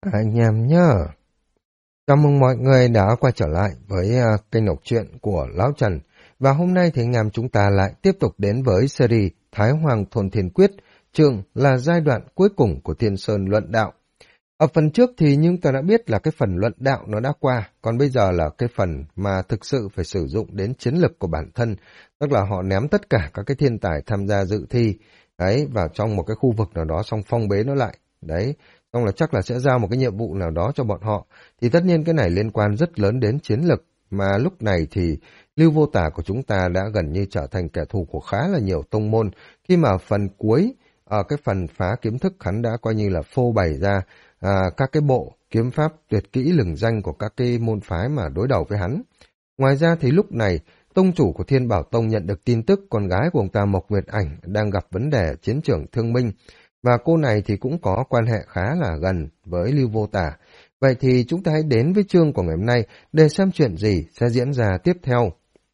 Anh em nhá. Chào mừng mọi người đã quay trở lại với kênh đọc truyện của Lão Trần. Và hôm nay thì anh em chúng ta lại tiếp tục đến với series Thái Hoàng Thôn Thiên Quyết, chương là giai đoạn cuối cùng của Thiên Sơn Luận Đạo. Ở phần trước thì chúng ta đã biết là cái phần luận đạo nó đã qua, còn bây giờ là cái phần mà thực sự phải sử dụng đến chiến lực của bản thân, tức là họ ném tất cả các cái thiên tài tham gia dự thi đấy vào trong một cái khu vực nào đó xong phong bế nó lại. Đấy, xong là chắc là sẽ giao một cái nhiệm vụ nào đó cho bọn họ. Thì tất nhiên cái này liên quan rất lớn đến chiến lực, mà lúc này thì Lưu Vô Tả của chúng ta đã gần như trở thành kẻ thù của khá là nhiều tông môn, khi mà phần cuối, ở cái phần phá kiếm thức hắn đã coi như là phô bày ra các cái bộ kiếm pháp tuyệt kỹ lừng danh của các cái môn phái mà đối đầu với hắn. Ngoài ra thì lúc này, tông chủ của Thiên Bảo Tông nhận được tin tức con gái của ông ta Mộc Nguyệt Ảnh đang gặp vấn đề ở chiến trường Thương Minh, và cô này thì cũng có quan hệ khá là gần với Lưu Vô Tả. Vậy thì chúng ta hãy đến với chương của ngày hôm nay để xem chuyện gì sẽ diễn ra tiếp theo.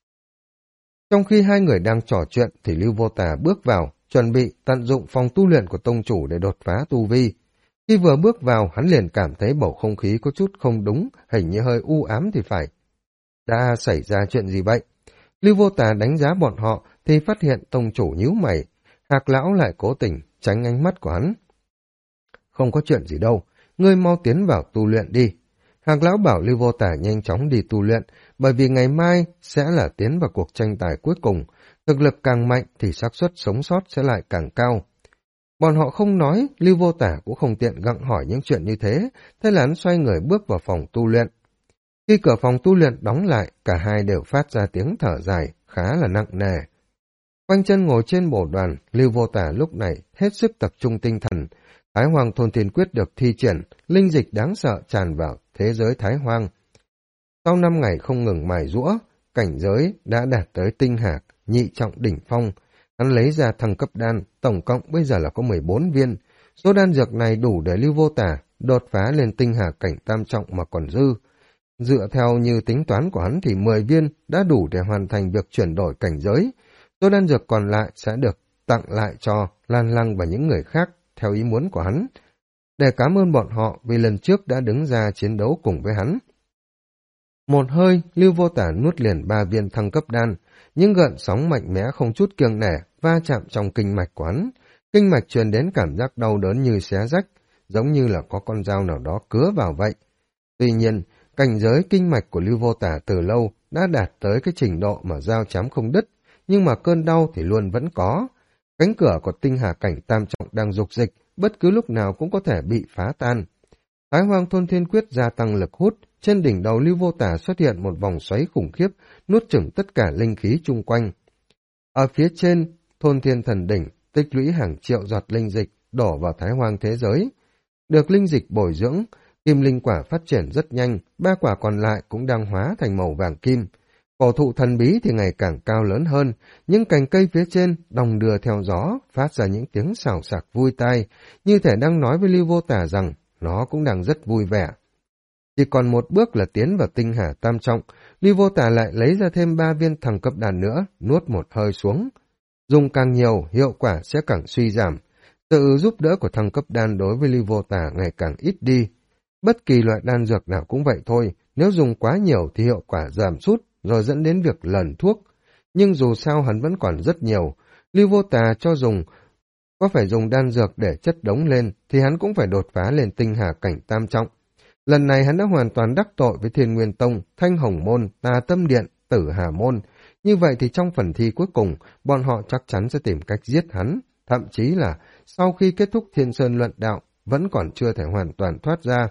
Trong khi hai người đang trò chuyện thì Lưu Vô Tả bước vào, chuẩn bị tận dụng phòng tu luyện của tông chủ để đột phá tu vi. Khi vừa bước vào, hắn liền cảm thấy bầu không khí có chút không đúng, hình như hơi u ám thì phải. Đã xảy ra chuyện gì vậy? Lưu Vô Tả đánh giá bọn họ thì phát hiện tông chủ nhíu mày. Hạc lão lại cố tình tránh ánh mắt của hắn. Không có chuyện gì đâu, ngươi mau tiến vào tu luyện đi. Hạc lão bảo Lưu Vô Tả nhanh chóng đi tu luyện, bởi vì ngày mai sẽ là tiến vào cuộc tranh tài cuối cùng. Thực lực càng mạnh thì xác suất sống sót sẽ lại càng cao. Bọn họ không nói, Lưu Vô Tả cũng không tiện gặng hỏi những chuyện như thế, thế là hắn xoay người bước vào phòng tu luyện. Khi cửa phòng tu luyện đóng lại, cả hai đều phát ra tiếng thở dài, khá là nặng nề. Quanh chân ngồi trên bồ đoàn, Lưu Vô Tả lúc này hết sức tập trung tinh thần. Thái Hoàng Thôn Thiên Quyết được thi triển, linh dịch đáng sợ tràn vào thế giới Thái Hoang. Sau 5 ngày không ngừng mài giũa, cảnh giới đã đạt tới tinh hạc, nhị trọng đỉnh phong. Hắn lấy ra thăng cấp đan, tổng cộng bây giờ là có 14 viên. Số đan dược này đủ để Lưu Vô Tả đột phá lên tinh hạc cảnh tam trọng mà còn dư. Dựa theo như tính toán của hắn thì 10 viên đã đủ để hoàn thành việc chuyển đổi cảnh giới. Số đan dược còn lại sẽ được tặng lại cho Lan Lăng và những người khác theo ý muốn của hắn, để cảm ơn bọn họ vì lần trước đã đứng ra chiến đấu cùng với hắn. Một hơi, Lưu Vô Tả nuốt liền 3 viên thăng cấp đan, những gợn sóng mạnh mẽ không chút kiêng nể va chạm trong kinh mạch của hắn. Kinh mạch truyền đến cảm giác đau đớn như xé rách, giống như là có con dao nào đó cứa vào vậy. Tuy nhiên, cảnh giới kinh mạch của Lưu Vô Tả từ lâu đã đạt tới cái trình độ mà dao chém không đứt, nhưng mà cơn đau thì luôn vẫn có. Cánh cửa của tinh hà cảnh tam trọng đang dục dịch, bất cứ lúc nào cũng có thể bị phá tan. Thái Hoàng Thôn Thiên Quyết gia tăng lực hút, trên đỉnh đầu Lưu Vô Tả xuất hiện một vòng xoáy khủng khiếp, nuốt chửng tất cả linh khí chung quanh. Ở phía trên, Thôn Thiên Thần Đỉnh tích lũy hàng triệu giọt linh dịch đổ vào Thái Hoang thế giới. Được linh dịch bồi dưỡng, kim linh quả phát triển rất nhanh, 3 quả còn lại cũng đang hóa thành màu vàng kim. Cổ thụ thần bí thì ngày càng cao lớn hơn, những cành cây phía trên đong đưa theo gió, phát ra những tiếng xào xạc vui tai, như thể đang nói với Lưu Vô Tả rằng nó cũng đang rất vui vẻ. Chỉ còn một bước là tiến vào tinh hà tam trọng, Lưu Vô Tả lại lấy ra thêm 3 viên thăng cấp đan nữa, nuốt một hơi xuống. Dùng càng nhiều, hiệu quả sẽ càng suy giảm. Sự giúp đỡ của thăng cấp đan đối với Lưu Vô Tả ngày càng ít đi. Bất kỳ loại đan dược nào cũng vậy thôi, nếu dùng quá nhiều thì hiệu quả giảm sút, rồi dẫn đến việc lẩn thuốc. Nhưng dù sao hắn vẫn còn rất nhiều, Lưu Vô Tả cho dùng, có phải dùng đan dược để chất đống lên, thì hắn cũng phải đột phá lên tinh hà cảnh tam trọng. Lần này hắn đã hoàn toàn đắc tội với Thiên Nguyên Tông, Thanh Hồng Môn, Tà Tâm Điện, Tử Hà Môn. Như vậy thì trong phần thi cuối cùng, bọn họ chắc chắn sẽ tìm cách giết hắn, thậm chí là sau khi kết thúc Thiên Sơn Luận Đạo, vẫn còn chưa thể hoàn toàn thoát ra.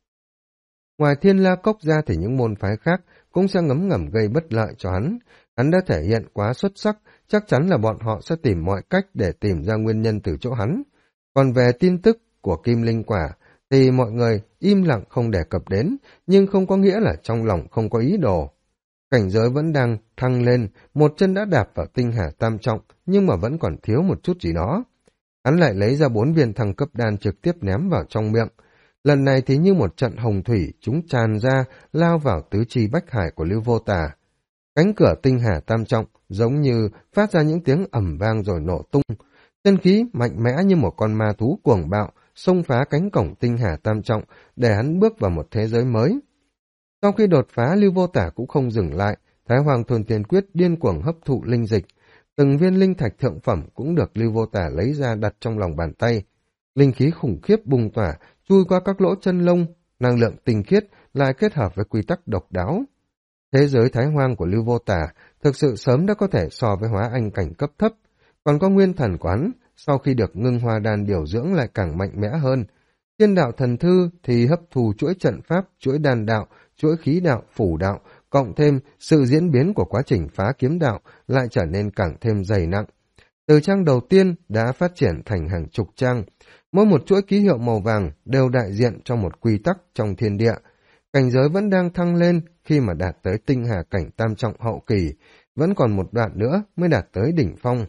Ngoài Thiên La Cốc ra thì những môn phái khác cũng sẽ ngấm ngầm gây bất lợi cho hắn. Hắn đã thể hiện quá xuất sắc, chắc chắn là bọn họ sẽ tìm mọi cách để tìm ra nguyên nhân từ chỗ hắn. Còn về tin tức của Kim Linh Quả thì mọi người im lặng không đề cập đến, nhưng không có nghĩa là trong lòng không có ý đồ. Cảnh giới vẫn đang thăng lên, một chân đã đạp vào tinh hà tam trọng, nhưng mà vẫn còn thiếu một chút gì đó. Hắn lại lấy ra 4 viên thăng cấp đan trực tiếp ném vào trong miệng. Lần này thì như một trận hồng thủy, chúng tràn ra, lao vào tứ chi bách hải của Lưu Vô Tả. Cánh cửa tinh hà tam trọng giống như phát ra những tiếng ầm vang rồi nổ tung. Chân khí mạnh mẽ như một con ma thú cuồng bạo, xông phá cánh cổng tinh hà tam trọng để hắn bước vào một thế giới mới. Sau khi đột phá, Lưu Vô Tả cũng không dừng lại, Thái Hoàng Thuần Thiên Quyết điên cuồng hấp thụ linh dịch. Từng viên linh thạch thượng phẩm cũng được Lưu Vô Tả lấy ra đặt trong lòng bàn tay. Linh khí khủng khiếp bùng tỏa, chui qua các lỗ chân lông, năng lượng tinh khiết lại kết hợp với quy tắc độc đáo. Thế giới Thái Hoang của Lưu Vô Tả thực sự sớm đã có thể so với hóa anh cảnh cấp thấp, còn có nguyên thần quán, sau khi được ngưng hoa đan điều dưỡng lại càng mạnh mẽ hơn. Thiên đạo thần thư thì hấp thù chuỗi trận pháp, chuỗi đan đạo, chuỗi khí đạo, phủ đạo, cộng thêm sự diễn biến của quá trình phá kiếm đạo lại trở nên càng thêm dày nặng. Từ trang đầu tiên đã phát triển thành hàng chục trang, mỗi một chuỗi ký hiệu màu vàng đều đại diện cho một quy tắc trong thiên địa. Cảnh giới vẫn đang thăng lên khi mà đạt tới tinh hà cảnh tam trọng hậu kỳ, vẫn còn một đoạn nữa mới đạt tới đỉnh phong.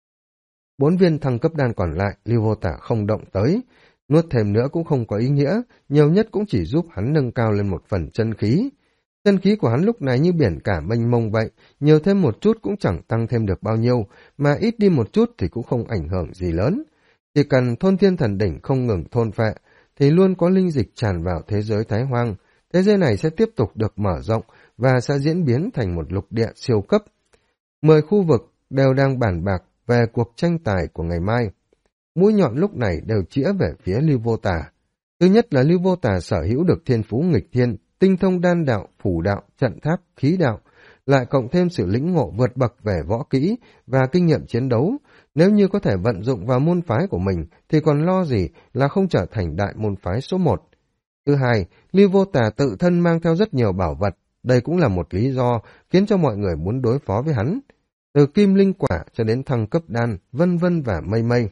4 viên thăng cấp đan còn lại, Lưu Vô Tả không động tới, nuốt thêm nữa cũng không có ý nghĩa, nhiều nhất cũng chỉ giúp hắn nâng cao lên một phần chân khí. Chân khí của hắn lúc này như biển cả mênh mông vậy, nhiều thêm một chút cũng chẳng tăng thêm được bao nhiêu, mà ít đi một chút thì cũng không ảnh hưởng gì lớn. Chỉ cần thôn thiên thần đỉnh không ngừng thôn phệ, thì luôn có linh dịch tràn vào thế giới Thái Hoang. Thế giới này sẽ tiếp tục được mở rộng và sẽ diễn biến thành một lục địa siêu cấp. 10 khu vực đều đang bàn bạc về cuộc tranh tài của ngày mai. Mũi nhọn lúc này đều chĩa về phía Lưu Vô Tả. Thứ nhất là Lưu Vô Tả sở hữu được thiên phú nghịch thiên, tinh thông đan đạo, phủ đạo, trận tháp, khí đạo, lại cộng thêm sự lĩnh ngộ vượt bậc về võ kỹ và kinh nghiệm chiến đấu. Nếu như có thể vận dụng vào môn phái của mình thì còn lo gì là không trở thành đại môn phái số 1. Thứ hai, Lưu Vô Tả tự thân mang theo rất nhiều bảo vật, đây cũng là một lý do khiến cho mọi người muốn đối phó với hắn. Từ kim linh quả cho đến thăng cấp đan, vân vân và mây mây.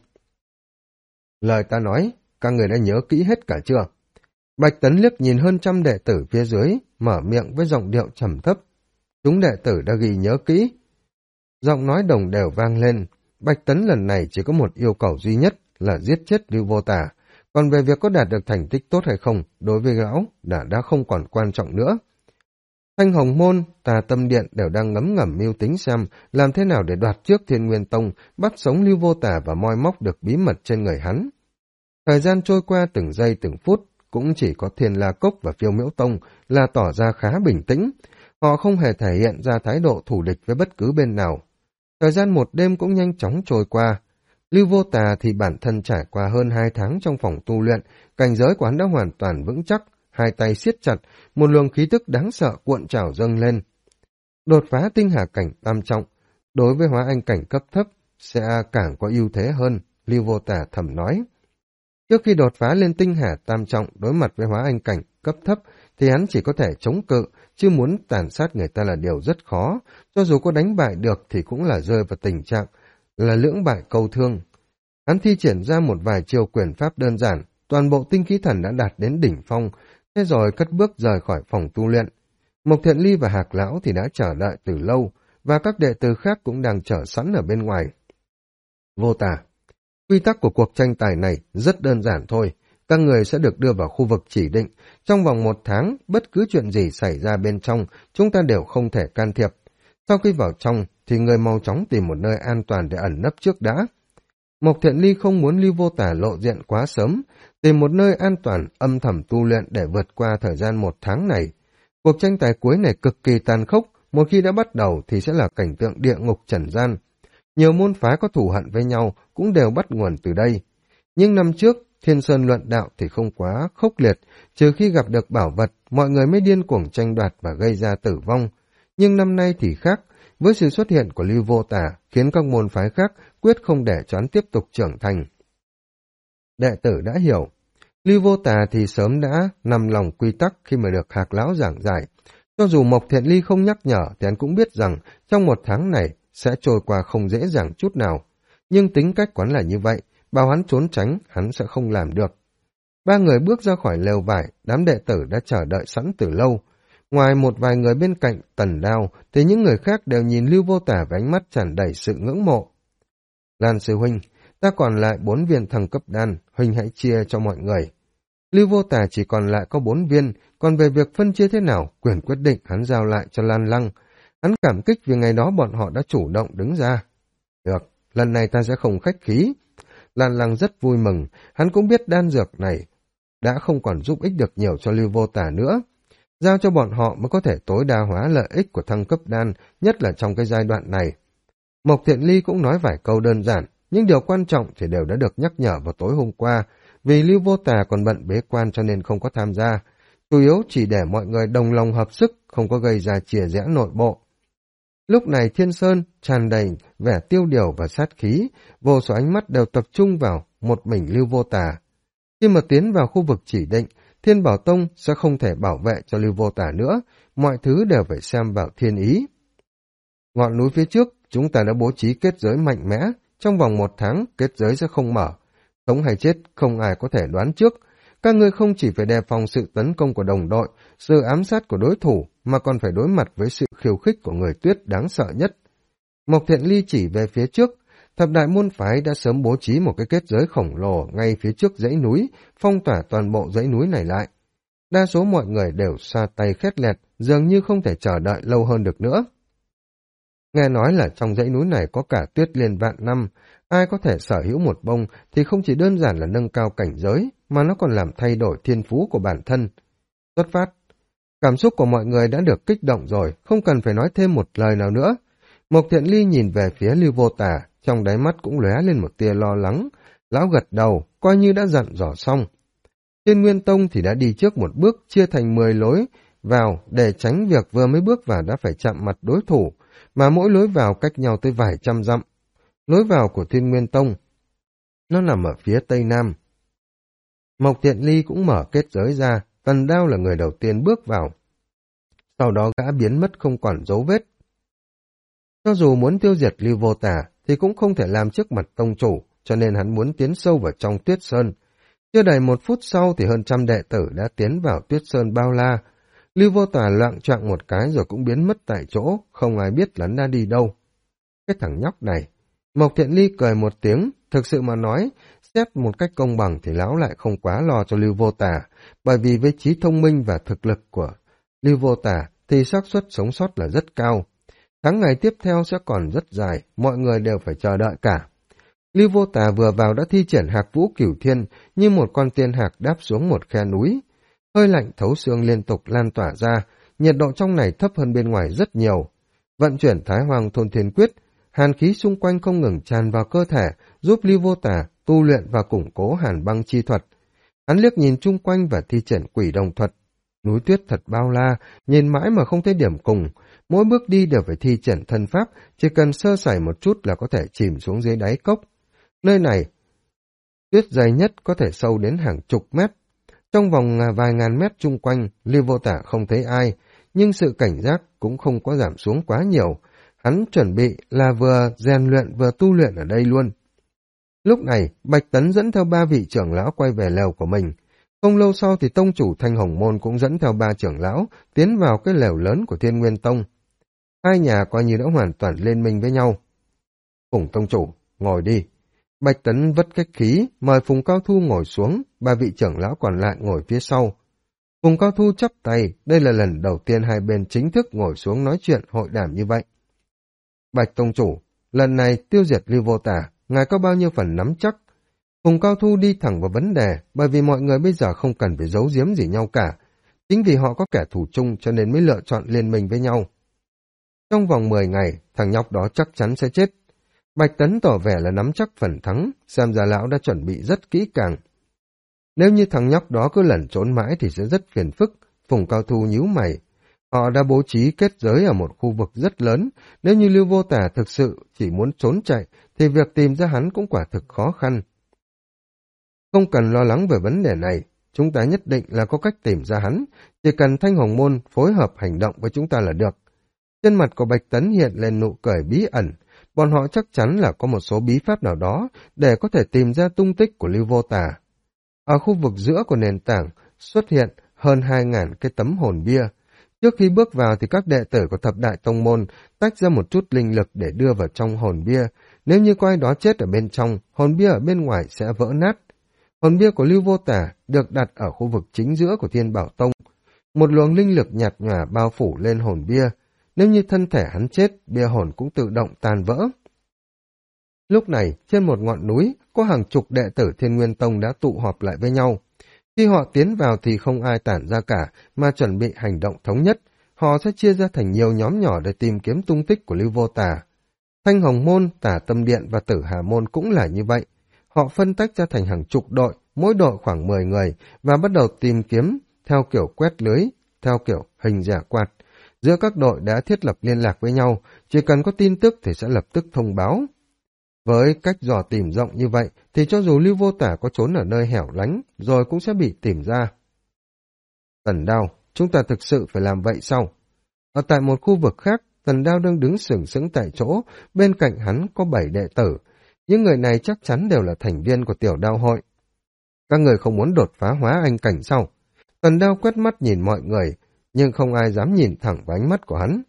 Lời ta nói, các người đã nhớ kỹ hết cả chưa? Bạch Tấn liếc nhìn hơn trăm đệ tử phía dưới, mở miệng với giọng điệu trầm thấp. Chúng đệ tử đã ghi nhớ kỹ. Giọng nói đồng đều vang lên. Bạch Tấn lần này chỉ có một yêu cầu duy nhất là giết chết Lưu Vô Tả. Còn về việc có đạt được thành tích tốt hay không, đối với lão đã không còn quan trọng nữa. Thanh Hồng Môn, Tà Tâm Điện đều đang ngấm ngầm mưu tính xem làm thế nào để đoạt trước Thiên Nguyên Tông, bắt sống Lưu Vô Tả và moi móc được bí mật trên người hắn. Thời gian trôi qua từng giây từng phút, cũng chỉ có Thiên La Cốc và Phiêu Miễu Tông là tỏ ra khá bình tĩnh. Họ không hề thể hiện ra thái độ thù địch với bất cứ bên nào. Thời gian một đêm cũng nhanh chóng trôi qua. Lưu Vô Tà thì bản thân trải qua hơn 2 tháng trong phòng tu luyện, cảnh giới của hắn đã hoàn toàn vững chắc, hai tay siết chặt, một luồng khí tức đáng sợ cuộn trào dâng lên. Đột phá tinh hà cảnh tam trọng, đối với hóa anh cảnh cấp thấp sẽ càng có ưu thế hơn, Lưu Vô Tà thầm nói. Trước khi đột phá lên tinh hà tam trọng đối mặt với hóa anh cảnh cấp thấp thì hắn chỉ có thể chống cự, chứ muốn tàn sát người ta là điều rất khó, cho dù có đánh bại được thì cũng là rơi vào tình trạng là lưỡng bại câu thương. Hắn thi triển ra một vài chiêu quyền pháp đơn giản, toàn bộ tinh khí thần đã đạt đến đỉnh phong, thế rồi cất bước rời khỏi phòng tu luyện. Mộc Thiện Ly và Hạc Lão thì đã chờ đợi từ lâu, và các đệ tử khác cũng đang chờ sẵn ở bên ngoài. Vô Tả, quy tắc của cuộc tranh tài này rất đơn giản thôi. Các người sẽ được đưa vào khu vực chỉ định. Trong vòng 1 tháng, bất cứ chuyện gì xảy ra bên trong, chúng ta đều không thể can thiệp. Sau khi vào trong, thì người mau chóng tìm một nơi an toàn để ẩn nấp trước đã. Mộc Thiện Ly không muốn Lưu Vô Tả lộ diện quá sớm, tìm một nơi an toàn âm thầm tu luyện để vượt qua thời gian 1 tháng này. Cuộc tranh tài cuối này cực kỳ tàn khốc, một khi đã bắt đầu thì sẽ là cảnh tượng địa ngục trần gian. Nhiều môn phái có thù hận với nhau cũng đều bắt nguồn từ đây. Nhưng năm trước, Thiên Sơn luận đạo thì không quá khốc liệt, trừ khi gặp được bảo vật, mọi người mới điên cuồng tranh đoạt và gây ra tử vong. Nhưng năm nay thì khác, với sự xuất hiện của Lưu Vô Tả khiến các môn phái khác quyết không để cho hắn tiếp tục trưởng thành. Đệ tử đã hiểu, Lưu Vô Tả thì sớm đã nằm lòng quy tắc khi mà được Hạc Lão giảng giải. Cho dù Mộc Thiện Ly không nhắc nhở thì hắn cũng biết rằng trong 1 tháng này sẽ trôi qua không dễ dàng chút nào. Nhưng tính cách quán là như vậy, bảo hắn trốn tránh, hắn sẽ không làm được. 3 người bước ra khỏi lều vải, đám đệ tử đã chờ đợi sẵn từ lâu. Ngoài một vài người bên cạnh Tần Đao, thì những người khác đều nhìn Lưu Vô Tả với ánh mắt tràn đầy sự ngưỡng mộ. Lan sư huynh, ta còn lại 4 viên thăng cấp đan, huynh hãy chia cho mọi người. Lưu Vô Tả chỉ còn lại có 4 viên, còn về việc phân chia thế nào, quyền quyết định hắn giao lại cho Lan Lăng. Hắn cảm kích vì ngày đó bọn họ đã chủ động đứng ra. Được, lần này ta sẽ không khách khí. Lan Lăng rất vui mừng, hắn cũng biết đan dược này đã không còn giúp ích được nhiều cho Lưu Vô Tà nữa. Giao cho bọn họ mới có thể tối đa hóa lợi ích của thăng cấp đan, nhất là trong cái giai đoạn này. Mộc Thiện Ly cũng nói vài câu đơn giản, nhưng điều quan trọng thì đều đã được nhắc nhở vào tối hôm qua, vì Lưu Vô Tà còn bận bế quan cho nên không có tham gia. Chủ yếu chỉ để mọi người đồng lòng hợp sức, không có gây ra chìa rẽ nội bộ. Lúc này Thiên Sơn tràn đầy vẻ tiêu điều và sát khí, vô số ánh mắt đều tập trung vào một mình Lưu Vô Tà. Khi mà tiến vào khu vực chỉ định, Thiên Bảo Tông sẽ không thể bảo vệ cho Lưu Vô Tà nữa, mọi thứ đều phải xem vào thiên ý. Ngọn núi phía trước, chúng ta đã bố trí kết giới mạnh mẽ, trong vòng 1 tháng kết giới sẽ không mở. Sống hay chết không ai có thể đoán trước. Các ngươi không chỉ phải đề phòng sự tấn công của đồng đội, sự ám sát của đối thủ, mà còn phải đối mặt với sự khiêu khích của người tuyết đáng sợ nhất. Mộc Thiện Ly chỉ về phía trước, thập đại môn phái đã sớm bố trí một cái kết giới khổng lồ ngay phía trước dãy núi, phong tỏa toàn bộ dãy núi này lại. Đa số mọi người đều xoa tay khét lẹt, dường như không thể chờ đợi lâu hơn được nữa. Nghe nói là trong dãy núi này có cả tuyết liên vạn năm, ai có thể sở hữu một bông thì không chỉ đơn giản là nâng cao cảnh giới, mà nó còn làm thay đổi thiên phú của bản thân. Xuất phát, cảm xúc của mọi người đã được kích động rồi, không cần phải nói thêm một lời nào nữa. Mộc Thiện Ly nhìn về phía Lưu Vô Tà, trong đáy mắt cũng lóe lên một tia lo lắng. Lão gật đầu, coi như đã dặn dò xong. Thiên Nguyên Tông thì đã đi trước một bước, chia thành 10 lối vào để tránh việc vừa mới bước vào đã phải chạm mặt đối thủ, mà mỗi lối vào cách nhau tới vài trăm dặm. Lối vào của Thiên Nguyên Tông, nó nằm ở phía tây nam. Mộc Thiện Ly cũng mở kết giới ra, Tần Đao là người đầu tiên bước vào. Sau đó gã biến mất không còn dấu vết. Cho dù muốn tiêu diệt Lưu Vô Tà thì cũng không thể làm trước mặt tông chủ, cho nên hắn muốn tiến sâu vào trong Tuyết Sơn. Chưa đầy 1 phút sau thì hơn 100 đệ tử đã tiến vào Tuyết Sơn bao la. Lưu Vô Tà loạng choạng một cái rồi cũng biến mất tại chỗ, không ai biết hắn đã đi đâu. Cái thằng nhóc này. Mộc Thiện Ly cười một tiếng, thực sự mà nói, xét một cách công bằng thì lão lại không quá lo cho Lưu Vô Tà, bởi vì với trí thông minh và thực lực của Lưu Vô Tà thì xác suất sống sót là rất cao. Tháng ngày tiếp theo sẽ còn rất dài, mọi người đều phải chờ đợi cả. Lưu Vô Tà vừa vào đã thi triển Hạc Vũ Cửu Thiên như một con tiên hạc đáp xuống một khe núi. Hơi lạnh thấu xương liên tục lan tỏa ra, nhiệt độ trong này thấp hơn bên ngoài rất nhiều. Vận chuyển Thái Hoàng Thôn Thiên Quyết, hàn khí xung quanh không ngừng tràn vào cơ thể, giúp Lưu Vô Tà tu luyện và củng cố hàn băng chi thuật. Hắn liếc nhìn chung quanh và thi triển Quỷ Đồng thuật. Núi tuyết thật bao la, nhìn mãi mà không thấy điểm cùng. Mỗi bước đi đều phải thi triển thân pháp, chỉ cần sơ sẩy một chút là có thể chìm xuống dưới đáy cốc. Nơi này, tuyết dày nhất có thể sâu đến hàng chục mét. Trong vòng vài ngàn mét chung quanh, Lưu Vô Tả không thấy ai, nhưng sự cảnh giác cũng không có giảm xuống quá nhiều. Hắn chuẩn bị là vừa rèn luyện vừa tu luyện ở đây luôn. Lúc này, Bạch Tấn dẫn theo 3 vị trưởng lão quay về lều của mình. Không lâu sau thì tông chủ Thanh Hồng Môn cũng dẫn theo 3 trưởng lão tiến vào cái lều lớn của Thiên Nguyên Tông. Hai nhà coi như đã hoàn toàn liên minh với nhau. Phùng tông chủ, ngồi đi. Bạch Tấn vất cách khí, mời Phùng Cao Thu ngồi xuống, 3 vị trưởng lão còn lại ngồi phía sau. Phùng Cao Thu chắp tay, đây là lần đầu tiên hai bên chính thức ngồi xuống nói chuyện hội đàm như vậy. Bạch tông chủ, lần này tiêu diệt Lưu Vô Tả, ngài có bao nhiêu phần nắm chắc? Phùng Cao Thu đi thẳng vào vấn đề, bởi vì mọi người bây giờ không cần phải giấu giếm gì nhau cả. Chính vì họ có kẻ thù chung cho nên mới lựa chọn liên minh với nhau. Trong vòng 10 ngày, thằng nhóc đó chắc chắn sẽ chết. Bạch Tấn tỏ vẻ là nắm chắc phần thắng, xem ra lão đã chuẩn bị rất kỹ càng. Nếu như thằng nhóc đó cứ lẩn trốn mãi thì sẽ rất phiền phức, Phùng Cao Thu nhíu mày. Họ đã bố trí kết giới ở một khu vực rất lớn, nếu như Lưu Vô Tả thực sự chỉ muốn trốn chạy, thì việc tìm ra hắn cũng quả thực khó khăn. Không cần lo lắng về vấn đề này, chúng ta nhất định là có cách tìm ra hắn, chỉ cần Thanh Hồng Môn phối hợp hành động với chúng ta là được. Trên mặt của Bạch Tấn hiện lên nụ cười bí ẩn, bọn họ chắc chắn là có một số bí pháp nào đó để có thể tìm ra tung tích của Lưu Vô Tả. Ở khu vực giữa của nền tảng xuất hiện hơn 2.000 cái tấm hồn bia. Trước khi bước vào thì các đệ tử của thập đại tông môn tách ra một chút linh lực để đưa vào trong hồn bia. Nếu như có ai đó chết ở bên trong, hồn bia ở bên ngoài sẽ vỡ nát. Hồn bia của Lưu Vô Tả được đặt ở khu vực chính giữa của Thiên Bảo Tông. Một luồng linh lực nhạt nhòa bao phủ lên hồn bia. Nếu như thân thể hắn chết, bia hồn cũng tự động tan vỡ. Lúc này, trên một ngọn núi, có hàng chục đệ tử Thiên Nguyên Tông đã tụ họp lại với nhau. Khi họ tiến vào thì không ai tản ra cả, mà chuẩn bị hành động thống nhất. Họ sẽ chia ra thành nhiều nhóm nhỏ để tìm kiếm tung tích của Lưu Vô Tà. Thanh Hồng Môn, Tả Tâm Điện và Tử Hà Môn cũng là như vậy. Họ phân tách ra thành hàng chục đội, mỗi đội khoảng 10 người, và bắt đầu tìm kiếm theo kiểu quét lưới, theo kiểu hình rả quạt. Giữa các đội đã thiết lập liên lạc với nhau, chỉ cần có tin tức thì sẽ lập tức thông báo. Với cách dò tìm rộng như vậy, thì cho dù Lưu Vô Tả có trốn ở nơi hẻo lánh, rồi cũng sẽ bị tìm ra. Tần Đao, chúng ta thực sự phải làm vậy sao? Ở tại một khu vực khác, Tần Đao đang đứng sừng sững tại chỗ, bên cạnh hắn có 7 đệ tử. Những người này chắc chắn đều là thành viên của tiểu đao hội. Các người không muốn đột phá hóa anh cảnh sao? Tần Đao quét mắt nhìn mọi người, nhưng không ai dám nhìn thẳng vào ánh mắt của hắn.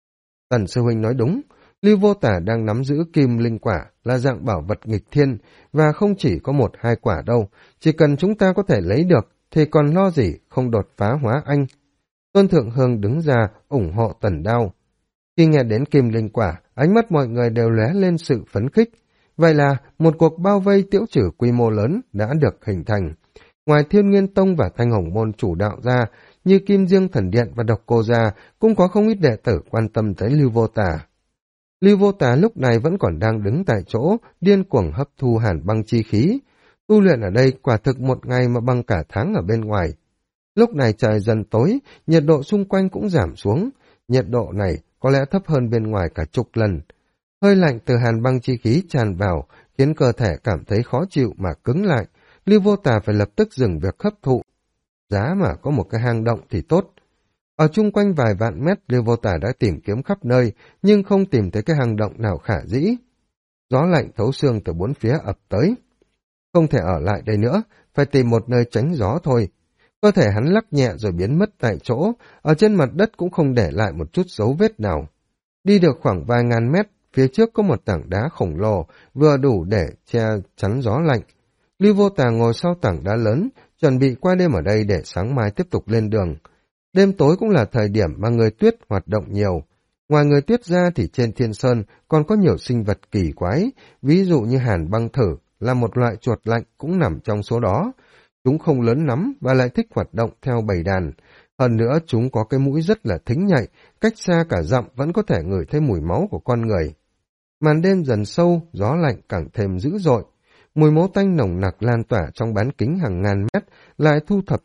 Tần sư huynh nói đúng, Lưu Vô Tả đang nắm giữ kim linh quả là dạng bảo vật nghịch thiên, và không chỉ có 1-2 quả đâu, chỉ cần chúng ta có thể lấy được, thì còn lo gì không đột phá hóa anh. Tôn Thượng Hương đứng ra ủng hộ Tần Đao. Khi nghe đến kim linh quả, ánh mắt mọi người đều lóe lên sự phấn khích. Vậy là một cuộc bao vây tiễu trừ quy mô lớn đã được hình thành. Ngoài Thiên Nguyên Tông và Thanh Hồng Môn chủ đạo ra, như Kim Dương Thần Điện và Độc Cô Gia, cũng có không ít đệ tử quan tâm tới Lưu Vô Tả. Lưu Vô Tả lúc này vẫn còn đang đứng tại chỗ, điên cuồng hấp thu hàn băng chi khí. Tu luyện ở đây quả thực một ngày mà bằng cả tháng ở bên ngoài. Lúc này trời dần tối, nhiệt độ xung quanh cũng giảm xuống. Nhiệt độ này có lẽ thấp hơn bên ngoài cả chục lần. Hơi lạnh từ hàn băng chi khí tràn vào, khiến cơ thể cảm thấy khó chịu mà cứng lại. Lưu Vô Tà phải lập tức dừng việc hấp thụ. Giá mà có một cái hang động thì tốt. Ở chung quanh vài vạn mét, Lưu Vô Tà đã tìm kiếm khắp nơi, nhưng không tìm thấy cái hang động nào khả dĩ. Gió lạnh thấu xương từ bốn phía ập tới. Không thể ở lại đây nữa, phải tìm một nơi tránh gió thôi. Cơ thể hắn lắc nhẹ rồi biến mất tại chỗ, ở trên mặt đất cũng không để lại một chút dấu vết nào. Đi được khoảng vài ngàn mét, phía trước có một tảng đá khổng lồ, vừa đủ để che chắn gió lạnh. Lưu Vô Tà ngồi sau tảng đá lớn, chuẩn bị qua đêm ở đây để sáng mai tiếp tục lên đường. Đêm tối cũng là thời điểm mà người tuyết hoạt động nhiều. Ngoài người tuyết ra thì trên Thiên Sơn còn có nhiều sinh vật kỳ quái, ví dụ như hàn băng thử là một loại chuột lạnh cũng nằm trong số đó. Chúng không lớn lắm và lại thích hoạt động theo bầy đàn. Hơn nữa chúng có cái mũi rất là thính nhạy, cách xa cả dặm vẫn có thể ngửi thấy mùi máu của con người. Màn đêm dần sâu, gió lạnh càng thêm dữ dội. Mùi máu tanh nồng nặc lan tỏa trong bán kính hàng ngàn mét, lại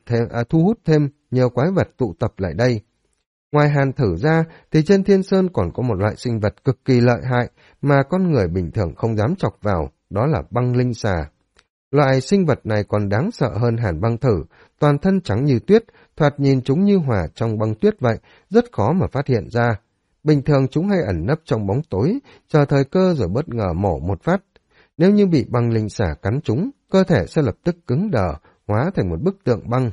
thu hút thêm nhiều quái vật tụ tập lại đây. Ngoài hàn thử ra, thì trên Thiên Sơn còn có một loại sinh vật cực kỳ lợi hại mà con người bình thường không dám chọc vào, đó là băng linh xà. Loại sinh vật này còn đáng sợ hơn hàn băng thử, toàn thân trắng như tuyết, thoạt nhìn chúng như hỏa trong băng tuyết vậy, rất khó mà phát hiện ra. Bình thường chúng hay ẩn nấp trong bóng tối, chờ thời cơ rồi bất ngờ mổ một phát. Nếu như bị băng linh xà cắn chúng, cơ thể sẽ lập tức cứng đờ, hóa thành một bức tượng băng.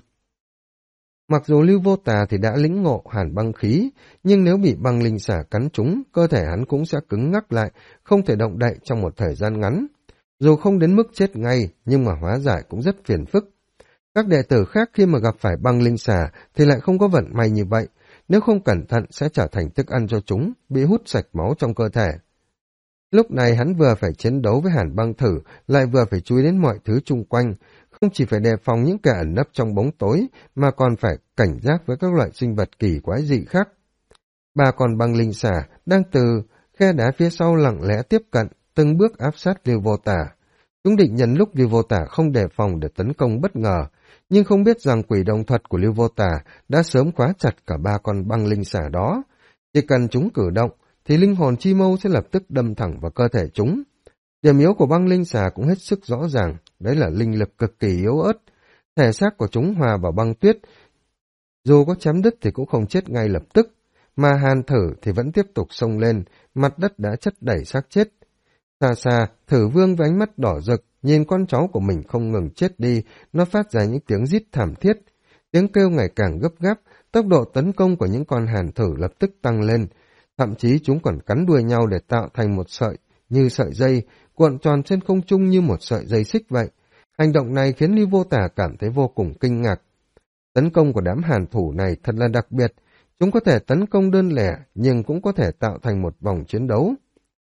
Mặc dù Lưu Vô Tà thì đã lĩnh ngộ hàn băng khí, nhưng nếu bị băng linh xà cắn chúng, cơ thể hắn cũng sẽ cứng ngắc lại, không thể động đậy trong một thời gian ngắn. Dù không đến mức chết ngay, nhưng mà hóa giải cũng rất phiền phức. Các đệ tử khác khi mà gặp phải băng linh xà thì lại không có vận may như vậy, nếu không cẩn thận sẽ trở thành thức ăn cho chúng, bị hút sạch máu trong cơ thể. Lúc này hắn vừa phải chiến đấu với hàn băng thử, lại vừa phải chú ý đến mọi thứ chung quanh, không chỉ phải đề phòng những kẻ ẩn nấp trong bóng tối, mà còn phải cảnh giác với các loại sinh vật kỳ quái dị khác. Ba con băng linh xà đang từ khe đá phía sau lặng lẽ tiếp cận, từng bước áp sát Lưu Vô Tả. Chúng định nhân lúc Lưu Vô Tả không đề phòng để tấn công bất ngờ, nhưng không biết rằng quỷ đồng thuật của Lưu Vô Tả đã sớm khóa chặt cả ba con băng linh xà đó. Chỉ cần chúng cử động, thì linh hồn chi mâu sẽ lập tức đâm thẳng vào cơ thể chúng. Điểm yếu của băng linh xà cũng hết sức rõ ràng, đấy là linh lực cực kỳ yếu ớt. Thể xác của chúng hòa vào băng tuyết, dù có chém đứt thì cũng không chết ngay lập tức, mà hàn thử thì vẫn tiếp tục xông lên, mặt đất đã chất đầy xác chết. Xa xa, Thử Vương với ánh mắt đỏ rực, nhìn con cháu của mình không ngừng chết đi, nó phát ra những tiếng rít thảm thiết. Tiếng kêu ngày càng gấp gáp, tốc độ tấn công của những con hàn thử lập tức tăng lên. Thậm chí chúng còn cắn đuôi nhau để tạo thành một sợi, như sợi dây, cuộn tròn trên không trung như một sợi dây xích vậy. Hành động này khiến Lưu Vô Tả cảm thấy vô cùng kinh ngạc. Tấn công của đám hàn thủ này thật là đặc biệt. Chúng có thể tấn công đơn lẻ, nhưng cũng có thể tạo thành một vòng chiến đấu.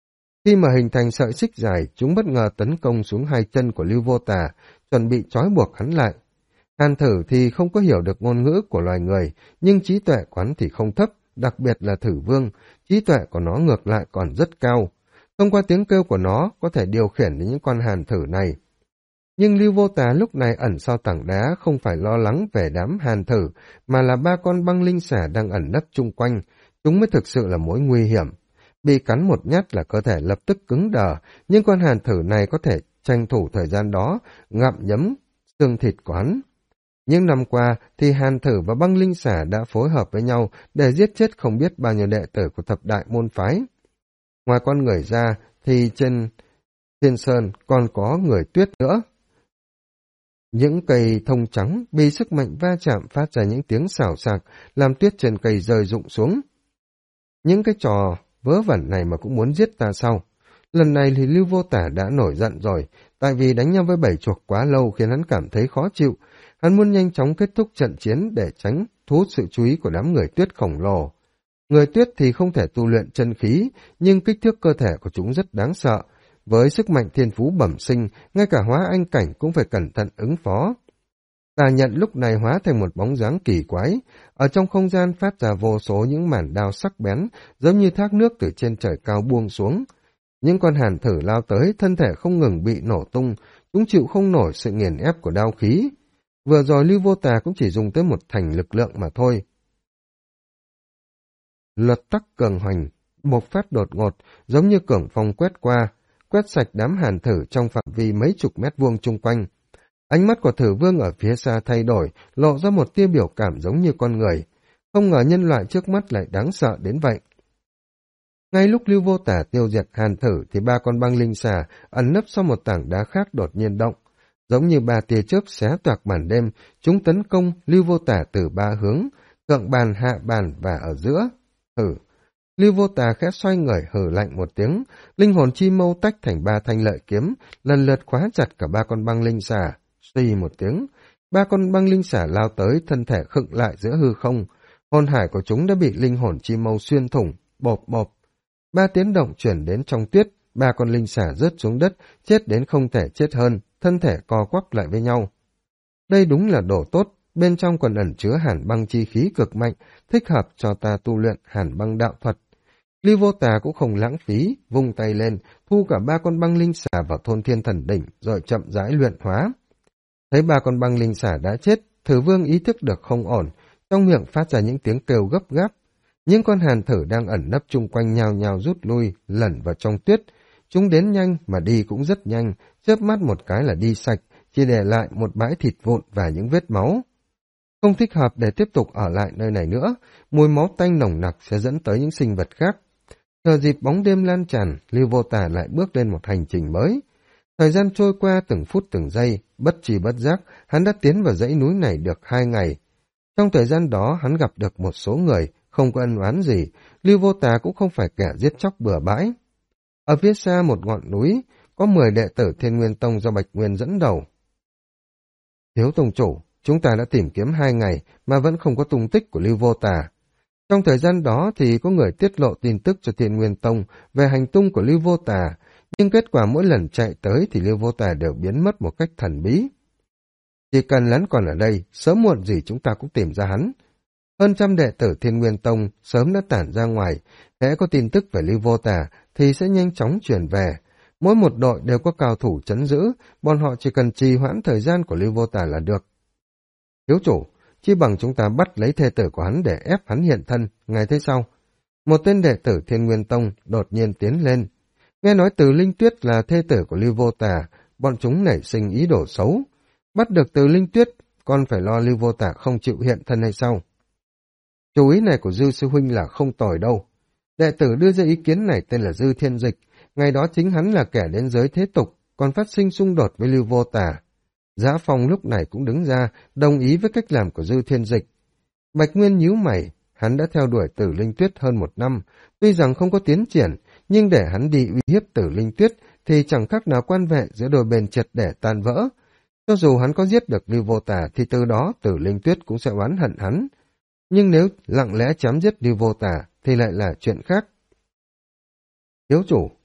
Khi mà hình thành sợi xích dài, chúng bất ngờ tấn công xuống hai chân của Lưu Vô Tà, chuẩn bị trói buộc hắn lại. Hàn Thử thì không có hiểu được ngôn ngữ của loài người, nhưng trí tuệ của hắn thì không thấp, đặc biệt là Thử Vương, trí tuệ của nó ngược lại còn rất cao. Thông qua tiếng kêu của nó, có thể điều khiển đến những con Hàn Thử này. Nhưng Lưu Vô Tà lúc này ẩn sau tảng đá không phải lo lắng về đám Hàn Thử, mà là ba con băng linh xà đang ẩn nấp chung quanh. Chúng mới thực sự là mối nguy hiểm. Bị cắn một nhát là cơ thể lập tức cứng đờ, nhưng con Hàn Thử này có thể tranh thủ thời gian đó, gặm nhấm xương thịt của hắn. Những năm qua thì Hàn Thử và băng linh xà đã phối hợp với nhau để giết chết không biết bao nhiêu đệ tử của thập đại môn phái. Ngoài con người ra thì trên Thiên Sơn còn có người tuyết nữa. Những cây thông trắng bị sức mạnh va chạm phát ra những tiếng xào xạc, làm tuyết trên cây rơi rụng xuống. Những cái trò vớ vẩn này mà cũng muốn giết ta sao? Lần này thì Lưu Vô Tả đã nổi giận rồi, tại vì đánh nhau với bảy chuột quá lâu khiến hắn cảm thấy khó chịu. Hắn muốn nhanh chóng kết thúc trận chiến để tránh thu hút sự chú ý của đám người tuyết khổng lồ. Người tuyết thì không thể tu luyện chân khí, nhưng kích thước cơ thể của chúng rất đáng sợ. Với sức mạnh thiên phú bẩm sinh, ngay cả hóa anh cảnh cũng phải cẩn thận ứng phó. Tà Nhận lúc này hóa thành một bóng dáng kỳ quái, ở trong không gian phát ra vô số những mảnh đao sắc bén, giống như thác nước từ trên trời cao buông xuống. Những con Hàn Thử lao tới, thân thể không ngừng bị nổ tung, chúng chịu không nổi sự nghiền ép của đao khí. Vừa rồi Lưu Vô Tà cũng chỉ dùng tới một thành lực lượng mà thôi. Luật tắc cường hoành, bộc phát đột ngột, giống như cường phong quét sạch đám Hàn Thử trong phạm vi mấy chục mét vuông chung quanh. Ánh mắt của Thử Vương ở phía xa thay đổi, lộ ra một tia biểu cảm giống như con người. Không ngờ nhân loại trước mắt lại đáng sợ đến vậy. Ngay lúc Lưu Vô Tả tiêu diệt Hàn Thử thì ba con băng linh xà ẩn nấp sau một tảng đá khác đột nhiên động. Giống như ba tia chớp xé toạc màn đêm, chúng tấn công Lưu Vô Tả từ ba hướng, thượng bàn, hạ bàn và ở giữa. Hử! Lưu Vô Tà khẽ xoay người hử lạnh một tiếng, linh hồn chi mâu tách thành ba thanh lợi kiếm, lần lượt khóa chặt cả ba con băng linh xà. Suy một tiếng, ba con băng linh xà lao tới, thân thể khựng lại giữa hư không. Hồn hải của chúng đã bị linh hồn chi mâu xuyên thủng, bộp bộp. Ba tiếng động chuyển đến trong tuyết, ba con linh xà rớt xuống đất, chết đến không thể chết hơn, thân thể co quắp lại với nhau. Đây đúng là đồ tốt, bên trong còn ẩn chứa hàn băng chi khí cực mạnh, thích hợp cho ta tu luyện hàn băng đạo thuật. Lưu Vô Tà cũng không lãng phí, vung tay lên, thu cả ba con băng linh xà vào thôn thiên thần đỉnh, rồi chậm rãi luyện hóa. Thấy ba con băng linh xà đã chết, Thử Vương ý thức được không ổn, trong miệng phát ra những tiếng kêu gấp gáp. Những con Hàn Thử đang ẩn nấp chung quanh nhào nhào rút lui, lẩn vào trong tuyết. Chúng đến nhanh mà đi cũng rất nhanh, chớp mắt một cái là đi sạch, chỉ để lại một bãi thịt vụn và những vết máu. Không thích hợp để tiếp tục ở lại nơi này nữa, mùi máu tanh nồng nặc sẽ dẫn tới những sinh vật khác. Chờ dịp bóng đêm lan tràn, Lưu Vô Tà lại bước lên một hành trình mới. Thời gian trôi qua từng phút từng giây, bất tri bất giác, hắn đã tiến vào dãy núi này được 2 ngày. Trong thời gian đó, hắn gặp được một số người, không có ân oán gì, Lưu Vô Tà cũng không phải kẻ giết chóc bừa bãi. Ở phía xa một ngọn núi, có 10 đệ tử Thiên Nguyên Tông do Bạch Nguyên dẫn đầu. Thiếu tông chủ, chúng ta đã tìm kiếm 2 ngày mà vẫn không có tung tích của Lưu Vô Tà. Trong thời gian đó thì có người tiết lộ tin tức cho Thiên Nguyên Tông về hành tung của Lưu Vô Tà, nhưng kết quả mỗi lần chạy tới thì Lưu Vô Tà đều biến mất một cách thần bí. Chỉ cần hắn còn ở đây, sớm muộn gì chúng ta cũng tìm ra hắn. Hơn trăm đệ tử Thiên Nguyên Tông sớm đã tản ra ngoài, hễ có tin tức về Lưu Vô Tà thì sẽ nhanh chóng chuyển về. Mỗi một đội đều có cao thủ trấn giữ, bọn họ chỉ cần trì hoãn thời gian của Lưu Vô Tà là được. Thiếu chủ, chỉ bằng chúng ta bắt lấy thê tử của hắn để ép hắn hiện thân, ngài thấy sao? Một tên đệ tử Thiên Nguyên Tông đột nhiên tiến lên. Nghe nói Từ Linh Tuyết là thê tử của Lưu Vô Tà, bọn chúng nảy sinh ý đồ xấu. Bắt được Từ Linh Tuyết, còn phải lo Lưu Vô Tà không chịu hiện thân hay sao? Chú ý này của Dư Sư Huynh là không tồi đâu. Đệ tử đưa ra ý kiến này tên là Dư Thiên Dịch, ngày đó chính hắn là kẻ đến giới thế tục, còn phát sinh xung đột với Lưu Vô Tà. Giá Phong lúc này cũng đứng ra, đồng ý với cách làm của Dư Thiên Dịch. Bạch Nguyên nhíu mày, hắn đã theo đuổi Tử Linh Tuyết hơn 1 năm, tuy rằng không có tiến triển, nhưng để hắn đi uy hiếp Tử Linh Tuyết thì chẳng khác nào quan vệ giữa đôi bên triệt để tan vỡ. Cho dù hắn có giết được Lưu Vô Tà thì từ đó Tử Linh Tuyết cũng sẽ oán hận hắn. Nhưng nếu lặng lẽ chém giết Lưu Vô Tà thì lại là chuyện khác. Thiếu chủ,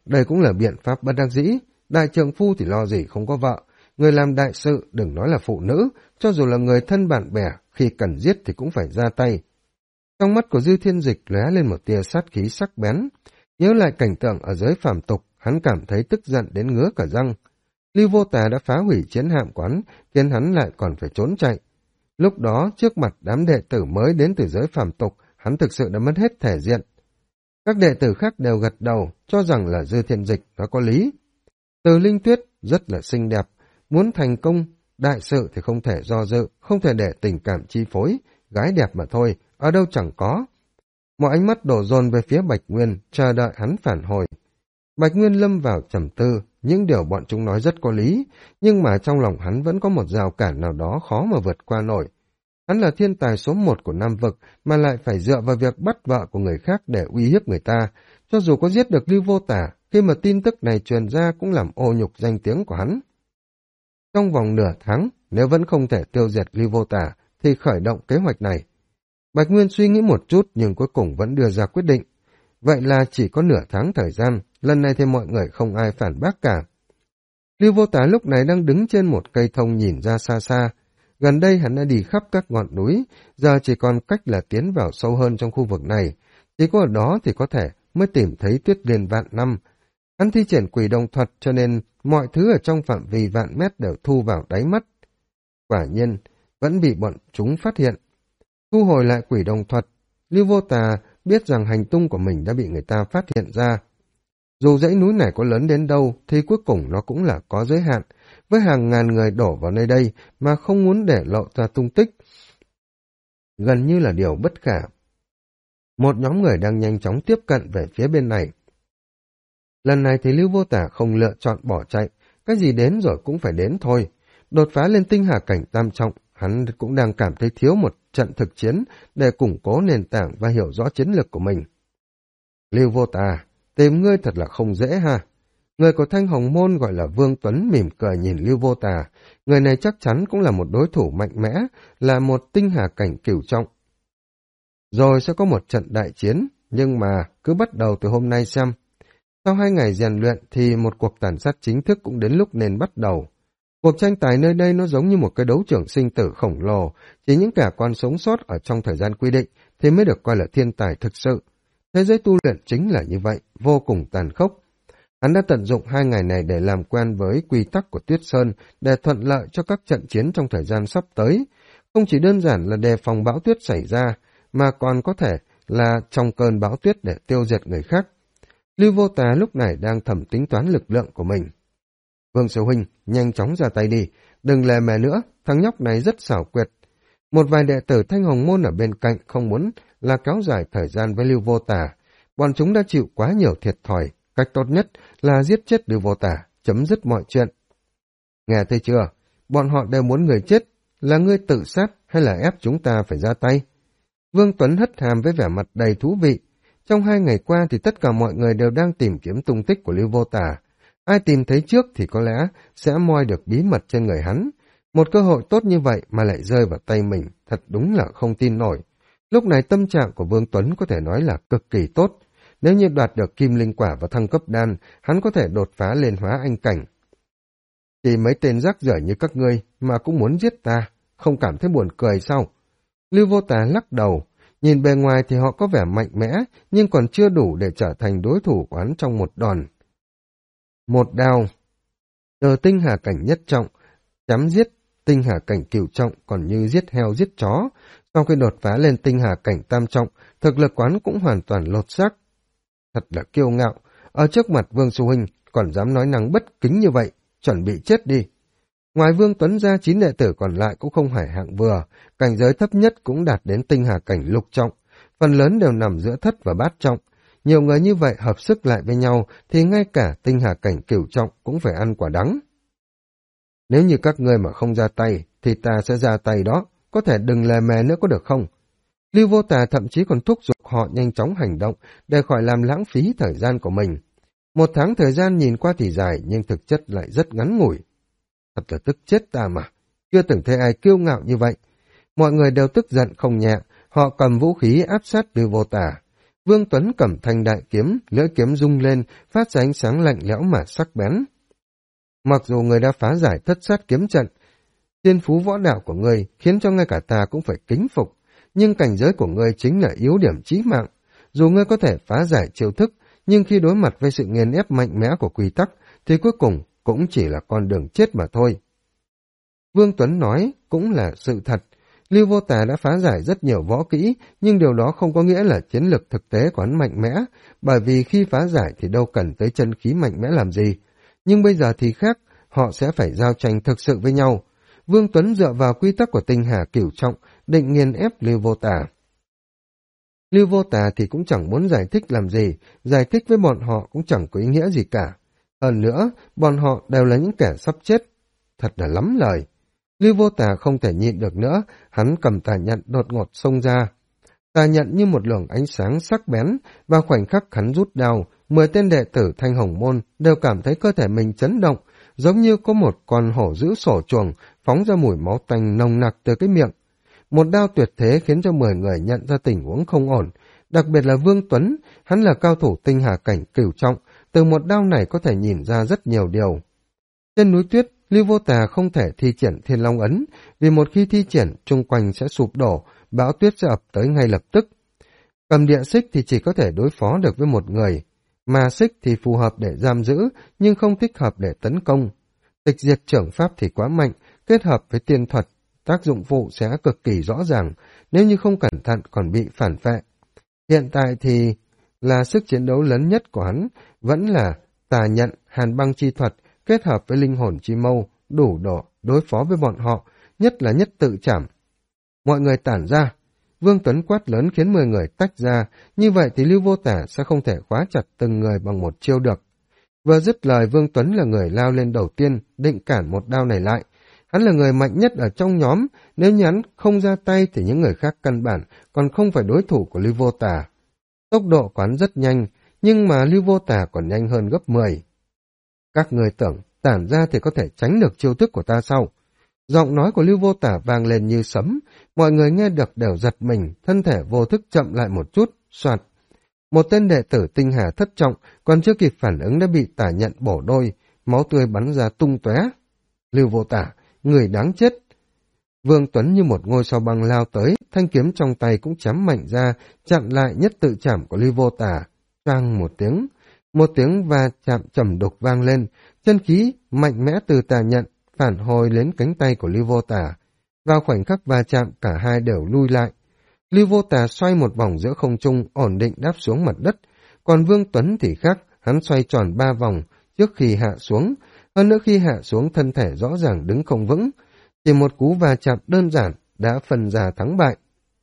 đây cũng là biện pháp bất đắc dĩ. Đại trượng phu thì lo gì không có vợ, người làm đại sự đừng nói là phụ nữ, cho dù là người thân bạn bè, khi cần giết thì cũng phải ra tay. Trong mắt của Dư Thiên Dịch lóe lên một tia sát khí sắc bén. Nhớ lại cảnh tượng ở giới phàm tục, hắn cảm thấy tức giận đến ngứa cả răng. Lưu Vô Tà đã phá hủy chiến hạm quán, khiến hắn lại còn phải trốn chạy. Lúc đó, trước mặt đám đệ tử mới đến từ giới phàm tục, hắn thực sự đã mất hết thể diện. Các đệ tử khác đều gật đầu, cho rằng là Dư Thiên Dịch nó có lý. Từ Linh Tuyết rất là xinh đẹp, muốn thành công, đại sự thì không thể do dự, không thể để tình cảm chi phối, gái đẹp mà thôi, ở đâu chẳng có. Mọi ánh mắt đổ dồn về phía Bạch Nguyên, chờ đợi hắn phản hồi. Bạch Nguyên lâm vào trầm tư, những điều bọn chúng nói rất có lý, nhưng mà trong lòng hắn vẫn có một rào cản nào đó khó mà vượt qua nổi. Hắn là thiên tài số 1 của Nam Vực, mà lại phải dựa vào việc bắt vợ của người khác để uy hiếp người ta. Cho dù có giết được Lưu Vô Tả, khi mà tin tức này truyền ra cũng làm ô nhục danh tiếng của hắn. Trong vòng nửa tháng, nếu vẫn không thể tiêu diệt Lưu Vô Tả, thì khởi động kế hoạch này. Bạch Nguyên suy nghĩ một chút nhưng cuối cùng vẫn đưa ra quyết định. Vậy là chỉ có nửa tháng thời gian, lần này thì mọi người không ai phản bác cả. Lưu Vô Tả lúc này đang đứng trên một cây thông nhìn ra xa xa. Gần đây hắn đã đi khắp các ngọn núi, giờ chỉ còn cách là tiến vào sâu hơn trong khu vực này. Chỉ có ở đó thì có thể mới tìm thấy Tuyết Liên vạn năm. Hắn thi triển quỷ đồng thuật cho nên mọi thứ ở trong phạm vi vạn mét đều thu vào đáy mắt. Quả nhiên, vẫn bị bọn chúng phát hiện. Thu hồi lại quỷ đồng thuật, Lưu Vô Tà biết rằng hành tung của mình đã bị người ta phát hiện ra. Dù dãy núi này có lớn đến đâu thì cuối cùng nó cũng là có giới hạn, với hàng ngàn người đổ vào nơi đây mà không muốn để lộ ra tung tích. Gần như là điều bất khả. Một nhóm người đang nhanh chóng tiếp cận về phía bên này. Lần này thì Lưu Vô Tả không lựa chọn bỏ chạy, cái gì đến rồi cũng phải đến thôi. Đột phá lên tinh hà cảnh tam trọng, hắn cũng đang cảm thấy thiếu một trận thực chiến để củng cố nền tảng và hiểu rõ chiến lược của mình. Lưu Vô Tả, tìm ngươi thật là không dễ ha. Người của Thanh Hồng Môn gọi là Vương Tuấn mỉm cười nhìn Lưu Vô Tả. Người này chắc chắn cũng là một đối thủ mạnh mẽ, là một tinh hà cảnh cửu trọng. Rồi sẽ có một trận đại chiến, nhưng mà cứ bắt đầu từ hôm nay xem. Sau 2 ngày rèn luyện thì một cuộc tàn sát chính thức cũng đến lúc nên bắt đầu. Cuộc tranh tài nơi đây nó giống như một cái đấu trường sinh tử khổng lồ, chỉ những kẻ còn sống sót ở trong thời gian quy định thì mới được coi là thiên tài thực sự. Thế giới tu luyện chính là như vậy, vô cùng tàn khốc. Hắn đã tận dụng 2 ngày này để làm quen với quy tắc của Tuyết Sơn để thuận lợi cho các trận chiến trong thời gian sắp tới. Không chỉ đơn giản là đề phòng bão tuyết xảy ra, mà còn có thể là trong cơn bão tuyết để tiêu diệt người khác. Lưu Vô Tà lúc này đang thầm tính toán lực lượng của mình. Vương Sư Huynh, nhanh chóng ra tay đi, đừng lề mề nữa, thằng nhóc này rất xảo quyệt. Một vài đệ tử Thanh Hồng Môn ở bên cạnh không muốn là kéo dài thời gian với Lưu Vô Tà. Bọn chúng đã chịu quá nhiều thiệt thòi, cách tốt nhất là giết chết Lưu Vô Tà, chấm dứt mọi chuyện. Nghe thấy chưa? Bọn họ đều muốn người chết, là ngươi tự sát hay là ép chúng ta phải ra tay? Vương Tuấn hất hàm với vẻ mặt đầy thú vị. Trong 2 ngày qua thì tất cả mọi người đều đang tìm kiếm tung tích của Lưu Vô Tà. Ai tìm thấy trước thì có lẽ sẽ moi được bí mật trên người hắn. Một cơ hội tốt như vậy mà lại rơi vào tay mình, thật đúng là không tin nổi. Lúc này tâm trạng của Vương Tuấn có thể nói là cực kỳ tốt. Nếu như đoạt được kim linh quả và thăng cấp đan, hắn có thể đột phá lên hóa anh cảnh. Thì mấy tên rác rưởi như các ngươi mà cũng muốn giết ta, không cảm thấy buồn cười sao? Lưu Vô Tà lắc đầu, nhìn bề ngoài thì họ có vẻ mạnh mẽ, nhưng còn chưa đủ để trở thành đối thủ của hắn trong một đòn. Một đao, từ tinh hà cảnh nhất trọng, chém giết tinh hà cảnh cửu trọng còn như giết heo giết chó. Sau khi đột phá lên tinh hà cảnh tam trọng, thực lực quán cũng hoàn toàn lột xác. Thật là kiêu ngạo, ở trước mặt Vương Sư Huynh còn dám nói năng bất kính như vậy, chuẩn bị chết đi. Ngoài Vương Tuấn ra 9 đệ tử còn lại cũng không phải hạng vừa, cảnh giới thấp nhất cũng đạt đến tinh hà cảnh lục trọng, phần lớn đều nằm giữa thất và bát trọng. Nhiều người như vậy hợp sức lại với nhau thì ngay cả tinh hà cảnh cửu trọng cũng phải ăn quả đắng. Nếu như các ngươi mà không ra tay thì ta sẽ ra tay đó, có thể đừng lề mề nữa có được không? Lưu Vô Tà thậm chí còn thúc giục họ nhanh chóng hành động để khỏi làm lãng phí thời gian của mình. 1 tháng thời gian nhìn qua thì dài nhưng thực chất lại rất ngắn ngủi. Thật là tức chết ta mà, chưa từng thấy ai kiêu ngạo như vậy. Mọi người đều tức giận không nhẹ, họ cầm vũ khí áp sát Lưu Vô Tà. Vương Tuấn cầm thanh đại kiếm, lưỡi kiếm rung lên, phát ra ánh sáng lạnh lẽo mà sắc bén. Mặc dù người đã phá giải thất sát kiếm trận, thiên phú võ đạo của người khiến cho ngay cả ta cũng phải kính phục, nhưng cảnh giới của ngươi chính là yếu điểm chí mạng. Dù ngươi có thể phá giải chiêu thức, nhưng khi đối mặt với sự nghiền ép mạnh mẽ của quy tắc, thì cuối cùng cũng chỉ là con đường chết mà thôi. Vương Tuấn nói cũng là sự thật. Lưu Vô Tà đã phá giải rất nhiều võ kỹ, nhưng điều đó không có nghĩa là chiến lược thực tế của hắn mạnh mẽ, bởi vì khi phá giải thì đâu cần tới chân khí mạnh mẽ làm gì. Nhưng bây giờ thì khác, họ sẽ phải giao tranh thực sự với nhau. Vương Tuấn dựa vào quy tắc của tinh hà cửu trọng, định nghiền ép Lưu Vô Tà. Lưu Vô Tà thì cũng chẳng muốn giải thích làm gì, giải thích với bọn họ cũng chẳng có ý nghĩa gì cả. Hơn nữa, bọn họ đều là những kẻ sắp chết. Thật là lắm lời. Lưu Vô Tà không thể nhịn được nữa, hắn cầm tà nhận đột ngột xông ra. Tà nhận như một luồng ánh sáng sắc bén, và khoảnh khắc hắn rút đao, 10 tên đệ tử Thanh Hồng Môn đều cảm thấy cơ thể mình chấn động, giống như có một con hổ dữ sổ chuồng, phóng ra mùi máu tanh nồng nặc từ cái miệng. Một đao tuyệt thế khiến cho 10 người nhận ra tình huống không ổn, đặc biệt là Vương Tuấn, hắn là cao thủ tinh hà cảnh cửu trọng, từ một đao này có thể nhìn ra rất nhiều điều. Trên núi tuyết, Lưu Vô Tà không thể thi triển Thiên Long Ấn, vì một khi thi triển, chung quanh sẽ sụp đổ, bão tuyết sẽ ập tới ngay lập tức. Cầm địa xích thì chỉ có thể đối phó được với một người, mà xích thì phù hợp để giam giữ, nhưng không thích hợp để tấn công. Tịch diệt trưởng pháp thì quá mạnh, kết hợp với tiên thuật, tác dụng phụ sẽ cực kỳ rõ ràng, nếu như không cẩn thận còn bị phản phệ. Hiện tại thì là sức chiến đấu lớn nhất của hắn, vẫn là tà nhận, hàn băng chi thuật, kết hợp với linh hồn chi mâu, đủ độ đối phó với bọn họ, nhất là nhất tự trảm. Mọi người tản ra. Vương Tuấn quát lớn khiến 10 người tách ra, như vậy thì Lưu Vô Tà sẽ không thể khóa chặt từng người bằng một chiêu được. Vừa dứt lời, Vương Tuấn là người lao lên đầu tiên, định cản một đao này lại. Hắn là người mạnh nhất ở trong nhóm, nếu như hắn không ra tay thì những người khác căn bản còn không phải đối thủ của Lưu Vô Tà. Tốc độ của hắn rất nhanh, nhưng mà Lưu Vô Tà còn nhanh hơn gấp 10. Các người tưởng tản ra thì có thể tránh được chiêu thức của ta sao? Giọng nói của Lưu Vô Tà vang lên như sấm, mọi người nghe được đều giật mình, thân thể vô thức chậm lại một chút, soạt. Một tên đệ tử tinh hà thất trọng, còn chưa kịp phản ứng đã bị tà nhận bổ đôi, máu tươi bắn ra tung tóe. Lưu Vô Tà, người đáng chết! Vương Tuấn như một ngôi sao băng lao tới, thanh kiếm trong tay cũng chém mạnh ra, chặn lại nhất tự chạm của Lưu Vô Tà. Choang một tiếng va chạm trầm đục vang lên, chân khí mạnh mẽ từ tà nhận phản hồi đến cánh tay của Lưu Vô Tà. Vào khoảnh khắc va chạm, cả hai đều lui lại. Lưu Vô Tà xoay một vòng giữa không trung, ổn định đáp xuống mặt đất, còn Vương Tuấn thì khác, hắn xoay tròn 3 vòng trước khi hạ xuống, hơn nữa khi hạ xuống thân thể rõ ràng đứng không vững, chỉ một cú va chạm đơn giản đã phân ra thắng bại.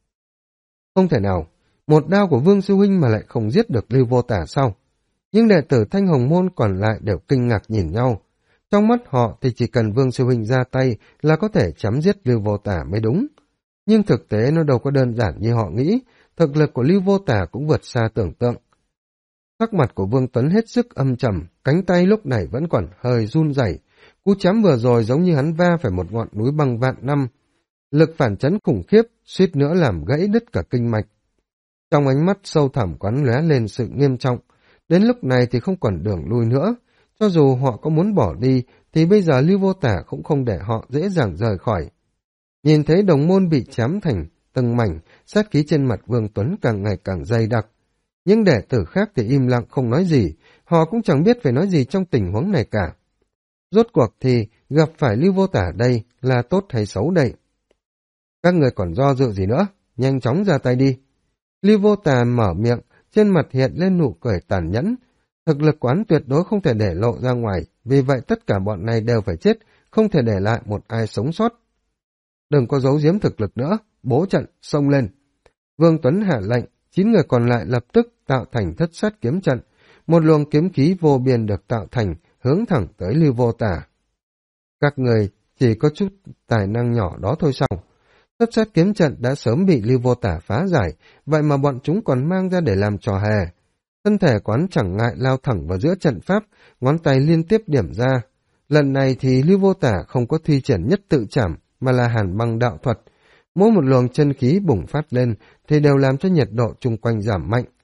Không thể nào, một đao của Vương Sư Huynh mà lại không giết được Lưu Vô Tà sao? Nhưng đệ tử Thanh Hồng Môn còn lại đều kinh ngạc nhìn nhau. Trong mắt họ thì chỉ cần Vương Sư Huynh ra tay là có thể chấm giết Lưu Vô Tà mới đúng. Nhưng thực tế nó đâu có đơn giản như họ nghĩ, thực lực của Lưu Vô Tà cũng vượt xa tưởng tượng. Sắc mặt của Vương Tuấn hết sức âm trầm, cánh tay lúc này vẫn còn hơi run rẩy. Cú chém vừa rồi giống như hắn va phải một ngọn núi băng vạn năm. Lực phản chấn khủng khiếp, suýt nữa làm gãy đứt cả kinh mạch. Trong ánh mắt sâu thẳm quán lóe lên sự nghiêm trọng. Đến lúc này thì không còn đường lui nữa. Cho dù họ có muốn bỏ đi, thì bây giờ Lưu Vô Tà cũng không để họ dễ dàng rời khỏi. Nhìn thấy đồng môn bị chém thành từng mảnh, sát khí trên mặt Vương Tuấn càng ngày càng dày đặc. Những đệ tử khác thì im lặng không nói gì, họ cũng chẳng biết phải nói gì trong tình huống này cả. Rốt cuộc thì gặp phải Lưu Vô Tà đây là tốt hay xấu đây? Các người còn do dự gì nữa, nhanh chóng ra tay đi. Lưu Vô Tà mở miệng, trên mặt hiện lên nụ cười tàn nhẫn. Thực lực quán tuyệt đối không thể để lộ ra ngoài, vì vậy tất cả bọn này đều phải chết, không thể để lại một ai sống sót. Đừng có giấu giếm thực lực nữa, bố trận, xông lên. Vương Tuấn hạ lệnh, 9 người còn lại lập tức tạo thành thất sát kiếm trận. Một luồng kiếm khí vô biên được tạo thành, hướng thẳng tới Lưu Vô Tà. Các người chỉ có chút tài năng nhỏ đó thôi sao? Thất sát kiếm trận đã sớm bị Lưu Vô Tà phá giải, vậy mà bọn chúng còn mang ra để làm trò hề. Thân thể quán chẳng ngại lao thẳng vào giữa trận pháp, ngón tay liên tiếp điểm ra. Lần này thì Lưu Vô Tà không có thi triển nhất tự trảm, mà là hàn băng đạo thuật. Mỗi một luồng chân khí bùng phát lên thì đều làm cho nhiệt độ chung quanh giảm mạnh.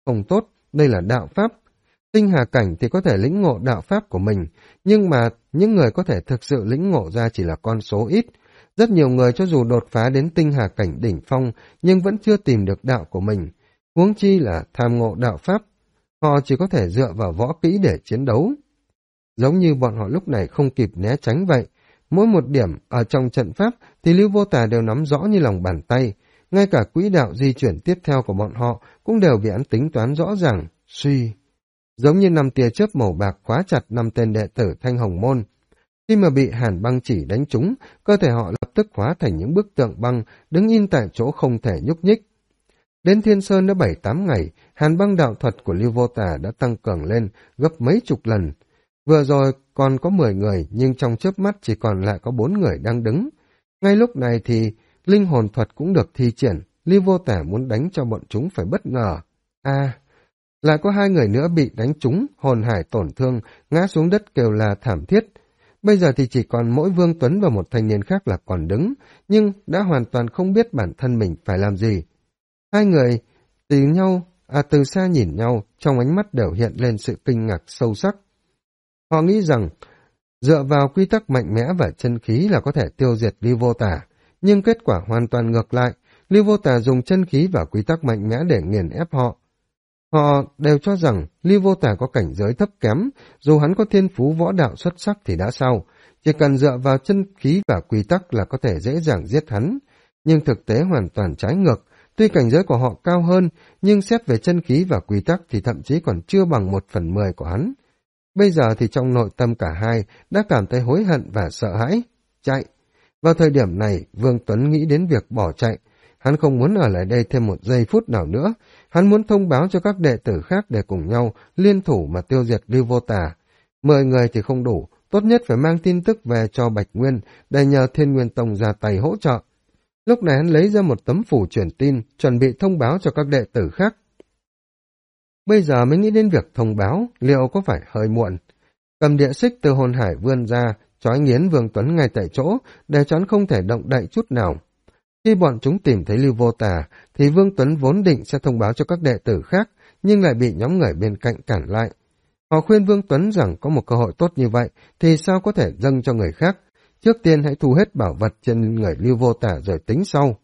không tốt, đây là đạo pháp. Tinh hà cảnh thì có thể lĩnh ngộ đạo pháp của mình, nhưng mà những người có thể thực sự lĩnh ngộ ra chỉ là con số ít. Rất nhiều người cho dù đột phá đến tinh hà cảnh đỉnh phong, nhưng vẫn chưa tìm được đạo của mình. Huống chi là tham ngộ đạo pháp, họ chỉ có thể dựa vào võ kỹ để chiến đấu. Giống như bọn họ lúc này không kịp né tránh vậy. Mỗi một điểm ở trong trận pháp thì Lưu Vô Tà đều nắm rõ như lòng bàn tay. Ngay cả quỹ đạo di chuyển tiếp theo của bọn họ cũng đều bị hắn tính toán rõ ràng. Suy, giống như 5 tia chớp màu bạc khóa chặt 5 tên đệ tử Thanh Hồng Môn. Khi mà bị Hàn Băng Chỉ đánh trúng, cơ thể họ lập tức hóa thành những bức tượng băng, đứng yên tại chỗ không thể nhúc nhích. Đến Thiên Sơn đã 7-8 ngày, Hàn Băng đạo thuật của Lưu Vô Tà đã tăng cường lên gấp mấy chục lần. Vừa rồi còn có 10 người, nhưng trong chớp mắt chỉ còn lại có 4 người đang đứng. Ngay lúc này thì linh hồn thuật cũng được thi triển, Lưu Vô Tà muốn đánh cho bọn chúng phải bất ngờ. Lại có 2 người nữa bị đánh trúng, hồn hải tổn thương, ngã xuống đất kêu là thảm thiết. Bây giờ thì chỉ còn mỗi Vương Tuấn và một thanh niên khác là còn đứng, nhưng đã hoàn toàn không biết bản thân mình phải làm gì. 2 người từ xa nhìn nhau, trong ánh mắt đều hiện lên sự kinh ngạc sâu sắc. Họ nghĩ rằng, dựa vào quy tắc mạnh mẽ và chân khí là có thể tiêu diệt Lưu Vô Tà, nhưng kết quả hoàn toàn ngược lại, Lưu Vô Tà dùng chân khí và quy tắc mạnh mẽ để nghiền ép họ. Họ đều cho rằng Lưu Vô Tà có cảnh giới thấp kém, dù hắn có thiên phú võ đạo xuất sắc thì đã sao, chỉ cần dựa vào chân khí và quy tắc là có thể dễ dàng giết hắn. Nhưng thực tế hoàn toàn trái ngược, tuy cảnh giới của họ cao hơn, nhưng xét về chân khí và quy tắc thì thậm chí còn chưa bằng 1/10 của hắn. Bây giờ thì trong nội tâm cả hai đã cảm thấy hối hận và sợ hãi. Chạy! Vào thời điểm này, Vương Tuấn nghĩ đến việc bỏ chạy. Hắn không muốn ở lại đây thêm một giây phút nào nữa. Hắn muốn thông báo cho các đệ tử khác để cùng nhau liên thủ mà tiêu diệt Lưu Vô Tà. 10 người thì không đủ, tốt nhất phải mang tin tức về cho Bạch Nguyên để nhờ Thiên Nguyên Tông ra tay hỗ trợ. Lúc này hắn lấy ra một tấm phủ truyền tin, chuẩn bị thông báo cho các đệ tử khác. Bây giờ mới nghĩ đến việc thông báo, liệu có phải hơi muộn? Cầm địa xích từ hồn hải vươn ra, trói nghiến Vương Tuấn ngay tại chỗ, để cho hắn không thể động đậy chút nào. Khi bọn chúng tìm thấy Lưu Vô Tà, thì Vương Tuấn vốn định sẽ thông báo cho các đệ tử khác, nhưng lại bị nhóm người bên cạnh cản lại. Họ khuyên Vương Tuấn rằng có một cơ hội tốt như vậy, thì sao có thể dâng cho người khác? Trước tiên hãy thu hết bảo vật trên người Lưu Vô Tà rồi tính sau.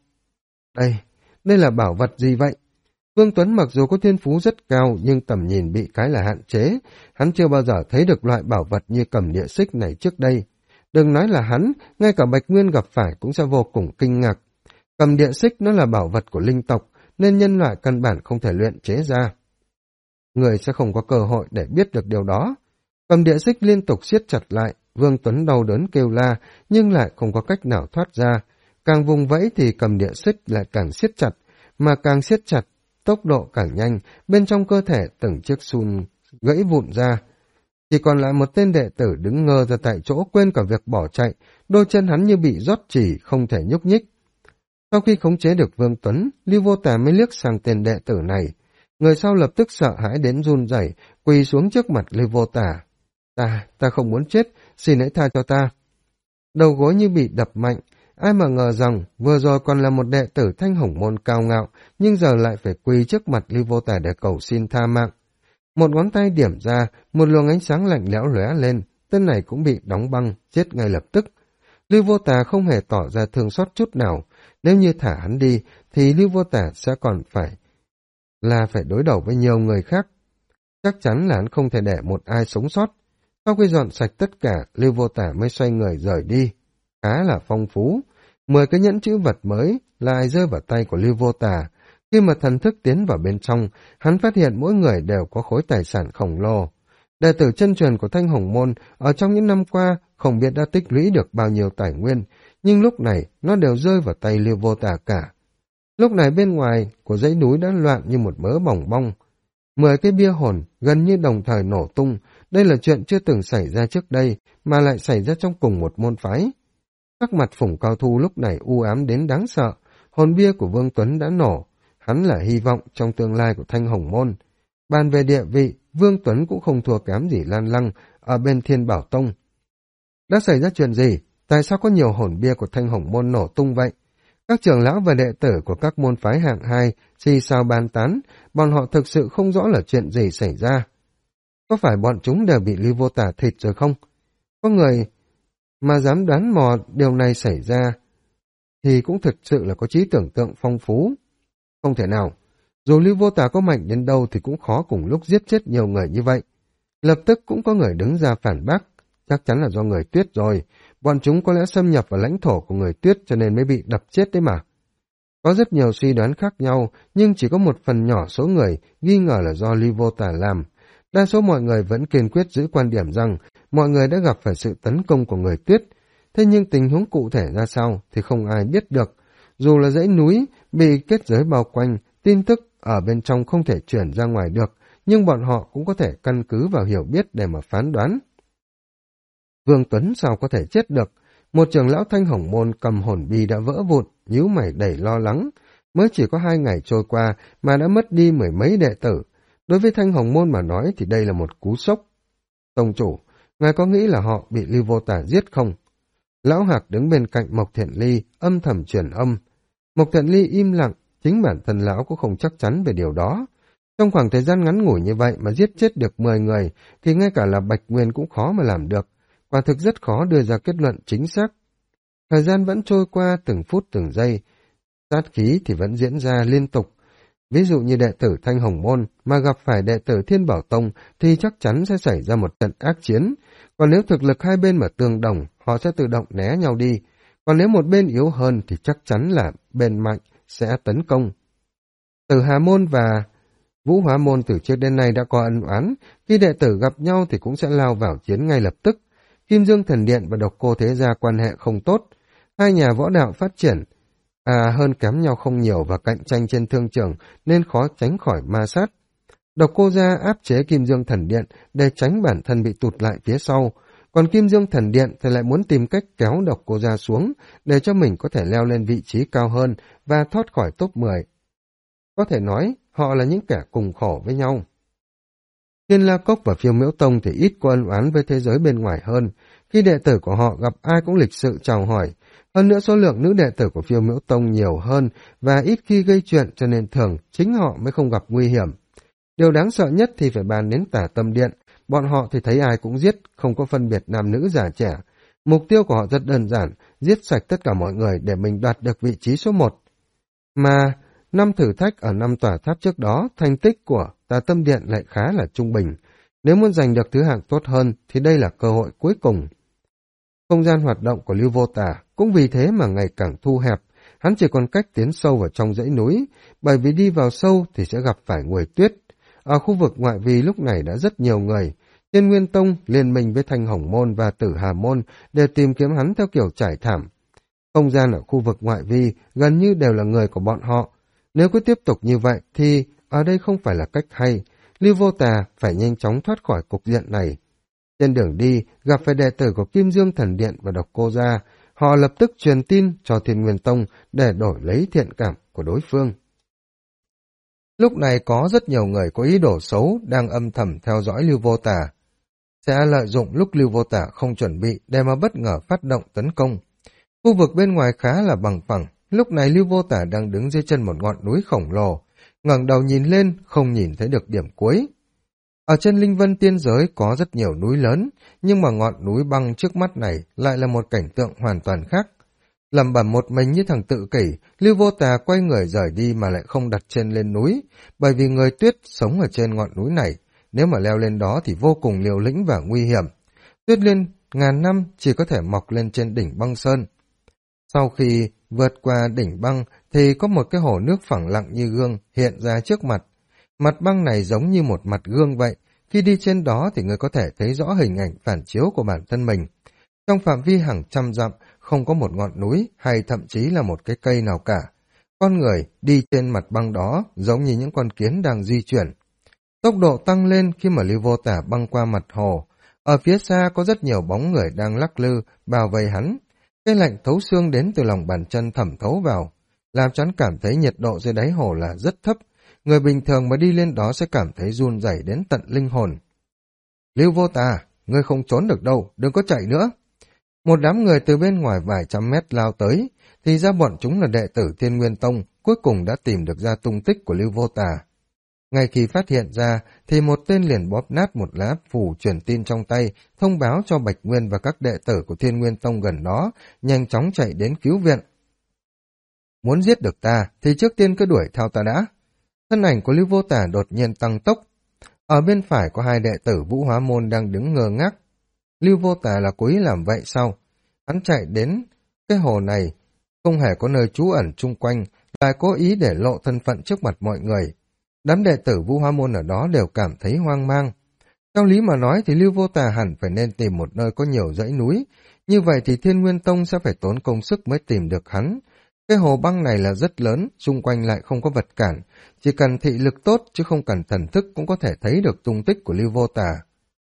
Đây là bảo vật gì vậy? Vương Tuấn mặc dù có thiên phú rất cao, nhưng tầm nhìn bị cái là hạn chế. Hắn chưa bao giờ thấy được loại bảo vật như cầm địa xích này trước đây. Đừng nói là hắn, ngay cả Bạch Nguyên gặp phải cũng sẽ vô cùng kinh ngạc. Cầm địa xích nó là bảo vật của linh tộc, nên nhân loại căn bản không thể luyện chế ra. Người sẽ không có cơ hội để biết được điều đó. Cầm địa xích liên tục siết chặt lại, Vương Tuấn đau đớn kêu la, nhưng lại không có cách nào thoát ra. Càng vùng vẫy thì cầm địa xích lại càng siết chặt, mà càng siết chặt, tốc độ càng nhanh, bên trong cơ thể từng chiếc xun gãy vụn ra. Chỉ còn lại một tên đệ tử đứng ngơ ra tại chỗ, quên cả việc bỏ chạy, đôi chân hắn như bị rót chỉ, không thể nhúc nhích. Sau khi khống chế được Vương Tuấn, Lưu Vô Tà mới liếc sang tên đệ tử này. Người sau lập tức sợ hãi đến run rẩy, quỳ xuống trước mặt Lưu Vô Tà. Ta không muốn chết, xin hãy tha cho ta. Đầu gối như bị đập mạnh, ai mà ngờ rằng vừa rồi còn là một đệ tử Thanh Hồng Môn cao ngạo, nhưng giờ lại phải quỳ trước mặt Lưu Vô Tà để cầu xin tha mạng. Một ngón tay điểm ra, một luồng ánh sáng lạnh lẽo lóe lên, tên này cũng bị đóng băng, chết ngay lập tức. Lưu Vô Tà không hề tỏ ra thương xót chút nào, nếu như thả hắn đi thì Lưu Vô Tà sẽ còn phải đối đầu với nhiều người khác. Chắc chắn là hắn không thể để một ai sống sót. Sau khi dọn sạch tất cả, Lưu Vô Tà mới xoay người rời đi. Khá là phong phú. 10 cái nhẫn chữ vật mới lại rơi vào tay của Lưu Vô Tà. Khi mà thần thức tiến vào bên trong, hắn phát hiện mỗi người đều có khối tài sản khổng lồ. Đệ tử chân truyền của Thanh Hồng Môn ở trong những năm qua không biết đã tích lũy được bao nhiêu tài nguyên, nhưng lúc này nó đều rơi vào tay Lưu Vô Tà cả. Lúc này bên ngoài của dãy núi đã loạn như một mớ bòng bong. 10 cái bia hồn gần như đồng thời nổ tung. Đây là chuyện chưa từng xảy ra trước đây, mà lại xảy ra trong cùng một môn phái. Sắc mặt Phùng Cao Thu lúc này u ám đến đáng sợ. Hồn bia của Vương Tuấn đã nổ. Hắn là hy vọng trong tương lai của Thanh Hồng Môn. Bàn về địa vị, Vương Tuấn cũng không thua kém gì Lan Lăng ở bên Thiên Bảo Tông. Đã xảy ra chuyện gì? Tại sao có nhiều hồn bia của Thanh Hồng Môn nổ tung vậy? Các trưởng lão và đệ tử của các môn phái hạng 2 xì xào bàn tán, bọn họ thực sự không rõ là chuyện gì xảy ra. Có phải bọn chúng đều bị Lưu Vô Tả thịt rồi không? Có người mà dám đoán mò điều này xảy ra thì cũng thực sự là có trí tưởng tượng phong phú. Không thể nào, dù Lưu Vô Tả có mạnh đến đâu thì cũng khó cùng lúc giết chết nhiều người như vậy. Lập tức cũng có người đứng ra phản bác, chắc chắn là do người Tuyết rồi, bọn chúng có lẽ xâm nhập vào lãnh thổ của người Tuyết cho nên mới bị đập chết đấy mà. Có rất nhiều suy đoán khác nhau, nhưng chỉ có một phần nhỏ số người nghi ngờ là do Lưu Vô Tả làm. Đa số mọi người vẫn kiên quyết giữ quan điểm rằng mọi người đã gặp phải sự tấn công của người Tuyết. Thế nhưng tình huống cụ thể ra sao thì không ai biết được. Dù là dãy núi bị kết giới bao quanh, tin tức ở bên trong không thể chuyển ra ngoài được, nhưng bọn họ cũng có thể căn cứ vào hiểu biết để mà phán đoán. Vương Tuấn sao có thể chết được? Một trưởng lão Thanh Hồng Môn cầm hồn bì đã vỡ vụn, nhíu mày đầy lo lắng. Mới chỉ có 2 ngày trôi qua mà đã mất đi 10 mấy đệ tử. Đối với Thanh Hồng Môn mà nói thì đây là một cú sốc. Tông chủ, ngài có nghĩ là họ bị Lưu Vô Tả giết không? Lão Hạc đứng bên cạnh Mộc Thiện Ly, âm thầm truyền âm. Mộc Thiện Ly im lặng, chính bản thân lão cũng không chắc chắn về điều đó. Trong khoảng thời gian ngắn ngủi như vậy mà giết chết được 10 người thì ngay cả là Bạch Nguyên cũng khó mà làm được. Quả thực rất khó đưa ra kết luận chính xác. Thời gian vẫn trôi qua từng phút từng giây, sát khí thì vẫn diễn ra liên tục. Ví dụ như đệ tử Thanh Hồng Môn mà gặp phải đệ tử Thiên Bảo Tông thì chắc chắn sẽ xảy ra một trận ác chiến. Còn nếu thực lực hai bên mà tương đồng, họ sẽ tự động né nhau đi. Còn nếu một bên yếu hơn thì chắc chắn là bên mạnh sẽ tấn công. Tử Hà Môn và Vũ Hóa Môn từ trước đến nay đã có ân oán, khi đệ tử gặp nhau thì cũng sẽ lao vào chiến ngay lập tức. Kim Dương Thần Điện và Độc Cô Thế Gia quan hệ không tốt. Hai nhà võ đạo phát triển hơn kém nhau không nhiều và cạnh tranh trên thương trường nên khó tránh khỏi ma sát. Độc Cô Gia áp chế Kim Dương Thần Điện để tránh bản thân bị tụt lại phía sau, còn Kim Dương Thần Điện thì lại muốn tìm cách kéo Độc Cô Gia xuống để cho mình có thể leo lên vị trí cao hơn và thoát khỏi top 10. Có thể nói họ là những kẻ cùng khổ với nhau. Thiên La Cốc và Phiêu Miễu Tông thì ít có ân oán với thế giới bên ngoài hơn. Khi đệ tử của họ gặp ai cũng lịch sự chào hỏi. Hơn nữa số lượng nữ đệ tử của Phiêu Miễu Tông nhiều hơn và ít khi gây chuyện cho nên thường chính họ mới không gặp nguy hiểm. Điều đáng sợ nhất thì phải bàn đến Tả Tâm Điện. Bọn họ thì thấy ai cũng giết, không có phân biệt nam nữ già trẻ. Mục tiêu của họ rất đơn giản, giết sạch tất cả mọi người để mình đoạt được vị trí số 1. Mà 5 thử thách ở 5 tòa tháp trước đó, thành tích của Tà Tâm Điện lại khá là trung bình. Nếu muốn giành được thứ hạng tốt hơn thì đây là cơ hội cuối cùng. Không gian hoạt động của Lưu Vô Tả cũng vì thế mà ngày càng thu hẹp. Hắn chỉ còn cách tiến sâu vào trong dãy núi, bởi vì đi vào sâu thì sẽ gặp phải nguồi tuyết. Ở khu vực ngoại vi lúc này đã rất nhiều người. Thiên Nguyên Tông liên minh với Thanh Hồng Môn và Tử Hà Môn để tìm kiếm hắn theo kiểu trải thảm. Không gian ở khu vực ngoại vi gần như đều là người của bọn họ. Nếu cứ tiếp tục như vậy thì ở đây không phải là cách hay. Lưu Vô Tà phải nhanh chóng thoát khỏi cục diện này. Trên đường đi, gặp phải đệ tử của Kim Dương Thần Điện và Độc Cô Gia, họ lập tức truyền tin cho Thiên Nguyên Tông để đổi lấy thiện cảm của đối phương. Lúc này có rất nhiều người có ý đồ xấu đang âm thầm theo dõi Lưu Vô Tà. Sẽ lợi dụng lúc Lưu Vô Tà không chuẩn bị để mà bất ngờ phát động tấn công. Khu vực bên ngoài khá là bằng phẳng, lúc này Lưu Vô Tả đang đứng dưới chân một ngọn núi khổng lồ, ngẩng đầu nhìn lên không nhìn thấy được điểm cuối. Ở trên Linh Vân Tiên Giới có rất nhiều núi lớn, nhưng mà ngọn núi băng trước mắt này lại là một cảnh tượng hoàn toàn khác. Lẩm bẩm một mình như thằng tự kỷ, Lưu Vô Tà quay người rời đi mà lại không đặt chân lên núi, bởi vì người Tuyết sống ở trên ngọn núi này, nếu mà leo lên đó thì vô cùng liều lĩnh và nguy hiểm. Tuyết liên ngàn năm chỉ có thể mọc lên trên đỉnh băng sơn. Sau khi vượt qua đỉnh băng thì có một cái hồ nước phẳng lặng như gương hiện ra trước mặt. Mặt băng này giống như một mặt gương vậy, khi đi trên đó thì người có thể thấy rõ hình ảnh phản chiếu của bản thân mình. Trong phạm vi hàng trăm dặm không có một ngọn núi hay thậm chí là một cái cây nào cả. Con người đi trên mặt băng đó giống như những con kiến đang di chuyển. Tốc độ tăng lên khi mà Lưu Vô Tả băng qua mặt hồ. Ở phía xa có rất nhiều bóng người đang lắc lư bao vây hắn. Cái lạnh thấu xương đến từ lòng bàn chân thẩm thấu vào, làm cho hắn cảm thấy nhiệt độ dưới đáy hồ là rất thấp. Người bình thường mà đi lên đó sẽ cảm thấy run rẩy đến tận linh hồn. Lưu Vô Tà, ngươi không trốn được đâu, đừng có chạy nữa. Một đám người từ bên ngoài vài trăm mét lao tới, thì ra bọn chúng là đệ tử Thiên Nguyên Tông, cuối cùng đã tìm được ra tung tích của Lưu Vô Tà. Ngay khi phát hiện ra, thì một tên liền bóp nát một lá phủ truyền tin trong tay, thông báo cho Bạch Nguyên và các đệ tử của Thiên Nguyên Tông gần đó, nhanh chóng chạy đến cứu viện. Muốn giết được ta, thì trước tiên cứ đuổi theo ta đã. Thân ảnh của Lưu Vô Tà đột nhiên tăng tốc. Ở bên phải có hai đệ tử Vũ Hóa Môn đang đứng ngơ ngác. Lưu Vô Tà là cố ý làm vậy sao? Hắn chạy đến cái hồ này, không hề có nơi trú ẩn chung quanh, lại cố ý để lộ thân phận trước mặt mọi người. Đám đệ tử Vũ Hóa Môn ở đó đều cảm thấy hoang mang. Theo lý mà nói thì Lưu Vô Tà hẳn phải nên tìm một nơi có nhiều dãy núi, như vậy thì Thiên Nguyên Tông sẽ phải tốn công sức mới tìm được hắn. Cái hồ băng này là rất lớn, xung quanh lại không có vật cản, chỉ cần thị lực tốt chứ không cần thần thức cũng có thể thấy được tung tích của Lưu Vô Tà.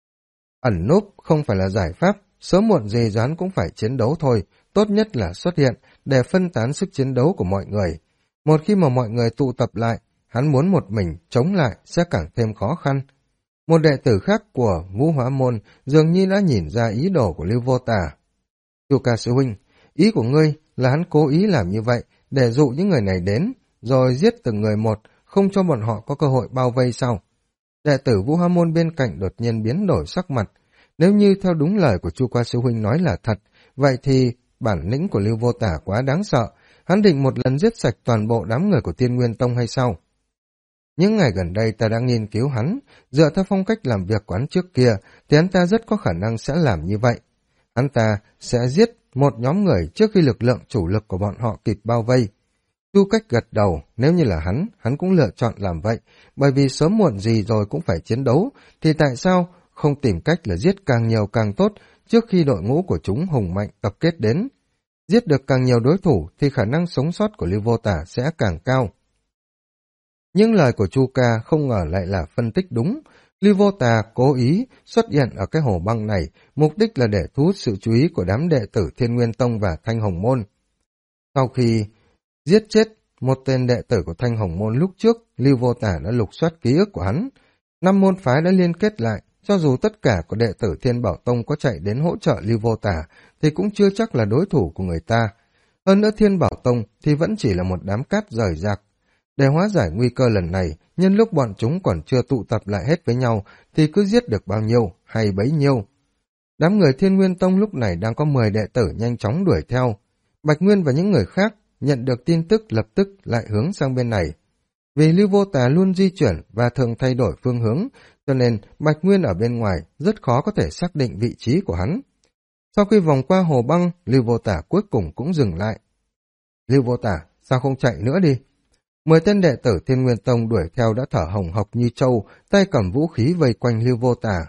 Ẩn núp không phải là giải pháp, sớm muộn gì hắn cũng phải chiến đấu thôi, tốt nhất là xuất hiện để phân tán sức chiến đấu của mọi người. Một khi mà mọi người tụ tập lại, hắn muốn một mình chống lại sẽ càng thêm khó khăn. Một đệ tử khác của Vũ Hóa Môn dường như đã nhìn ra ý đồ của Lưu Vô Tà. Chu Ca sư huynh, ý của ngươi là hắn cố ý làm như vậy để dụ những người này đến, rồi giết từng người một, không cho bọn họ có cơ hội bao vây sao? Đệ tử Vũ Hóa Môn bên cạnh đột nhiên biến đổi sắc mặt. Nếu như theo đúng lời của Chu Qua sư huynh nói là thật, vậy thì bản lĩnh của Lưu Vô Tà quá đáng sợ. Hắn định một lần giết sạch toàn bộ đám người của Thiên Nguyên Tông hay sao? Những ngày gần đây ta đã nghiên cứu hắn, dựa theo phong cách làm việc của hắn trước kia, thì hắn ta rất có khả năng sẽ làm như vậy. Hắn ta sẽ giết một nhóm người trước khi lực lượng chủ lực của bọn họ kịp bao vây. Chu Cách gật đầu, nếu như là hắn cũng lựa chọn làm vậy, bởi vì sớm muộn gì rồi cũng phải chiến đấu, thì tại sao không tìm cách là giết càng nhiều càng tốt trước khi đội ngũ của chúng hùng mạnh tập kết đến. Giết được càng nhiều đối thủ thì khả năng sống sót của Lưu Vô Tà sẽ càng cao. Những lời của Chu Ca không ngờ lại là phân tích đúng. Lưu Vô Tà cố ý xuất hiện ở cái hồ băng này, mục đích là để thu hút sự chú ý của đám đệ tử Thiên Nguyên Tông và Thanh Hồng Môn. Sau khi giết chết một tên đệ tử của Thanh Hồng Môn lúc trước, Lưu Vô Tà đã lục soát ký ức của hắn. 5 môn phái đã liên kết lại, cho dù tất cả của đệ tử Thiên Bảo Tông có chạy đến hỗ trợ Lưu Vô Tà, thì cũng chưa chắc là đối thủ của người ta. Hơn nữa Thiên Bảo Tông thì vẫn chỉ là một đám cát rời rạc. Để hóa giải nguy cơ lần này, nhân lúc bọn chúng còn chưa tụ tập lại hết với nhau, thì cứ giết được bao nhiêu hay bấy nhiêu. Đám người Thiên Nguyên Tông lúc này đang có 10 đệ tử nhanh chóng đuổi theo. Bạch Nguyên và những người khác nhận được tin tức lập tức lại hướng sang bên này. Vì Lưu Vô Tà luôn di chuyển và thường thay đổi phương hướng, cho nên Bạch Nguyên ở bên ngoài rất khó có thể xác định vị trí của hắn. Sau khi vòng qua hồ băng, Lưu Vô Tà cuối cùng cũng dừng lại. Lưu Vô Tà, sao không chạy nữa đi? 10 tên đệ tử Thiên Nguyên Tông đuổi theo đã thở hồng hộc như trâu, tay cầm vũ khí vây quanh Lưu Vô Tà.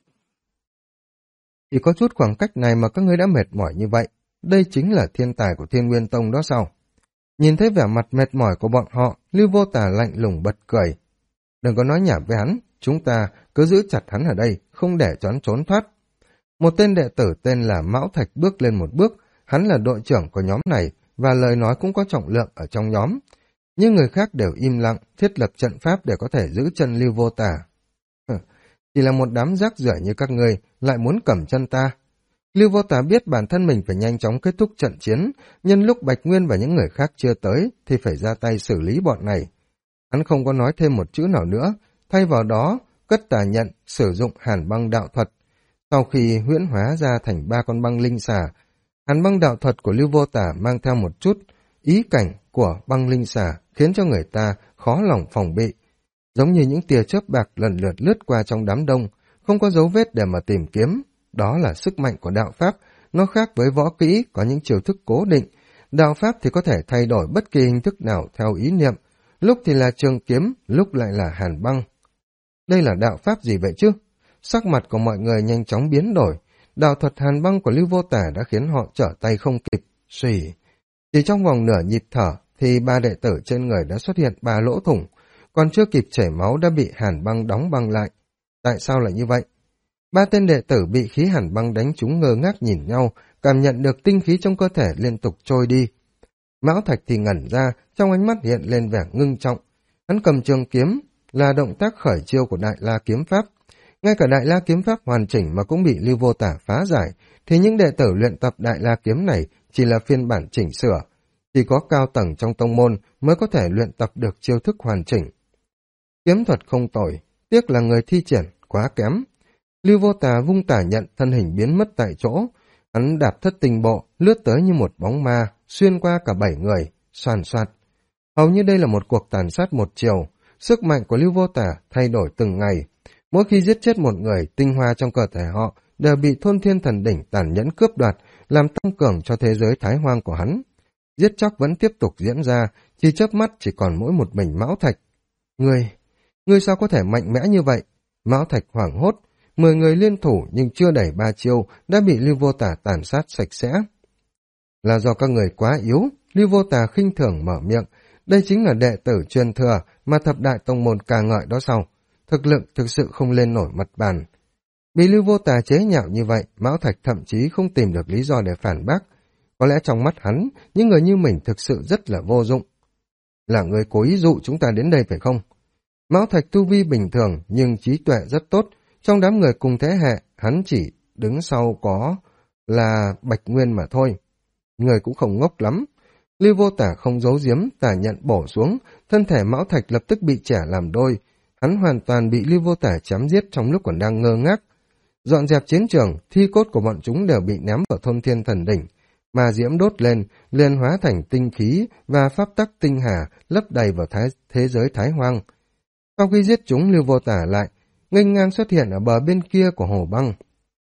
Chỉ có chút khoảng cách này mà các ngươi đã mệt mỏi như vậy. Đây chính là thiên tài của Thiên Nguyên Tông đó sao? Nhìn thấy vẻ mặt mệt mỏi của bọn họ, Lưu Vô Tà lạnh lùng bật cười. Đừng có nói nhảm với hắn, chúng ta cứ giữ chặt hắn ở đây, không để cho hắn trốn thoát. Một tên đệ tử tên là Mão Thạch bước lên một bước, hắn là đội trưởng của nhóm này và lời nói cũng có trọng lượng ở trong nhóm. Nhưng người khác đều im lặng, thiết lập trận pháp để có thể giữ chân Lưu Vô Tà. Chỉ là một đám rác rưởi như các ngươi lại muốn cầm chân ta. Lưu Vô Tà biết bản thân mình phải nhanh chóng kết thúc trận chiến, nhân lúc Bạch Nguyên và những người khác chưa tới thì phải ra tay xử lý bọn này. Hắn không có nói thêm một chữ nào nữa, thay vào đó cất tà nhận sử dụng hàn băng đạo thuật. Sau khi huyễn hóa ra thành 3 con băng linh xà, hàn băng đạo thuật của Lưu Vô Tà mang theo một chút ý cảnh của băng linh xà khiến cho người ta khó lòng phòng bị. Giống như những tia chớp bạc lần lượt lướt qua trong đám đông, không có dấu vết để mà tìm kiếm. Đó là sức mạnh của đạo pháp, nó khác với võ kỹ có những chiêu thức cố định. Đạo pháp thì có thể thay đổi bất kỳ hình thức nào theo ý niệm, lúc thì là trường kiếm, lúc lại là hàn băng. Đây là đạo pháp gì vậy chứ? Sắc mặt của mọi người nhanh chóng biến đổi, đạo thuật hàn băng của Lưu Vô Tà đã khiến họ trở tay không kịp. Xùy! Chỉ trong vòng nửa nhịp thở thì 3 đệ tử trên người đã xuất hiện 3 lỗ thủng, còn chưa kịp chảy máu đã bị hàn băng đóng băng lại. Tại sao lại như vậy? 3 tên đệ tử bị khí hàn băng đánh trúng ngơ ngác nhìn nhau, cảm nhận được tinh khí trong cơ thể liên tục trôi đi. Mão Thạch thì ngẩn ra, trong ánh mắt hiện lên vẻ ngưng trọng. Hắn cầm trường kiếm, là động tác khởi chiêu của Đại La kiếm pháp. Ngay cả Đại La kiếm pháp hoàn chỉnh mà cũng bị Lưu Vô Tả phá giải, thì những đệ tử luyện tập Đại La kiếm này chỉ là phiên bản chỉnh sửa. Chỉ có cao tầng trong tông môn mới có thể luyện tập được chiêu thức hoàn chỉnh. Kiếm thuật không tồi, tiếc là người thi triển quá kém. Lưu Vô Tà vung tả nhận, thân hình biến mất tại chỗ. Hắn đạp thất tình bộ, lướt tới như một bóng ma, xuyên qua cả 7 người, xoàn xoạt. Hầu như đây là một cuộc tàn sát một chiều. Sức mạnh của Lưu Vô Tà thay đổi từng ngày. Mỗi khi giết chết một người, tinh hoa trong cơ thể họ đều bị Thôn Thiên Thần Đỉnh tàn nhẫn cướp đoạt, làm tăng cường cho thế giới thái hoang của hắn. Giết chóc vẫn tiếp tục diễn ra, chỉ chớp mắt chỉ còn mỗi một mình Mão Thạch. Ngươi sao có thể mạnh mẽ như vậy? Mão Thạch hoảng hốt, 10 người liên thủ nhưng chưa đẩy 3 chiêu đã bị Lưu Vô Tả tàn sát sạch sẽ. Là do các người quá yếu, Lưu Vô Tả khinh thường mở miệng, đây chính là đệ tử truyền thừa mà thập đại tông môn ca ngợi đó sau. Thực lực thực sự không lên nổi mặt bàn. Bị Lưu Vô Tả chế nhạo như vậy, Mão Thạch thậm chí không tìm được lý do để phản bác. Có lẽ trong mắt hắn, những người như mình thực sự rất là vô dụng. Là người cố ý dụ chúng ta đến đây phải không? Mão Thạch tu vi bình thường nhưng trí tuệ rất tốt. Trong đám người cùng thế hệ, hắn chỉ đứng sau có là Bạch Nguyên mà thôi. Người cũng không ngốc lắm. Lưu Vô Tả không giấu giếm, tả nhận bổ xuống, thân thể Mão Thạch lập tức bị chẻ làm đôi. Hắn hoàn toàn bị Lưu Vô Tả chém giết trong lúc còn đang ngơ ngác. Dọn dẹp chiến trường, thi cốt của bọn chúng đều bị ném vào Thôn Thiên Thần Đỉnh. Mà diễm đốt lên, liền hóa thành tinh khí và pháp tắc tinh hà lấp đầy vào thế giới thái hoang. Sau khi giết chúng, Lưu Vô Tả lại nghênh ngang xuất hiện ở bờ bên kia của hồ băng.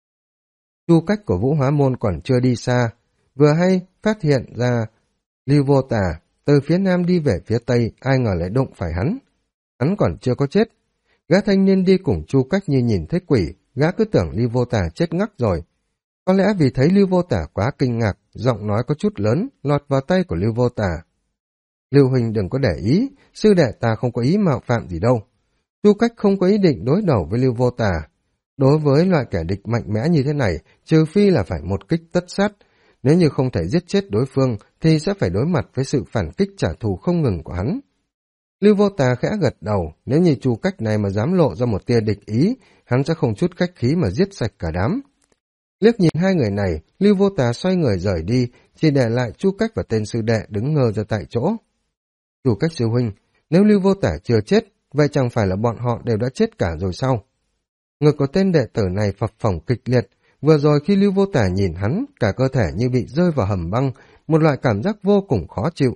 Chu Cách của Vũ Hóa Môn còn chưa đi xa, vừa hay phát hiện ra Lưu Vô Tả từ phía nam đi về phía tây, ai ngờ lại đụng phải hắn. Hắn còn chưa có chết. Gã thanh niên đi cùng Chu Cách như nhìn thấy quỷ, gã cứ tưởng Lưu Vô Tả chết ngắc rồi. Có lẽ vì thấy Lưu Vô Tả quá kinh ngạc, giọng nói có chút lớn, lọt vào tay của Lưu Vô Tả. Lưu huynh đừng có để ý, sư đệ ta không có ý mạo phạm gì đâu. Chu Cách không có ý định đối đầu với Lưu Vô Tả. Đối với loại kẻ địch mạnh mẽ như thế này, trừ phi là phải một kích tất sát. Nếu như không thể giết chết đối phương, thì sẽ phải đối mặt với sự phản kích trả thù không ngừng của hắn. Lưu Vô Tả khẽ gật đầu, nếu như Chu Cách này mà dám lộ ra một tia địch ý, hắn sẽ không chút khách khí mà giết sạch cả đám. Liếc nhìn hai người này, Lưu Vô Tả xoay người rời đi, chỉ để lại Chu Cách và tên sư đệ đứng ngơ ra tại chỗ. Chu Cách sư huynh, nếu Lưu Vô Tả chưa chết, vậy chẳng phải là bọn họ đều đã chết cả rồi sao? Ngực của tên đệ tử này phập phồng kịch liệt, vừa rồi khi Lưu Vô Tả nhìn hắn, cả cơ thể như bị rơi vào hầm băng, một loại cảm giác vô cùng khó chịu.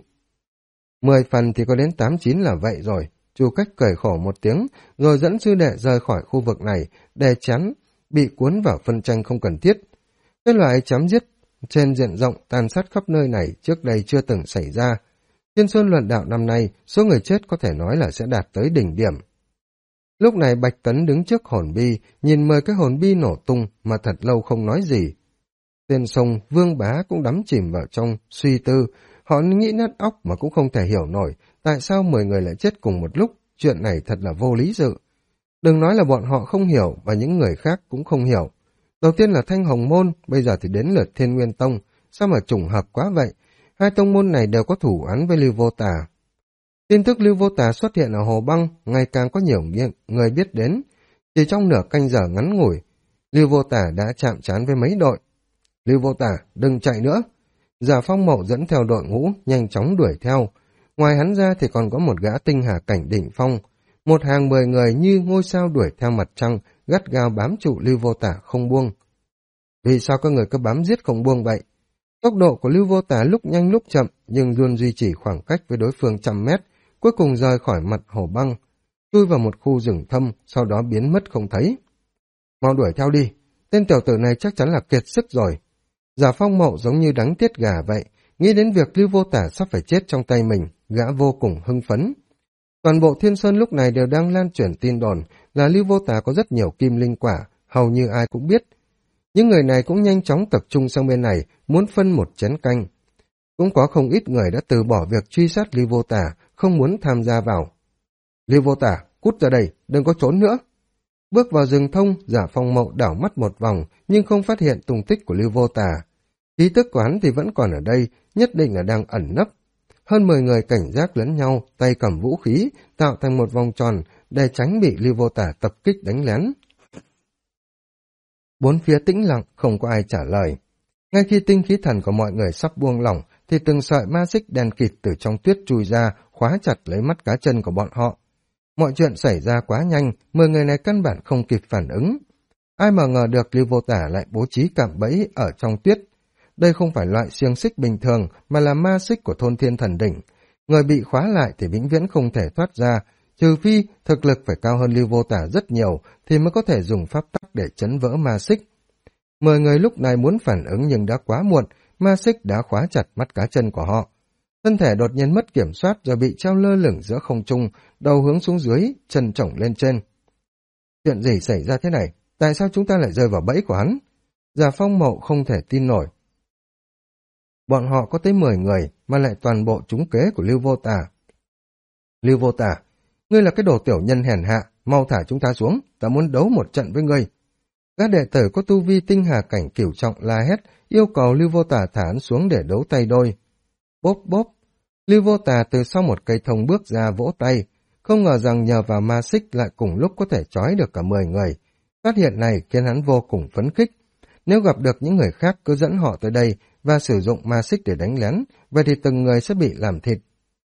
10 phần thì có đến 8-9 là vậy rồi. Chu Cách cười khổ một tiếng, rồi dẫn sư đệ rời khỏi khu vực này, để chắn bị cuốn vào phân tranh không cần thiết. Cái loại chém giết trên diện rộng tàn sát khắp nơi này trước đây chưa từng xảy ra. Thiên Sơn luận đạo năm nay, số người chết có thể nói là sẽ đạt tới đỉnh điểm. Lúc này Bạch Tấn đứng trước hồn bi, nhìn 10 cái hồn bi nổ tung mà thật lâu không nói gì. Trên sông, Vương Bá cũng đắm chìm vào trong suy tư, họ nghĩ nát óc mà cũng không thể hiểu nổi tại sao 10 người lại chết cùng một lúc, chuyện này thật là vô lý dự. Đừng nói là bọn họ không hiểu và những người khác cũng không hiểu. Đầu tiên là Thanh Hồng Môn, bây giờ thì đến lượt Thiên Nguyên Tông, sao mà trùng hợp quá vậy? Hai tông môn này đều có thủ án với Lưu Vô Tả. Tin tức Lưu Vô Tả xuất hiện ở Hồ Băng ngày càng có nhiều người biết đến. Chỉ trong nửa canh giờ ngắn ngủi, Lưu Vô Tả đã chạm trán với mấy đội. Lưu Vô Tả, đừng chạy nữa. Giả Phong Mậu dẫn theo đội ngũ, nhanh chóng đuổi theo. Ngoài hắn ra thì còn có một gã tinh hà cảnh đỉnh phong. Một hàng 10 người như ngôi sao đuổi theo mặt trăng, gắt gao bám trụ Lưu Vô Tả không buông. Vì sao các người cứ bám giết không buông vậy? Tốc độ của Lưu Vô Tả lúc nhanh lúc chậm, nhưng luôn duy trì khoảng cách với đối phương 100 mét, cuối cùng rời khỏi mặt hồ băng, chui vào một khu rừng thâm, sau đó biến mất không thấy. Mau đuổi theo đi, tên tiểu tử này chắc chắn là kiệt sức rồi. Giả Phong Mậu giống như đánh tiết gà vậy, nghĩ đến việc Lưu Vô Tả sắp phải chết trong tay mình, gã vô cùng hưng phấn. Toàn bộ Thiên Sơn lúc này đều đang lan truyền tin đồn là Lưu Vô Tả có rất nhiều kim linh quả, hầu như ai cũng biết. Những người này cũng nhanh chóng tập trung sang bên này, muốn phân một chén canh. Cũng có không ít người đã từ bỏ việc truy sát Lưu Vô Tả, không muốn tham gia vào. Lưu Vô Tả, cút ra đây, đừng có trốn nữa. Bước vào rừng thông, Giả Phong Mậu đảo mắt một vòng, nhưng không phát hiện tung tích của Lưu Vô Tả. Khí tức của hắn thì vẫn còn ở đây, nhất định là đang ẩn nấp. Hơn 10 người cảnh giác lẫn nhau, tay cầm vũ khí, tạo thành một vòng tròn để tránh bị Lưu Vô Tả tập kích đánh lén. Bốn phía tĩnh lặng, không có ai trả lời. Ngay khi tinh khí thần của mọi người sắp buông lỏng, thì từng sợi ma xích đen kịt từ trong tuyết chui ra, khóa chặt lấy mắt cá chân của bọn họ. Mọi chuyện xảy ra quá nhanh, 10 người này căn bản không kịp phản ứng. Ai mà ngờ được Lưu Vô Tả lại bố trí cạm bẫy ở trong tuyết. Đây không phải loại xiềng xích bình thường, mà là ma xích của thôn Thiên Thần Đỉnh. Người bị khóa lại thì vĩnh viễn không thể thoát ra, trừ phi thực lực phải cao hơn Lưu Vô Tả rất nhiều thì mới có thể dùng pháp tắc để chấn vỡ ma xích. 10 người lúc này muốn phản ứng nhưng đã quá muộn, ma xích đã khóa chặt mắt cá chân của họ. Thân thể đột nhiên mất kiểm soát rồi bị treo lơ lửng giữa không trung, đầu hướng xuống dưới, chân chổng lên trên. Chuyện gì xảy ra thế này? Tại sao chúng ta lại rơi vào bẫy của hắn? Giả Phong Mậu không thể tin nổi. Bọn họ có tới 10 người mà lại toàn bộ trúng kế của Lưu Vô Tả. Lưu Vô Tả, ngươi là cái đồ tiểu nhân hèn hạ, mau thả chúng ta xuống, ta muốn đấu một trận với ngươi. Các đệ tử có tu vi tinh hà cảnh cửu trọng la hét, yêu cầu Lưu Vô Tả thả hắn xuống để đấu tay đôi. Bốp bốp, Lưu Vô Tả từ sau một cây thông bước ra vỗ tay, không ngờ rằng nhờ vào ma xích lại cùng lúc có thể trói được cả 10 người. Phát hiện này khiến hắn vô cùng phấn khích. Nếu gặp được những người khác cứ dẫn họ tới đây và sử dụng ma xích để đánh lén, vậy thì từng người sẽ bị làm thịt.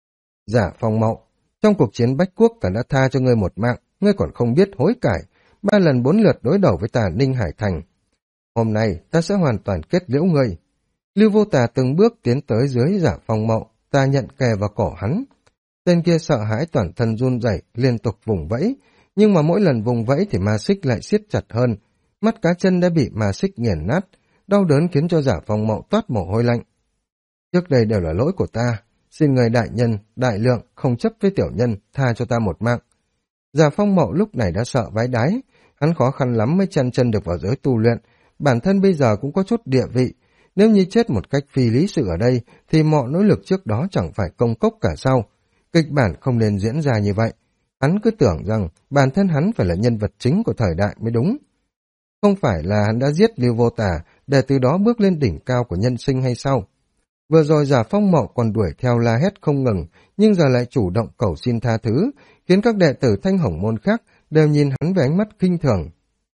Giả Phong Mậu, trong cuộc chiến Bách Quốc ta đã tha cho ngươi một mạng, ngươi còn không biết hối cải, 3 lần 4 lượt đối đầu với ta Ninh Hải Thành. Hôm nay ta sẽ hoàn toàn kết liễu ngươi. Lưu Vô Tả từng bước tiến tới dưới Giả Phong Mậu, ta nhận kề vào cổ hắn. Tên kia sợ hãi toàn thân run rẩy, liên tục vùng vẫy, nhưng mà mỗi lần vùng vẫy thì ma xích lại siết chặt hơn. Mắt cá chân đã bị ma xích nghiền nát, đau đớn khiến cho Giả Phong Mậu toát mồ hôi lạnh. Trước đây đều là lỗi của ta, xin người đại nhân, đại lượng, không chấp với tiểu nhân, tha cho ta một mạng. Giả Phong Mậu lúc này đã sợ vái đái, hắn khó khăn lắm mới chen chân được vào giới tu luyện, bản thân bây giờ cũng có chút địa vị, nếu như chết một cách phi lý sự ở đây thì mọi nỗ lực trước đó chẳng phải công cốc cả sau. Kịch bản không nên diễn ra như vậy. Hắn cứ tưởng rằng bản thân hắn phải là nhân vật chính của thời đại mới đúng. Không phải là hắn đã giết Lưu Vô Tả để từ đó bước lên đỉnh cao của nhân sinh hay sao? Vừa rồi Giả Phong Mậu còn đuổi theo la hét không ngừng, nhưng giờ lại chủ động cầu xin tha thứ, khiến các đệ tử Thanh Hồng Môn khác đều nhìn hắn với ánh mắt khinh thường.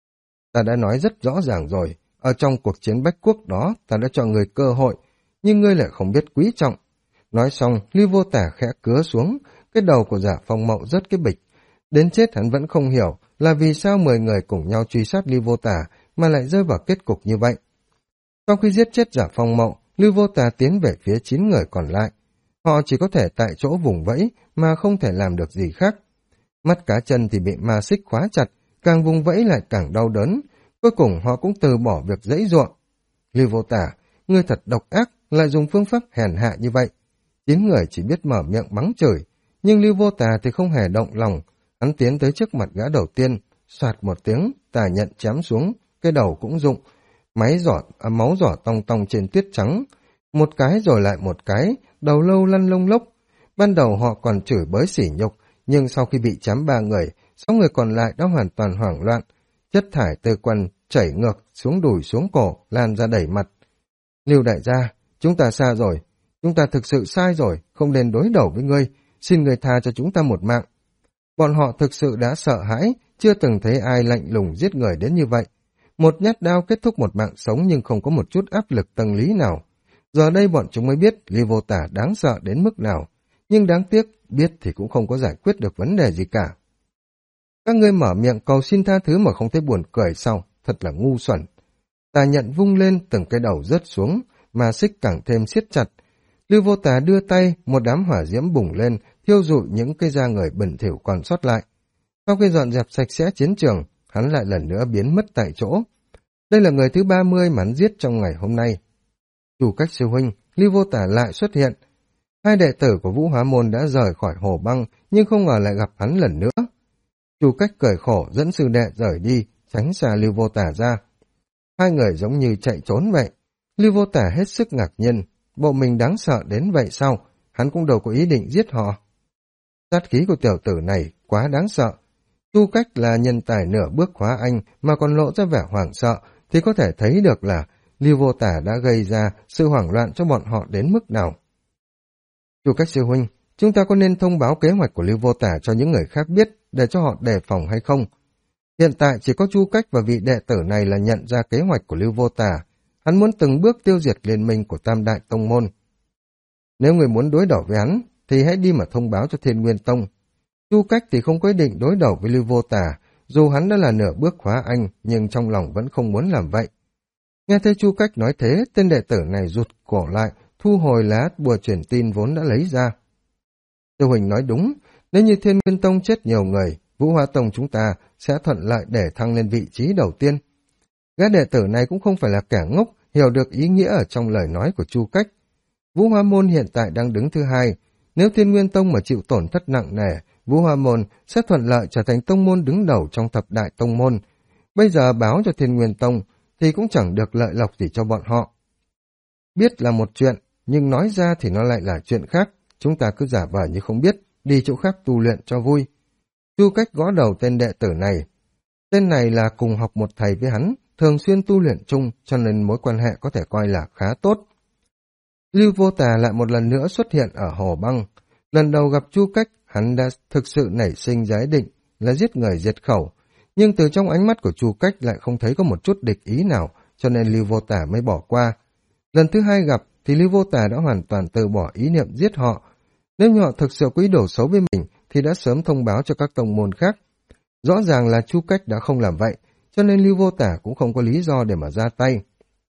Ta đã nói rất rõ ràng rồi, ở trong cuộc chiến Bách Quốc đó ta đã cho người cơ hội, nhưng ngươi lại không biết quý trọng. Nói xong, Lưu Vô Tả khẽ cứa xuống, cái đầu của Giả Phong Mậu rớt cái bịch. Đến chết hắn vẫn không hiểu là vì sao 10 người cùng nhau truy sát Lưu Vô Tả mà lại rơi vào kết cục như vậy. Sau khi giết chết Giả Phong Mậu, Lưu Vô Tả tiến về phía 9 người còn lại. Họ chỉ có thể tại chỗ vùng vẫy mà không thể làm được gì khác. Mắt cá chân thì bị ma xích khóa chặt, càng vùng vẫy lại càng đau đớn. Cuối cùng họ cũng từ bỏ việc giãy giụa. Lưu Vô Tả, ngươi thật độc ác, lại dùng phương pháp hèn hạ như vậy. 9 người chỉ biết mở miệng mắng chửi, nhưng Lưu Vô Tả thì không hề động lòng. Hắn tiến tới trước mặt gã đầu tiên, soạt một tiếng, tà nhận chém xuống, cái đầu cũng rụng. Máu giỏ tong tong trên tuyết trắng. Một cái rồi lại một cái, đầu lâu lăn lông lốc. Ban đầu họ còn chửi bới sỉ nhục, nhưng sau khi bị chém 3 người, 6 người còn lại đã hoàn toàn hoảng loạn. Chất thải từ quần chảy ngược xuống đùi xuống cổ, lan ra đẩy mặt. Lưu đại gia, chúng ta xa rồi. Chúng ta thực sự sai rồi, không nên đối đầu với ngươi. Xin ngươi tha cho chúng ta một mạng. Bọn họ thực sự đã sợ hãi, chưa từng thấy ai lạnh lùng giết người đến như vậy. Một nhát đao kết thúc một mạng sống nhưng không có một chút áp lực tâm lý nào. Giờ đây bọn chúng mới biết Lưu Vô Tả đáng sợ đến mức nào. Nhưng đáng tiếc, biết thì cũng không có giải quyết được vấn đề gì cả. Các ngươi mở miệng cầu xin tha thứ mà không thấy buồn cười sao, thật là ngu xuẩn. Tà nhận vung lên, từng cái đầu rớt xuống, mà xích càng thêm siết chặt. Lưu Vô Tả đưa tay, một đám hỏa diễm bùng lên, thiêu rụi những cái da người bẩn thỉu còn sót lại. Sau khi dọn dẹp sạch sẽ chiến trường, hắn lại lần nữa biến mất tại chỗ. Đây là người thứ 30 mà hắn giết trong ngày hôm nay. Chủ Cách sư huynh, Lưu Vô Tả lại xuất hiện. 2 đệ tử của Vũ Hóa Môn đã rời khỏi hồ băng, nhưng không ngờ lại gặp hắn lần nữa. Chủ Cách cười khổ dẫn sư đệ rời đi, tránh xa Lưu Vô Tả ra. 2 người giống như chạy trốn vậy. Lưu Vô Tả hết sức ngạc nhiên, bộ mình đáng sợ đến vậy sao? Hắn cũng đâu có ý định giết họ. Sát khí của tiểu tử này quá đáng sợ. Chu Cách là nhân tài nửa bước hóa anh mà còn lộ ra vẻ hoảng sợ, thì có thể thấy được là Lưu Vô Tả đã gây ra sự hoảng loạn cho bọn họ đến mức nào. Chu Cách sư huynh, chúng ta có nên thông báo kế hoạch của Lưu Vô Tả cho những người khác biết để cho họ đề phòng hay không? Hiện tại chỉ có Chu Cách và vị đệ tử này là nhận ra kế hoạch của Lưu Vô Tà. Hắn muốn từng bước tiêu diệt liên minh của Tam Đại Tông Môn. Nếu người muốn đối đầu với hắn, thì hãy đi mà thông báo cho Thiên Nguyên Tông. Chu Cách thì không có ý định đối đầu với Lưu Vô Tà, dù hắn đã là nửa bước khóa anh, nhưng trong lòng vẫn không muốn làm vậy. Nghe thấy Chu Cách nói thế, tên đệ tử này rụt cổ lại, thu hồi lá bùa truyền tin vốn đã lấy ra. Sư huynh nói đúng, nếu như Thiên Nguyên Tông chết nhiều người, Vũ Hóa Tông chúng ta sẽ thuận lợi để thăng lên vị trí đầu tiên. Gã đệ tử này cũng không phải là kẻ ngốc, hiểu được ý nghĩa ở trong lời nói của Chu Cách. Vũ Hóa Môn hiện tại đang đứng thứ hai, nếu Thiên Nguyên Tông mà chịu tổn thất nặng nề, Vũ Hóa Môn sẽ thuận lợi trở thành tông môn đứng đầu trong thập đại tông môn. Bây giờ báo cho Thiên Nguyên Tông thì cũng chẳng được lợi lộc gì cho bọn họ. Biết là một chuyện, nhưng nói ra thì nó lại là chuyện khác, chúng ta cứ giả vờ như không biết, đi chỗ khác tu luyện cho vui. Chu Cách gõ đầu tên đệ tử này. Tên này là cùng học một thầy với hắn, thường xuyên tu luyện chung, cho nên mối quan hệ có thể coi là khá tốt. Lưu Vô Tà lại một lần nữa xuất hiện ở Hồ Băng. Lần đầu gặp Chu Cách, hắn đã thực sự nảy sinh giá định là giết người diệt khẩu, nhưng từ trong ánh mắt của Chu Cách lại không thấy có một chút địch ý nào, cho nên Lưu Vô Tà mới bỏ qua. Lần thứ hai gặp thì Lưu Vô Tà đã hoàn toàn từ bỏ ý niệm giết họ. Nếu như họ thực sự có ý đồ xấu với mình thì đã sớm thông báo cho các tông môn khác. Rõ ràng là Chu Cách đã không làm vậy, cho nên Lưu Vô Tà cũng không có lý do để mà ra tay.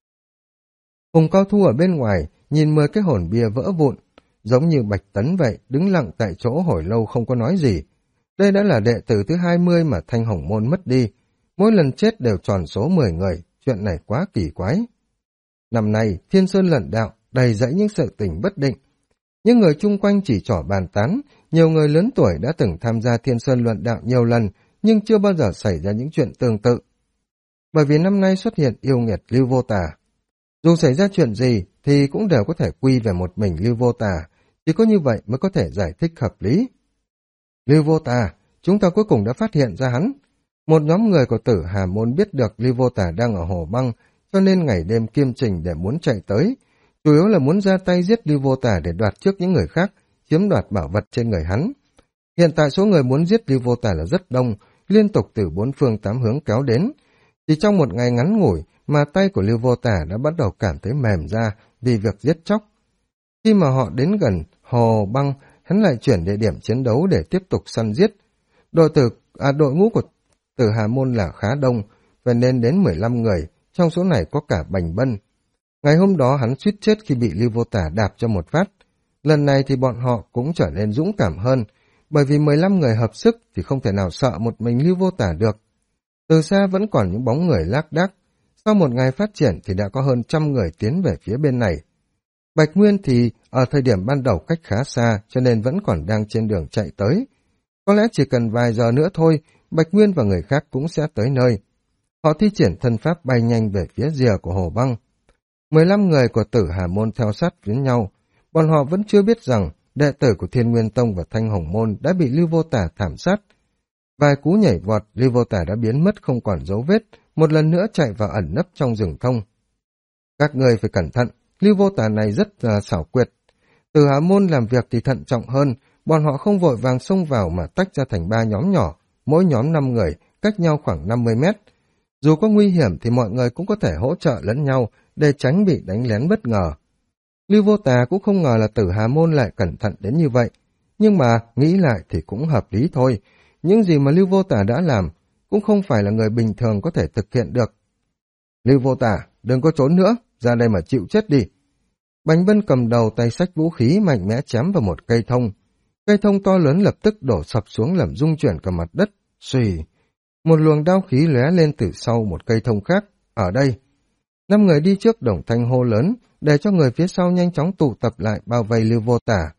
Hùng cao thu ở bên ngoài, nhìn 10 cái hồn bia vỡ vụn, giống như Bạch Tấn vậy, đứng lặng tại chỗ hồi lâu không có nói gì. Đây đã là đệ tử thứ 20 mà Thanh Hồng Môn mất đi. Mỗi lần chết đều tròn số 10 người, chuyện này quá kỳ quái. Năm nay, Thiên Sơn Lận Đạo đầy dẫy những sự tình bất định. Những người chung quanh chỉ trỏ bàn tán, nhiều người lớn tuổi đã từng tham gia Thiên Sơn Luận Đạo nhiều lần, nhưng chưa bao giờ xảy ra những chuyện tương tự. Bởi vì năm nay xuất hiện yêu nghiệt Lưu Vô Tà. Dù xảy ra chuyện gì thì cũng đều có thể quy về một mình Lưu Vô Tà, chỉ có như vậy mới có thể giải thích hợp lý. Lưu Vô Tà, chúng ta cuối cùng đã phát hiện ra hắn. Một nhóm người của Tử Hà Môn biết được Lưu Vô Tà đang ở Hồ Băng, cho nên ngày đêm kiêm trình để muốn chạy tới. Chủ yếu là muốn ra tay giết Lưu Vô Tà để đoạt trước những người khác, chiếm đoạt bảo vật trên người hắn. Hiện tại số người muốn giết Lưu Vô Tà là rất đông, liên tục từ 4 phương 8 hướng kéo đến. Chỉ trong một ngày ngắn ngủi mà tay của Lưu Vô Tà đã bắt đầu cảm thấy mềm ra vì việc giết chóc. Khi mà họ đến gần Hồ Băng, hắn lại chuyển địa điểm chiến đấu để tiếp tục săn giết. Đội ngũ của Tử Hà Môn là khá đông, và nên đến 15 người, trong số này có cả Bành Bân. Ngày hôm đó hắn suýt chết khi bị Lưu Vô Tà đạp cho một phát. Lần này thì bọn họ cũng trở nên dũng cảm hơn, bởi vì 15 người hợp sức thì không thể nào sợ một mình Lưu Vô Tà được. Từ xa vẫn còn những bóng người lác đác. Sau một ngày phát triển thì đã có hơn 100 người tiến về phía bên này. Bạch Nguyên thì ở thời điểm ban đầu cách khá xa, cho nên vẫn còn đang trên đường chạy tới. Có lẽ chỉ cần vài giờ nữa thôi, Bạch Nguyên và người khác cũng sẽ tới nơi. Họ thi triển thân pháp bay nhanh về phía rìa của Hồ Băng. 15 người của Tử Hà Môn theo sát với nhau. Bọn họ vẫn chưa biết rằng đệ tử của Thiên Nguyên Tông và Thanh Hồng Môn đã bị Lưu Vô Tà thảm sát. Vài cú nhảy vọt, Lưu Vô Tà đã biến mất không còn dấu vết, một lần nữa chạy vào ẩn nấp trong rừng thông. Các người phải cẩn thận, Lưu Vô Tà này rất xảo quyệt. Tử Hà Môn làm việc thì thận trọng hơn, bọn họ không vội vàng xông vào mà tách ra thành 3 nhóm nhỏ, mỗi nhóm 5 người, cách nhau khoảng 50 mét. Dù có nguy hiểm thì mọi người cũng có thể hỗ trợ lẫn nhau để tránh bị đánh lén bất ngờ. Lưu Vô Tà cũng không ngờ là Tử Hà Môn lại cẩn thận đến như vậy, nhưng mà nghĩ lại thì cũng hợp lý thôi. Những gì mà Lưu Vô Tà đã làm cũng không phải là người bình thường có thể thực hiện được. Lưu Vô Tà, đừng có trốn nữa, ra đây mà chịu chết đi. Bành Bân cầm đầu tay xách vũ khí mạnh mẽ chém vào một cây thông. Cây thông to lớn lập tức đổ sập xuống làm rung chuyển cả mặt đất. Xùy, một luồng đao khí lóe lên từ sau một cây thông khác. Ở đây, 5 người đi trước đồng thanh hô lớn, để cho người phía sau nhanh chóng tụ tập lại bao vây Lưu Vô Tà.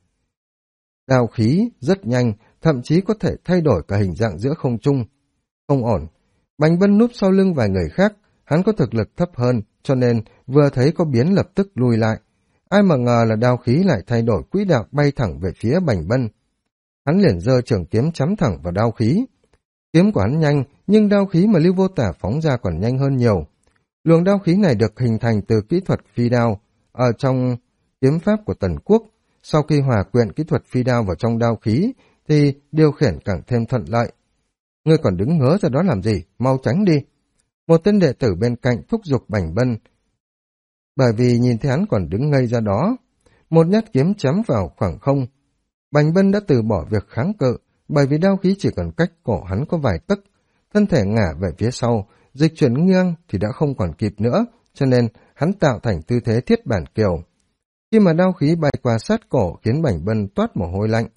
Đao khí rất nhanh, thậm chí có thể thay đổi cả hình dạng giữa không trung. Không ổn, Bành Bân núp sau lưng vài người khác, hắn có thực lực thấp hơn, cho nên vừa thấy có biến lập tức lùi lại. Ai mà ngờ là đao khí lại thay đổi quỹ đạo bay thẳng về phía Bành Bân. Hắn liền giơ trường kiếm chắm thẳng vào đao khí. Kiếm của hắn nhanh, nhưng đao khí mà Lưu Vô Tà phóng ra còn nhanh hơn nhiều. Luồng đao khí này được hình thành từ kỹ thuật phi đao ở trong kiếm pháp của Tần Quốc. Sau khi hòa quyện kỹ thuật phi đao vào trong đao khí thì điều khiển càng thêm thuận lợi. Ngươi còn đứng ngớ ra đó làm gì, mau tránh đi. Một tên đệ tử bên cạnh thúc giục Bành Bân, bởi vì nhìn thấy hắn còn đứng ngây ra đó. Một nhát kiếm chém vào khoảng không. Bành Bân đã từ bỏ việc kháng cự, bởi vì đao khí chỉ còn cách cổ hắn có vài tấc. Thân thể ngả về phía sau, dịch chuyển nghiêng thì đã không còn kịp nữa, cho nên hắn tạo thành tư thế thiết bản kiều. Khi mà đao khí bay qua sát cổ khiến Bành Bân toát mồ hôi lạnh.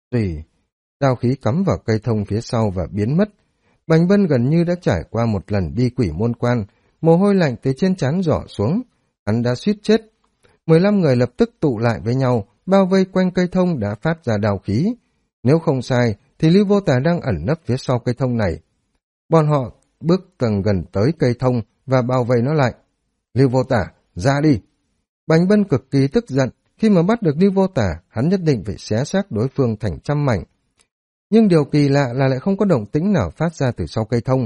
Đao khí cắm vào cây thông phía sau và biến mất. Bành Bân gần như đã trải qua một lần đi quỷ môn quan, mồ hôi lạnh từ trên trán rỏ xuống. Hắn đã suýt chết. 15 người lập tức tụ lại với nhau, bao vây quanh cây thông đã phát ra đao khí. Nếu không sai, thì Lưu Vô Tà đang ẩn nấp phía sau cây thông này. Bọn họ bước gần gần tới cây thông và bao vây nó lại. Lưu Vô Tà, ra đi! Bành Bân cực kỳ tức giận, khi mà bắt được Lưu Vô Tà, hắn nhất định phải xé xác đối phương thành trăm mảnh. Nhưng điều kỳ lạ là lại không có động tĩnh nào phát ra từ sau cây thông.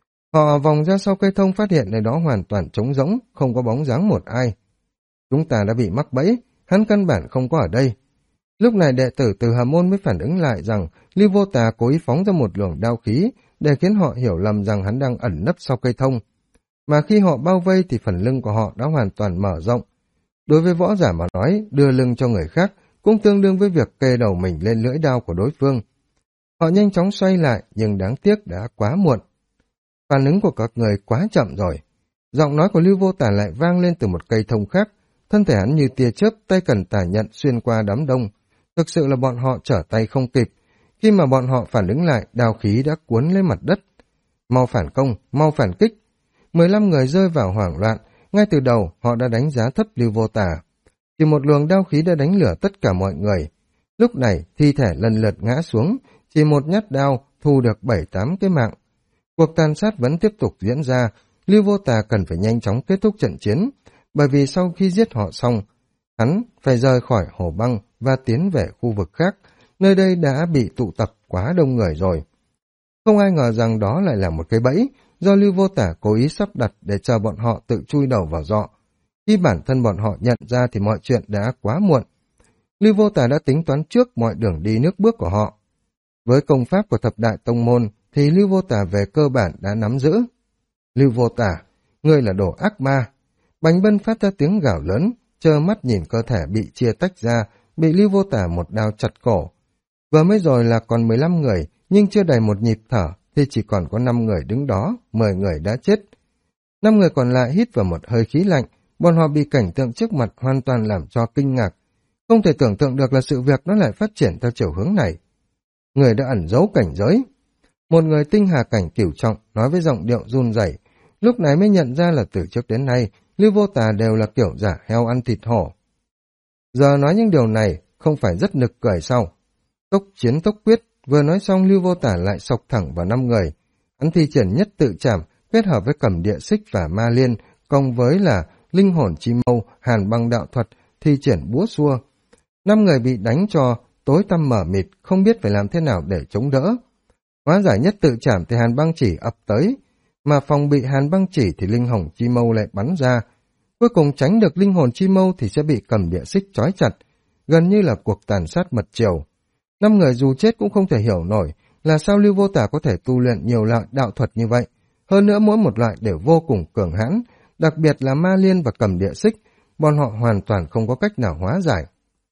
Họ vòng ra sau cây thông phát hiện nơi đó hoàn toàn trống rỗng, không có bóng dáng một ai. Chúng ta đã bị mắc bẫy, hắn căn bản không có ở đây. Lúc này đệ tử từ Hà Môn mới phản ứng lại rằng Lưu Vô Tà cố ý phóng ra một luồng đao khí để khiến họ hiểu lầm rằng hắn đang ẩn nấp sau cây thông. Mà khi họ bao vây thì phần lưng của họ đã hoàn toàn mở rộng. Đối với võ giả mà nói, đưa lưng cho người khác cũng tương đương với việc kê đầu mình lên lưỡi đao của đối phương. Họ nhanh chóng xoay lại, nhưng đáng tiếc đã quá muộn. Phản ứng của các người quá chậm rồi. Giọng nói của Lưu Vô Tà lại vang lên từ một cây thông khác. Thân thể hắn như tia chớp, tay cần tả nhận xuyên qua đám đông. Thực sự là bọn họ trở tay không kịp. Khi mà bọn họ phản ứng lại, đao khí đã cuốn lên mặt đất. Mau phản công, mau phản kích. 15 người rơi vào hoảng loạn. Ngay từ đầu, họ đã đánh giá thấp Lưu Vô Tà. Chỉ một luồng đao khí đã đánh lửa tất cả mọi người. Lúc này, thi thể lần lượt ngã xuống. Chỉ một nhát đao thu được 7-8 cái mạng. Cuộc tàn sát vẫn tiếp tục diễn ra. Lưu Vô Tà cần phải nhanh chóng kết thúc trận chiến, bởi vì sau khi giết họ xong, hắn phải rời khỏi hồ băng và tiến về khu vực khác, nơi đây đã bị tụ tập quá đông người rồi. Không ai ngờ rằng đó lại là một cái bẫy do Lưu Vô Tà cố ý sắp đặt để chờ bọn họ tự chui đầu vào giọ. Khi bản thân bọn họ nhận ra thì mọi chuyện đã quá muộn. Lưu Vô Tà đã tính toán trước mọi đường đi nước bước của họ. Với công pháp của thập đại tông môn thì Lưu Vô Tà về cơ bản đã nắm giữ. Lưu Vô Tà, ngươi là đồ ác ma. Bành Bân phát ra tiếng gào lớn, trơ mắt nhìn cơ thể bị chia tách ra, bị Lưu Vô Tà một đao chặt cổ. Vừa mới rồi là còn 15 người, nhưng chưa đầy một nhịp thở thì chỉ còn có 5 người đứng đó, 10 người đã chết. 5 người còn lại hít vào một hơi khí lạnh, bọn họ bị cảnh tượng trước mặt hoàn toàn làm cho kinh ngạc. Không thể tưởng tượng được là sự việc nó lại phát triển theo chiều hướng này. Người đã ẩn giấu cảnh giới. Một người tinh hà cảnh cửu trọng nói với giọng điệu run rẩy, lúc này mới nhận ra là từ trước đến nay Lưu Vô Tà đều là kiểu giả heo ăn thịt hổ. Giờ nói những điều này không phải rất nực cười sao? Tốc chiến tốc quyết, vừa nói xong Lưu Vô Tà lại xộc thẳng vào 5 người. Hắn thi triển nhất tự trảm, kết hợp với cầm địa xích và ma liên, cộng với là linh hồn chi mâu, hàn băng đạo thuật, thi triển búa xua. 5 người bị đánh cho tối tăm mở mịt, không biết phải làm thế nào để chống đỡ. Hóa giải nhất tự trảm thì hàn băng chỉ ập tới, mà phòng bị hàn băng chỉ thì linh hồn chi mâu lại bắn ra. Cuối cùng tránh được linh hồn chi mâu thì sẽ bị cầm địa xích trói chặt, gần như là cuộc tàn sát mật chiều. 5 người dù chết cũng không thể hiểu nổi là sao Lưu Vô Tà có thể tu luyện nhiều loại đạo thuật như vậy. Hơn nữa mỗi một loại đều vô cùng cường hãn, đặc biệt là ma liên và cầm địa xích, bọn họ hoàn toàn không có cách nào hóa giải.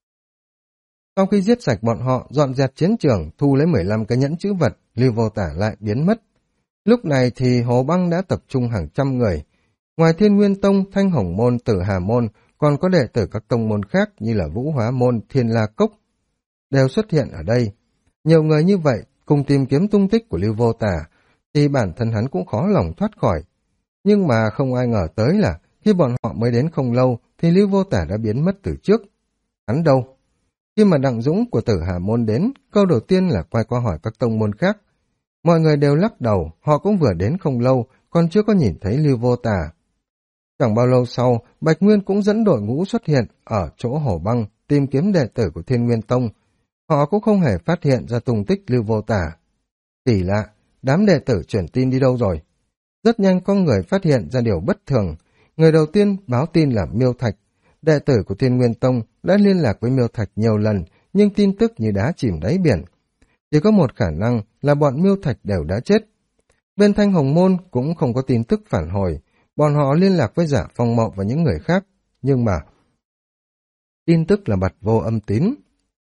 Sau khi giết sạch bọn họ, dọn dẹp chiến trường, thu lấy 15 cái nhẫn chữ vật, Lưu Vô Tà lại biến mất. Lúc này thì hồ băng đã tập trung hàng trăm người. Ngoài Thiên Nguyên Tông, Thanh Hồng Môn, Tử Hà Môn, còn có đệ tử các tông môn khác như là Vũ Hóa Môn, Thiên La Cốc, đều xuất hiện ở đây. Nhiều người như vậy, cùng tìm kiếm tung tích của Lưu Vô Tà, thì bản thân hắn cũng khó lòng thoát khỏi. Nhưng mà không ai ngờ tới là khi bọn họ mới đến không lâu, thì Lưu Vô Tà đã biến mất từ trước. Hắn đâu? Khi mà Đặng Dũng của Tử Hà Môn đến, câu đầu tiên là quay qua hỏi các tông môn khác. Mọi người đều lắc đầu, họ cũng vừa đến không lâu, còn chưa có nhìn thấy Lưu Vô Tà. Chẳng bao lâu sau, Bạch Nguyên cũng dẫn đội ngũ xuất hiện ở chỗ hồ băng, tìm kiếm đệ tử của Thiên Nguyên Tông. Họ cũng không hề phát hiện ra tung tích Lưu Vô Tà. Kỳ lạ, đám đệ tử chuyển tin đi đâu rồi? Rất nhanh có người phát hiện ra điều bất thường. Người đầu tiên báo tin là Miêu Thạch. Đệ tử của Thiên Nguyên Tông đã liên lạc với Miêu Thạch nhiều lần, nhưng tin tức như đá chìm đáy biển. Chỉ có một khả năng là bọn Miêu Thạch đều đã chết. Bên Thanh Hồng Môn cũng không có tin tức phản hồi, bọn họ liên lạc với Giả Phong Mậu và những người khác, nhưng mà tin tức là bặt vô âm tín.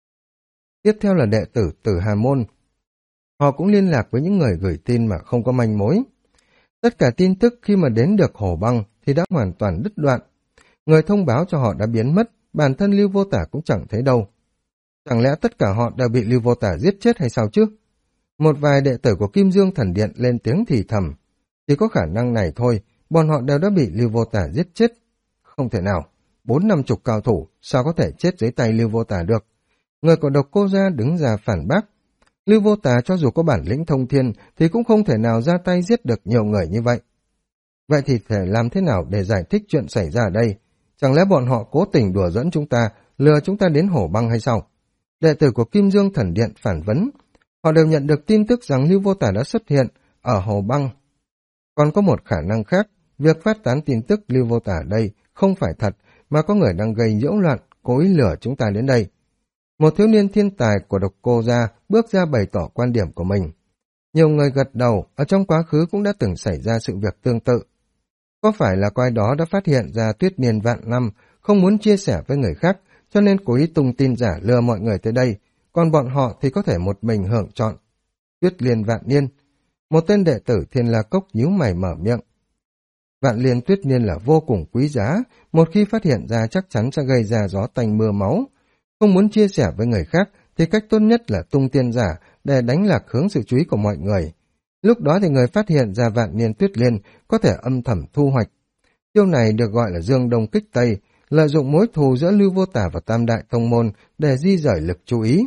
Tiếp theo là đệ tử Tử Hà Môn. Họ cũng liên lạc với những người gửi tin mà không có manh mối. Tất cả tin tức khi mà đến được Hồ Băng thì đã hoàn toàn đứt đoạn. Người thông báo cho họ đã biến mất, bản thân Lưu Vô Tả cũng chẳng thấy đâu. Chẳng lẽ tất cả họ đều bị Lưu Vô Tả giết chết hay sao chứ? Một vài đệ tử của Kim Dương Thần Điện lên tiếng thì thầm. Chỉ có khả năng này thôi, bọn họ đều đã bị Lưu Vô Tả giết chết. Không thể nào, 40-50 cao thủ, sao có thể chết dưới tay Lưu Vô Tả được? Người của Độc Cô Gia đứng ra phản bác. Lưu Vô Tả cho dù có bản lĩnh thông thiên thì cũng không thể nào ra tay giết được nhiều người như vậy. Vậy thì phải làm thế nào để giải thích chuyện xảy ra ở đây? Chẳng lẽ bọn họ cố tình đùa dẫn chúng ta, lừa chúng ta đến Hổ Băng hay sao? Đệ tử của Kim Dương Thần Điện phản vấn. Họ đều nhận được tin tức rằng Lưu Vô Tả đã xuất hiện ở Hồ Băng. Còn có một khả năng khác, việc phát tán tin tức Lưu Vô Tả đây không phải thật, mà có người đang gây nhiễu loạn, cố ý lừa chúng ta đến đây. Một thiếu niên thiên tài của Độc Cô Gia bước ra bày tỏ quan điểm của mình. Nhiều người gật đầu, ở trong quá khứ cũng đã từng xảy ra sự việc tương tự. Có phải là coi đó đã phát hiện ra Tuyết Niên vạn năm, không muốn chia sẻ với người khác, cho nên cố ý tung tin giả lừa mọi người tới đây, còn bọn họ thì có thể một mình hưởng chọn. Tuyết Liên vạn niên. Một tên đệ tử Thiên La Cốc nhíu mày mở miệng. Vạn liên tuyết niên là vô cùng quý giá, một khi phát hiện ra chắc chắn sẽ gây ra gió tanh mưa máu. Không muốn chia sẻ với người khác thì cách tốt nhất là tung tiên giả để đánh lạc hướng sự chú ý của mọi người. Lúc đó thì người phát hiện ra vạn niên tuyết liên có thể âm thầm thu hoạch. Chiêu này được gọi là dương đông kích tây, lợi dụng mối thù giữa Lưu Vô Tả và Tam Đại Tông Môn để di rời lực chú ý.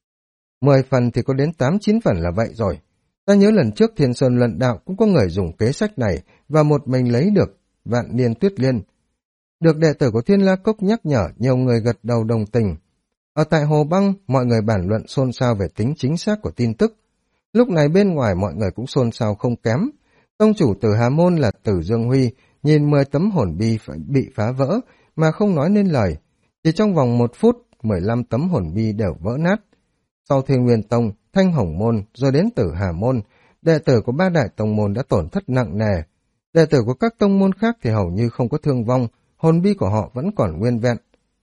10 phần thì có đến 8-9 phần là vậy rồi. Ta nhớ lần trước Thiên Sơn Luận Đạo cũng có người dùng kế sách này và một mình lấy được vạn niên tuyết liên. Được đệ tử của Thiên La Cốc nhắc nhở, nhiều người gật đầu đồng tình. Ở tại Hồ Băng, mọi người bàn luận xôn xao về tính chính xác của tin tức. Lúc này bên ngoài mọi người cũng xôn xao không kém. Tông chủ Tử Hà Môn là Tử Dương Huy, nhìn 10 tấm hồn bi bị phá vỡ mà không nói nên lời. Chỉ trong vòng 1 phút, 15 tấm hồn bi đều vỡ nát. Sau Thiên Nguyên Tông, Thanh Hồng Môn, rồi đến Tử Hà Môn, đệ tử của 3 đại tông môn đã tổn thất nặng nề. Đệ tử của các tông môn khác thì hầu như không có thương vong, hồn bi của họ vẫn còn nguyên vẹn.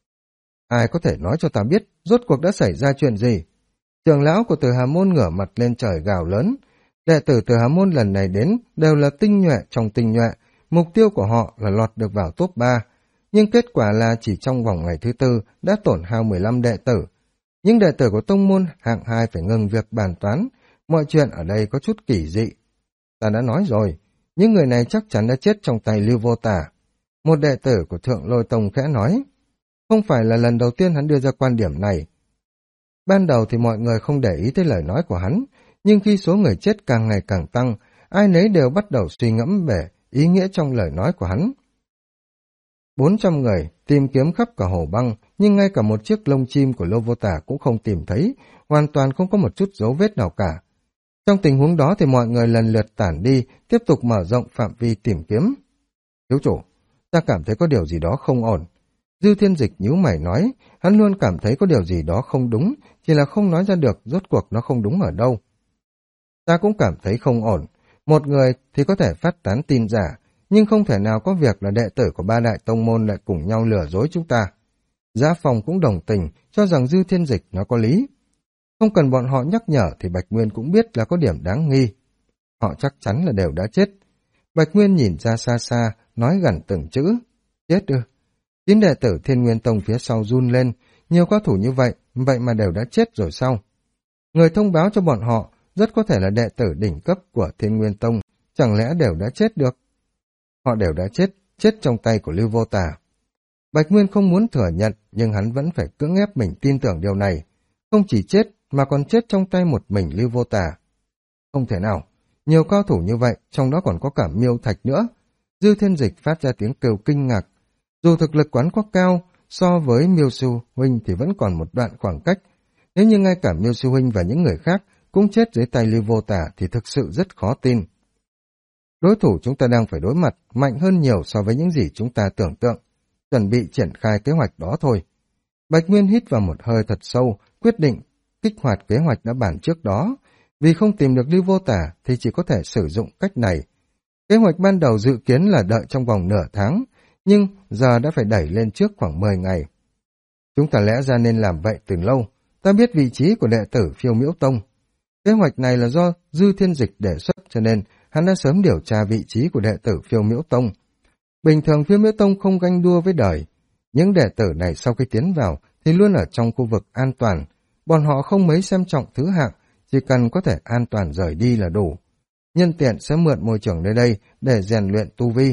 Ai có thể nói cho ta biết, rốt cuộc đã xảy ra chuyện gì? Trưởng lão của Tử Hà Môn ngửa mặt lên trời gào lớn. Đệ tử Tử Hà Môn lần này đến đều là tinh nhuệ trong tinh nhuệ, mục tiêu của họ là lọt được vào top 3. Nhưng kết quả là chỉ trong vòng ngày thứ 4 đã tổn hao 15 đệ tử. Những đệ tử của tông môn hạng 2 phải ngừng việc bàn toán, mọi chuyện ở đây có chút kỳ dị. Ta đã nói rồi, những người này chắc chắn đã chết trong tay Lưu Vô Tả. Một đệ tử của Thượng Lôi Tông khẽ nói, không phải là lần đầu tiên hắn đưa ra quan điểm này. Ban đầu thì mọi người không để ý tới lời nói của hắn, nhưng khi số người chết càng ngày càng tăng, ai nấy đều bắt đầu suy ngẫm về ý nghĩa trong lời nói của hắn. 400 người tìm kiếm khắp cả Hồ Băng, nhưng ngay cả một chiếc lông chim của Lưu Vô Tả cũng không tìm thấy, hoàn toàn không có một chút dấu vết nào cả. Trong tình huống đó thì mọi người lần lượt tản đi, tiếp tục mở rộng phạm vi tìm kiếm. Thiếu chủ, ta cảm thấy có điều gì đó không ổn. Dư Thiên Dịch nhíu mày nói, hắn luôn cảm thấy có điều gì đó không đúng, chỉ là không nói ra được rốt cuộc nó không đúng ở đâu. Ta cũng cảm thấy không ổn. Một người thì có thể phát tán tin giả, nhưng không thể nào có việc là đệ tử của 3 đại tông môn lại cùng nhau lừa dối chúng ta. Giá Phòng cũng đồng tình, cho rằng Dư Thiên Dịch nó có lý. Không cần bọn họ nhắc nhở thì Bạch Nguyên cũng biết là có điểm đáng nghi. Họ chắc chắn là đều đã chết. Bạch Nguyên nhìn ra xa xa, nói gần từng chữ. Chết ư? 9 đệ tử Thiên Nguyên Tông phía sau run lên, nhiều cao thủ như vậy, vậy mà đều đã chết rồi sao? Người thông báo cho bọn họ, rất có thể là đệ tử đỉnh cấp của Thiên Nguyên Tông, chẳng lẽ đều đã chết được? Họ đều đã chết, chết trong tay của Lưu Vô Tả. Bạch Nguyên không muốn thừa nhận, nhưng hắn vẫn phải cưỡng ép mình tin tưởng điều này. Không chỉ chết, mà còn chết trong tay một mình Lưu Vô Tả. Không thể nào, nhiều cao thủ như vậy, trong đó còn có cả Miêu Thạch nữa. Dư Thiên Dịch phát ra tiếng kêu kinh ngạc. Dù thực lực quán có cao, so với Miêu Sư Huynh thì vẫn còn một đoạn khoảng cách. Nếu như ngay cả Miêu Sư Huynh và những người khác cũng chết dưới tay Lưu Vô Tả thì thực sự rất khó tin. Đối thủ chúng ta đang phải đối mặt mạnh hơn nhiều so với những gì chúng ta tưởng tượng. Chuẩn bị triển khai kế hoạch đó thôi. Bạch Nguyên hít vào một hơi thật sâu, quyết định kích hoạt kế hoạch đã bàn trước đó. Vì không tìm được Lưu Vô Tả thì chỉ có thể sử dụng cách này. Kế hoạch ban đầu dự kiến là đợi trong vòng nửa tháng, nhưng giờ đã phải đẩy lên trước khoảng 10 ngày. Chúng ta lẽ ra nên làm vậy từ lâu. Ta biết vị trí của đệ tử Phiêu Miễu Tông. Kế hoạch này là do Dư Thiên Dịch đề xuất, cho nên hắn đã sớm điều tra vị trí của đệ tử Phiêu Miễu Tông. Bình thường Phiêu Miễu Tông không ganh đua với đời. Những đệ tử này sau khi tiến vào thì luôn ở trong khu vực an toàn. Bọn họ không mấy xem trọng thứ hạng, chỉ cần có thể an toàn rời đi là đủ. Nhân tiện sẽ mượn môi trường nơi đây để rèn luyện tu vi.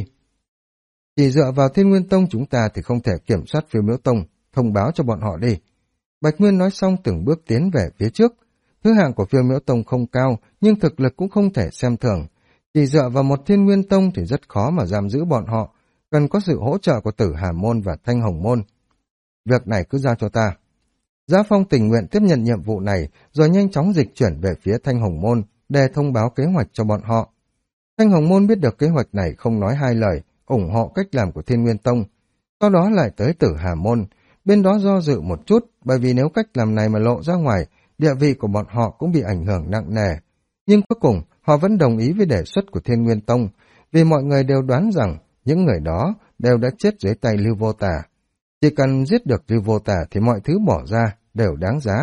Chỉ dựa vào Thiên Nguyên Tông chúng ta thì không thể kiểm soát Phiêu Miễu Tông, thông báo cho bọn họ đi. Bạch Nguyên nói xong từng bước tiến về phía trước. Thứ hạng của Phiêu Miễu Tông không cao, nhưng thực lực cũng không thể xem thường. Chỉ dựa vào một Thiên Nguyên Tông thì rất khó mà giam giữ bọn họ, cần có sự hỗ trợ của Tử Hà Môn và Thanh Hồng Môn. Việc này cứ giao cho ta. Giá Phong tình nguyện tiếp nhận nhiệm vụ này, rồi nhanh chóng dịch chuyển về phía Thanh Hồng Môn để thông báo kế hoạch cho bọn họ. Thanh Hồng Môn biết được kế hoạch này không nói hai lời, ủng hộ cách làm của Thiên Nguyên Tông. Sau đó lại tới Tử Hà Môn, bên đó do dự một chút, bởi vì nếu cách làm này mà lộ ra ngoài, địa vị của bọn họ cũng bị ảnh hưởng nặng nề. Nhưng cuối cùng, họ vẫn đồng ý với đề xuất của Thiên Nguyên Tông, vì mọi người đều đoán rằng những người đó đều đã chết dưới tay Lưu Vô Tả. Chỉ cần giết được Lưu Vô Tả thì mọi thứ bỏ ra đều đáng giá.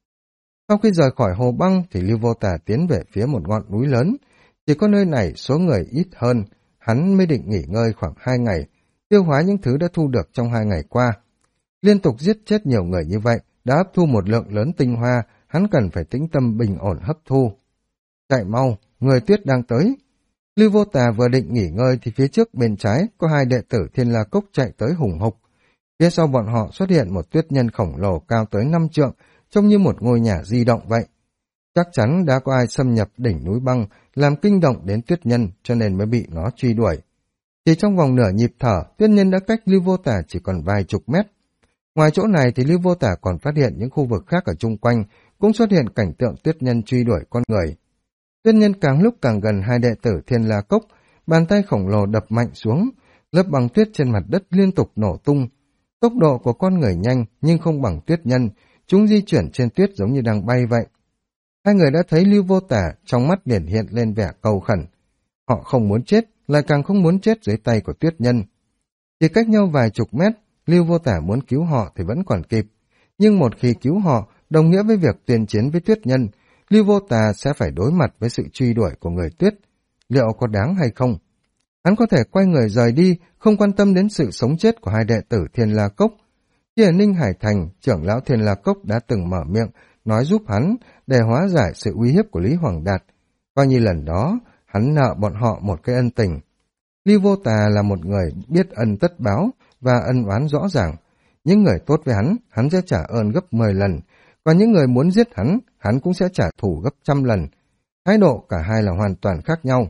Sau khi rời khỏi hồ băng thì Lưu Vô Tả tiến về phía một ngọn núi lớn. Chỉ có nơi này số người ít hơn, hắn mới định nghỉ ngơi khoảng 2 ngày, tiêu hóa những thứ đã thu được trong 2 ngày qua. Liên tục giết chết nhiều người như vậy, đã hấp thu một lượng lớn tinh hoa, hắn cần phải tĩnh tâm bình ổn hấp thu. Chạy mau, người tuyết đang tới. Lưu Vô Tà vừa định nghỉ ngơi thì phía trước bên trái có 2 đệ tử Thiên La Cốc chạy tới hùng hục. Phía sau bọn họ xuất hiện một tuyết nhân khổng lồ cao tới 5 trượng, trông như một ngôi nhà di động vậy. Chắc chắn đã có ai xâm nhập đỉnh núi băng, làm kinh động đến tuyết nhân cho nên mới bị nó truy đuổi. Chỉ trong vòng nửa nhịp thở, tuyết nhân đã cách Lưu Vô Tà chỉ còn vài chục mét. Ngoài chỗ này thì Lưu Vô Tả còn phát hiện những khu vực khác ở chung quanh, cũng xuất hiện cảnh tượng tuyết nhân truy đuổi con người. Tuyết nhân càng lúc càng gần 2 đệ tử Thiên La Cốc, bàn tay khổng lồ đập mạnh xuống, lớp băng tuyết trên mặt đất liên tục nổ tung. Tốc độ của con người nhanh nhưng không bằng tuyết nhân, chúng di chuyển trên tuyết giống như đang bay vậy. 2 người đã thấy Lưu Vô Tả, trong mắt liền hiện lên vẻ cầu khẩn. Họ không muốn chết, lại càng không muốn chết dưới tay của tuyết nhân. Chỉ cách nhau vài chục mét, Lưu Vô Tả muốn cứu họ thì vẫn còn kịp. Nhưng một khi cứu họ, đồng nghĩa với việc tuyên chiến với tuyết nhân, Lưu Vô Tả sẽ phải đối mặt với sự truy đuổi của người tuyết. Liệu có đáng hay không? Hắn có thể quay người rời đi, không quan tâm đến sự sống chết của 2 đệ tử Thiên La Cốc. Khi ở Ninh Hải Thành, trưởng lão Thiên La Cốc đã từng mở miệng, nói giúp hắn để hóa giải sự uy hiếp của Lý Hoàng Đạt. Coi như lần đó, hắn nợ bọn họ một cái ân tình. Lưu Vô Tà là một người biết ân tất báo và ân oán rõ ràng. Những người tốt với hắn sẽ trả ơn gấp 10 lần. Còn những người muốn giết hắn cũng sẽ trả thù gấp 100 lần. Thái độ cả hai là hoàn toàn khác nhau.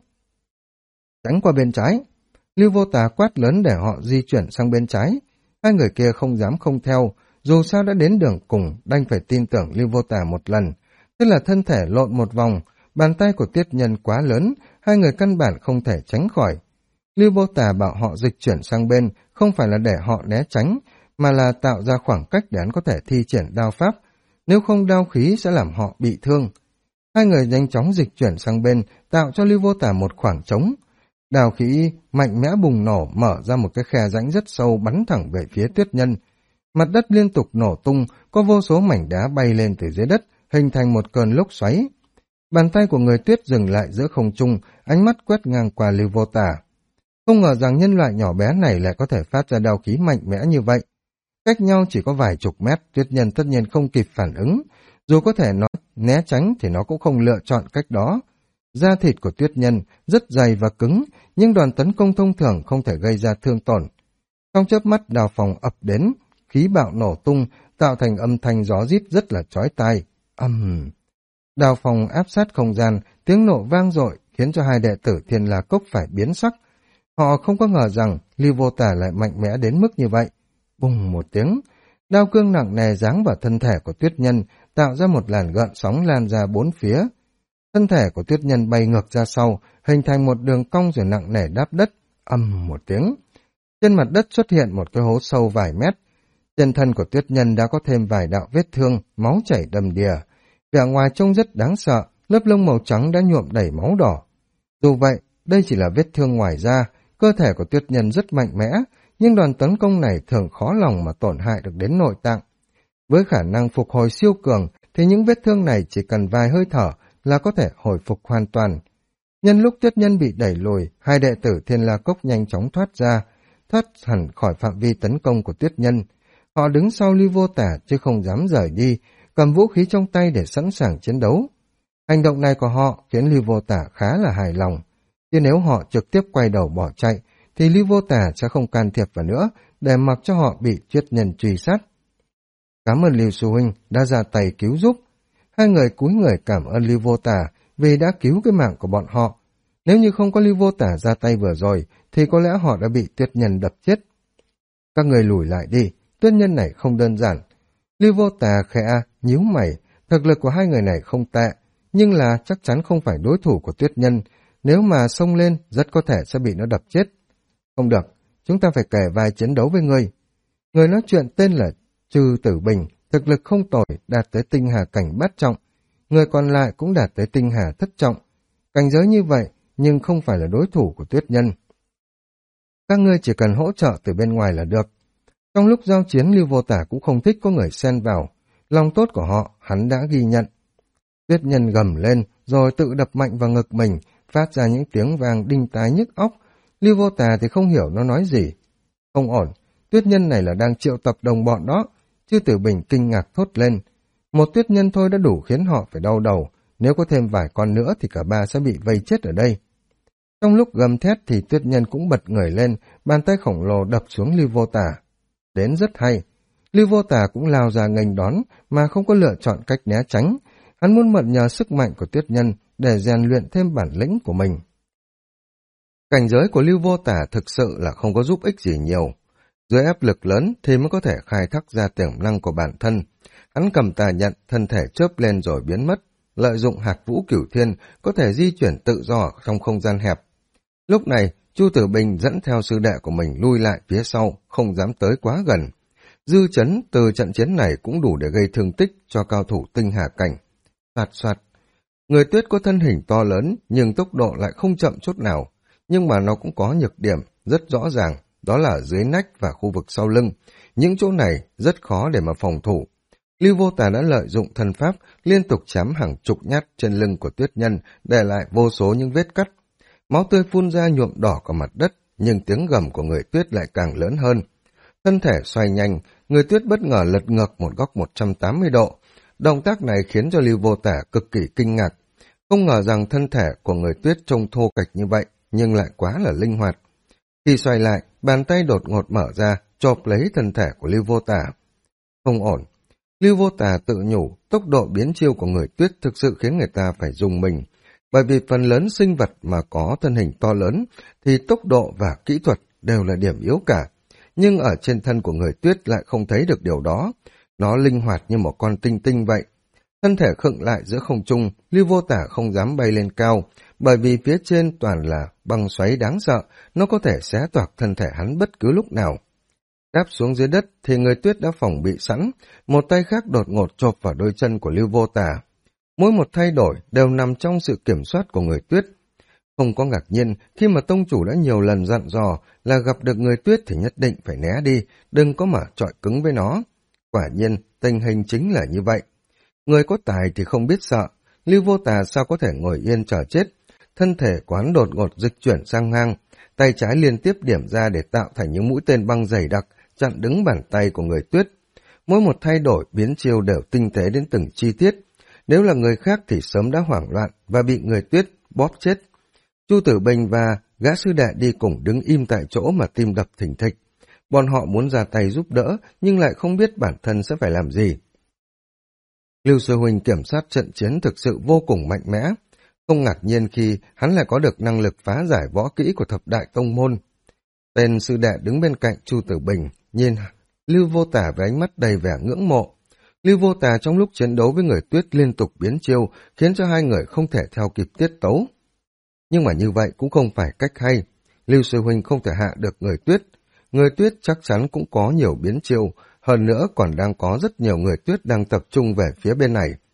Tránh qua bên trái. Lưu Vô Tà quát lớn để họ di chuyển sang bên trái. 2 người kia không dám không theo. Dù sao đã đến đường cùng, đành phải tin tưởng Lưu Vô Tà một lần. Tức là thân thể lộn một vòng. Bàn tay của Tiết Nhân quá lớn, 2 người căn bản không thể tránh khỏi. Lưu Vô Tà bảo họ dịch chuyển sang bên, không phải là để họ né tránh, mà là tạo ra khoảng cách để hắn có thể thi triển đao pháp. Nếu không đao khí sẽ làm họ bị thương. 2 người nhanh chóng dịch chuyển sang bên, tạo cho Lưu Vô Tà một khoảng trống. Đao khí mạnh mẽ bùng nổ, mở ra một cái khe rãnh rất sâu bắn thẳng về phía tuyết nhân. Mặt đất liên tục nổ tung, có vô số mảnh đá bay lên từ dưới đất, hình thành một cơn lốc xoáy. Bàn tay của người tuyết dừng lại giữa không trung, ánh mắt quét ngang qua Lưu Vô Tà. Không ngờ rằng nhân loại nhỏ bé này lại có thể phát ra đao khí mạnh mẽ như vậy. Cách nhau chỉ có vài chục mét, tuyết nhân tất nhiên không kịp phản ứng. Dù có thể nó né tránh thì nó cũng không lựa chọn cách đó. Da thịt của tuyết nhân rất dày và cứng, nhưng đòn tấn công thông thường không thể gây ra thương tổn. Trong chớp mắt đào phòng ập đến, khí bạo nổ tung, tạo thành âm thanh gió rít rất là chói tai. Đào phòng áp sát không gian, tiếng nổ vang dội khiến cho 2 đệ tử Thiên La Cốc phải biến sắc. Họ không có ngờ rằng Lưu Vô Tả lại mạnh mẽ đến mức như vậy. Bùng một tiếng, đao cương nặng nề giáng vào thân thể của tuyết nhân, tạo ra một làn gợn sóng lan ra 4 phía. Thân thể của tuyết nhân bay ngược ra sau, hình thành một đường cong rồi nặng nề đáp đất. Một tiếng. Trên mặt đất xuất hiện một cái hố sâu vài mét. Trên thân của tuyết nhân đã có thêm vài đạo vết thương, máu chảy đầm đìa. Vẻ ngoài trông rất đáng sợ, lớp lông màu trắng đã nhuộm đầy máu đỏ. Dù vậy, đây chỉ là vết thương ngoài da, cơ thể của Tuyết Nhân rất mạnh mẽ, nhưng đòn tấn công này thường khó lòng mà tổn hại được đến nội tạng. Với khả năng phục hồi siêu cường, thì những vết thương này chỉ cần vài hơi thở là có thể hồi phục hoàn toàn. Nhân lúc Tuyết Nhân bị đẩy lùi, hai đệ tử Thiên La Cốc nhanh chóng thoát hẳn khỏi phạm vi tấn công của Tuyết Nhân. Họ đứng sau Lưu Vô Tả chứ không dám rời đi, cầm vũ khí trong tay để sẵn sàng chiến đấu. Hành động này của họ khiến Lưu Vô Tả khá là hài lòng. Chứ nếu họ trực tiếp quay đầu bỏ chạy, thì Lưu Vô Tả sẽ không can thiệp vào nữa, để mặc cho họ bị Tuyết Nhân truy sát. Cảm ơn Lưu Sư Huynh đã ra tay cứu giúp. Hai người cúi người cảm ơn Lưu Vô Tả vì đã cứu cái mạng của bọn họ. Nếu như không có Lưu Vô Tả ra tay vừa rồi, thì có lẽ họ đã bị Tuyết Nhân đập chết. Các người lùi lại đi, Tuyết Nhân này không đơn giản. Lưu Vô Tả khẽ nhíu mày, thực lực của hai người này không tệ, nhưng là chắc chắn không phải đối thủ của Tuyết Nhân. Nếu mà xông lên, rất có thể sẽ bị nó đập chết. Không được, chúng ta phải kể vai chiến đấu với ngươi. Người nói chuyện tên là Trư Tử Bình, thực lực không tồi, đạt tới tinh hà cảnh bát trọng. Người còn lại cũng đạt tới tinh hà thất trọng. Cảnh giới như vậy, nhưng không phải là đối thủ của Tuyết Nhân. Các ngươi chỉ cần hỗ trợ từ bên ngoài là được. Trong lúc giao chiến, Lưu Vô Tả cũng không thích có người xen vào. Lòng tốt của họ, hắn đã ghi nhận. Tuyết Nhân gầm lên, rồi tự đập mạnh vào ngực mình, phát ra những tiếng vang đinh tai nhức óc. Lưu Vô Tả thì không hiểu nó nói gì. Không ổn, Tuyết Nhân này là đang triệu tập đồng bọn đó. Chư Tử Bình kinh ngạc thốt lên. Một Tuyết Nhân thôi đã đủ khiến họ phải đau đầu. Nếu có thêm vài con nữa thì cả ba sẽ bị vây chết ở đây. Trong lúc gầm thét thì Tuyết Nhân cũng bật người lên, bàn tay khổng lồ đập xuống Lưu Vô Tả. Đến rất hay. Lưu Vô Tả cũng lao ra nghênh đón mà không có lựa chọn cách né tránh. Hắn muốn mượn nhờ sức mạnh của Tuyết Nhân để rèn luyện thêm bản lĩnh của mình. Cảnh giới của Lưu Vô Tả thực sự là không có giúp ích gì nhiều. Dưới áp lực lớn thì mới có thể khai thác ra tiềm năng của bản thân. Hắn cầm tà nhận, thân thể chớp lên rồi biến mất. Lợi dụng hạt vũ cửu thiên có thể di chuyển tự do trong không gian hẹp. Lúc này, Chu Tử Bình dẫn theo sư đệ của mình lui lại phía sau, không dám tới quá gần. Dư chấn từ trận chiến này cũng đủ để gây thương tích cho cao thủ tinh hà cảnh. Soạt soạt. Người Tuyết có thân hình to lớn, nhưng tốc độ lại không chậm chút nào. Nhưng mà nó cũng có nhược điểm rất rõ ràng, đó là ở dưới nách và khu vực sau lưng. Những chỗ này rất khó để mà phòng thủ. Lưu Vô Tả đã lợi dụng thân pháp liên tục chém hàng chục nhát trên lưng của Tuyết Nhân, để lại vô số những vết cắt. Máu tươi phun ra nhuộm đỏ cả mặt đất, nhưng tiếng gầm của người Tuyết lại càng lớn hơn. Thân thể xoay nhanh, người Tuyết bất ngờ lật ngược một góc 180 độ. Động tác này khiến cho Lưu Vô Tả cực kỳ kinh ngạc. Không ngờ rằng thân thể của người Tuyết trông thô kệch như vậy, nhưng lại quá là linh hoạt. Khi xoay lại, bàn tay đột ngột mở ra, chộp lấy thân thể của Lưu Vô Tả. Không ổn. Lưu Vô Tả tự nhủ, tốc độ biến chiêu của người Tuyết thực sự khiến người ta phải dùng mình. Bởi vì phần lớn sinh vật mà có thân hình to lớn, thì tốc độ và kỹ thuật đều là điểm yếu cả. Nhưng ở trên thân của người Tuyết lại không thấy được điều đó. Nó linh hoạt như một con tinh tinh vậy. Thân thể khựng lại giữa không trung, Lưu Vô Tả không dám bay lên cao, bởi vì phía trên toàn là băng xoáy đáng sợ, nó có thể xé toạc thân thể hắn bất cứ lúc nào. Đáp xuống dưới đất thì người Tuyết đã phòng bị sẵn, một tay khác đột ngột chộp vào đôi chân của Lưu Vô Tả. Mỗi một thay đổi đều nằm trong sự kiểm soát của người Tuyết. Không có ngạc nhiên khi mà tông chủ đã nhiều lần dặn dò là gặp được người Tuyết thì nhất định phải né đi, đừng có mà chọi cứng với nó. Quả nhiên, tình hình chính là như vậy. Người có tài thì không biết sợ, Lưu Vô Tả sao có thể ngồi yên chờ chết. Thân thể quán đột ngột dịch chuyển sang ngang, tay trái liên tiếp điểm ra để tạo thành những mũi tên băng dày đặc, chặn đứng bàn tay của người Tuyết. Mỗi một thay đổi biến chiêu đều tinh tế đến từng chi tiết. Nếu là người khác thì sớm đã hoảng loạn và bị người Tuyết bóp chết. Chu Tử Bình và gã sư đệ đi cùng đứng im tại chỗ mà tim đập thình thịch. Bọn họ muốn ra tay giúp đỡ nhưng lại không biết bản thân sẽ phải làm gì. Lưu Sư Huynh kiểm soát trận chiến thực sự vô cùng mạnh mẽ. Không ngạc nhiên khi hắn lại có được năng lực phá giải võ kỹ của thập đại tông môn. Tên sư đệ đứng bên cạnh Chu Tử Bình, nhìn Lưu Vô Tả với ánh mắt đầy vẻ ngưỡng mộ. Lưu Vô Tả trong lúc chiến đấu với người Tuyết liên tục biến chiêu, khiến cho hai người không thể theo kịp tiết tấu. Nhưng mà như vậy cũng không phải cách hay. Lưu Sư Huynh không thể hạ được người Tuyết. Người Tuyết chắc chắn cũng có nhiều biến chiêu, hơn nữa còn đang có rất nhiều người Tuyết đang tập trung về phía bên này.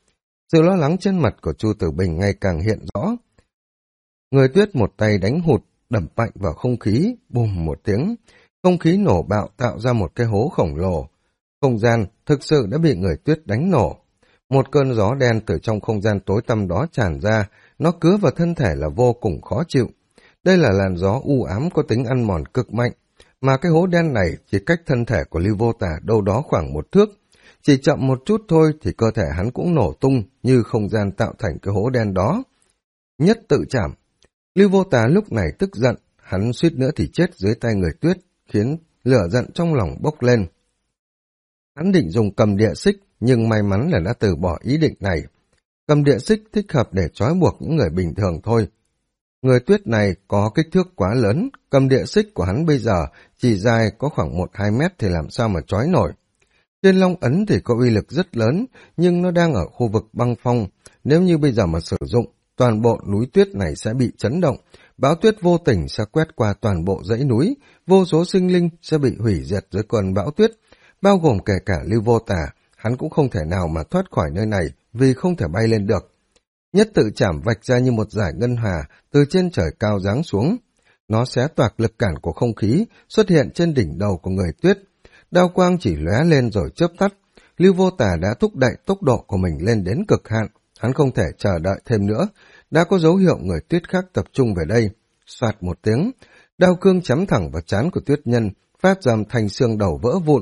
Sự lo lắng trên mặt của Chu Tử Bình ngày càng hiện rõ. Người tuyết một tay đánh hụt, đập mạnh vào không khí, bùm một tiếng. Không khí nổ bạo tạo ra một cái hố khổng lồ. Không gian thực sự đã bị người tuyết đánh nổ. Một cơn gió đen từ trong không gian tối tăm đó tràn ra, nó cứa vào thân thể là vô cùng khó chịu. Đây là làn gió u ám có tính ăn mòn cực mạnh, mà cái hố đen này chỉ cách thân thể của Lưu Vô Tả đâu đó khoảng 1 thước. Chỉ chậm một chút thôi thì cơ thể hắn cũng nổ tung như không gian tạo thành cái hố đen đó. Nhất tự chạm. Lưu Vô Tả lúc này tức giận, hắn suýt nữa thì chết dưới tay người tuyết, khiến lửa giận trong lòng bốc lên. Hắn định dùng cầm địa xích, nhưng may mắn là đã từ bỏ ý định này. Cầm địa xích thích hợp để trói buộc những người bình thường thôi. Người tuyết này có kích thước quá lớn, cầm địa xích của hắn bây giờ chỉ dài có khoảng 1-2 mét thì làm sao mà trói nổi. Thiên Long ấn thì có uy lực rất lớn, nhưng nó đang ở khu vực băng phong. Nếu như bây giờ mà sử dụng, toàn bộ núi tuyết này sẽ bị chấn động. Bão tuyết vô tình sẽ quét qua toàn bộ dãy núi, vô số sinh linh sẽ bị hủy diệt dưới cơn bão tuyết. Bao gồm kể cả Lưu Vô Tả, hắn cũng không thể nào mà thoát khỏi nơi này vì không thể bay lên được. Nhất tự chảm vạch ra như một dải ngân hà từ trên trời cao giáng xuống. Nó xé toạc lực cản của không khí, xuất hiện trên đỉnh đầu của người tuyết. Đao quang chỉ lóe lên rồi chớp tắt. Lưu Vô Tả đã thúc đẩy tốc độ của mình lên đến cực hạn. Hắn không thể chờ đợi thêm nữa. Đã có dấu hiệu người tuyết khác tập trung về đây. Soạt một tiếng, đao cương chém thẳng vào trán của tuyết nhân, phát ra thành xương đầu vỡ vụn.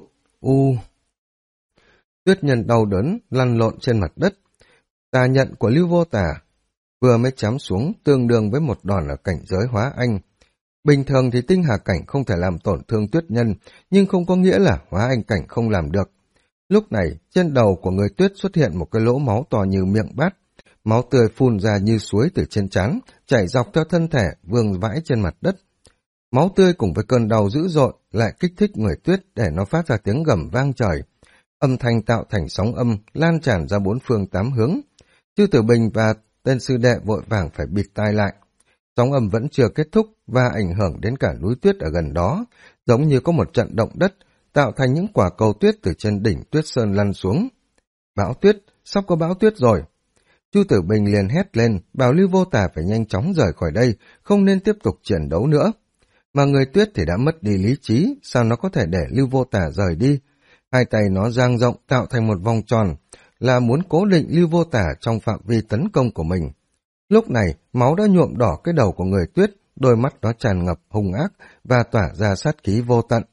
Tuyết nhân đau đớn, lăn lộn trên mặt đất. Tà nhận của Lưu Vô Tả vừa mới chém xuống tương đương với một đòn ở cảnh giới hóa anh. Bình thường thì tinh hà cảnh không thể làm tổn thương tuyết nhân, nhưng không có nghĩa là hóa anh cảnh không làm được. Lúc này, trên đầu của người tuyết xuất hiện một cái lỗ máu to như miệng bát. Máu tươi phun ra như suối từ trên trán, chảy dọc theo thân thể, vương vãi trên mặt đất. Máu tươi cùng với cơn đau dữ dội lại kích thích người tuyết để nó phát ra tiếng gầm vang trời. Âm thanh tạo thành sóng âm lan tràn ra 4 phương 8 hướng. Chư Tử Bình và tên sư đệ vội vàng phải bịt tai lại. Sóng âm vẫn chưa kết thúc và ảnh hưởng đến cả núi tuyết ở gần đó, giống như có một trận động đất, tạo thành những quả cầu tuyết từ trên đỉnh tuyết sơn lăn xuống. Bão tuyết, sắp có bão tuyết rồi. Chu Tử Bình liền hét lên, bảo Lưu Vô Tả phải nhanh chóng rời khỏi đây, không nên tiếp tục chiến đấu nữa. Mà người tuyết thì đã mất đi lý trí, sao nó có thể để Lưu Vô Tả rời đi? Hai tay nó dang rộng tạo thành một vòng tròn, là muốn cố định Lưu Vô Tả trong phạm vi tấn công của mình. Lúc này, máu đã nhuộm đỏ cái đầu của người tuyết, đôi mắt nó tràn ngập hung ác và tỏa ra sát khí vô tận.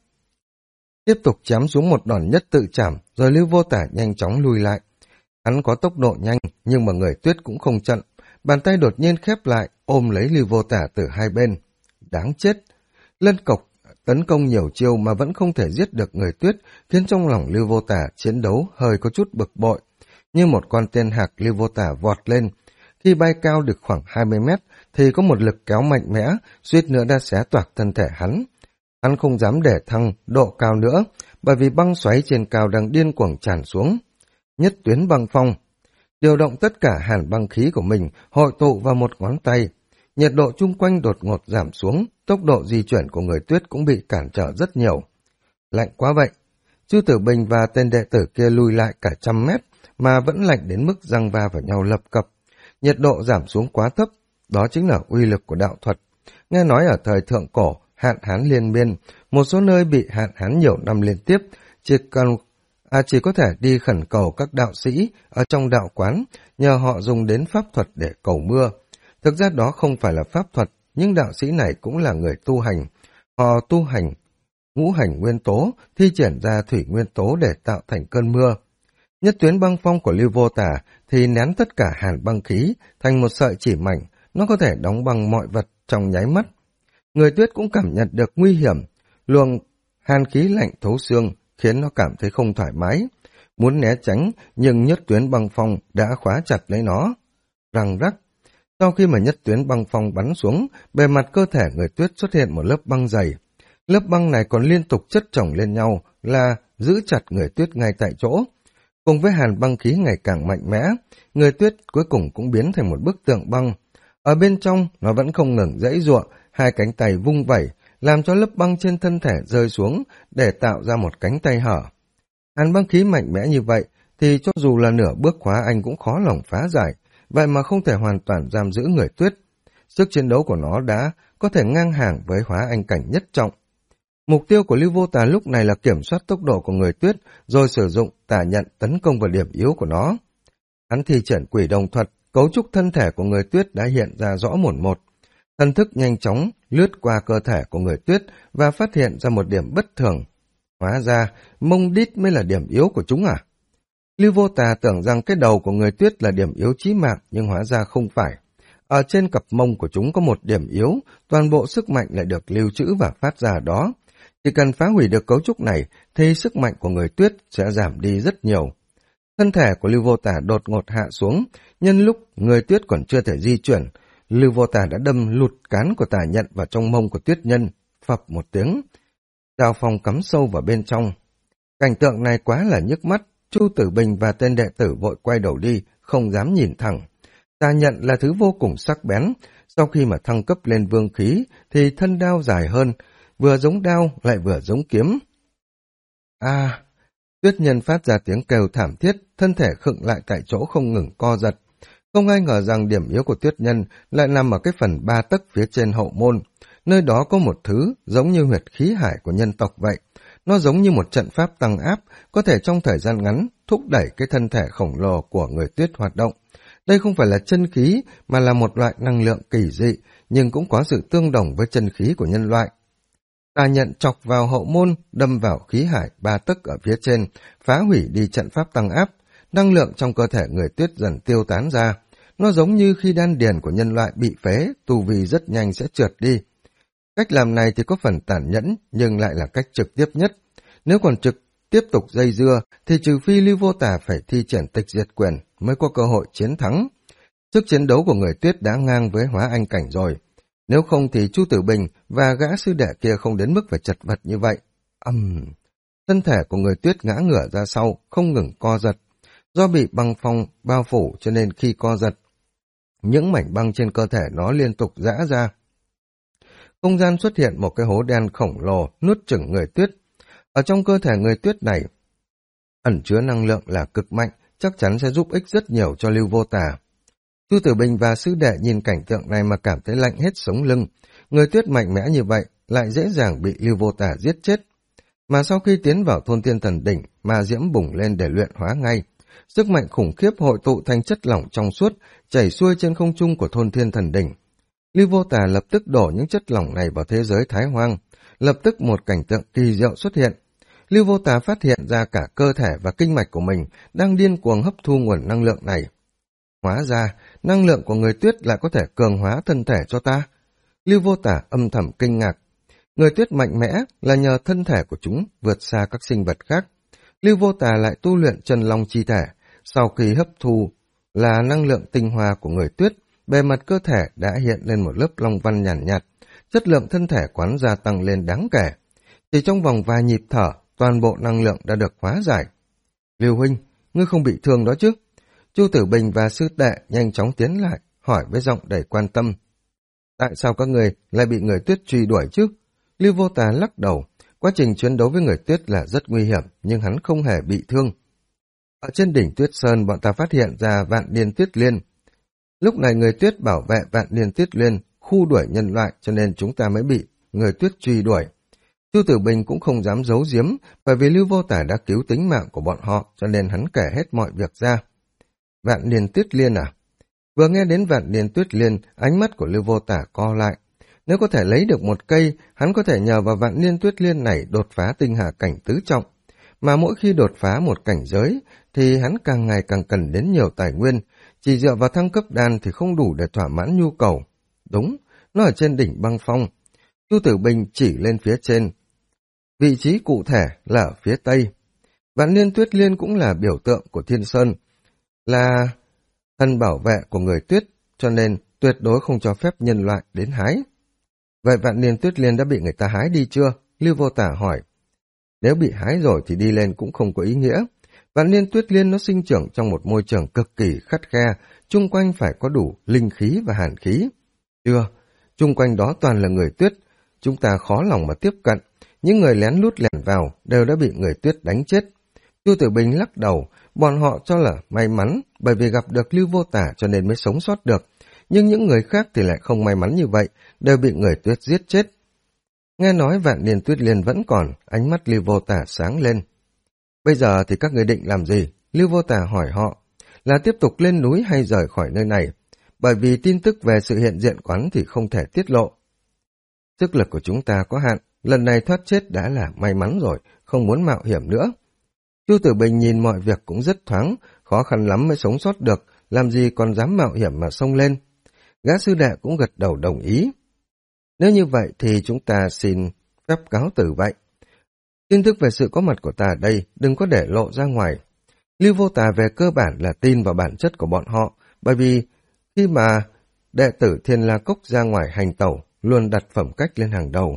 Tiếp tục chém xuống một đòn nhất tự chảm, rồi Lưu Vô Tả nhanh chóng lùi lại. Hắn có tốc độ nhanh, nhưng mà người tuyết cũng không chậm. Bàn tay đột nhiên khép lại, ôm lấy Lưu Vô Tả từ hai bên. Đáng chết! Lân Cộc tấn công nhiều chiêu mà vẫn không thể giết được người tuyết, khiến trong lòng Lưu Vô Tả chiến đấu hơi có chút bực bội. Như một con tên hạc, Lưu Vô Tả vọt lên. Khi bay cao được khoảng 20 mét, thì có một lực kéo mạnh mẽ, suýt nữa đã xé toạc thân thể hắn. Hắn không dám để thăng độ cao nữa, bởi vì băng xoáy trên cao đang điên cuồng tràn xuống. Nhất tuyến băng phong, điều động tất cả hàn băng khí của mình hội tụ vào một ngón tay. Nhiệt độ chung quanh đột ngột giảm xuống, tốc độ di chuyển của người tuyết cũng bị cản trở rất nhiều. Lạnh quá vậy. Chu Tử Bình và tên đệ tử kia lùi lại cả 100 mét, mà vẫn lạnh đến mức giăng va vào nhau lập cập. Nhiệt độ giảm xuống quá thấp, đó chính là uy lực của đạo thuật. Nghe nói ở thời thượng cổ, hạn hán liên miên, một số nơi bị hạn hán nhiều năm liên tiếp, chỉ có thể đi khẩn cầu các đạo sĩ ở trong đạo quán, nhờ họ dùng đến pháp thuật để cầu mưa. Thực ra đó không phải là pháp thuật, nhưng đạo sĩ này cũng là người tu hành. Họ tu hành ngũ hành nguyên tố, thi triển ra thủy nguyên tố để tạo thành cơn mưa. Nhất tuyến băng phong của Lưu Vô Tả thì nén tất cả hàn băng khí thành một sợi chỉ mảnh, nó có thể đóng băng mọi vật trong nháy mắt. Người tuyết cũng cảm nhận được nguy hiểm, luồng hàn khí lạnh thấu xương khiến nó cảm thấy không thoải mái. Muốn né tránh, nhưng nhất tuyến băng phong đã khóa chặt lấy nó. Răng rắc. Sau khi mà nhất tuyến băng phong bắn xuống, bề mặt cơ thể người tuyết xuất hiện một lớp băng dày. Lớp băng này còn liên tục chất chồng lên nhau là giữ chặt người tuyết ngay tại chỗ. Cùng với hàn băng khí ngày càng mạnh mẽ, người tuyết cuối cùng cũng biến thành một bức tượng băng. Ở bên trong, nó vẫn không ngừng giãy giụa, hai cánh tay vung vẩy, làm cho lớp băng trên thân thể rơi xuống để tạo ra một cánh tay hở. Hàn băng khí mạnh mẽ như vậy, thì cho dù là nửa bước hóa anh cũng khó lòng phá giải, vậy mà không thể hoàn toàn giam giữ người tuyết. Sức chiến đấu của nó đã có thể ngang hàng với hóa anh cảnh nhất trọng. Mục tiêu của Lưu Vô Tà lúc này là kiểm soát tốc độ của người tuyết, rồi sử dụng tà nhận tấn công vào điểm yếu của nó. Hắn thi triển quỷ đồng thuật, cấu trúc thân thể của người tuyết đã hiện ra rõ mồn một. Thần thức nhanh chóng lướt qua cơ thể của người tuyết và phát hiện ra một điểm bất thường. Hóa ra, mông đít mới là điểm yếu của chúng à? Lưu Vô Tà tưởng rằng cái đầu của người tuyết là điểm yếu chí mạng, nhưng hóa ra không phải. Ở trên cặp mông của chúng có một điểm yếu, toàn bộ sức mạnh lại được lưu trữ và phát ra đó. Chỉ cần phá hủy được cấu trúc này, thì sức mạnh của người tuyết sẽ giảm đi rất nhiều. Thân thể của Lưu Vô Tà đột ngột hạ xuống, nhân lúc người tuyết còn chưa thể di chuyển, Lưu Vô Tà đã đâm lụt cán của tà nhận vào trong mông của tuyết nhân, phập một tiếng. Đao phong cắm sâu vào bên trong. Cảnh tượng này quá là nhức mắt, Chu Tử Bình và tên đệ tử vội quay đầu đi, không dám nhìn thẳng. Tà nhận là thứ vô cùng sắc bén, sau khi mà thăng cấp lên vương khí thì thân đao dài hơn, vừa giống đao lại vừa giống kiếm. Tuyết nhân phát ra tiếng kêu thảm thiết, thân thể khựng lại tại chỗ không ngừng co giật. Không ai ngờ rằng điểm yếu của tuyết nhân lại nằm ở cái phần 3 tấc phía trên hậu môn. Nơi đó có một thứ giống như huyệt khí hải của nhân tộc vậy. Nó giống như một trận pháp tăng áp, có thể trong thời gian ngắn thúc đẩy cái thân thể khổng lồ của người tuyết hoạt động. Đây không phải là chân khí mà là một loại năng lượng kỳ dị, nhưng cũng có sự tương đồng với chân khí của nhân loại. Tà nhận chọc vào hậu môn, đâm vào khí hải 3 tấc ở phía trên, phá hủy đi trận pháp tăng áp. Năng lượng trong cơ thể người tuyết dần tiêu tán ra. Nó giống như khi đan điền của nhân loại bị phế, tu vi rất nhanh sẽ trượt đi. Cách làm này thì có phần tàn nhẫn, nhưng lại là cách trực tiếp nhất. Nếu còn tiếp tục dây dưa, thì trừ phi Lưu Vô Tà phải thi triển tịch diệt quyền mới có cơ hội chiến thắng. Sức chiến đấu của người tuyết đã ngang với hóa anh cảnh rồi. Nếu không thì Chu Tử Bình và gã sư đệ kia không đến mức phải chật vật như vậy. Thân thể của người tuyết ngã ngửa ra sau, không ngừng co giật. Do bị băng phong bao phủ cho nên khi co giật, những mảnh băng trên cơ thể nó liên tục giã ra. Không gian xuất hiện một cái hố đen khổng lồ nuốt chửng người tuyết. Ở trong cơ thể người tuyết này, ẩn chứa năng lượng là cực mạnh, chắc chắn sẽ giúp ích rất nhiều cho Lưu Vô Tà. Chu Tử Bình và sư đệ nhìn cảnh tượng này mà cảm thấy lạnh hết sống lưng. Người tuyết mạnh mẽ như vậy lại dễ dàng bị Lưu Vô Tà giết chết. Mà sau khi tiến vào thôn thiên thần đỉnh, ma diễm bùng lên để luyện hóa ngay. Sức mạnh khủng khiếp hội tụ thành chất lỏng trong suốt, chảy xuôi trên không trung của thôn thiên thần đỉnh. Lưu Vô Tà lập tức đổ những chất lỏng này vào thế giới Thái Hoang. Lập tức một cảnh tượng kỳ diệu xuất hiện. Lưu Vô Tà phát hiện ra cả cơ thể và kinh mạch của mình đang điên cuồng hấp thu nguồn năng lượng này. Hóa ra, năng lượng của người tuyết lại có thể cường hóa thân thể cho ta. Lưu Vô Tà âm thầm kinh ngạc. Người tuyết mạnh mẽ là nhờ thân thể của chúng vượt xa các sinh vật khác. Lưu Vô Tà lại tu luyện chân long chi thể. Sau khi hấp thu là năng lượng tinh hoa của người tuyết, bề mặt cơ thể đã hiện lên một lớp long văn nhàn nhạt, chất lượng thân thể quán gia tăng lên đáng kể. Chỉ trong vòng vài nhịp thở, toàn bộ năng lượng đã được hóa giải. Lưu huynh, ngươi không bị thương đó chứ? Chu Tử Bình và sư đệ nhanh chóng tiến lại, hỏi với giọng đầy quan tâm. Tại sao các người lại bị người tuyết truy đuổi chứ? Lưu Vô Tà lắc đầu, quá trình chiến đấu với người tuyết là rất nguy hiểm, nhưng hắn không hề bị thương. Ở trên đỉnh Tuyết Sơn bọn ta phát hiện ra Vạn Niên Tuyết Liên. Lúc này người tuyết bảo vệ Vạn Niên Tuyết Liên, khu đuổi nhân loại cho nên chúng ta mới bị người tuyết truy đuổi. Chu Tử Bình cũng không dám giấu giếm, bởi vì Lưu Vô Tà đã cứu tính mạng của bọn họ cho nên hắn kể hết mọi việc ra. Vạn Niên Tuyết Liên à? Vừa nghe đến Vạn Niên Tuyết Liên, ánh mắt của Lưu Vô Tà co lại. Nếu có thể lấy được một cây, hắn có thể nhờ vào Vạn Niên Tuyết Liên này đột phá tinh hà cảnh tứ trọng. Mà mỗi khi đột phá một cảnh giới, thì hắn càng ngày càng cần đến nhiều tài nguyên, chỉ dựa vào thăng cấp đan thì không đủ để thỏa mãn nhu cầu. Đúng, nó ở trên đỉnh băng phong. Chu Tử Bình chỉ lên phía trên. Vị trí cụ thể là ở phía tây. Vạn Niên Tuyết Liên cũng là biểu tượng của Thiên Sơn, là thần bảo vệ của người tuyết, cho nên tuyệt đối không cho phép nhân loại đến hái. Vậy Vạn Niên Tuyết Liên đã bị người ta hái đi chưa? Lưu Vô Tà hỏi. Nếu bị hái rồi thì đi lên cũng không có ý nghĩa. Vạn Niên Tuyết Liên nó sinh trưởng trong một môi trường cực kỳ khắt khe, chung quanh phải có đủ linh khí và hàn khí. Chưa, chung quanh đó toàn là người tuyết, chúng ta khó lòng mà tiếp cận. Những người lén lút lẻn vào đều đã bị người tuyết đánh chết. Chu Tử Bình lắc đầu, bọn họ cho là may mắn bởi vì gặp được Lưu Vô Tả cho nên mới sống sót được. Nhưng những người khác thì lại không may mắn như vậy, đều bị người Tuyết giết chết. Nghe nói Vạn Niên Tuyết Liên vẫn còn, ánh mắt Lưu Vô Tả sáng lên. Bây giờ thì các người định làm gì? Lưu Vô Tả hỏi họ, là tiếp tục lên núi hay rời khỏi nơi này? Bởi vì tin tức về sự hiện diện quán thì không thể tiết lộ. Sức lực của chúng ta có hạn, lần này thoát chết đã là may mắn rồi, không muốn mạo hiểm nữa. Chu Tử Bình nhìn mọi việc cũng rất thoáng, khó khăn lắm mới sống sót được, làm gì còn dám mạo hiểm mà xông lên. Gã sư đệ cũng gật đầu đồng ý. Nếu như vậy thì chúng ta xin phép cáo từ vậy. Tin tức về sự có mặt của ta ở đây đừng có để lộ ra ngoài. Lưu Vô Tà về cơ bản là tin vào bản chất của bọn họ, bởi vì khi mà đệ tử Thiên La Cốc ra ngoài hành tẩu, luôn đặt phẩm cách lên hàng đầu.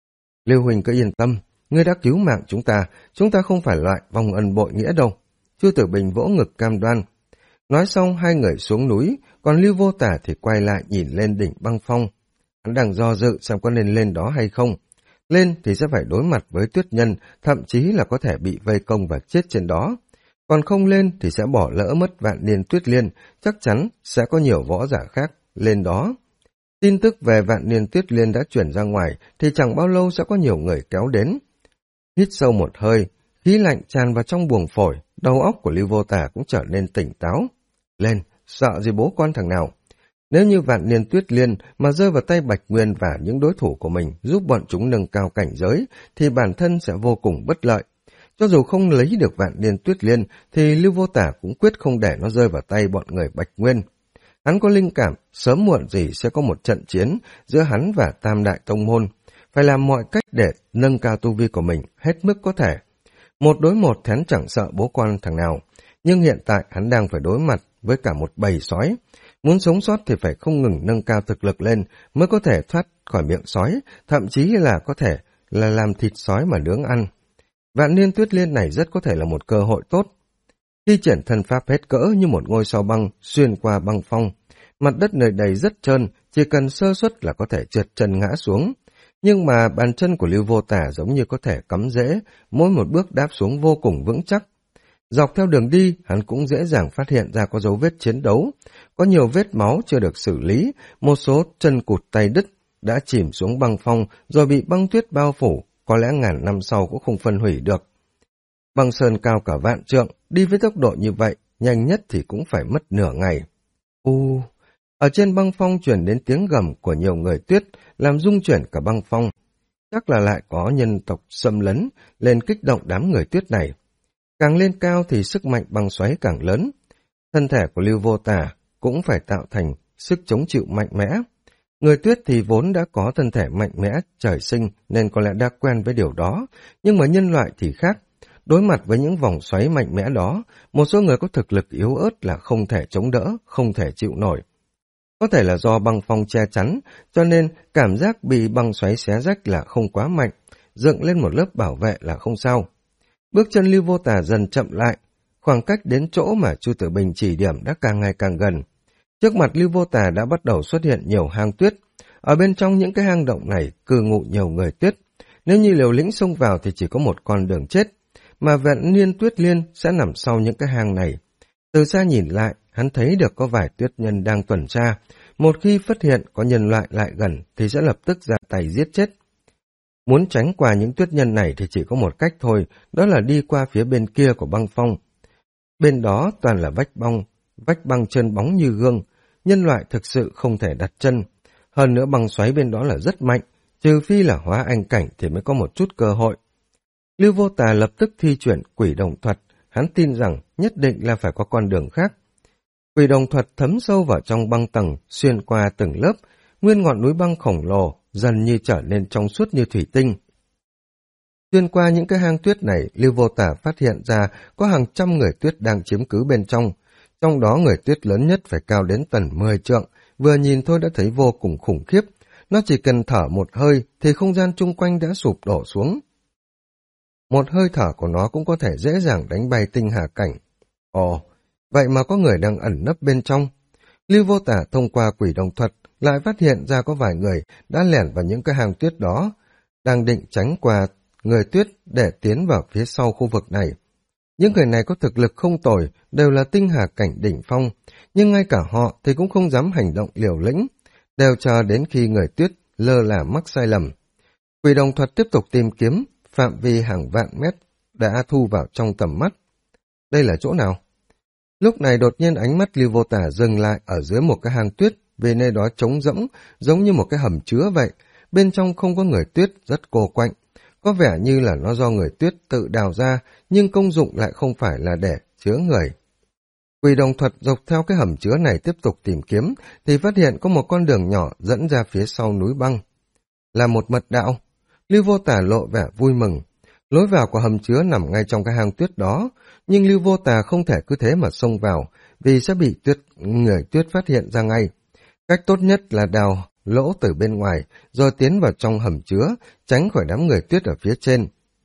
Lưu Huỳnh cứ yên tâm, ngươi đã cứu mạng chúng ta không phải loại vong ân bội nghĩa đâu. Chu Tử Bình vỗ ngực cam đoan. Nói xong hai người xuống núi, còn Lưu Vô Tả thì quay lại nhìn lên đỉnh băng phong. Hắn đang do dự xem có nên lên đó hay không. Lên thì sẽ phải đối mặt với tuyết nhân, thậm chí là có thể bị vây công và chết trên đó. Còn không lên thì sẽ bỏ lỡ mất Vạn Niên Tuyết Liên, chắc chắn sẽ có nhiều võ giả khác lên đó. Tin tức về Vạn Niên Tuyết Liên đã chuyển ra ngoài thì chẳng bao lâu sẽ có nhiều người kéo đến. Hít sâu một hơi, khí lạnh tràn vào trong buồng phổi, đầu óc của Lưu Vô Tả cũng trở nên tỉnh táo. Lên, sợ gì bố con thằng nào? Nếu như Vạn Niên Tuyết Liên mà rơi vào tay Bạch Nguyên và những đối thủ của mình giúp bọn chúng nâng cao cảnh giới, thì bản thân sẽ vô cùng bất lợi. Cho dù không lấy được Vạn Niên Tuyết Liên, thì Lưu Vô Tả cũng quyết không để nó rơi vào tay bọn người Bạch Nguyên. Hắn có linh cảm, sớm muộn gì sẽ có một trận chiến giữa hắn và Tam Đại Tông Môn. Phải làm mọi cách để nâng cao tu vi của mình hết mức có thể. Một đối một thì hắn chẳng sợ bố con thằng nào, nhưng hiện tại hắn đang phải đối mặt với cả một bầy sói. Muốn sống sót thì phải không ngừng nâng cao thực lực lên mới có thể thoát khỏi miệng sói, thậm chí là có thể là làm thịt sói mà nướng ăn. Vạn Niên Tuyết Liên này rất có thể là một cơ hội tốt. Khi triển thân pháp hết cỡ như một ngôi sao băng xuyên qua băng phong, mặt đất nơi đây rất trơn, chỉ cần sơ suất là có thể trượt chân ngã xuống. Nhưng mà bàn chân của Lưu Vô Tả giống như có thể cắm rễ, mỗi một bước đáp xuống vô cùng vững chắc. Dọc theo đường đi, hắn cũng dễ dàng phát hiện ra có dấu vết chiến đấu. Có nhiều vết máu chưa được xử lý, một số chân cụt tay đứt, đã chìm xuống băng phong rồi bị băng tuyết bao phủ, có lẽ ngàn năm sau cũng không phân hủy được. Băng sơn cao cả vạn trượng, đi với tốc độ như vậy, nhanh nhất thì cũng phải mất nửa ngày. Ở trên băng phong truyền đến tiếng gầm của nhiều người tuyết, làm rung chuyển cả băng phong. Chắc là lại có nhân tộc xâm lấn, lên kích động đám người tuyết này. Càng lên cao thì sức mạnh băng xoáy càng lớn. Thân thể của Lưu Vô Tả cũng phải tạo thành sức chống chịu mạnh mẽ. Người tuyết thì vốn đã có thân thể mạnh mẽ, trời sinh nên có lẽ đã quen với điều đó. Nhưng mà nhân loại thì khác. Đối mặt với những vòng xoáy mạnh mẽ đó, một số người có thực lực yếu ớt là không thể chống đỡ, không thể chịu nổi. Có thể là do băng phong che chắn, cho nên cảm giác bị băng xoáy xé rách là không quá mạnh, dựng lên một lớp bảo vệ là không sao. Bước chân Lưu Vô Tả dần chậm lại, khoảng cách đến chỗ mà Chu Tử Bình chỉ điểm đã càng ngày càng gần. Trước mặt Lưu Vô Tả đã bắt đầu xuất hiện nhiều hang tuyết. Ở bên trong những cái hang động này cư ngụ nhiều người tuyết. Nếu như liều lĩnh xông vào thì chỉ có một con đường chết, mà Vạn Niên Tuyết Liên sẽ nằm sau những cái hang này. Từ xa nhìn lại, hắn thấy được có vài tuyết nhân đang tuần tra. Một khi phát hiện có nhân loại lại gần thì sẽ lập tức ra tay giết chết. Muốn tránh qua những tuyết nhân này thì chỉ có một cách thôi, đó là đi qua phía bên kia của băng phong. Bên đó toàn là vách băng trơn bóng như gương, nhân loại thực sự không thể đặt chân. Hơn nữa băng xoáy bên đó là rất mạnh, trừ phi là hóa anh cảnh thì mới có một chút cơ hội. Lưu Vô Tà lập tức thi chuyển quỷ đồng thuật, hắn tin rằng nhất định là phải có con đường khác. Quỷ đồng thuật thấm sâu vào trong băng tầng, xuyên qua từng lớp, nguyên ngọn núi băng khổng lồ dần như trở nên trong suốt như thủy tinh. Xuyên qua những cái hang tuyết này, Lưu Vô Tả phát hiện ra có hàng trăm người tuyết đang chiếm cứ bên trong đó người tuyết lớn nhất phải cao đến tận 10 trượng, vừa nhìn thôi đã thấy vô cùng khủng khiếp. Nó chỉ cần thở một hơi thì không gian chung quanh đã sụp đổ xuống. Một hơi thở của nó cũng có thể dễ dàng đánh bay tinh hà cảnh. Ồ, vậy mà có người đang ẩn nấp bên trong. Lưu Vô Tả thông qua quỷ đồng thuật lại phát hiện ra có vài người đã lẻn vào những cái hang tuyết đó, đang định tránh qua người tuyết để tiến vào phía sau khu vực này. Những người này có thực lực không tồi, đều là tinh hà cảnh đỉnh phong, nhưng ngay cả họ thì cũng không dám hành động liều lĩnh, đều chờ đến khi người tuyết lơ là mắc sai lầm. Quỷ đồng thuật tiếp tục tìm kiếm, phạm vi hàng vạn mét đã thu vào trong tầm mắt. Đây là chỗ nào? Lúc này đột nhiên ánh mắt Lưu Vô Tả dừng lại ở dưới một cái hang tuyết, vì nơi đó trống rỗng, giống như một cái hầm chứa vậy. Bên trong không có người tuyết, rất cô quạnh. Có vẻ như là nó do người tuyết tự đào ra, nhưng công dụng lại không phải là để chứa người. Quỷ đồng thuật dọc theo cái hầm chứa này tiếp tục tìm kiếm, thì phát hiện có một con đường nhỏ dẫn ra phía sau núi băng. Là một mật đạo. Lưu Vô Tả lộ vẻ vui mừng. Lối vào của hầm chứa nằm ngay trong cái hang tuyết đó, nhưng Lưu Vô Tả không thể cứ thế mà xông vào, vì sẽ bị người tuyết phát hiện ra ngay. Cách tốt nhất là đào lỗ từ bên ngoài, rồi tiến vào trong hầm chứa, tránh khỏi đám người tuyết ở phía trên.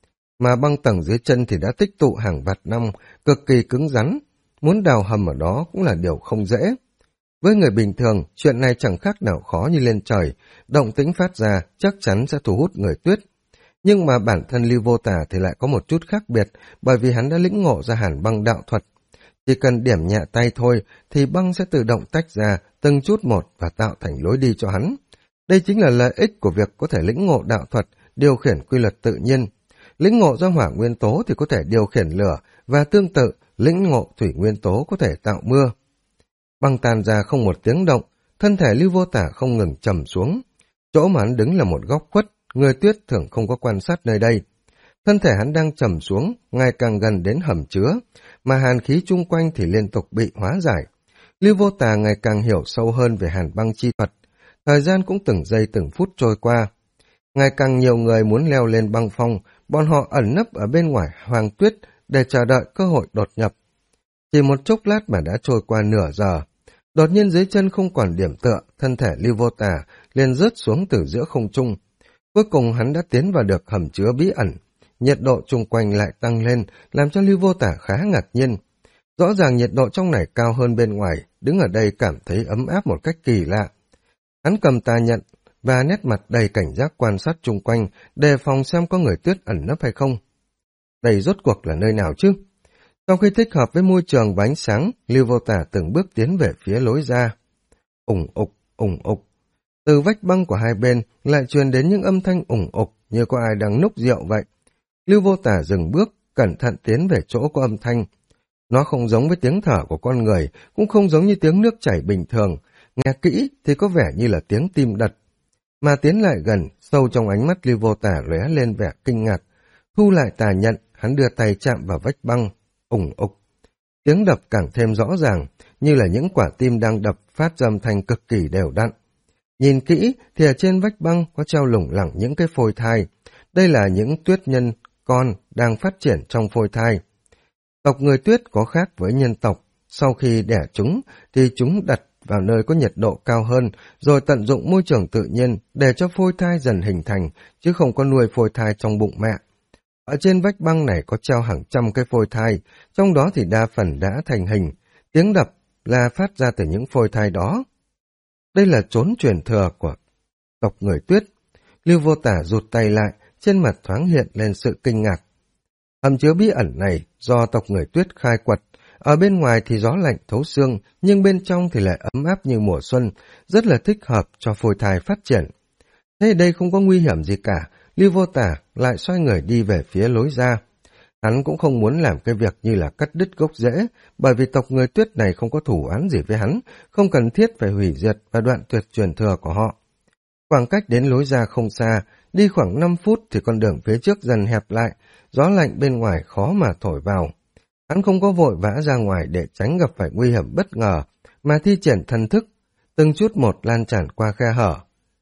Mà băng tầng dưới chân thì đã tích tụ hàng vạn năm, cực kỳ cứng rắn. Muốn đào hầm ở đó cũng là điều không dễ. Với người bình thường, chuyện này chẳng khác nào khó như lên trời, động tĩnh phát ra chắc chắn sẽ thu hút người tuyết. Nhưng mà bản thân Lưu Vô Tả thì lại có một chút khác biệt, bởi vì hắn đã lĩnh ngộ ra hàn băng đạo thuật. Chỉ cần điểm nhẹ tay thôi thì băng sẽ tự động tách ra từng chút một và tạo thành lối đi cho hắn. Đây chính là lợi ích của việc có thể lĩnh ngộ đạo thuật, điều khiển quy luật tự nhiên. Lĩnh ngộ ra hỏa nguyên tố thì có thể điều khiển lửa, và tương tự, lĩnh ngộ thủy nguyên tố có thể tạo mưa. Băng tan ra không một tiếng động, thân thể Lưu Vô Tả không ngừng trầm xuống. Chỗ mà hắn đứng là một góc khuất, người tuyết thường không có quan sát nơi đây. Thân thể hắn đang trầm xuống, ngày càng gần đến hầm chứa, mà hàn khí chung quanh thì liên tục bị hóa giải. Lưu Vô Tà ngày càng hiểu sâu hơn về hàn băng chi thuật. Thời gian cũng từng giây từng phút trôi qua. Ngày càng nhiều người muốn leo lên băng phong, bọn họ ẩn nấp ở bên ngoài hoang tuyết để chờ đợi cơ hội đột nhập. Chỉ một chốc lát mà đã trôi qua nửa giờ. Đột nhiên dưới chân không còn điểm tựa, thân thể Lưu Vô Tà liền rớt xuống từ giữa không trung. Cuối cùng hắn đã tiến vào được hầm chứa bí ẩn. Nhiệt độ chung quanh lại tăng lên, làm cho Lưu Vô Tả khá ngạc nhiên. Rõ ràng nhiệt độ trong này cao hơn bên ngoài, đứng ở đây cảm thấy ấm áp một cách kỳ lạ. Hắn cầm tà nhận và nét mặt đầy cảnh giác quan sát chung quanh, đề phòng xem có người tuyết ẩn nấp hay không. Đây rốt cuộc là nơi nào chứ? Sau khi thích hợp với môi trường và ánh sáng, Lưu Vô Tả từng bước tiến về phía lối ra. Ủng ục, ủng ục. Từ vách băng của hai bên lại truyền đến những âm thanh ủng ục như có ai đang núc rượu vậy. Lưu Vô Tả dừng bước, cẩn thận tiến về chỗ có âm thanh. Nó không giống với tiếng thở của con người, cũng không giống như tiếng nước chảy bình thường. Nghe kỹ thì có vẻ như là tiếng tim đập. Mà tiến lại gần, sâu trong ánh mắt Lưu Vô Tả lóe lên vẻ kinh ngạc. Thu lại tà nhận, hắn đưa tay chạm vào vách băng. Ủng ục. Tiếng đập càng thêm rõ ràng, như là những quả tim đang đập phát ra âm thanh cực kỳ đều đặn. Nhìn kỹ thì ở trên vách băng có treo lủng lẳng những cái phôi thai. Đây là những tuyết nhân con đang phát triển trong phôi thai. Tộc người tuyết có khác với nhân tộc. Sau khi đẻ chúng thì chúng đặt vào nơi có nhiệt độ cao hơn, rồi tận dụng môi trường tự nhiên để cho phôi thai dần hình thành, chứ không có nuôi phôi thai trong bụng mẹ. Ở trên vách băng này có treo hàng trăm cái phôi thai, trong đó thì đa phần đã thành hình. Tiếng đập là phát ra từ những phôi thai đó. Đây là chốn truyền thừa của tộc người tuyết. Lưu Vô Tả rụt tay lại, trên mặt thoáng hiện lên sự kinh ngạc. Hầm chứa bí ẩn này do tộc người tuyết khai quật, ở bên ngoài thì gió lạnh thấu xương, nhưng bên trong thì lại ấm áp như mùa xuân, rất là thích hợp cho phôi thai phát triển. Thế đây không có nguy hiểm gì cả, Lưu Vô Tả lại xoay người đi về phía lối ra. Hắn cũng không muốn làm cái việc như là cắt đứt gốc rễ, bởi vì tộc người tuyết này không có thủ án gì với hắn, không cần thiết phải hủy diệt và đoạn tuyệt truyền thừa của họ. Khoảng cách đến lối ra không xa, đi khoảng 5 phút thì con đường phía trước dần hẹp lại, gió lạnh bên ngoài khó mà thổi vào. Hắn không có vội vã ra ngoài để tránh gặp phải nguy hiểm bất ngờ, mà thi triển thần thức, từng chút một lan tràn qua khe hở.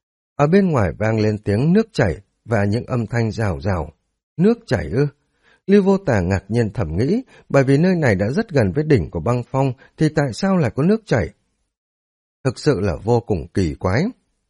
Ở bên ngoài vang lên tiếng nước chảy và những âm thanh rào rào. Nước chảy ư? Lưu Vô Tả ngạc nhiên thầm nghĩ, bởi vì nơi này đã rất gần với đỉnh của băng phong, thì tại sao lại có nước chảy? Thực sự là vô cùng kỳ quái.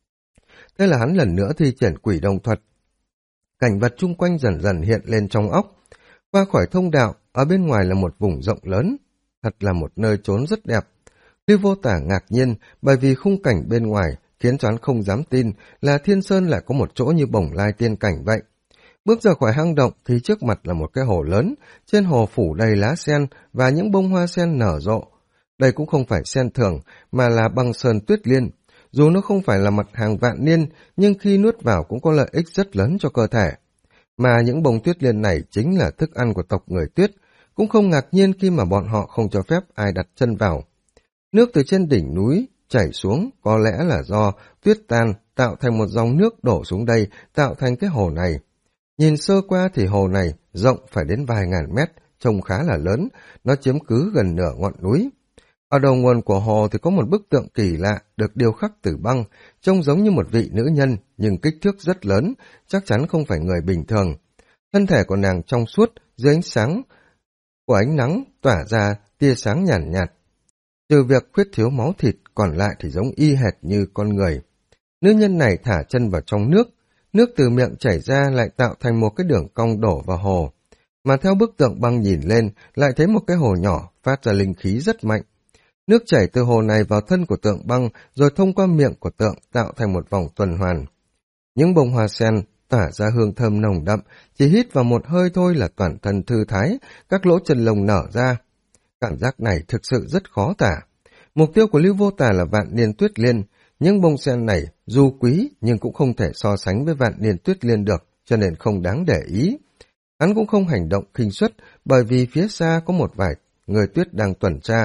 Thế là hắn lần nữa thi triển quỷ đồng thuật. Cảnh vật chung quanh dần dần hiện lên trong óc. Qua khỏi thông đạo, ở bên ngoài là một vùng rộng lớn. Thật là một nơi trốn rất đẹp. Lưu Vô Tả ngạc nhiên bởi vì khung cảnh bên ngoài khiến cho hắn không dám tin là Thiên Sơn lại có một chỗ như Bồng Lai tiên cảnh vậy. Bước ra khỏi hang động thì trước mặt là một cái hồ lớn, trên hồ phủ đầy lá sen và những bông hoa sen nở rộ. Đây cũng không phải sen thường, mà là băng sơn tuyết liên. Dù nó không phải là mặt hàng vạn niên, nhưng khi nuốt vào cũng có lợi ích rất lớn cho cơ thể. Mà những bông tuyết liên này chính là thức ăn của tộc người tuyết, cũng không ngạc nhiên khi mà bọn họ không cho phép ai đặt chân vào. Nước từ trên đỉnh núi chảy xuống có lẽ là do tuyết tan tạo thành một dòng nước đổ xuống đây, tạo thành cái hồ này. Nhìn sơ qua thì hồ này rộng phải đến vài ngàn mét, trông khá là lớn, nó chiếm cứ gần nửa ngọn núi. Ở đầu nguồn của hồ thì có một bức tượng kỳ lạ được điêu khắc từ băng, trông giống như một vị nữ nhân nhưng kích thước rất lớn, chắc chắn không phải người bình thường. Thân thể của nàng trong suốt, dưới ánh sáng của ánh nắng tỏa ra tia sáng nhàn nhạt. Trừ việc khuyết thiếu máu thịt, còn lại thì giống y hệt như con người. Nữ nhân này thả chân vào trong nước, nước từ miệng chảy ra lại tạo thành một cái đường cong đổ vào hồ. Mà theo bức tượng băng nhìn lên, lại thấy một cái hồ nhỏ phát ra linh khí rất mạnh. Nước chảy từ hồ này vào thân của tượng băng, rồi thông qua miệng của tượng tạo thành một vòng tuần hoàn. Những bông hoa sen tỏa ra hương thơm nồng đậm, chỉ hít vào một hơi thôi là toàn thân thư thái, các lỗ chân lông nở ra. Cảm giác này thực sự rất khó tả. Mục tiêu của Lưu Vô Tà là vạn niên tuyết liên, những bông sen này dù quý nhưng cũng không thể so sánh với vạn niên tuyết liên được, cho nên không đáng để ý. Hắn cũng không hành động khinh suất, bởi vì phía xa có một vài người tuyết đang tuần tra.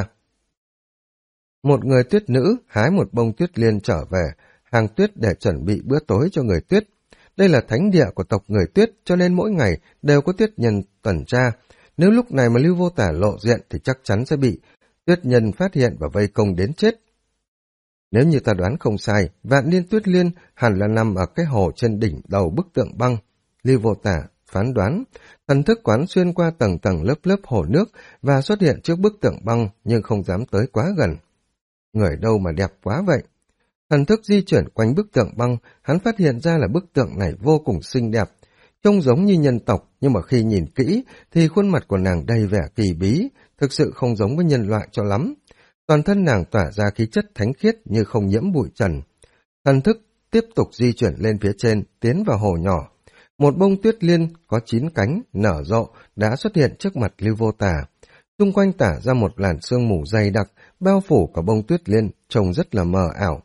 Một người tuyết nữ hái một bông tuyết liên trở về hàng tuyết để chuẩn bị bữa tối cho người tuyết. Đây là thánh địa của tộc người tuyết, cho nên mỗi ngày đều có tuyết nhân tuần tra. Nếu lúc này mà Lưu Vô Tả lộ diện thì chắc chắn sẽ bị tuyết nhân phát hiện và vây công đến chết. Nếu như ta đoán không sai, vạn niên tuyết liên hẳn là nằm ở cái hồ trên đỉnh đầu bức tượng băng. Lưu Vô Tả phán đoán, thần thức quán xuyên qua tầng tầng lớp lớp hồ nước và xuất hiện trước bức tượng băng nhưng không dám tới quá gần. Người đâu mà đẹp quá vậy? Thần thức di chuyển quanh bức tượng băng, hắn phát hiện ra là bức tượng này vô cùng xinh đẹp, trông giống như nhân tộc, nhưng mà khi nhìn kỹ thì khuôn mặt của nàng đầy vẻ kỳ bí, thực sự không giống với nhân loại cho lắm. Toàn thân nàng tỏa ra khí chất thánh khiết như không nhiễm bụi trần. Thần thức tiếp tục di chuyển lên phía trên, tiến vào hồ nhỏ. Một bông tuyết liên có 9 cánh, nở rộ, đã xuất hiện trước mặt Lưu Vô Tà. Xung quanh tả ra một làn sương mù dày đặc, bao phủ cả bông tuyết liên, trông rất là mờ ảo.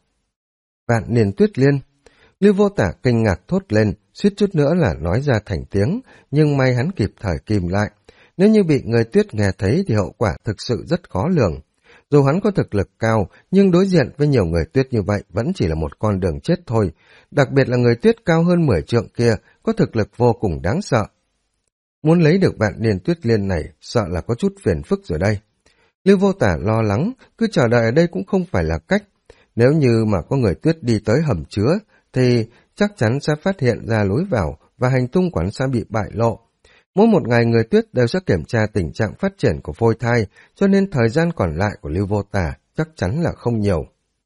Vạn niên tuyết liên. Lưu Vô Tả kinh ngạc thốt lên, suýt chút nữa là nói ra thành tiếng, nhưng may hắn kịp thời kìm lại. Nếu như bị người tuyết nghe thấy thì hậu quả thực sự rất khó lường. Dù hắn có thực lực cao, nhưng đối diện với nhiều người tuyết như vậy vẫn chỉ là một con đường chết thôi. Đặc biệt là người tuyết cao hơn 10 trượng kia, có thực lực vô cùng đáng sợ. Muốn lấy được vạn niên tuyết liên này, sợ là có chút phiền phức rồi đây. Lưu Vô Tả lo lắng, cứ chờ đợi ở đây cũng không phải là cách. Nếu như mà có người tuyết đi tới hầm chứa, thì chắc chắn sẽ phát hiện ra lối vào và hành tung quán sẽ bị bại lộ. Mỗi một ngày người tuyết đều sẽ kiểm tra tình trạng phát triển của phôi thai, cho nên thời gian còn lại của Lưu Vô Tả chắc chắn là không nhiều.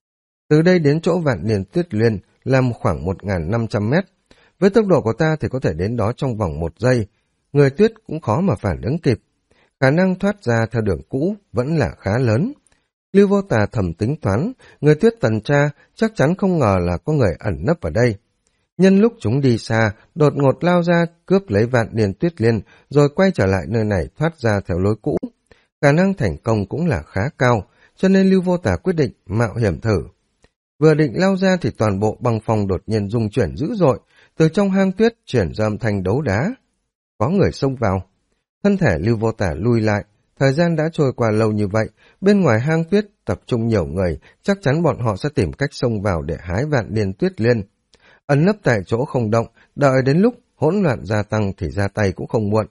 Từ đây đến chỗ vạn niên tuyết liên là khoảng 1.500 mét. Với tốc độ của ta thì có thể đến đó trong vòng 1 giây. Người tuyết cũng khó mà phản ứng kịp. Khả năng thoát ra theo đường cũ vẫn là khá lớn. Lưu Vô Tà thầm tính toán, người tuyết tuần tra chắc chắn không ngờ là có người ẩn nấp ở đây. Nhân lúc chúng đi xa, đột ngột lao ra cướp lấy vạn niên tuyết liên, rồi quay trở lại nơi này thoát ra theo lối cũ. Khả năng thành công cũng là khá cao, cho nên Lưu Vô Tà quyết định mạo hiểm thử. Vừa định lao ra thì toàn bộ băng phong đột nhiên rung chuyển dữ dội, từ trong hang tuyết chuyển ra âm thanh đấu đá. Có người xông vào. Thân thể Lưu Vô Tả lui lại. Thời gian đã trôi qua lâu như vậy, bên ngoài hang tuyết tập trung nhiều người, chắc chắn bọn họ sẽ tìm cách xông vào để hái vạn niên tuyết liên. Ẩn nấp tại chỗ không động, đợi đến lúc hỗn loạn gia tăng thì ra tay cũng không muộn.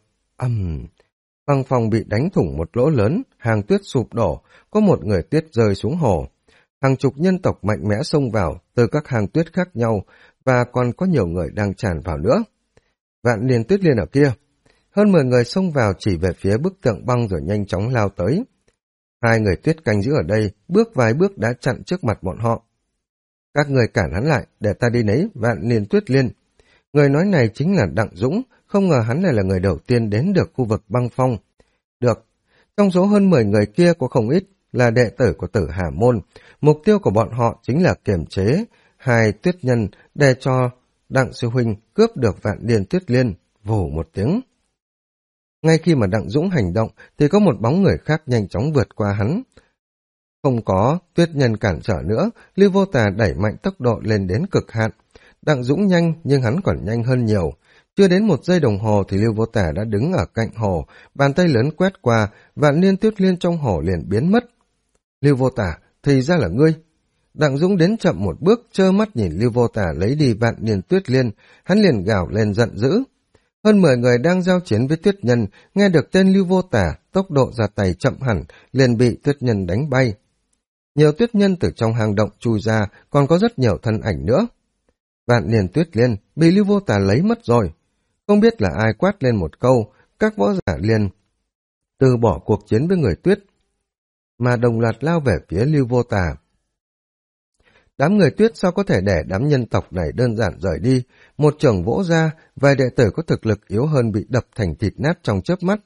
Băng phong bị đánh thủng một lỗ lớn, hang tuyết sụp đổ, có một người tuyết rơi xuống hồ. Hàng chục nhân tộc mạnh mẽ xông vào từ các hang tuyết khác nhau, và còn có nhiều người đang tràn vào nữa. Vạn niên tuyết liên ở kia. Hơn 10 người xông vào chỉ về phía bức tượng băng rồi nhanh chóng lao tới. 2 người tuyết canh giữ ở đây, bước vài bước đã chặn trước mặt bọn họ. Các người cản hắn lại, để ta đi lấy vạn niên tuyết liên. Người nói này chính là Đặng Dũng, không ngờ hắn này là người đầu tiên đến được khu vực băng phong. Được, trong số hơn 10 người kia có không ít là đệ tử của Tử Hà Môn. Mục tiêu của bọn họ chính là kiềm chế 2 tuyết nhân để cho Đặng sư huynh cướp được vạn niên tuyết liên vù một tiếng. Ngay khi mà Đặng Dũng hành động thì có một bóng người khác nhanh chóng vượt qua hắn. Không có Tuyết Nhân cản trở nữa, Lưu Vô Tà đẩy mạnh tốc độ lên đến cực hạn. Đặng Dũng nhanh nhưng hắn còn nhanh hơn nhiều. Chưa đến 1 giây đồng hồ thì Lưu Vô Tà đã đứng ở cạnh hồ, bàn tay lớn quét qua, vạn niên tuyết liên trong hồ liền biến mất. Lưu Vô Tà, thì ra là ngươi. Đặng Dũng đến chậm một bước, trơ mắt nhìn Lưu Vô Tà lấy đi vạn niên tuyết liên, hắn liền gào lên giận dữ. Hơn 10 người đang giao chiến với Tuyết Nhân, nghe được tên Lưu Vô Tà, tốc độ ra tay chậm hẳn, liền bị Tuyết Nhân đánh bay. Nhiều tuyết nhân từ trong hang động chui ra, còn có rất nhiều thân ảnh nữa. Vạn niên tuyết liên bị Lưu Vô Tà lấy mất rồi. Không biết là ai quát lên một câu, các võ giả liền từ bỏ cuộc chiến với người tuyết, mà đồng loạt lao về phía Lưu Vô Tà. Đám người tuyết sao có thể để đám nhân tộc này đơn giản rời đi, một chưởng vỗ ra, vài đệ tử có thực lực yếu hơn bị đập thành thịt nát trong chớp mắt.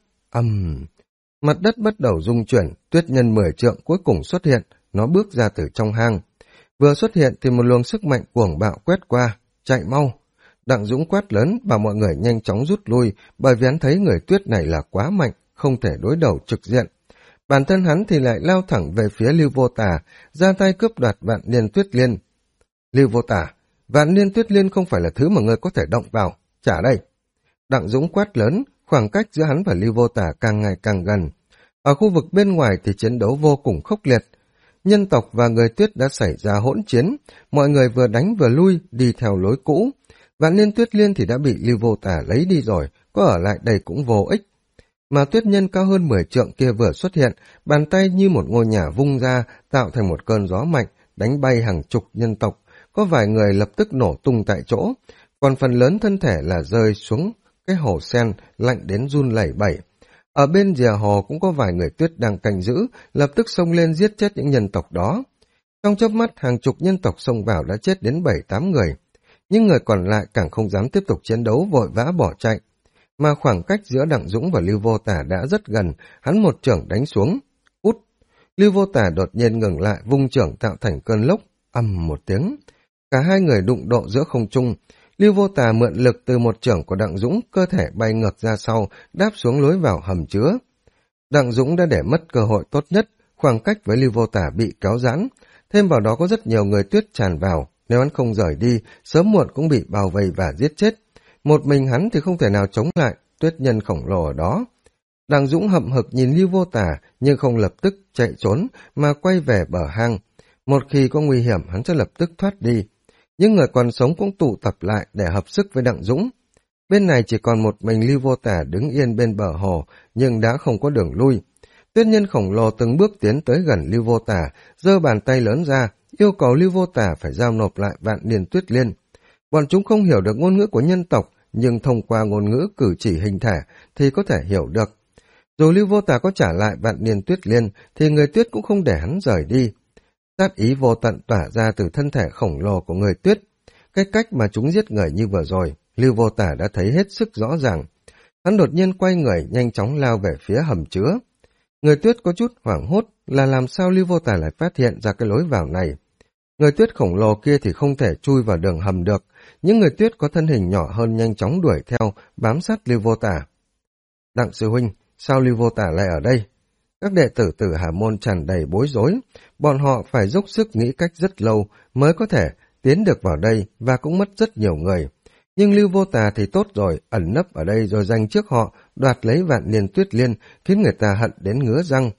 Mặt đất bắt đầu rung chuyển, tuyết nhân 10 trượng cuối cùng xuất hiện, nó bước ra từ trong hang. Vừa xuất hiện thì một luồng sức mạnh cuồng bạo quét qua, chạy mau. Đặng Dũng quát lớn bảo mọi người nhanh chóng rút lui, bởi vì hắn thấy người tuyết này là quá mạnh, không thể đối đầu trực diện. Bản thân hắn thì lại lao thẳng về phía Lưu Vô Tà, ra tay cướp đoạt vạn niên tuyết liên. Lưu Vô Tà, vạn niên tuyết liên không phải là thứ mà ngươi có thể động vào, trả đây. Đặng Dũng quát lớn, khoảng cách giữa hắn và Lưu Vô Tà càng ngày càng gần. Ở khu vực bên ngoài thì chiến đấu vô cùng khốc liệt. Nhân tộc và người tuyết đã xảy ra hỗn chiến, mọi người vừa đánh vừa lui, đi theo lối cũ. Vạn niên tuyết liên thì đã bị Lưu Vô Tà lấy đi rồi, có ở lại đây cũng vô ích. Mà tuyết nhân cao hơn 10 trượng kia vừa xuất hiện, bàn tay như một ngôi nhà vung ra, tạo thành một cơn gió mạnh, đánh bay hàng chục nhân tộc. Có vài người lập tức nổ tung tại chỗ, còn phần lớn thân thể là rơi xuống cái hồ sen, lạnh đến run lẩy bẩy. Ở bên rìa hồ cũng có vài người tuyết đang canh giữ, lập tức xông lên giết chết những nhân tộc đó. Trong chớp mắt, hàng chục nhân tộc xông vào đã chết đến 7-8 người. Nhưng người còn lại càng không dám tiếp tục chiến đấu, vội vã bỏ chạy. Mà khoảng cách giữa Đặng Dũng và Lưu Vô Tà đã rất gần, hắn một chưởng đánh xuống. Út! Lưu Vô Tà đột nhiên ngừng lại, vung chưởng tạo thành cơn lốc, ầm một tiếng. Cả hai người đụng độ giữa không trung. Lưu Vô Tà mượn lực từ một chưởng của Đặng Dũng, cơ thể bay ngược ra sau, đáp xuống lối vào hầm chứa. Đặng Dũng đã để mất cơ hội tốt nhất, khoảng cách với Lưu Vô Tà bị kéo giãn. Thêm vào đó có rất nhiều người tuyết tràn vào, nếu hắn không rời đi, sớm muộn cũng bị bao vây và giết chết. Một mình hắn thì không thể nào chống lại, tuyết nhân khổng lồ ở đó. Đặng Dũng hậm hực nhìn Lưu Vô Tà, nhưng không lập tức chạy trốn, mà quay về bờ hang. Một khi có nguy hiểm, hắn sẽ lập tức thoát đi. Những người còn sống cũng tụ tập lại để hợp sức với Đặng Dũng. Bên này chỉ còn một mình Lưu Vô Tà đứng yên bên bờ hồ, nhưng đã không có đường lui. Tuyết nhân khổng lồ từng bước tiến tới gần Lưu Vô Tà, giơ bàn tay lớn ra, yêu cầu Lưu Vô Tà phải giao nộp lại vạn niên tuyết liên. Bọn chúng không hiểu được ngôn ngữ của nhân tộc, nhưng thông qua ngôn ngữ cử chỉ hình thể thì có thể hiểu được. Dù Lưu Vô Tà có trả lại vạn niên tuyết liên, thì người tuyết cũng không để hắn rời đi. Sát ý vô tận tỏa ra từ thân thể khổng lồ của người tuyết. Cái cách mà chúng giết người như vừa rồi, Lưu Vô Tà đã thấy hết sức rõ ràng. Hắn đột nhiên quay người, nhanh chóng lao về phía hầm chứa. Người tuyết có chút hoảng hốt là làm sao Lưu Vô Tà lại phát hiện ra cái lối vào này. Người tuyết khổng lồ kia thì không thể chui vào đường hầm được. Những người tuyết có thân hình nhỏ hơn nhanh chóng đuổi theo, bám sát Lưu Vô Tà. Đặng sư huynh, sao Lưu Vô Tà lại ở đây? Các đệ tử Tử Hà Môn tràn đầy bối rối. Bọn họ phải dốc sức nghĩ cách rất lâu mới có thể tiến được vào đây và cũng mất rất nhiều người. Nhưng Lưu Vô Tà thì tốt rồi, ẩn nấp ở đây rồi giành trước họ, đoạt lấy vạn niên tuyết liên, khiến người ta hận đến ngứa răng.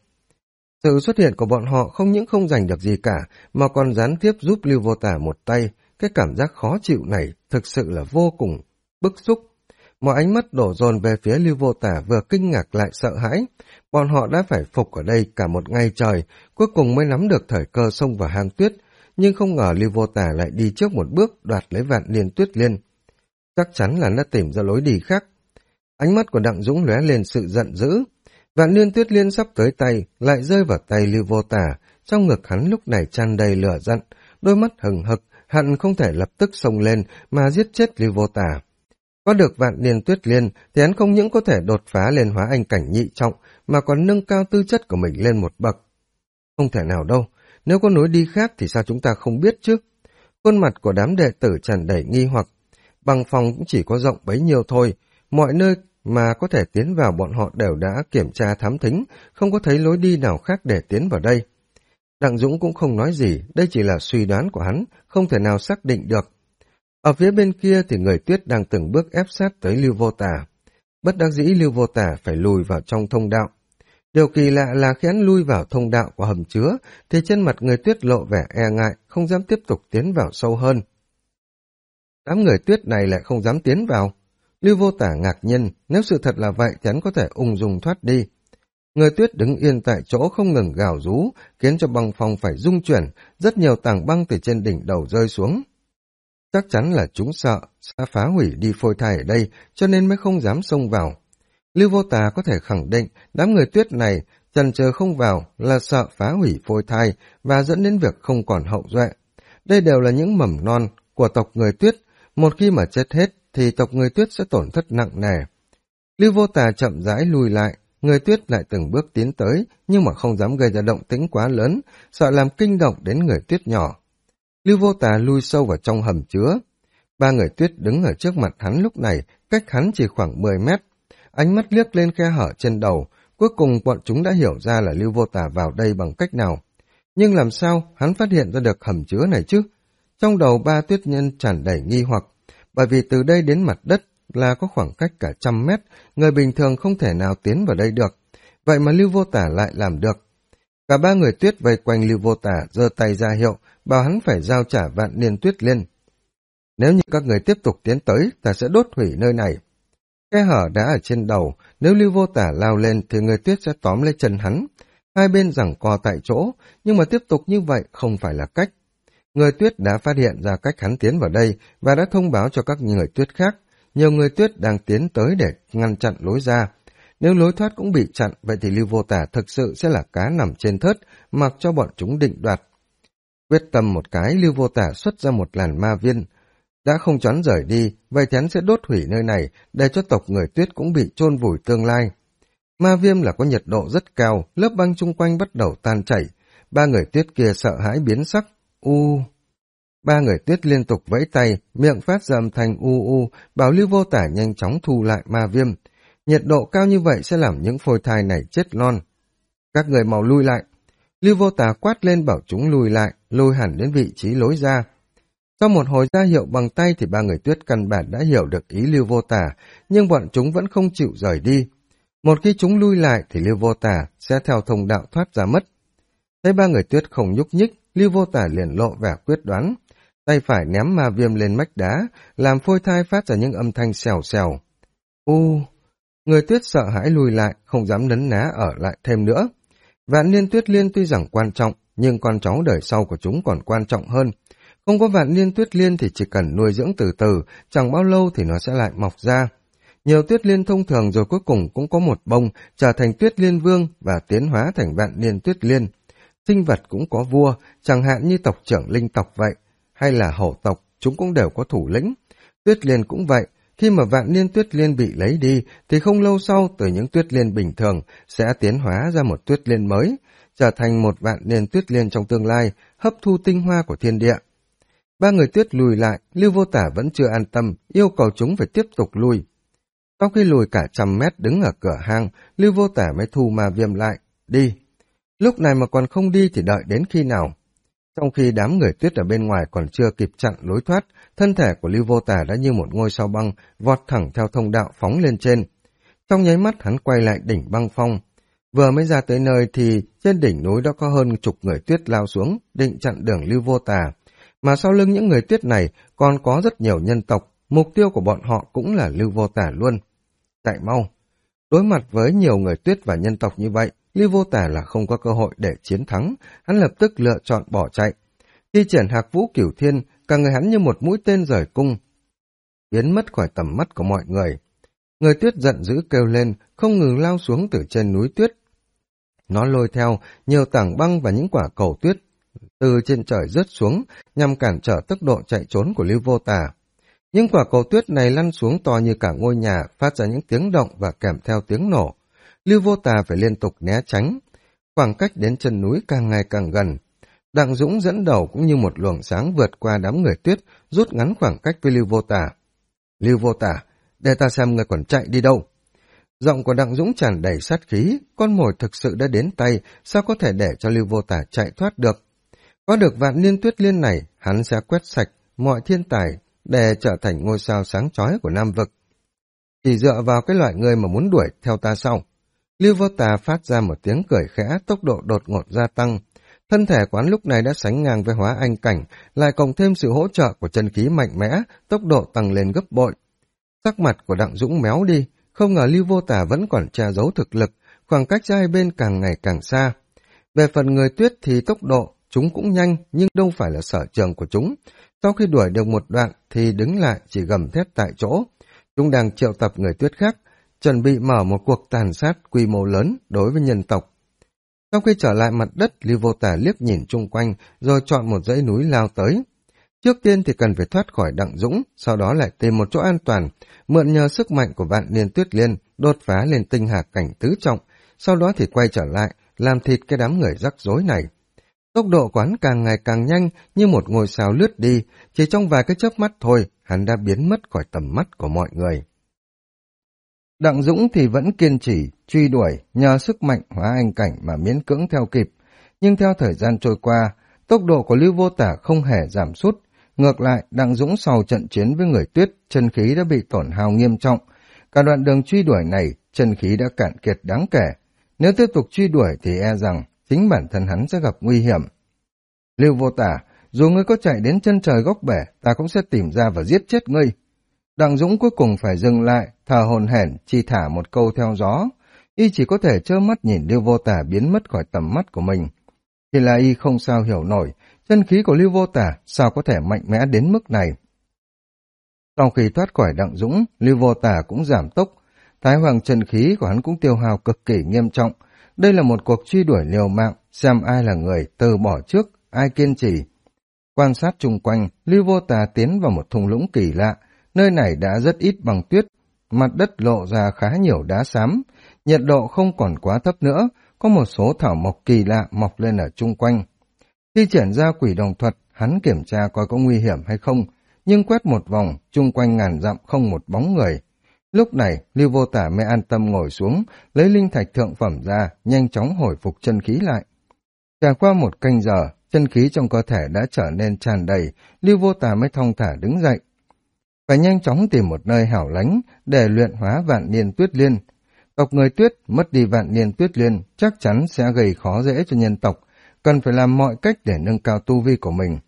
Sự xuất hiện của bọn họ không những không giành được gì cả, mà còn gián tiếp giúp Lưu Vô Tà một tay. Cái cảm giác khó chịu này thực sự là vô cùng bức xúc. Mọi ánh mắt đổ dồn về phía Lưu Vô Tà vừa kinh ngạc lại sợ hãi. Bọn họ đã phải phục ở đây cả một ngày trời, cuối cùng mới nắm được thời cơ xông vào hang tuyết, nhưng không ngờ Lưu Vô Tà lại đi trước một bước đoạt lấy vạn niên tuyết liên. Chắc chắn là nó tìm ra lối đi khác. Ánh mắt của Đặng Dũng lóe lên sự giận dữ. Vạn niên tuyết liên sắp tới tay, lại rơi vào tay Lưu Vô Tà, trong ngực hắn lúc này tràn đầy lửa giận, đôi mắt hừng hực, hận không thể lập tức xông lên mà giết chết Lưu Vô Tà. Có được vạn niên tuyết liên thì hắn không những có thể đột phá lên hóa anh cảnh nhị trọng, mà còn nâng cao tư chất của mình lên một bậc. Không thể nào đâu, nếu có lối đi khác thì sao chúng ta không biết chứ? Khuôn mặt của đám đệ tử tràn đầy nghi hoặc. Bằng phòng cũng chỉ có rộng bấy nhiêu thôi, mọi nơi mà có thể tiến vào bọn họ đều đã kiểm tra thám thính, không có thấy lối đi nào khác để tiến vào đây. Đặng Dũng cũng không nói gì, đây chỉ là suy đoán của hắn, không thể nào xác định được. Ở phía bên kia thì người Tuyết đang từng bước ép sát tới Lưu Vô Tà. Bất đắc dĩ Lưu Vô Tà phải lùi vào trong thông đạo. Điều kỳ lạ là khi hắn lui vào thông đạo của hầm chứa, thì trên mặt người Tuyết lộ vẻ e ngại, không dám tiếp tục tiến vào sâu hơn. Đám người Tuyết này lại không dám tiến vào. Lưu Vô Tả ngạc nhiên, nếu sự thật là vậy thì hắn có thể ung dung thoát đi. Người Tuyết đứng yên tại chỗ không ngừng gào rú, khiến cho băng phong phải rung chuyển, rất nhiều tảng băng từ trên đỉnh đầu rơi xuống. Chắc chắn là chúng sợ, sẽ phá hủy đi phôi thai ở đây, cho nên mới không dám xông vào. Lưu Vô Tà có thể khẳng định đám người Tuyết này chần chờ không vào là sợ phá hủy phôi thai và dẫn đến việc không còn hậu duệ. Đây đều là những mầm non của tộc người Tuyết, một khi mà chết hết thì tộc người Tuyết sẽ tổn thất nặng nề. Lưu Vô Tà chậm rãi lùi lại, người Tuyết lại từng bước tiến tới nhưng mà không dám gây ra động tĩnh quá lớn, sợ làm kinh động đến người Tuyết nhỏ. Lưu Vô Tà lui sâu vào trong hầm chứa. Ba người Tuyết đứng ở trước mặt hắn lúc này, cách hắn chỉ khoảng 10 mét. Ánh mắt liếc lên khe hở trên đầu, cuối cùng bọn chúng đã hiểu ra là Lưu Vô Tà vào đây bằng cách nào. Nhưng làm sao hắn phát hiện ra được hầm chứa này chứ? Trong đầu ba Tuyết nhân tràn đầy nghi hoặc, bởi vì từ đây đến mặt đất là có khoảng cách cả 100 mét, người bình thường không thể nào tiến vào đây được. Vậy mà Lưu Vô Tà lại làm được. Cả ba người Tuyết vây quanh Lưu Vô Tà giơ tay ra hiệu, bảo hắn phải giao trả Vạn Niên Tuyết Liên. Nếu như các người tiếp tục tiến tới, ta sẽ đốt hủy nơi này. Khe hở đã ở trên đầu, nếu Lưu Vô Tả lao lên thì người Tuyết sẽ tóm lấy chân hắn. Hai bên giằng co tại chỗ, nhưng mà tiếp tục như vậy không phải là cách. Người Tuyết đã phát hiện ra cách hắn tiến vào đây và đã thông báo cho các người Tuyết khác. Nhiều người Tuyết đang tiến tới để ngăn chặn lối ra. Nếu lối thoát cũng bị chặn, vậy thì Lưu Vô Tả thực sự sẽ là cá nằm trên thớt, mặc cho bọn chúng định đoạt. Quyết tâm một cái, Lưu Vô Tả xuất ra một làn ma viên. Đã không choán rời đi, vậy thì hắn sẽ đốt hủy nơi này, để cho tộc người Tuyết cũng bị chôn vùi tương lai. Ma viêm là có nhiệt độ rất cao, lớp băng chung quanh bắt đầu tan chảy. Ba người Tuyết kia sợ hãi biến sắc. Ba người Tuyết liên tục vẫy tay, miệng phát ra âm thanh bảo Lưu Vô Tả nhanh chóng thu lại ma viêm. Nhiệt độ cao như vậy sẽ làm những phôi thai này chết non. Các người mau lui lại. Lưu Vô Tả quát lên bảo chúng lùi lại, lùi hẳn đến vị trí lối ra. Sau một hồi ra hiệu bằng tay thì ba người Tuyết căn bản đã hiểu được ý Lưu Vô Tả, nhưng bọn chúng vẫn không chịu rời đi. Một khi chúng lui lại thì Lưu Vô Tả sẽ theo thông đạo thoát ra mất. Thấy ba người Tuyết không nhúc nhích, Lưu Vô Tả liền lộ vẻ quyết đoán. Tay phải ném ma viêm lên mách đá, làm phôi thai phát ra những âm thanh xèo xèo. Người Tuyết sợ hãi lùi lại, không dám nấn ná ở lại thêm nữa. Vạn Niên Tuyết Liên tuy rằng quan trọng, nhưng con cháu đời sau của chúng còn quan trọng hơn. Không có Vạn Niên Tuyết Liên thì chỉ cần nuôi dưỡng từ từ, chẳng bao lâu thì nó sẽ lại mọc ra. Nhiều Tuyết Liên thông thường rồi cuối cùng cũng có một bông trở thành Tuyết Liên Vương và tiến hóa thành Vạn Niên Tuyết Liên. Sinh vật cũng có vua, chẳng hạn như tộc trưởng linh tộc vậy, hay là hổ tộc, chúng cũng đều có thủ lĩnh. Tuyết Liên cũng vậy, khi mà Vạn Niên Tuyết Liên bị lấy đi thì không lâu sau từ những Tuyết Liên bình thường sẽ tiến hóa ra một Tuyết Liên mới, trở thành một Vạn Niên Tuyết Liên trong tương lai, hấp thu tinh hoa của thiên địa. Ba người Tuyết lùi lại, Lưu Vô Tả vẫn chưa an tâm, yêu cầu chúng phải tiếp tục lùi. Sau khi lùi cả 100 mét đứng ở cửa hang, Lưu Vô Tả mới thu ma viêm lại. Đi! Lúc này mà còn không đi thì đợi đến khi nào? Trong khi đám người Tuyết ở bên ngoài còn chưa kịp chặn lối thoát, thân thể của Lưu Vô Tả đã như một ngôi sao băng, vọt thẳng theo thông đạo phóng lên trên. Trong nháy mắt hắn quay lại đỉnh băng phong. Vừa mới ra tới nơi thì trên đỉnh núi đã có hơn chục người Tuyết lao xuống, định chặn đường Lưu Vô Tả. Mà sau lưng những người Tuyết này còn có rất nhiều nhân tộc, mục tiêu của bọn họ cũng là Lưu Vô Tả luôn. Chạy mau! Đối mặt với nhiều người Tuyết và nhân tộc như vậy, Lưu Vô Tả là không có cơ hội để chiến thắng, hắn lập tức lựa chọn bỏ chạy. Khi triển Hạc Vũ Cửu Thiên, cả người hắn như một mũi tên rời cung, biến mất khỏi tầm mắt của mọi người. Người Tuyết giận dữ kêu lên, không ngừng lao xuống từ trên núi tuyết. Nó lôi theo nhiều tảng băng và những quả cầu tuyết từ trên trời rớt xuống nhằm cản trở tốc độ chạy trốn của Lưu Vô Tả. Những quả cầu tuyết này lăn xuống to như cả ngôi nhà, phát ra những tiếng động và kèm theo tiếng nổ. Lưu Vô Tả phải liên tục né tránh. Khoảng cách đến chân núi càng ngày càng gần. Đặng Dũng dẫn đầu cũng như một luồng sáng vượt qua đám người Tuyết, rút ngắn khoảng cách với Lưu Vô Tả. Lưu Vô Tả, để ta xem người còn chạy đi đâu. Giọng của Đặng Dũng tràn đầy sát khí, con mồi thực sự đã đến tay, sao có thể để cho Lưu Vô Tả chạy thoát được. Có được Vạn Niên Tuyết Liên này, hắn sẽ quét sạch mọi thiên tài để trở thành ngôi sao sáng chói của Nam Vực. Chỉ dựa vào cái loại người mà muốn đuổi theo ta sau. Lưu Vô Tà phát ra một tiếng cười khẽ, tốc độ đột ngột gia tăng. Thân thể quán lúc này đã sánh ngang với hóa anh cảnh, lại cộng thêm sự hỗ trợ của chân khí mạnh mẽ, tốc độ tăng lên gấp bội. Sắc mặt của Đặng Dũng méo đi, không ngờ Lưu Vô Tà vẫn còn che giấu thực lực, khoảng cách giữa hai bên càng ngày càng xa. Về phần người Tuyết thì tốc độ, chúng cũng nhanh, nhưng đâu phải là sở trường của chúng. Sau khi đuổi được một đoạn thì đứng lại chỉ gầm thét tại chỗ. Chúng đang triệu tập người Tuyết khác, chuẩn bị mở một cuộc tàn sát quy mô lớn đối với nhân tộc. Sau khi trở lại mặt đất, Lưu Vô Tả liếc nhìn chung quanh, rồi chọn một dãy núi lao tới. Trước tiên thì cần phải thoát khỏi Đặng Dũng, sau đó lại tìm một chỗ an toàn, mượn nhờ sức mạnh của Vạn Niên Tuyết Liên, đột phá lên tinh hà cảnh tứ trọng, sau đó thì quay trở lại, làm thịt cái đám người rắc rối này. Tốc độ quán càng ngày càng nhanh, như một ngôi sao lướt đi, chỉ trong vài cái chớp mắt thôi, hắn đã biến mất khỏi tầm mắt của mọi người. Đặng Dũng thì vẫn kiên trì, truy đuổi, nhờ sức mạnh hóa anh cảnh mà miễn cưỡng theo kịp. Nhưng theo thời gian trôi qua, tốc độ của Lưu Vô Tả không hề giảm sút. Ngược lại, Đặng Dũng sau trận chiến với người Tuyết, chân khí đã bị tổn hao nghiêm trọng. Cả đoạn đường truy đuổi này, chân khí đã cạn kiệt đáng kể. Nếu tiếp tục truy đuổi thì e rằng chính bản thân hắn sẽ gặp nguy hiểm. Lưu Vô Tả, dù ngươi có chạy đến chân trời góc bể, ta cũng sẽ tìm ra và giết chết ngươi. Đặng Dũng cuối cùng phải dừng lại, thở hổn hển, chỉ thả một câu theo gió. Y chỉ có thể trơ mắt nhìn Lưu Vô Tả biến mất khỏi tầm mắt của mình. Thì là y không sao hiểu nổi, chân khí của Lưu Vô Tả sao có thể mạnh mẽ đến mức này. Sau khi thoát khỏi Đặng Dũng, Lưu Vô Tả cũng giảm tốc. Thái Hoàng chân khí của hắn cũng tiêu hao cực kỳ nghiêm trọng. Đây là một cuộc truy đuổi liều mạng, xem ai là người từ bỏ trước, ai kiên trì. Quan sát chung quanh, Lưu Vô Tả tiến vào một thung lũng kỳ lạ. Nơi này đã rất ít băng tuyết, mặt đất lộ ra khá nhiều đá xám, nhiệt độ không còn quá thấp nữa, có một số thảo mộc kỳ lạ mọc lên ở chung quanh. Khi triển ra quỷ đồng thuật, hắn kiểm tra coi có nguy hiểm hay không, nhưng quét một vòng, chung quanh ngàn dặm không một bóng người. Lúc này, Lưu Vô Tả mới an tâm ngồi xuống, lấy linh thạch thượng phẩm ra, nhanh chóng hồi phục chân khí lại. Trải qua một canh giờ, chân khí trong cơ thể đã trở nên tràn đầy, Lưu Vô Tả mới thong thả đứng dậy. Phải nhanh chóng tìm một nơi hẻo lánh để luyện hóa Vạn Niên Tuyết Liên. Tộc người Tuyết mất đi Vạn Niên Tuyết Liên chắc chắn sẽ gây khó dễ cho nhân tộc, cần phải làm mọi cách để nâng cao tu vi của mình.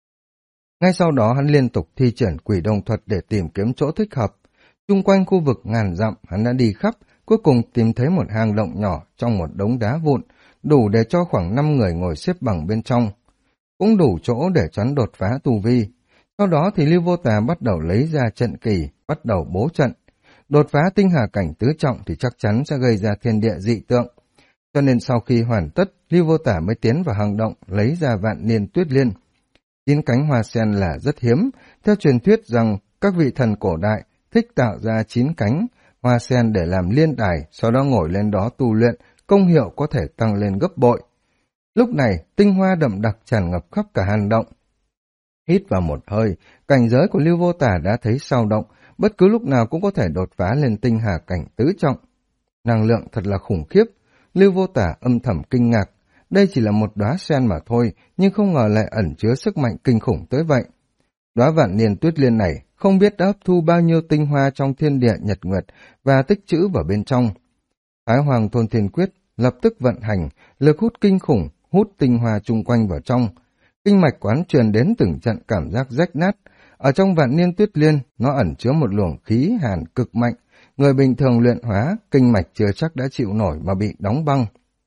Ngay sau đó hắn liên tục thi triển quỷ đồng thuật để tìm kiếm chỗ thích hợp. Chung quanh khu vực ngàn dặm hắn đã đi khắp, cuối cùng tìm thấy một hang động nhỏ trong một đống đá vụn, đủ để cho khoảng 5 người ngồi xếp bằng bên trong. Cũng đủ chỗ để choán đột phá tu vi. Sau đó thì Lưu Vô Tà bắt đầu lấy ra trận kỳ, bắt đầu bố trận. Đột phá tinh hà cảnh tứ trọng thì chắc chắn sẽ gây ra thiên địa dị tượng. Cho nên sau khi hoàn tất, Lưu Vô Tả mới tiến vào hang động lấy ra Vạn Niên Tuyết Liên. 9 cánh hoa sen là rất hiếm, theo truyền thuyết rằng các vị thần cổ đại thích tạo ra 9 cánh hoa sen để làm liên đài, sau đó ngồi lên đó tu luyện, công hiệu có thể tăng lên gấp bội. Lúc này, tinh hoa đậm đặc tràn ngập khắp cả hang động. Hít vào một hơi, cảnh giới của Lưu Vô Tả đã thấy sao động, bất cứ lúc nào cũng có thể đột phá lên tinh hà cảnh tứ trọng. Năng lượng thật là khủng khiếp, Lưu Vô Tả âm thầm kinh ngạc. Đây chỉ là một đóa sen mà thôi, nhưng không ngờ lại ẩn chứa sức mạnh kinh khủng tới vậy. Đóa Vạn Niên Tuyết Liên này không biết đã hấp thu bao nhiêu tinh hoa trong thiên địa nhật nguyệt và tích trữ vào bên trong. Thái Hoàng Thôn Thiên Quyết lập tức vận hành, lực hút kinh khủng, hút tinh hoa chung quanh vào trong. Kinh mạch quán truyền đến từng trận cảm giác rách nát. Ở trong Vạn Niên Tuyết Liên, nó ẩn chứa một luồng khí hàn cực mạnh. Người bình thường luyện hóa, kinh mạch chưa chắc đã chịu nổi mà bị đóng băng.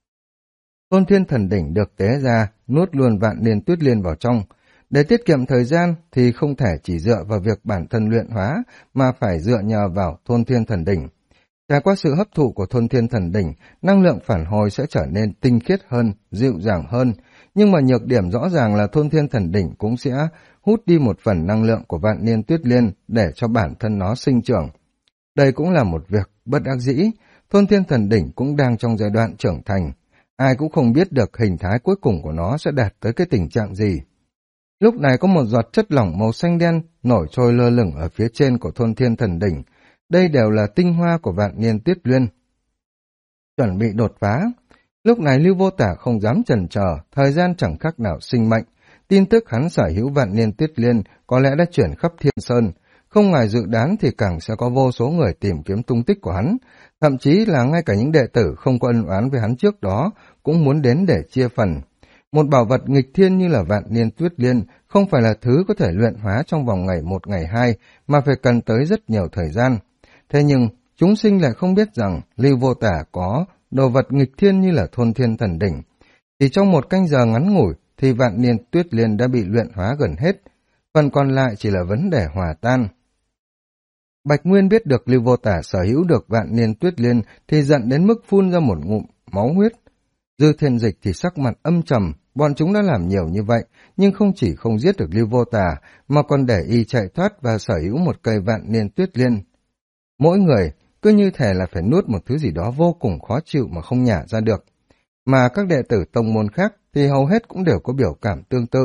Tôn Thiên Thần Đỉnh được tế ra, nuốt luôn Vạn Niên Tuyết Liên vào trong. Để tiết kiệm thời gian thì không thể chỉ dựa vào việc bản thân luyện hóa, mà phải dựa nhờ vào Tôn Thiên Thần Đỉnh. Trải qua sự hấp thụ của Tôn Thiên Thần Đỉnh, năng lượng phản hồi sẽ trở nên tinh khiết hơn, dịu dàng hơn. Nhưng mà nhược điểm rõ ràng là Tôn Thiên Thần Đỉnh cũng sẽ hút đi một phần năng lượng của Vạn Niên Tuyết Liên để cho bản thân nó sinh trưởng. Đây cũng là một việc bất đắc dĩ, Tôn Thiên Thần Đỉnh cũng đang trong giai đoạn trưởng thành. Ai cũng không biết được hình thái cuối cùng của nó sẽ đạt tới cái tình trạng gì. Lúc này có một giọt chất lỏng màu xanh đen nổi trôi lơ lửng ở phía trên của Tôn Thiên Thần Đỉnh. đây đều là tinh hoa của Vạn Niên Tuyết Liên. Chuẩn bị đột phá. Lúc này Lưu Vô Tả không dám chần chờ, thời gian chẳng khác nào sinh mệnh. Tin tức hắn sở hữu Vạn Niên Tuyết Liên có lẽ đã chuyển khắp Thiên Sơn. Không ngoài dự đoán thì càng sẽ có vô số người tìm kiếm tung tích của hắn. Thậm chí là ngay cả những đệ tử không có ân oán với hắn trước đó cũng muốn đến để chia phần. Một bảo vật nghịch thiên như là Vạn Niên Tuyết Liên không phải là thứ có thể luyện hóa trong vòng ngày một ngày hai, mà phải cần tới rất nhiều thời gian. Thế nhưng, chúng sinh lại không biết rằng Lưu Vô Tả có đồ vật nghịch thiên như là Thôn Thiên Thần Đỉnh. Chỉ trong một canh giờ ngắn ngủi thì Vạn Niên Tuyết Liên đã bị luyện hóa gần hết, phần còn lại chỉ là vấn đề hòa tan. Bạch Nguyên biết được Lưu Vô Tả sở hữu được Vạn Niên Tuyết Liên thì giận đến mức phun ra một ngụm máu huyết. Dư Thiên Dịch thì sắc mặt âm trầm, bọn chúng đã làm nhiều như vậy, nhưng không chỉ không giết được Lưu Vô Tả, mà còn để y chạy thoát và sở hữu một cây Vạn Niên Tuyết Liên. Mỗi người cứ như thể là phải nuốt một thứ gì đó vô cùng khó chịu mà không nhả ra được. Mà các đệ tử tông môn khác thì hầu hết cũng đều có biểu cảm tương tự.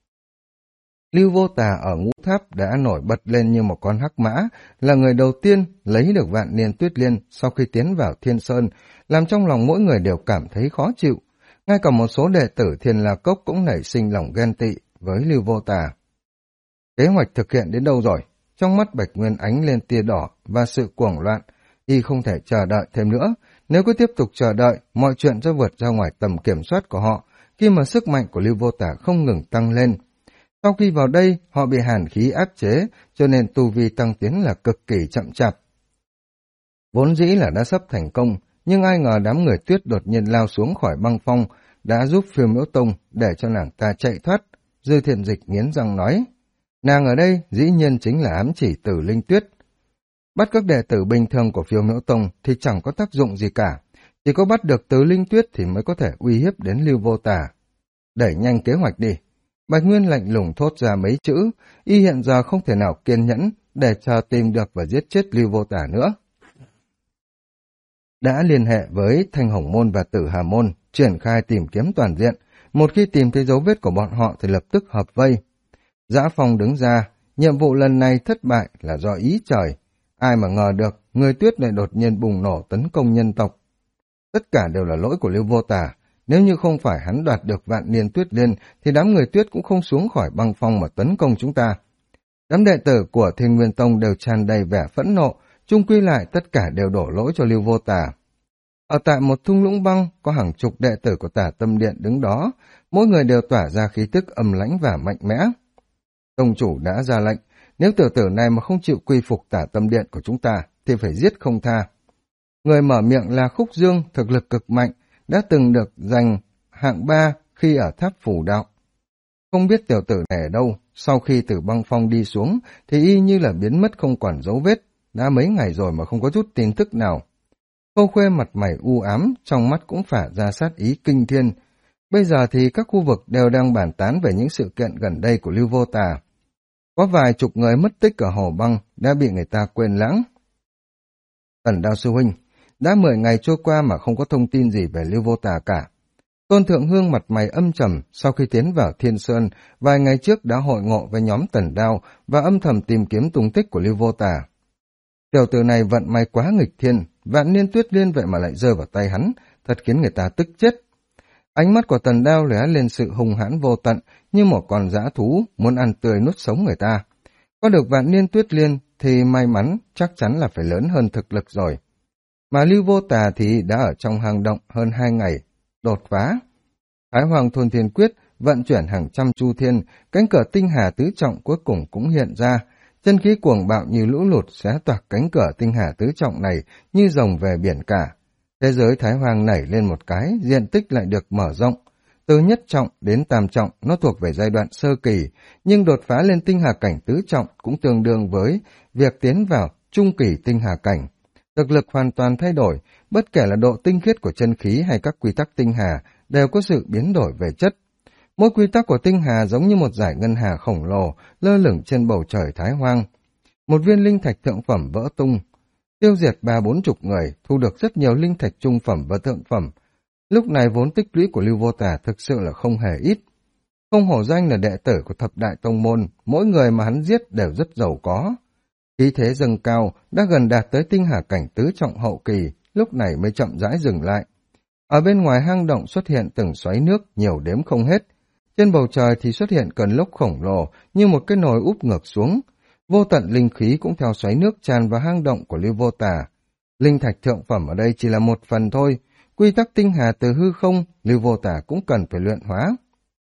Lưu Vô Tà ở Ngũ Tháp đã nổi bật lên như một con hắc mã, là người đầu tiên lấy được Vạn Niên Tuyết Liên sau khi tiến vào Thiên Sơn, làm trong lòng mỗi người đều cảm thấy khó chịu. Ngay cả một số đệ tử Thiên La Cốc cũng nảy sinh lòng ghen tị với Lưu Vô Tà. Kế hoạch thực hiện đến đâu rồi? Trong mắt Bạch Nguyên ánh lên tia đỏ và sự cuồng loạn, y không thể chờ đợi thêm nữa. Nếu cứ tiếp tục chờ đợi, mọi chuyện sẽ vượt ra ngoài tầm kiểm soát của họ, khi mà sức mạnh của Lưu Vô Tả không ngừng tăng lên. Sau khi vào đây, họ bị hàn khí áp chế, cho nên tu vi tăng tiến là cực kỳ chậm chạp. Vốn dĩ là đã sắp thành công, nhưng ai ngờ đám người Tuyết đột nhiên lao xuống khỏi băng phong, đã giúp Phiêu Miễu Tông để cho nàng ta chạy thoát. Dư Thiện Dịch nghiến răng nói, nàng ở đây dĩ nhiên chính là ám chỉ Tử Linh Tuyết. Bắt các đệ tử bình thường của Phiêu Miễu Tông thì chẳng có tác dụng gì cả, chỉ có bắt được Tử Linh Tuyết thì mới có thể uy hiếp đến Lưu Vô Tả. Đẩy nhanh kế hoạch đi. Bạch Nguyên lạnh lùng thốt ra mấy chữ, y hiện giờ không thể nào kiên nhẫn để chờ tìm được và giết chết Lưu Vô Tả nữa. Đã liên hệ với Thanh Hồng Môn và Tử Hà Môn, triển khai tìm kiếm toàn diện. Một khi tìm thấy dấu vết của bọn họ thì lập tức hợp vây. Dã Phong đứng ra, nhiệm vụ lần này thất bại là do ý trời. Ai mà ngờ được, người Tuyết lại đột nhiên bùng nổ tấn công nhân tộc. Tất cả đều là lỗi của Lưu Vô Tả. Nếu như không phải hắn đoạt được Vạn Niên Tuyết Liên, thì đám người Tuyết cũng không xuống khỏi băng phong mà tấn công chúng ta. Đám đệ tử của Thiên Nguyên Tông đều tràn đầy vẻ phẫn nộ, chung quy lại tất cả đều đổ lỗi cho Lưu Vô Tả. Ở tại một thung lũng băng, có hàng chục đệ tử của Tả Tâm Điện đứng đó, mỗi người đều tỏa ra khí tức âm lãnh và mạnh mẽ. Tông chủ đã ra lệnh, nếu tiểu tử này mà không chịu quy phục Tả Tâm Điện của chúng ta, thì phải giết không tha. Người mở miệng là Khúc Dương, thực lực cực mạnh, đã từng được giành hạng 3 khi ở tháp Phủ Đạo. Không biết tiểu tử này ở đâu, sau khi từ băng phong đi xuống, thì y như là biến mất không còn dấu vết, đã mấy ngày rồi mà không có chút tin tức nào. Khâu Khuê mặt mày u ám, trong mắt cũng phả ra sát ý kinh thiên. Bây giờ thì các khu vực đều đang bàn tán về những sự kiện gần đây của Lưu Vô Tả. Có vài chục người mất tích ở hồ băng đã bị người ta quên lãng. Tần Đao sư huynh, đã 10 ngày trôi qua mà không có thông tin gì về Lưu Vô Tả cả. Tôn Thượng Hương mặt mày âm trầm, sau khi tiến vào Thiên Sơn, vài ngày trước đã hội ngộ với nhóm Tần Đao và âm thầm tìm kiếm tung tích của Lưu Vô Tả. Tiểu tử này vận may quá nghịch thiên, Vạn Niên Tuyết Liên vậy mà lại rơi vào tay hắn, thật khiến người ta tức chết. Ánh mắt của Tần Đao lóe lên sự hung hãn vô tận, như một con dã thú muốn ăn tươi nuốt sống người ta. Có được Vạn Niên Tuyết Liên thì may mắn chắc chắn là phải lớn hơn thực lực rồi. Mà Lưu Vô Tà thì đã ở trong hang động hơn 2 ngày, đột phá. Thái Hoàng Thôn Thiên Quyết vận chuyển hàng trăm chu thiên, cánh cửa tinh hà tứ trọng cuối cùng cũng hiện ra. Chân khí cuồng bạo như lũ lụt xé toạc cánh cửa tinh hà tứ trọng này như rồng về biển cả. Thế giới Thái Hoàng nảy lên một cái, diện tích lại được mở rộng. Từ nhất trọng đến tam trọng nó thuộc về giai đoạn sơ kỳ, nhưng đột phá lên tinh hà cảnh tứ trọng cũng tương đương với việc tiến vào trung kỳ tinh hà cảnh. Thực lực hoàn toàn thay đổi, bất kể là độ tinh khiết của chân khí hay các quy tắc tinh hà đều có sự biến đổi về chất. Mỗi quy tắc của tinh hà giống như một dải ngân hà khổng lồ lơ lửng trên bầu trời Thái Hoang. Một viên linh thạch thượng phẩm vỡ tung, tiêu diệt 30-40 người, thu được rất nhiều linh thạch trung phẩm và thượng phẩm. Lúc này vốn tích lũy của Lưu Vô Tả thực sự là không hề ít. Không hổ danh là đệ tử của thập đại tông môn, mỗi người mà hắn giết đều rất giàu có. Khí thế dâng cao, đã gần đạt tới tinh hà cảnh tứ trọng hậu kỳ, lúc này mới chậm rãi dừng lại. Ở bên ngoài hang động xuất hiện từng xoáy nước nhiều đếm không hết. Trên bầu trời thì xuất hiện cơn lốc khổng lồ như một cái nồi úp ngược xuống. Vô tận linh khí cũng theo xoáy nước tràn vào hang động của Lưu Vô Tà. Linh thạch thượng phẩm ở đây chỉ là một phần thôi. Quy tắc tinh hà từ hư không, Lưu Vô Tà cũng cần phải luyện hóa.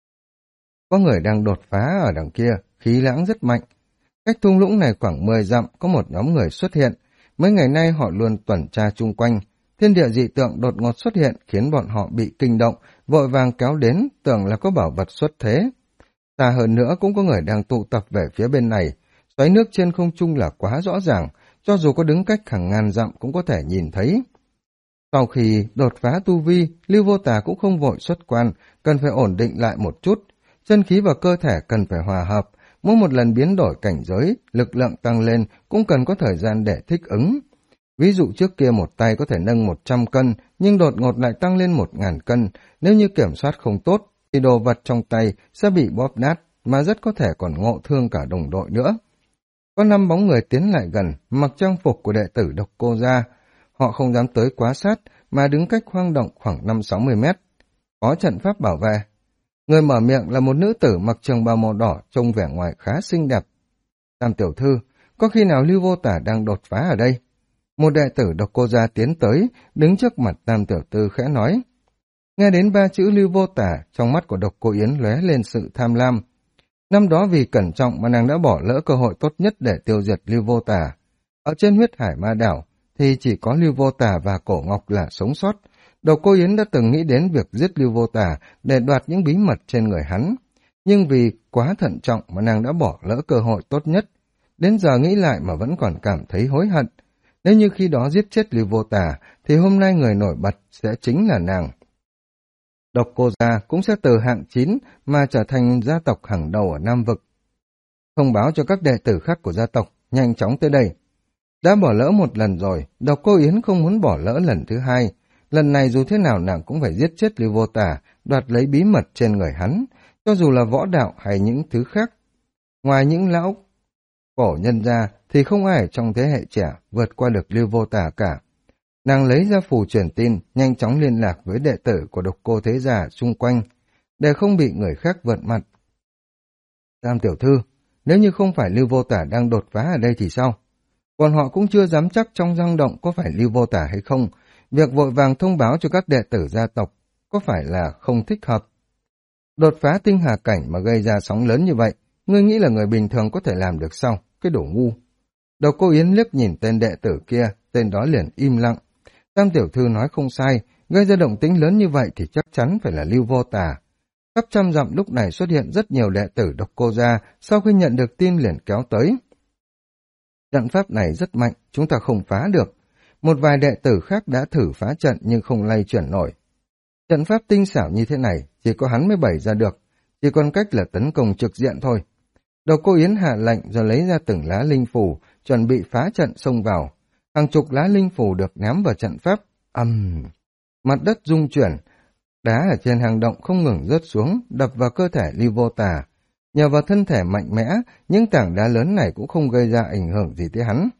Có người đang đột phá ở đằng kia, khí lãng rất mạnh. Cách thung lũng này khoảng 10 dặm có một nhóm người xuất hiện. Mấy ngày nay họ luôn tuần tra chung quanh. Thiên địa dị tượng đột ngột xuất hiện khiến bọn họ bị kinh động, vội vàng kéo đến, tưởng là có bảo vật xuất thế. Xa hơn nữa cũng có người đang tụ tập về phía bên này. Xoáy nước trên không trung là quá rõ ràng, cho dù có đứng cách hàng ngàn dặm cũng có thể nhìn thấy. Sau khi đột phá tu vi, Lưu Vô Tà cũng không vội xuất quan, cần phải ổn định lại một chút. Chân khí và cơ thể cần phải hòa hợp, mỗi một lần biến đổi cảnh giới, lực lượng tăng lên cũng cần có thời gian để thích ứng. Ví dụ trước kia một tay có thể nâng 100 cân, nhưng đột ngột lại tăng lên 1000 cân, nếu như kiểm soát không tốt, thì đồ vật trong tay sẽ bị bóp nát, mà rất có thể còn ngộ thương cả đồng đội nữa. Có 5 bóng người tiến lại gần, mặc trang phục của đệ tử Độc Cô Gia. Họ không dám tới quá sát, mà đứng cách hoang động khoảng 5-60 mét. Có trận pháp bảo vệ. Người mở miệng là một nữ tử mặc trường bào màu đỏ, trông vẻ ngoài khá xinh đẹp. Tam tiểu thư, có khi nào Lưu Vô Tà đang đột phá ở đây? Một đệ tử Độc Cô Gia tiến tới, đứng trước mặt Tam tiểu thư khẽ nói. Nghe đến 3 chữ Lưu Vô Tà, trong mắt của Độc Cô Yến lóe lên sự tham lam. Năm đó vì cẩn trọng mà nàng đã bỏ lỡ cơ hội tốt nhất để tiêu diệt Lưu Vô Tà. Ở trên huyết hải ma đảo thì chỉ có Lưu Vô Tà và Cổ Ngọc là sống sót. Độc Cô Yến đã từng nghĩ đến việc giết Lưu Vô Tà để đoạt những bí mật trên người hắn. Nhưng vì quá thận trọng mà nàng đã bỏ lỡ cơ hội tốt nhất. Đến giờ nghĩ lại mà vẫn còn cảm thấy hối hận. Nếu như khi đó giết chết Lưu Vô Tà thì hôm nay người nổi bật sẽ chính là nàng. Độc Cô Gia cũng sẽ từ hạng 9 mà trở thành gia tộc hàng đầu ở Nam Vực. Thông báo cho các đệ tử khác của gia tộc, nhanh chóng tới đây. Đã bỏ lỡ một lần rồi, Độc Cô Yến không muốn bỏ lỡ lần thứ hai. Lần này dù thế nào nàng cũng phải giết chết Lưu Vô Tà, đoạt lấy bí mật trên người hắn, cho dù là võ đạo hay những thứ khác. Ngoài những lão cổ nhân ra thì không ai trong thế hệ trẻ vượt qua được Lưu Vô Tà cả. Nàng lấy ra phù truyền tin, nhanh chóng liên lạc với đệ tử của Độc Cô thế gia xung quanh, để không bị người khác vượt mặt. Tam tiểu thư, nếu như không phải Lưu Vô Tà đang đột phá ở đây thì sao? Còn họ cũng chưa dám chắc trong hang động có phải Lưu Vô Tà hay không. Việc vội vàng thông báo cho các đệ tử gia tộc có phải là không thích hợp? Đột phá tinh hà cảnh mà gây ra sóng lớn như vậy, ngươi nghĩ là người bình thường có thể làm được sao? Cái đồ ngu. Độc Cô Yến liếc nhìn tên đệ tử kia, tên đó liền im lặng. Tam tiểu thư nói không sai, gây ra động tĩnh lớn như vậy thì chắc chắn phải là Lưu Vô Tà. Khắp trăm dặm lúc này xuất hiện rất nhiều đệ tử Độc Cô Gia, sau khi nhận được tin liền kéo tới. Trận pháp này rất mạnh, chúng ta không phá được. Một vài đệ tử khác đã thử phá trận nhưng không lay chuyển nổi. Trận pháp tinh xảo như thế này, chỉ có hắn mới bày ra được, chỉ còn cách là tấn công trực diện thôi. Độc Cô Yến hạ lệnh rồi lấy ra từng lá linh phù, chuẩn bị phá trận xông vào. Hàng chục lá linh phù được ném vào trận pháp. Mặt đất rung chuyển, đá ở trên hang động không ngừng rớt xuống, đập vào cơ thể Lưu Vô Tà. Nhờ vào thân thể mạnh mẽ, những tảng đá lớn này cũng không gây ra ảnh hưởng gì tới hắn.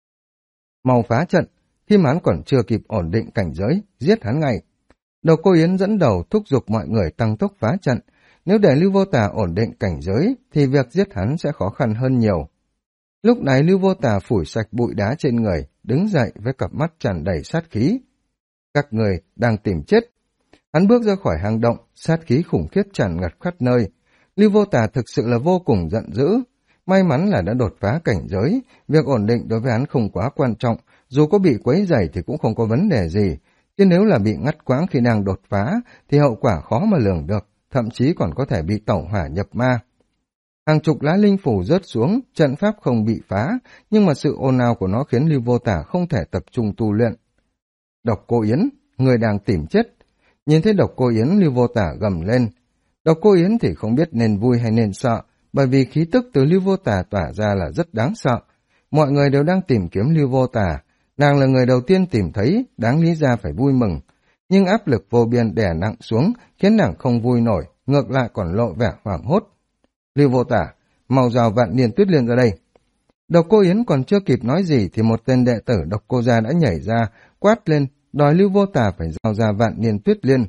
Mau phá trận, khi mà hắn còn chưa kịp ổn định cảnh giới, giết hắn ngay. Độc Cô Yến dẫn đầu thúc giục mọi người tăng tốc phá trận. Nếu để Lưu Vô Tà ổn định cảnh giới, thì việc giết hắn sẽ khó khăn hơn nhiều. Lúc này Lưu Vô Tà phủi sạch bụi đá trên người, đứng dậy với cặp mắt tràn đầy sát khí. Các người đang tìm chết. Hắn bước ra khỏi hang động, sát khí khủng khiếp tràn ngập khắp nơi. Lưu Vô Tà thực sự là vô cùng giận dữ. May mắn là đã đột phá cảnh giới, việc ổn định đối với hắn không quá quan trọng, dù có bị quấy rầy thì cũng không có vấn đề gì. Chứ nếu là bị ngắt quãng khi đang đột phá, thì hậu quả khó mà lường được, thậm chí còn có thể bị tẩu hỏa nhập ma. Hàng chục lá linh phủ rớt xuống, trận pháp không bị phá, nhưng mà sự ồn ào của nó khiến Lưu Vô Tà không thể tập trung tu luyện. Độc Cô Yến, người đang tìm chết. Nhìn thấy Độc Cô Yến, Lưu Vô Tà gầm lên. Độc Cô Yến thì không biết nên vui hay nên sợ, bởi vì khí tức từ Lưu Vô Tà tỏa ra là rất đáng sợ. Mọi người đều đang tìm kiếm Lưu Vô Tà, nàng là người đầu tiên tìm thấy, đáng lý ra phải vui mừng. Nhưng áp lực vô biên đè nặng xuống, khiến nàng không vui nổi, ngược lại còn lộ vẻ hoảng hốt. Lưu Vô Tà, mau rào Vạn Niên Tuyết Liên ra đây. Độc Cô Yến còn chưa kịp nói gì thì một tên đệ tử Độc Cô gia đã nhảy ra, quát lên, đòi Lưu Vô Tà phải giao ra Vạn Niên Tuyết Liên.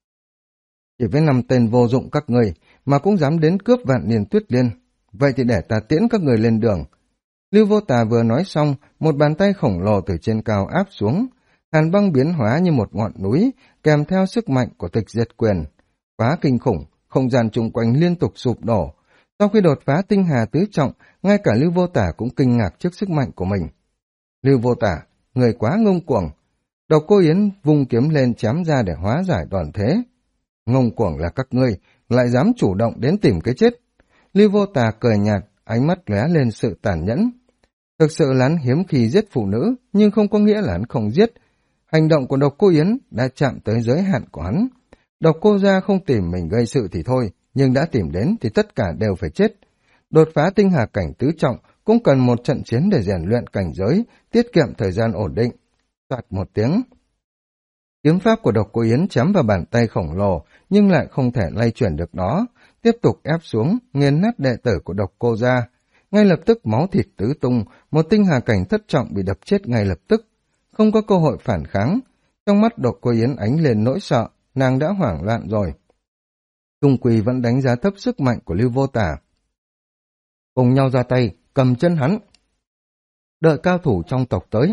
Chỉ với 5 tên vô dụng các người mà cũng dám đến cướp Vạn Niên Tuyết Liên. Vậy thì để ta tiễn các người lên đường. Lưu Vô Tà vừa nói xong, một bàn tay khổng lồ từ trên cao áp xuống. Hàn băng biến hóa như một ngọn núi, kèm theo sức mạnh của Tịch Diệt Quyền. Quá kinh khủng, không gian chung quanh liên tục sụp đổ. Sau khi đột phá tinh hà tứ trọng, ngay cả Lưu Vô Tà cũng kinh ngạc trước sức mạnh của mình. Lưu Vô Tà, người quá ngông cuồng. Độc Cô Yến vung kiếm lên chém ra để hóa giải đoàn thế. Ngông cuồng là các ngươi, lại dám chủ động đến tìm cái chết. Lưu Vô Tà cười nhạt, ánh mắt lóe lên sự tàn nhẫn. Thực sự là hắn hiếm khi giết phụ nữ, nhưng không có nghĩa là hắn không giết. Hành động của Độc Cô Yến đã chạm tới giới hạn của hắn. Độc Cô gia không tìm mình gây sự thì thôi, nhưng đã tìm đến thì tất cả đều phải chết. Đột phá tinh hà cảnh tứ trọng cũng cần một trận chiến để rèn luyện cảnh giới, tiết kiệm thời gian ổn định. Soạt một tiếng. Kiếm pháp của Độc Cô Yến chém vào bàn tay khổng lồ, nhưng lại không thể lay chuyển được nó, tiếp tục ép xuống, nghiền nát đệ tử của Độc Cô gia. Ngay lập tức máu thịt tứ tung, một tinh hà cảnh thất trọng bị đập chết ngay lập tức. Không có cơ hội phản kháng. Trong mắt Độc Cô Yến ánh lên nỗi sợ, nàng đã hoảng loạn rồi. Trung Quỳ vẫn đánh giá thấp sức mạnh của Lưu Vô Tà. Cùng nhau ra tay, cầm chân hắn. Đợi cao thủ trong tộc tới.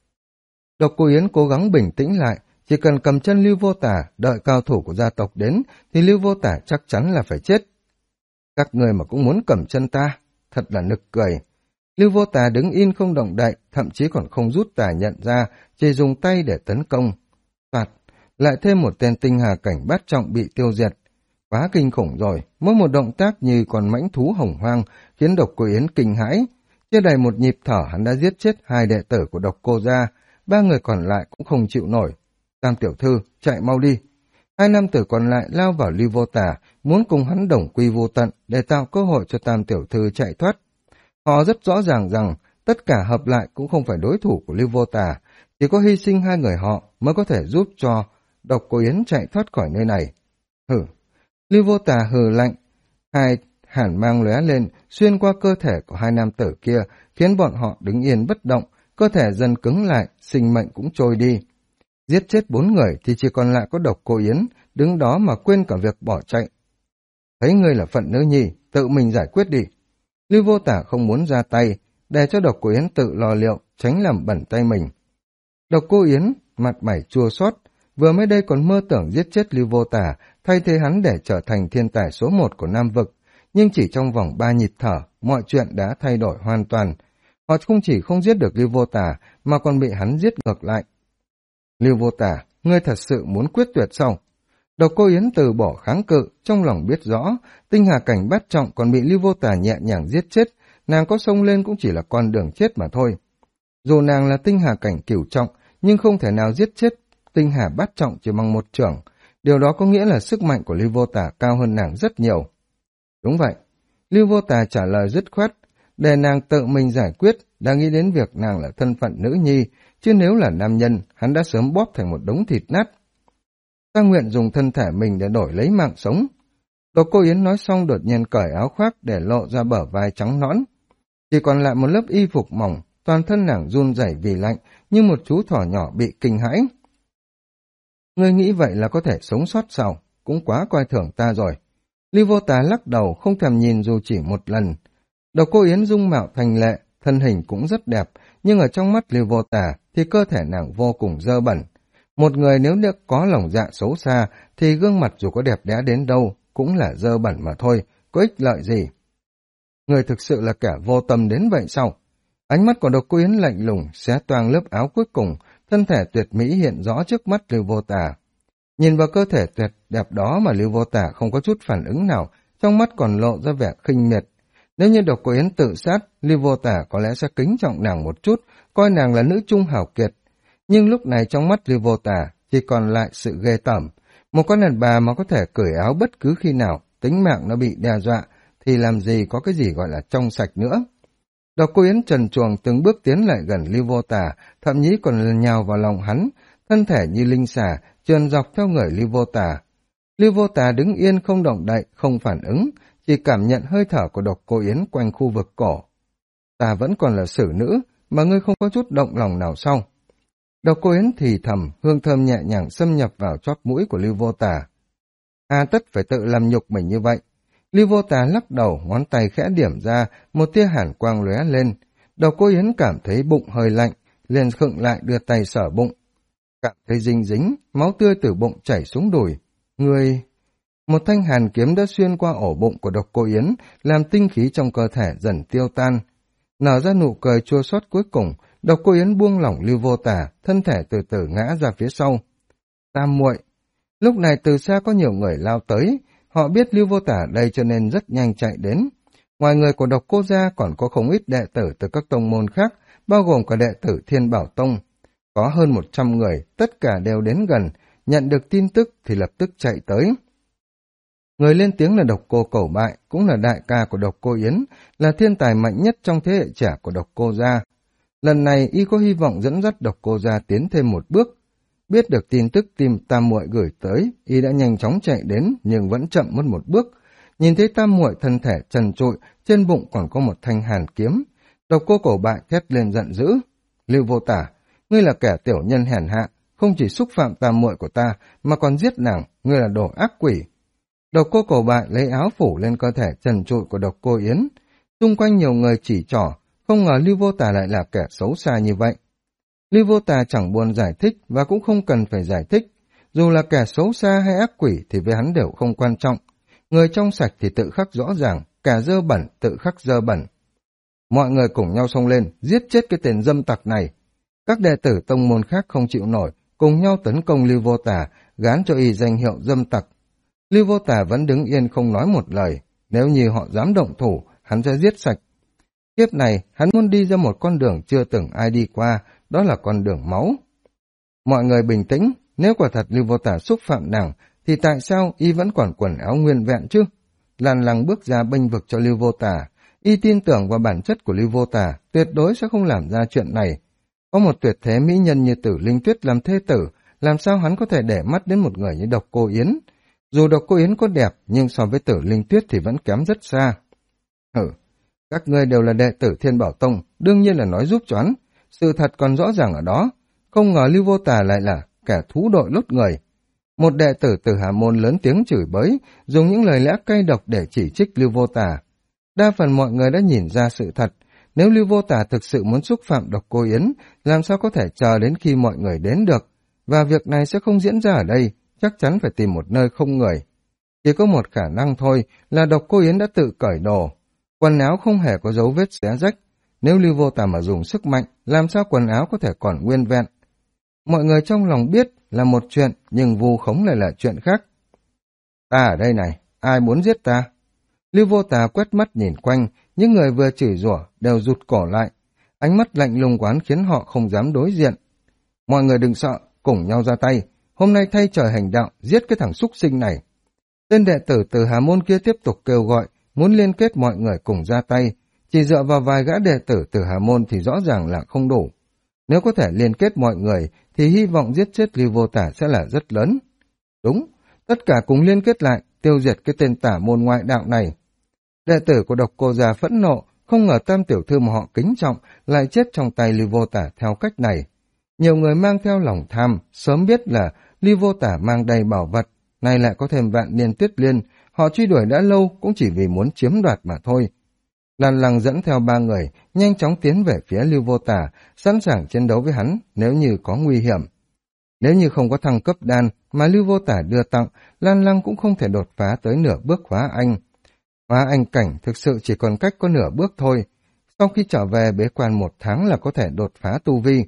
Độc Cô Yến cố gắng bình tĩnh lại, chỉ cần cầm chân Lưu Vô Tà, đợi cao thủ của gia tộc đến, thì Lưu Vô Tà chắc chắn là phải chết. Các người mà cũng muốn cầm chân ta, thật là nực cười. Lưu Vô Tà đứng yên không động đậy, thậm chí còn không rút tà nhận ra, chỉ dùng tay để tấn công. Phạt, lại thêm một tên tinh hà cảnh bát trọng bị tiêu diệt. Quá kinh khủng rồi, mỗi một động tác như con mãnh thú hồng hoang, khiến Độc Cô Yến kinh hãi. Chưa đầy một nhịp thở hắn đã giết chết 2 đệ tử của Độc Cô gia, 3 người còn lại cũng không chịu nổi. Tam tiểu thư, chạy mau đi. 2 nam tử còn lại lao vào Lưu Vô Tà, muốn cùng hắn đồng quy vô tận để tạo cơ hội cho Tam tiểu thư chạy thoát. Họ rất rõ ràng rằng tất cả hợp lại cũng không phải đối thủ của Lưu Vô Tà, chỉ có hy sinh 2 người họ mới có thể giúp cho Độc Cô Yến chạy thoát khỏi nơi này. Hử! Lưu Vô Tà hừ lạnh, 2 hàn mang lóe lên xuyên qua cơ thể của 2 nam tử kia, khiến bọn họ đứng yên bất động, cơ thể dần cứng lại, sinh mệnh cũng trôi đi. Giết chết 4 người thì chỉ còn lại có Độc Cô Yến, đứng đó mà quên cả việc bỏ chạy. Thấy ngươi là phận nữ nhi, tự mình giải quyết đi. Lưu Vô Tà không muốn ra tay, để cho Độc Cô Yến tự lo liệu, tránh làm bẩn tay mình. Độc Cô Yến, mặt mày chua xót, vừa mới đây còn mơ tưởng giết chết Lưu Vô Tà, thay thế hắn để trở thành thiên tài số 1 của Nam Vực, nhưng chỉ trong vòng 3 nhịp thở, mọi chuyện đã thay đổi hoàn toàn. Họ không chỉ không giết được Lưu Vô Tà, mà còn bị hắn giết ngược lại. Lưu Vô Tà, ngươi thật sự muốn quyết tuyệt sao? Độc Cô Yến từ bỏ kháng cự, trong lòng biết rõ, tinh hà cảnh bát trọng còn bị Lưu Vô Tà nhẹ nhàng giết chết, nàng có xông lên cũng chỉ là con đường chết mà thôi. Dù nàng là tinh hà cảnh cửu trọng, nhưng không thể nào giết chết tinh hà bát trọng chỉ bằng một chưởng, điều đó có nghĩa là sức mạnh của Lưu Vô Tà cao hơn nàng rất nhiều. Đúng vậy, Lưu Vô Tà trả lời dứt khoát, để nàng tự mình giải quyết, đã nghĩ đến việc nàng là thân phận nữ nhi, chứ nếu là nam nhân, hắn đã sớm bóp thành một đống thịt nát. Ta nguyện dùng thân thể mình để đổi lấy mạng sống. Độc Cô Yến nói xong đột nhiên cởi áo khoác để lộ ra bờ vai trắng nõn. Chỉ còn lại một lớp y phục mỏng, toàn thân nàng run rẩy vì lạnh, như một chú thỏ nhỏ bị kinh hãi. Ngươi nghĩ vậy là có thể sống sót sao? Cũng quá coi thường ta rồi. Lưu Vô Tà lắc đầu không thèm nhìn dù chỉ một lần. Độc Cô Yến dung mạo thành lệ, thân hình cũng rất đẹp, nhưng ở trong mắt Lưu Vô Tà thì cơ thể nàng vô cùng dơ bẩn. Một người nếu đã có lòng dạ xấu xa thì gương mặt dù có đẹp đẽ đến đâu cũng là dơ bẩn mà thôi, có ích lợi gì. Người thực sự là kẻ vô tâm đến vậy sao? Ánh mắt của Độc Cô Yến lạnh lùng, xé toang lớp áo cuối cùng, thân thể tuyệt mỹ hiện rõ trước mắt Lưu Vô Tà. Nhìn vào cơ thể tuyệt đẹp đó mà Lưu Vô Tà không có chút phản ứng nào, trong mắt còn lộ ra vẻ khinh miệt. Nếu như Độc Cô Yến tự sát, Lưu Vô Tà có lẽ sẽ kính trọng nàng một chút, coi nàng là nữ trung hào kiệt. Nhưng lúc này trong mắt Lưu Vô Tà chỉ còn lại sự ghê tởm. Một con đàn bà mà có thể cởi áo bất cứ khi nào, tính mạng nó bị đe dọa, thì làm gì có cái gì gọi là trong sạch nữa. Độc Cô Yến trần truồng từng bước tiến lại gần Lưu Vô Tà, thậm chí còn nhào vào lòng hắn, thân thể như linh xà, trườn dọc theo người Lưu Vô Tà. Lưu Vô Tà đứng yên không động đậy, không phản ứng, chỉ cảm nhận hơi thở của Độc Cô Yến quanh khu vực cổ. Ta vẫn còn là xử nữ, mà ngươi không có chút động lòng nào sau. Độc Cô Yến thì thầm, hương thơm nhẹ nhàng xâm nhập vào chóp mũi của Lưu Vô Tà. Hà tất phải tự làm nhục mình như vậy. Lưu Vô Tà lắc đầu, ngón tay khẽ điểm ra, một tia hàn quang lóe lên. Độc Cô Yến cảm thấy bụng hơi lạnh, liền khựng lại đưa tay sờ bụng. Cảm thấy dinh dính, máu tươi từ bụng chảy xuống đùi. Người... Một thanh hàn kiếm đã xuyên qua ổ bụng của Độc Cô Yến, làm tinh khí trong cơ thể dần tiêu tan. Nở ra nụ cười chua xót cuối cùng, Độc Cô Yến buông lỏng Lưu Vô Tà, thân thể từ từ ngã ra phía sau. Tam muội. Lúc này từ xa có nhiều người lao tới, họ biết Lưu Vô Tà ở đây cho nên rất nhanh chạy đến. Ngoài người của Độc Cô gia còn có không ít đệ tử từ các tông môn khác, bao gồm cả đệ tử Thiên Bảo Tông. Có hơn 100 người, tất cả đều đến gần, nhận được tin tức thì lập tức chạy tới. Người lên tiếng là Độc Cô Cẩu Bại, cũng là đại ca của Độc Cô Yến, là thiên tài mạnh nhất trong thế hệ trẻ của Độc Cô gia. Lần này y có hy vọng dẫn dắt Độc Cô gia tiến thêm một bước. Biết được tin tức tim Tam muội gửi tới, y đã nhanh chóng chạy đến nhưng vẫn chậm mất một bước. Nhìn thấy Tam muội thân thể trần trụi, trên bụng còn có một thanh hàn kiếm. Độc Cô Cẩu Bại thét lên giận dữ. Lưu Vô Tà, ngươi là kẻ tiểu nhân hèn hạ, không chỉ xúc phạm Tam muội của ta mà còn giết nàng, ngươi là đồ ác quỷ. Độc Cô Cẩu Bại lấy áo phủ lên cơ thể trần trụi của Độc Cô Yến. Xung quanh nhiều người chỉ trỏ, không ngờ Lưu Vô Tà lại là kẻ xấu xa như vậy. Lưu Vô Tà chẳng buồn giải thích và cũng không cần phải giải thích. Dù là kẻ xấu xa hay ác quỷ thì với hắn đều không quan trọng. Người trong sạch thì tự khắc rõ ràng, kẻ dơ bẩn tự khắc dơ bẩn. Mọi người cùng nhau xông lên, giết chết cái tên dâm tặc này. Các đệ tử tông môn khác không chịu nổi, cùng nhau tấn công Lưu Vô Tà, gán cho y danh hiệu dâm tặc. Lưu Vô Tà vẫn đứng yên không nói một lời, nếu như họ dám động thủ, hắn sẽ giết sạch. Kiếp này, hắn muốn đi ra một con đường chưa từng ai đi qua, đó là con đường máu. Mọi người bình tĩnh, nếu quả thật Lưu Vô Tà xúc phạm nàng, thì tại sao y vẫn còn quần áo nguyên vẹn chứ? Lan Lăng bước ra bênh vực cho Lưu Vô Tà, y tin tưởng vào bản chất của Lưu Vô Tà, tuyệt đối sẽ không làm ra chuyện này. Có một tuyệt thế mỹ nhân như Tử Linh Tuyết làm thê tử, làm sao hắn có thể để mắt đến một người như Độc Cô Yến? Dù Độc Cô Yến có đẹp, nhưng so với Tử Linh Tuyết thì vẫn kém rất xa. Các ngươi đều là đệ tử Thiên Bảo Tông, đương nhiên là nói giúp choán. Sự thật còn rõ ràng ở đó. Không ngờ Lưu Vô Tà lại là kẻ thú đội lốt người. Một đệ tử từ Hà Môn lớn tiếng chửi bới, dùng những lời lẽ cay độc để chỉ trích Lưu Vô Tà. Đa phần mọi người đã nhìn ra sự thật. Nếu Lưu Vô Tà thực sự muốn xúc phạm Độc Cô Yến, làm sao có thể chờ đến khi mọi người đến được. Và việc này sẽ không diễn ra ở đây, chắc chắn phải tìm một nơi không người. Chỉ có một khả năng thôi là Độc Cô Yến đã tự cởi đồ. Quần áo không hề có dấu vết xé rách. Nếu Lưu Vô Tà mà dùng sức mạnh, làm sao quần áo có thể còn nguyên vẹn? Mọi người trong lòng biết là một chuyện, nhưng vu khống lại là chuyện khác. Ta ở đây này, ai muốn giết ta? Lưu Vô Tà quét mắt nhìn quanh, những người vừa chửi rủa đều rụt cổ lại. Ánh mắt lạnh lùng quán khiến họ không dám đối diện. Mọi người đừng sợ, cùng nhau ra tay. Hôm nay thay trời hành đạo, giết cái thằng súc sinh này. Tên đệ tử từ Hà Môn kia tiếp tục kêu gọi, muốn liên kết mọi người cùng ra tay. Chỉ dựa vào vài gã đệ tử từ Hà Môn thì rõ ràng là không đủ. Nếu có thể liên kết mọi người, thì hy vọng giết chết Lưu Vô Tà sẽ là rất lớn. Đúng, tất cả cùng liên kết lại, tiêu diệt cái tên tả môn ngoại đạo này. Đệ tử của Độc Cô gia phẫn nộ, không ngờ Tam tiểu thư mà họ kính trọng lại chết trong tay Lưu Vô Tà theo cách này. Nhiều người mang theo lòng tham, sớm biết là Lưu Vô Tà mang đầy bảo vật, nay lại có thêm Vạn Niên Tuyết Liên, họ truy đuổi đã lâu cũng chỉ vì muốn chiếm đoạt mà thôi. Lan Lăng dẫn theo 3 người, nhanh chóng tiến về phía Lưu Vô Tà, sẵn sàng chiến đấu với hắn nếu như có nguy hiểm. Nếu như không có thăng cấp đan mà Lưu Vô Tà đưa tặng, Lan Lăng cũng không thể đột phá tới nửa bước hóa anh. Hóa anh cảnh thực sự chỉ còn cách có nửa bước thôi. Sau khi trở về bế quan 1 tháng là có thể đột phá tu vi.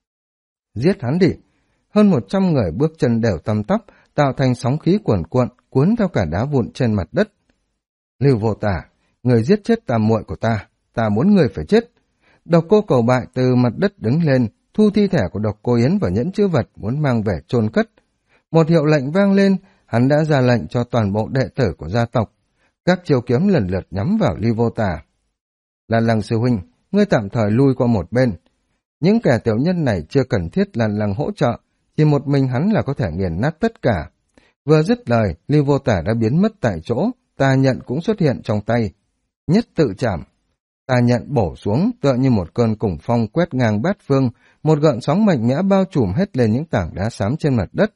Giết hắn đi! Hơn 100 người bước chân đều tăm tắp, tạo thành sóng khí cuồn cuộn, cuốn theo cả đá vụn trên mặt đất. Lưu Vô Tà, người giết chết Tam muội của ta muốn người phải chết. Độc Cô Cẩu Bại từ mặt đất đứng lên, thu thi thể của Độc Cô Yến và nhẫn chữ vật muốn mang về chôn cất. Một hiệu lệnh vang lên, hắn đã ra lệnh cho toàn bộ đệ tử của gia tộc. Các chiêu kiếm lần lượt nhắm vào Lưu Vô Tà. Lan Lăng sư huynh, ngươi tạm thời lui qua một bên. Những kẻ tiểu nhân này chưa cần thiết Lan Lăng hỗ trợ, chỉ một mình hắn là có thể nghiền nát tất cả. Vừa dứt lời, Lưu Vô Tà đã biến mất tại chỗ, tà nhận cũng xuất hiện trong tay. Nhất tự chạm. Tà nhận bổ xuống tựa như một cơn củng phong quét ngang bát phương, một gợn sóng mạnh mẽ bao trùm hết lên những tảng đá xám trên mặt đất.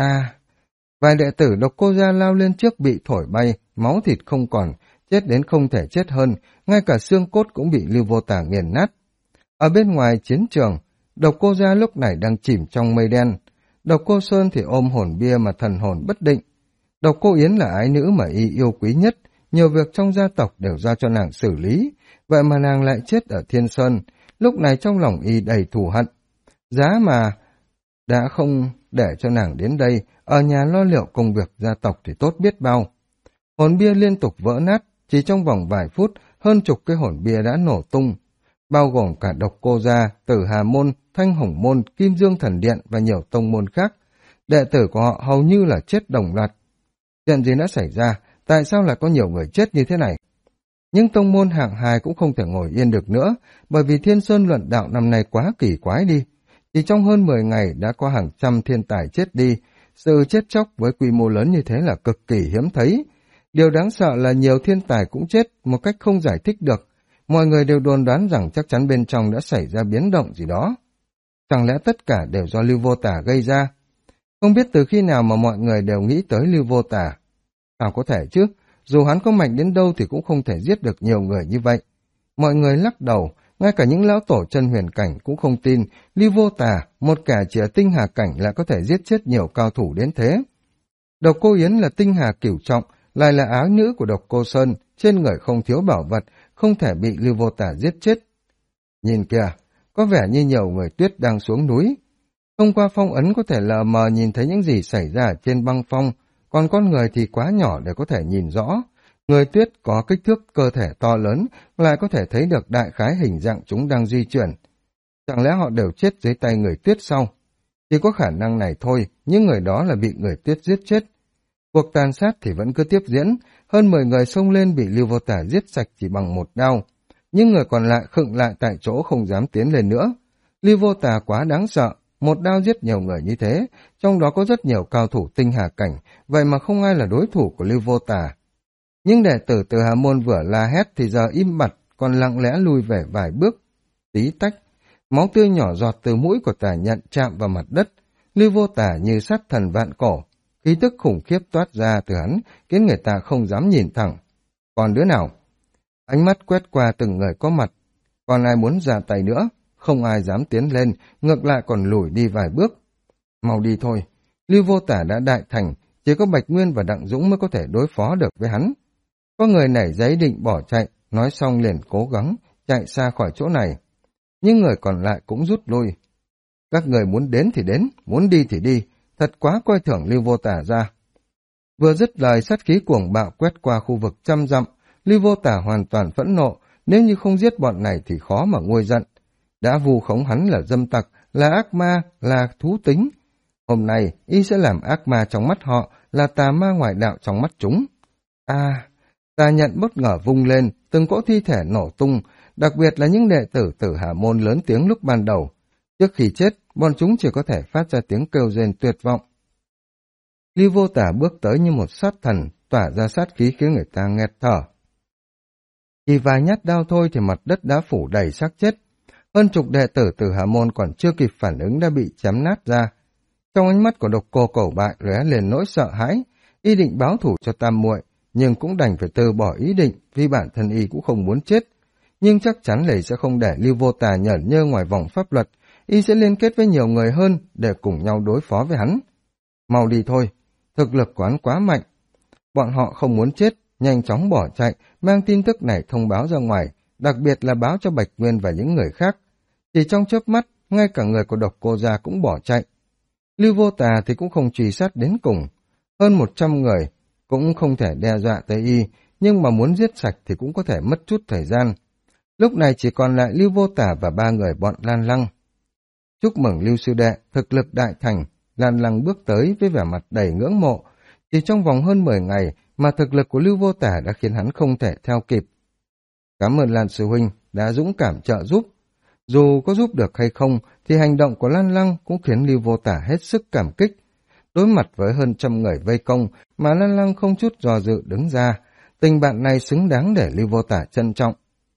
Vài đệ tử Độc Cô Gia lao lên trước bị thổi bay, máu thịt không còn, chết đến không thể chết hơn, ngay cả xương cốt cũng bị Lưu Vô Tà nghiền nát. Ở bên ngoài chiến trường, Độc Cô Gia lúc này đang chìm trong mây đen. Độc Cô Sơn thì ôm hồn bia mà thần hồn bất định. Độc Cô Yến là ái nữ mà y yêu quý nhất, nhiều việc trong gia tộc đều giao cho nàng xử lý, vậy mà nàng lại chết ở Thiên Sơn, lúc này trong lòng y đầy thù hận. Giá mà đã không để cho nàng đến đây, ở nhà lo liệu công việc gia tộc thì tốt biết bao. Hồn bia liên tục vỡ nát, chỉ trong vòng vài phút, hơn chục cái hồn bia đã nổ tung, bao gồm cả Độc Cô Gia, Tử Hà Môn, Thanh Hồng Môn, Kim Dương Thần Điện và nhiều tông môn khác. Đệ tử của họ hầu như là chết đồng loạt. Chuyện gì đã xảy ra? Tại sao lại có nhiều người chết như thế này? Nhưng tông môn hạng 2 cũng không thể ngồi yên được nữa, bởi vì Thiên Sơn luận đạo năm nay quá kỳ quái đi. Chỉ trong hơn 10 ngày đã có hàng trăm thiên tài chết đi, sự chết chóc với quy mô lớn như thế là cực kỳ hiếm thấy. Điều đáng sợ là nhiều thiên tài cũng chết một cách không giải thích được. Mọi người đều đồn đoán rằng chắc chắn bên trong đã xảy ra biến động gì đó. Chẳng lẽ tất cả đều do Lưu Vô Tà gây ra? Không biết từ khi nào mà mọi người đều nghĩ tới Lưu Vô Tà. Sao có thể chứ? Dù hắn có mạnh đến đâu thì cũng không thể giết được nhiều người như vậy. Mọi người lắc đầu, ngay cả những lão tổ chân huyền cảnh cũng không tin Lưu Vô Tà, một kẻ chỉ ở tinh hà cảnh lại có thể giết chết nhiều cao thủ đến thế. Độc Cô Yến là tinh hà cửu trọng, lại là áo nữ của Độc Cô Sơn, trên người không thiếu bảo vật, không thể bị Lưu Vô Tà giết chết. Nhìn kìa, có vẻ như nhiều người tuyết đang xuống núi. Thông qua phong ấn có thể lờ mờ nhìn thấy những gì xảy ra trên băng phong, còn con người thì quá nhỏ để có thể nhìn rõ. Người tuyết có kích thước cơ thể to lớn, lại có thể thấy được đại khái hình dạng chúng đang di chuyển. Chẳng lẽ họ đều chết dưới tay người tuyết sau? Chỉ có khả năng này thôi, những người đó là bị người tuyết giết chết. Cuộc tàn sát thì vẫn cứ tiếp diễn, hơn 10 người xông lên bị Lưu Vô Tà giết sạch chỉ bằng một đao. Nhưng người còn lại khựng lại tại chỗ không dám tiến lên nữa. Lưu Vô Tà quá đáng sợ, một đao giết nhiều người như thế, trong đó có rất nhiều cao thủ tinh hà cảnh, vậy mà không ai là đối thủ của Lưu Vô Tà. Nhưng đệ tử Từ Hà Môn vừa la hét thì giờ im bặt, còn lặng lẽ lui về vài bước. Tí tách, máu tươi nhỏ giọt từ mũi của Tà Nhận chạm vào mặt đất. Lưu Vô Tà như sát thần vạn cổ, khí tức khủng khiếp toát ra từ hắn, khiến người ta không dám nhìn thẳng. Còn đứa nào? Ánh mắt quét qua từng người có mặt. Còn ai muốn ra tay nữa? Không ai dám tiến lên, ngược lại còn lùi đi vài bước. Mau đi thôi. Lưu Vô Tà đã đại thành, chỉ có Bạch Nguyên và Đặng Dũng mới có thể đối phó được với hắn. Có người nảy giấy định bỏ chạy, nói xong liền cố gắng chạy xa khỏi chỗ này. Nhưng người còn lại cũng rút lui. Các người muốn đến thì đến, muốn đi thì đi, thật quá coi thường Lưu Vô Tà ra. Vừa dứt lời, sát khí cuồng bạo quét qua khu vực trăm dặm, Lưu Vô Tà hoàn toàn phẫn nộ, nếu như không giết bọn này thì khó mà nguôi giận. Đã vu khống hắn là dâm tặc, là ác ma, là thú tính. Hôm nay, y sẽ làm ác ma trong mắt họ, là tà ma ngoại đạo trong mắt chúng. Tà Nhận bất ngờ vung lên, từng cỗ thi thể nổ tung, đặc biệt là những đệ tử Tử Hà Môn lớn tiếng lúc ban đầu. Trước khi chết, bọn chúng chỉ có thể phát ra tiếng kêu rên tuyệt vọng. Lưu Vô Tà bước tới như một sát thần, tỏa ra sát khí khiến người ta nghẹt thở. Chỉ vài nhát đao thôi thì mặt đất đã phủ đầy xác chết. Hơn chục đệ tử Tử Hà Môn còn chưa kịp phản ứng đã bị chém nát ra. Trong ánh mắt của Độc Cô Cẩu Bại lóe lên nỗi sợ hãi, y định báo thù cho Tam Muội, nhưng cũng đành phải từ bỏ ý định vì bản thân y cũng không muốn chết. Nhưng chắc chắn là sẽ không để Lưu Vô Tà nhởn nhơ ngoài vòng pháp luật, y sẽ liên kết với nhiều người hơn để cùng nhau đối phó với hắn. Mau đi thôi, thực lực của hắn quá mạnh. Bọn họ không muốn chết, nhanh chóng bỏ chạy, mang tin tức này thông báo ra ngoài, đặc biệt là báo cho Bạch Nguyên và những người khác. Chỉ trong chớp mắt, ngay cả người của Độc Cô Gia cũng bỏ chạy. Lưu Vô Tà thì cũng không truy sát đến cùng. Hơn 100 người cũng không thể đe dọa tới y, nhưng mà muốn giết sạch thì cũng có thể mất chút thời gian. Lúc này chỉ còn lại Lưu Vô Tà và 3 người bọn Lan Lăng. Chúc mừng Lưu sư đệ, thực lực đại thành. Lan Lăng bước tới với vẻ mặt đầy ngưỡng mộ. Chỉ trong vòng hơn 10 ngày mà thực lực của Lưu Vô Tà đã khiến hắn không thể theo kịp. Cảm ơn Lan sư huynh đã dũng cảm trợ giúp. Dù có giúp được hay không thì hành động của Lan Lăng cũng khiến Lưu Vô Tà hết sức cảm kích. Đối mặt với hơn 100 người vây công mà Lan Lăng không chút do dự đứng ra, tình bạn này xứng đáng để Lưu Vô Tà trân trọng.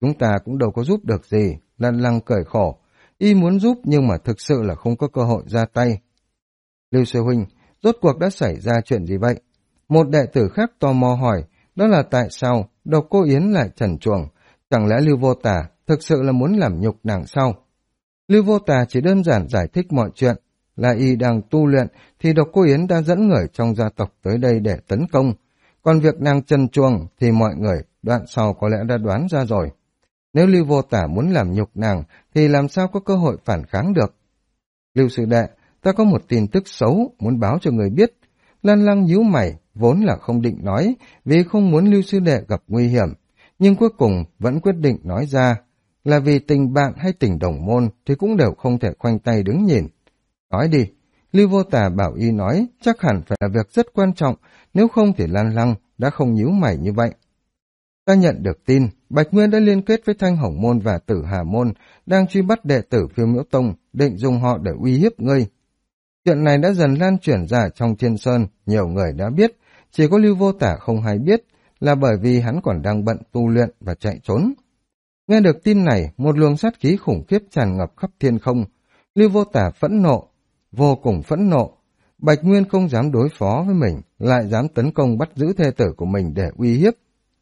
Chúng ta cũng đâu có giúp được gì, Lan Lăng cười khổ. Y muốn giúp nhưng mà thực sự là không có cơ hội ra tay. Lưu sư huynh, rốt cuộc đã xảy ra chuyện gì vậy? Một đệ tử khác tò mò hỏi, đó là tại sao Độc Cô Yến lại trần truồng? Chẳng lẽ Lưu Vô Tà thực sự là muốn làm nhục nàng sao? Lưu Vô Tà chỉ đơn giản giải thích mọi chuyện, là y đang tu luyện thì Độc Cô Yến đã dẫn người trong gia tộc tới đây để tấn công. Còn việc nàng trần truồng thì mọi người đoạn sau có lẽ đã đoán ra rồi. Nếu Lưu Vô Tà muốn làm nhục nàng thì làm sao có cơ hội phản kháng được? Lưu sư đệ, ta có một tin tức xấu muốn báo cho người biết. Lan Lăng nhíu mày, vốn là không định nói vì không muốn Lưu sư đệ gặp nguy hiểm, nhưng cuối cùng vẫn quyết định nói ra, là vì tình bạn hay tình đồng môn thì cũng đều không thể khoanh tay đứng nhìn. Nói đi, Lưu Vô Tà bảo y nói, chắc hẳn phải là việc rất quan trọng, nếu không thì Lan Lăng đã không nhíu mày như vậy. Ta nhận được tin, Bạch Nguyên đã liên kết với Thanh Hồng Môn và Tử Hà Môn, đang truy bắt đệ tử Phiêu Miễu Tông, định dùng họ để uy hiếp ngươi. Chuyện này đã dần lan truyền ra trong Thiên Sơn, nhiều người đã biết, chỉ có Lưu Vô Tả không hay biết, là bởi vì hắn còn đang bận tu luyện và chạy trốn. Nghe được tin này, một luồng sát khí khủng khiếp tràn ngập khắp thiên không. Lưu Vô Tả phẫn nộ, vô cùng phẫn nộ. Bạch Nguyên không dám đối phó với mình, lại dám tấn công bắt giữ thê tử của mình để uy hiếp.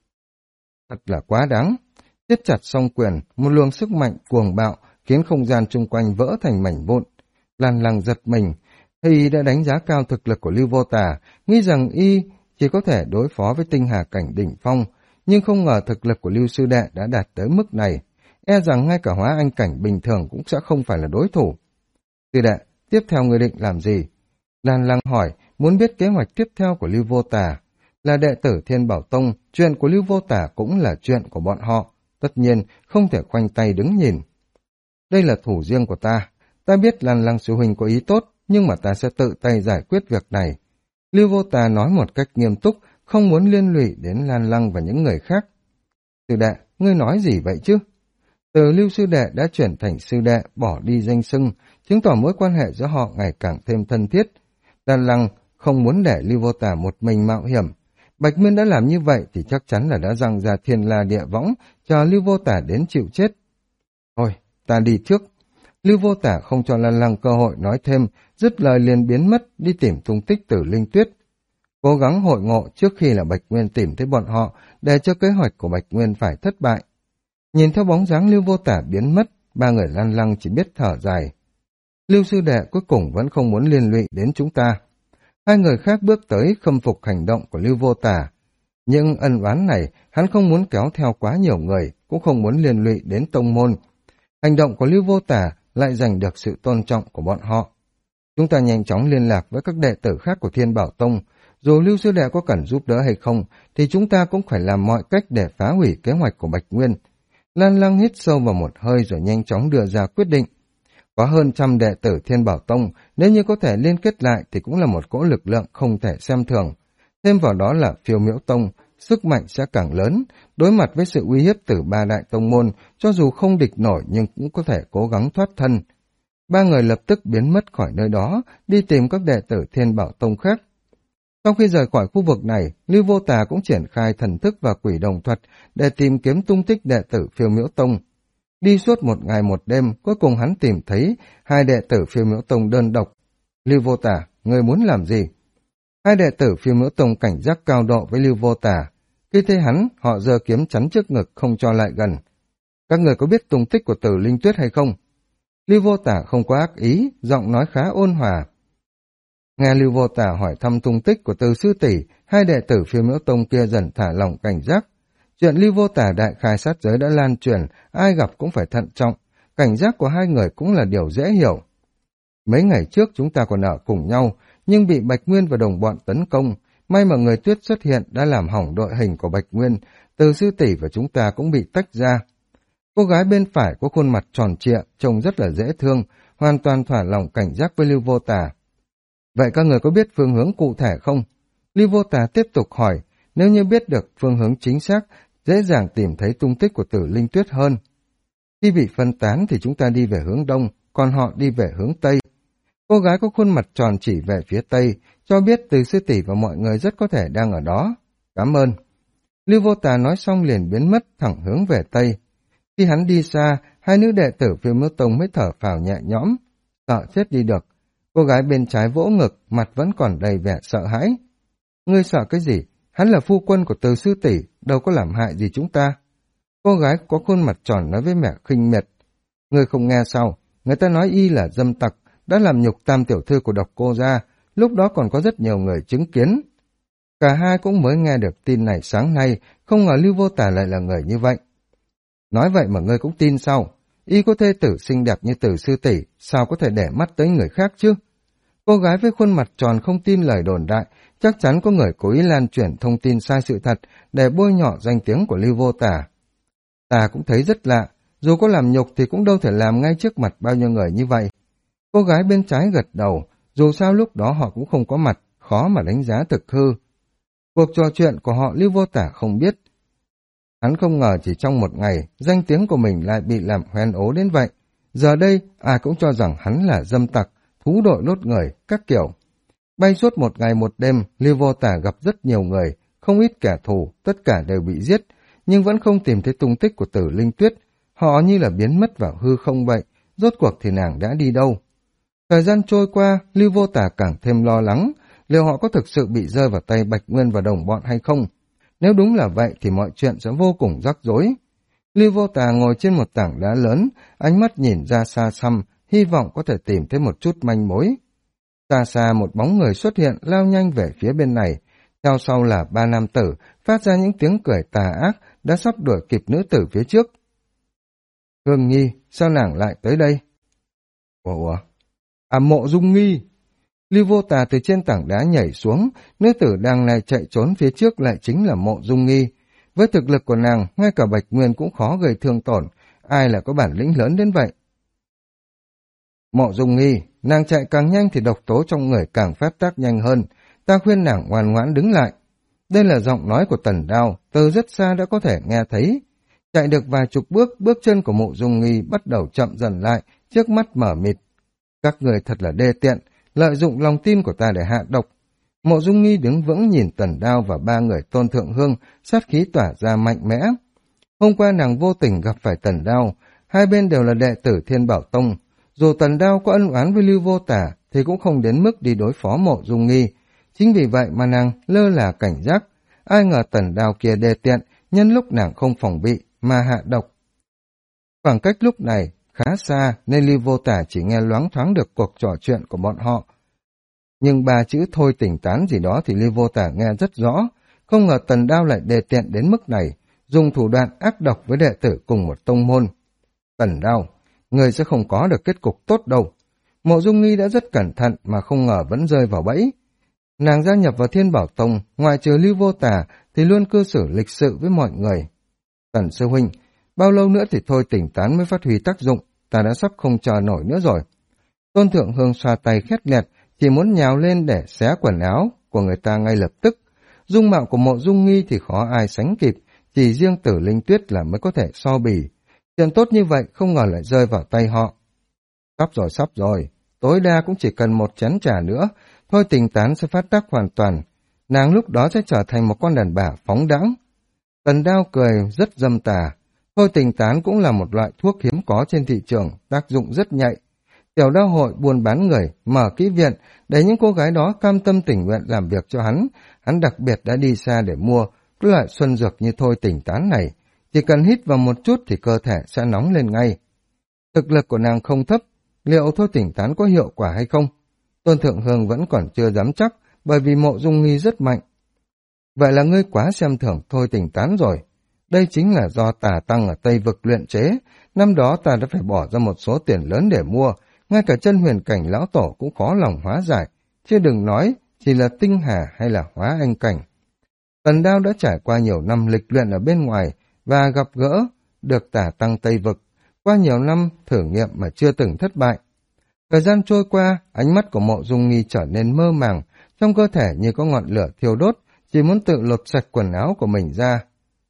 Thật là quá đáng. Siết chặt song quyền, một luồng sức mạnh cuồng bạo khiến không gian chung quanh vỡ thành mảnh vụn. Lan Lăng giật mình, y đã đánh giá cao thực lực của Lưu Vô Tà, nghĩ rằng y chỉ có thể đối phó với tinh hà cảnh đỉnh phong, nhưng không ngờ thực lực của Lưu sư đệ đã đạt tới mức này, e rằng ngay cả hóa anh cảnh bình thường cũng sẽ không phải là đối thủ. Sư đệ, tiếp theo người định làm gì? Lan Lăng hỏi, muốn biết kế hoạch tiếp theo của Lưu Vô Tà. Là đệ tử Thiên Bảo Tông, chuyện của Lưu Vô Tả cũng là chuyện của bọn họ, tất nhiên không thể khoanh tay đứng nhìn. Đây là thủ riêng của ta, ta biết Lan Lăng sư huynh có ý tốt, nhưng mà ta sẽ tự tay giải quyết việc này. Lưu Vô Tà nói một cách nghiêm túc, không muốn liên lụy đến Lan Lăng và những người khác. Sư đệ, ngươi nói gì vậy chứ? Từ Lưu sư đệ đã chuyển thành sư đệ, bỏ đi danh xưng, chứng tỏ mối quan hệ giữa họ ngày càng thêm thân thiết. Lan Lăng không muốn để Lưu Vô Tà một mình mạo hiểm. Bạch Nguyên đã làm như vậy thì chắc chắn là đã răng ra thiên la địa võng, chờ Lưu Vô Tả đến chịu chết. Thôi, ta đi trước. Lưu Vô Tả không cho Lan Lăng cơ hội nói thêm, dứt lời liền biến mất đi tìm tung tích Tử Linh Tuyết. Cố gắng hội ngộ trước khi là Bạch Nguyên tìm thấy bọn họ, để cho kế hoạch của Bạch Nguyên phải thất bại. Nhìn theo bóng dáng Lưu Vô Tả biến mất, ba người Lan Lăng chỉ biết thở dài. Lưu sư đệ cuối cùng vẫn không muốn liên lụy đến chúng ta. Hai người khác bước tới khâm phục hành động của Lưu Vô Tả. Nhưng ân oán này, hắn không muốn kéo theo quá nhiều người, cũng không muốn liên lụy đến tông môn. Hành động của Lưu Vô Tả lại giành được sự tôn trọng của bọn họ. Chúng ta nhanh chóng liên lạc với các đệ tử khác của Thiên Bảo Tông. Dù Lưu sư đệ có cần giúp đỡ hay không, thì chúng ta cũng phải làm mọi cách để phá hủy kế hoạch của Bạch Nguyên. Lan Lăng hít sâu vào một hơi rồi nhanh chóng đưa ra quyết định. Có hơn 100 đệ tử Thiên Bảo Tông, nếu như có thể liên kết lại thì cũng là một cỗ lực lượng không thể xem thường. Thêm vào đó là Phiêu Miễu Tông, sức mạnh sẽ càng lớn, đối mặt với sự uy hiếp từ ba đại tông môn, cho dù không địch nổi nhưng cũng có thể cố gắng thoát thân. Ba người lập tức biến mất khỏi nơi đó, đi tìm các đệ tử Thiên Bảo Tông khác. Sau khi rời khỏi khu vực này, Lưu Vô Tà cũng triển khai thần thức và quỷ đồng thuật để tìm kiếm tung tích đệ tử Phiêu Miễu Tông. Đi suốt một ngày một đêm, cuối cùng hắn tìm thấy hai đệ tử Phiêu Miễu Tông đơn độc. Lưu Vô Tả, ngươi muốn làm gì? Hai đệ tử Phiêu Miễu Tông cảnh giác cao độ với Lưu Vô Tả. Khi thấy hắn, họ giơ kiếm chắn trước ngực không cho lại gần. Các người có biết tung tích của Tử Linh Tuyết hay không? Lưu Vô Tả không có ác ý, giọng nói khá ôn hòa. Nghe Lưu Vô Tả hỏi thăm tung tích của Từ sư tỷ, hai đệ tử Phiêu Miễu Tông kia dần thả lỏng cảnh giác. Chuyện Lưu Vô Tả đại khai sát giới đã lan truyền, ai gặp cũng phải thận trọng, cảnh giác của hai người cũng là điều dễ hiểu. Mấy ngày trước chúng ta còn ở cùng nhau, nhưng bị Bạch Nguyên và đồng bọn tấn công, may mà người Tuyết xuất hiện đã làm hỏng đội hình của Bạch Nguyên, Từ sư tỷ và chúng ta cũng bị tách ra. Cô gái bên phải có khuôn mặt tròn trịa, trông rất là dễ thương, hoàn toàn thỏa lòng cảnh giác với Lưu Vô Tả. Vậy các người có biết phương hướng cụ thể không? Lưu Vô Tả tiếp tục hỏi, nếu như biết được phương hướng chính xác, dễ dàng tìm thấy tung tích của Tử Linh Tuyết hơn. Khi bị phân tán thì chúng ta đi về hướng đông, còn họ đi về hướng tây. Cô gái có khuôn mặt tròn chỉ về phía tây, cho biết Từ sư tỷ và mọi người rất có thể đang ở đó. Cảm ơn. Lưu Vô Tà nói xong liền biến mất thẳng hướng về tây. Khi hắn đi xa, hai nữ đệ tử Phiêu Miếu Tông mới thở phào nhẹ nhõm, sợ chết đi được. Cô gái bên trái vỗ ngực, mặt vẫn còn đầy vẻ sợ hãi. Ngươi sợ cái gì? Hắn là phu quân của Từ sư tỷ, đâu có làm hại gì chúng ta. Cô gái có khuôn mặt tròn nói với mẹ khinh miệt. Ngươi không nghe sao? Người ta nói y là dâm tặc, đã làm nhục tam tiểu thư của Độc Cô gia, lúc đó còn có rất nhiều người chứng kiến. Cả hai cũng mới nghe được tin này sáng nay, không ngờ Lưu Vô Tà lại là người như vậy. Nói vậy mà ngươi cũng tin sao? Y có thê tử xinh đẹp như Từ sư tỷ, sao có thể để mắt tới người khác chứ? Cô gái với khuôn mặt tròn không tin lời đồn đại, chắc chắn có người cố ý lan truyền thông tin sai sự thật để bôi nhọ danh tiếng của Lưu Vô Tà. Ta cũng thấy rất lạ, dù có làm nhục thì cũng đâu thể làm ngay trước mặt bao nhiêu người như vậy. Cô gái bên trái gật đầu, dù sao lúc đó họ cũng không có mặt, khó mà đánh giá thực hư. Cuộc trò chuyện của họ Lưu Vô Tả không biết. Hắn không ngờ chỉ trong một ngày, danh tiếng của mình lại bị làm hoen ố đến vậy. Giờ đây, ai cũng cho rằng hắn là dâm tặc, thú đội lốt người, các kiểu. Bay suốt một ngày một đêm, Lưu Vô Tả gặp rất nhiều người, không ít kẻ thù, tất cả đều bị giết, nhưng vẫn không tìm thấy tung tích của Tử Linh Tuyết. Họ như là biến mất vào hư không vậy, rốt cuộc thì nàng đã đi đâu? Thời gian trôi qua, Lưu Vô Tả càng thêm lo lắng, liệu họ có thực sự bị rơi vào tay Bạch Nguyên và đồng bọn hay không? Nếu đúng là vậy thì mọi chuyện sẽ vô cùng rắc rối. Lưu Vô Tà ngồi trên một tảng đá lớn, ánh mắt nhìn ra xa xăm, hy vọng có thể tìm thấy một chút manh mối. Xa xa một bóng người xuất hiện lao nhanh về phía bên này, theo sau là ba nam tử, phát ra những tiếng cười tà ác, đã sắp đuổi kịp nữ tử phía trước. Hương Nhi, sao nàng lại tới đây? Ủa? À, Mộ Dung Nghi! Lưu Vô Tà từ trên tảng đá nhảy xuống, nữ tử đang này chạy trốn phía trước lại chính là Mộ Dung Nghi. Với thực lực của nàng, ngay cả Bạch Nguyên cũng khó gây thương tổn, ai là có bản lĩnh lớn đến vậy? Mộ Dung Nghi, nàng chạy càng nhanh thì độc tố trong người càng phát tác nhanh hơn, ta khuyên nàng ngoan ngoãn đứng lại. Đây là giọng nói của Tần Đao, từ rất xa đã có thể nghe thấy. Chạy được vài chục bước, bước chân của Mộ Dung Nghi bắt đầu chậm dần lại, trước mắt mở mịt. Các người thật là đê tiện, lợi dụng lòng tin của ta để hạ độc. Mộ Dung Nghi đứng vững nhìn Tần Đao và ba người Tôn Thượng Hương, sát khí tỏa ra mạnh mẽ. Hôm qua nàng vô tình gặp phải Tần Đao, hai bên đều là đệ tử Thiên Bảo Tông. Dù Tần Đao có ân oán với Lưu Vô Tả thì cũng không đến mức đi đối phó Mộ Dung Nghi. Chính vì vậy mà nàng lơ là cảnh giác. Ai ngờ Tần Đao kia đê tiện, nhân lúc nàng không phòng bị mà hạ độc. Khoảng cách lúc này khá xa nên Lưu Vô Tả chỉ nghe loáng thoáng được cuộc trò chuyện của bọn họ. Nhưng ba chữ thôi tỉnh tán gì đó thì Lưu Vô Tả nghe rất rõ, không ngờ Tần Đao lại đề tiện đến mức này, dùng thủ đoạn ác độc với đệ tử cùng một tông môn. Tần Đao, người sẽ không có được kết cục tốt đâu. Mộ Dung Nghi đã rất cẩn thận mà không ngờ vẫn rơi vào bẫy. Nàng gia nhập vào Thiên Bảo Tông, ngoài trừ Lưu Vô Tả thì luôn cư xử lịch sự với mọi người. Tần sư huynh, bao lâu nữa thì thôi tỉnh tán mới phát huy tác dụng, ta đã sắp không chờ nổi nữa rồi. Tôn Thượng Hương xoa tay khét lẹt, chỉ muốn nhào lên để xé quần áo của người ta ngay lập tức. Dung mạo của Mộ Dung Nghi thì khó ai sánh kịp, chỉ riêng Tử Linh Tuyết là mới có thể so bì. Chuyện tốt như vậy không ngờ lại rơi vào tay họ. Sắp rồi, tối đa cũng chỉ cần một chén trà nữa, thôi tình tán sẽ phát tác hoàn toàn. Nàng lúc đó sẽ trở thành một con đàn bà phóng đãng. Tần Đao cười rất dâm tà. Thôi tình tán cũng là một loại thuốc hiếm có trên thị trường, tác dụng rất nhạy. Tiểu Đao hội buôn bán người, mở kỹ viện, để những cô gái đó cam tâm tình nguyện làm việc cho hắn đặc biệt đã đi xa để mua cái loại xuân dược như thôi tình tán này. Chỉ cần hít vào một chút thì cơ thể sẽ nóng lên ngay. Thực lực của nàng không thấp, liệu thôi tình tán có hiệu quả hay không? Tôn Thượng Hương vẫn còn chưa dám chắc, bởi vì Mộ Dung Nghi rất mạnh. Vậy là ngươi quá xem thường thôi tình tán rồi. Đây chính là do Tà Tăng ở Tây Vực luyện chế, năm đó ta đã phải bỏ ra một số tiền lớn để mua, ngay cả chân huyền cảnh lão tổ cũng khó lòng hóa giải, chứ đừng nói chỉ là tinh hà hay là hóa anh cảnh. Tần Đao đã trải qua nhiều năm lịch luyện ở bên ngoài và gặp gỡ được Tà Tăng Tây Vực, qua nhiều năm thử nghiệm mà chưa từng thất bại. Thời gian trôi qua, ánh mắt của Mộ Dung Nghi trở nên mơ màng, trong cơ thể như có ngọn lửa thiêu đốt, chỉ muốn tự lột sạch quần áo của mình ra.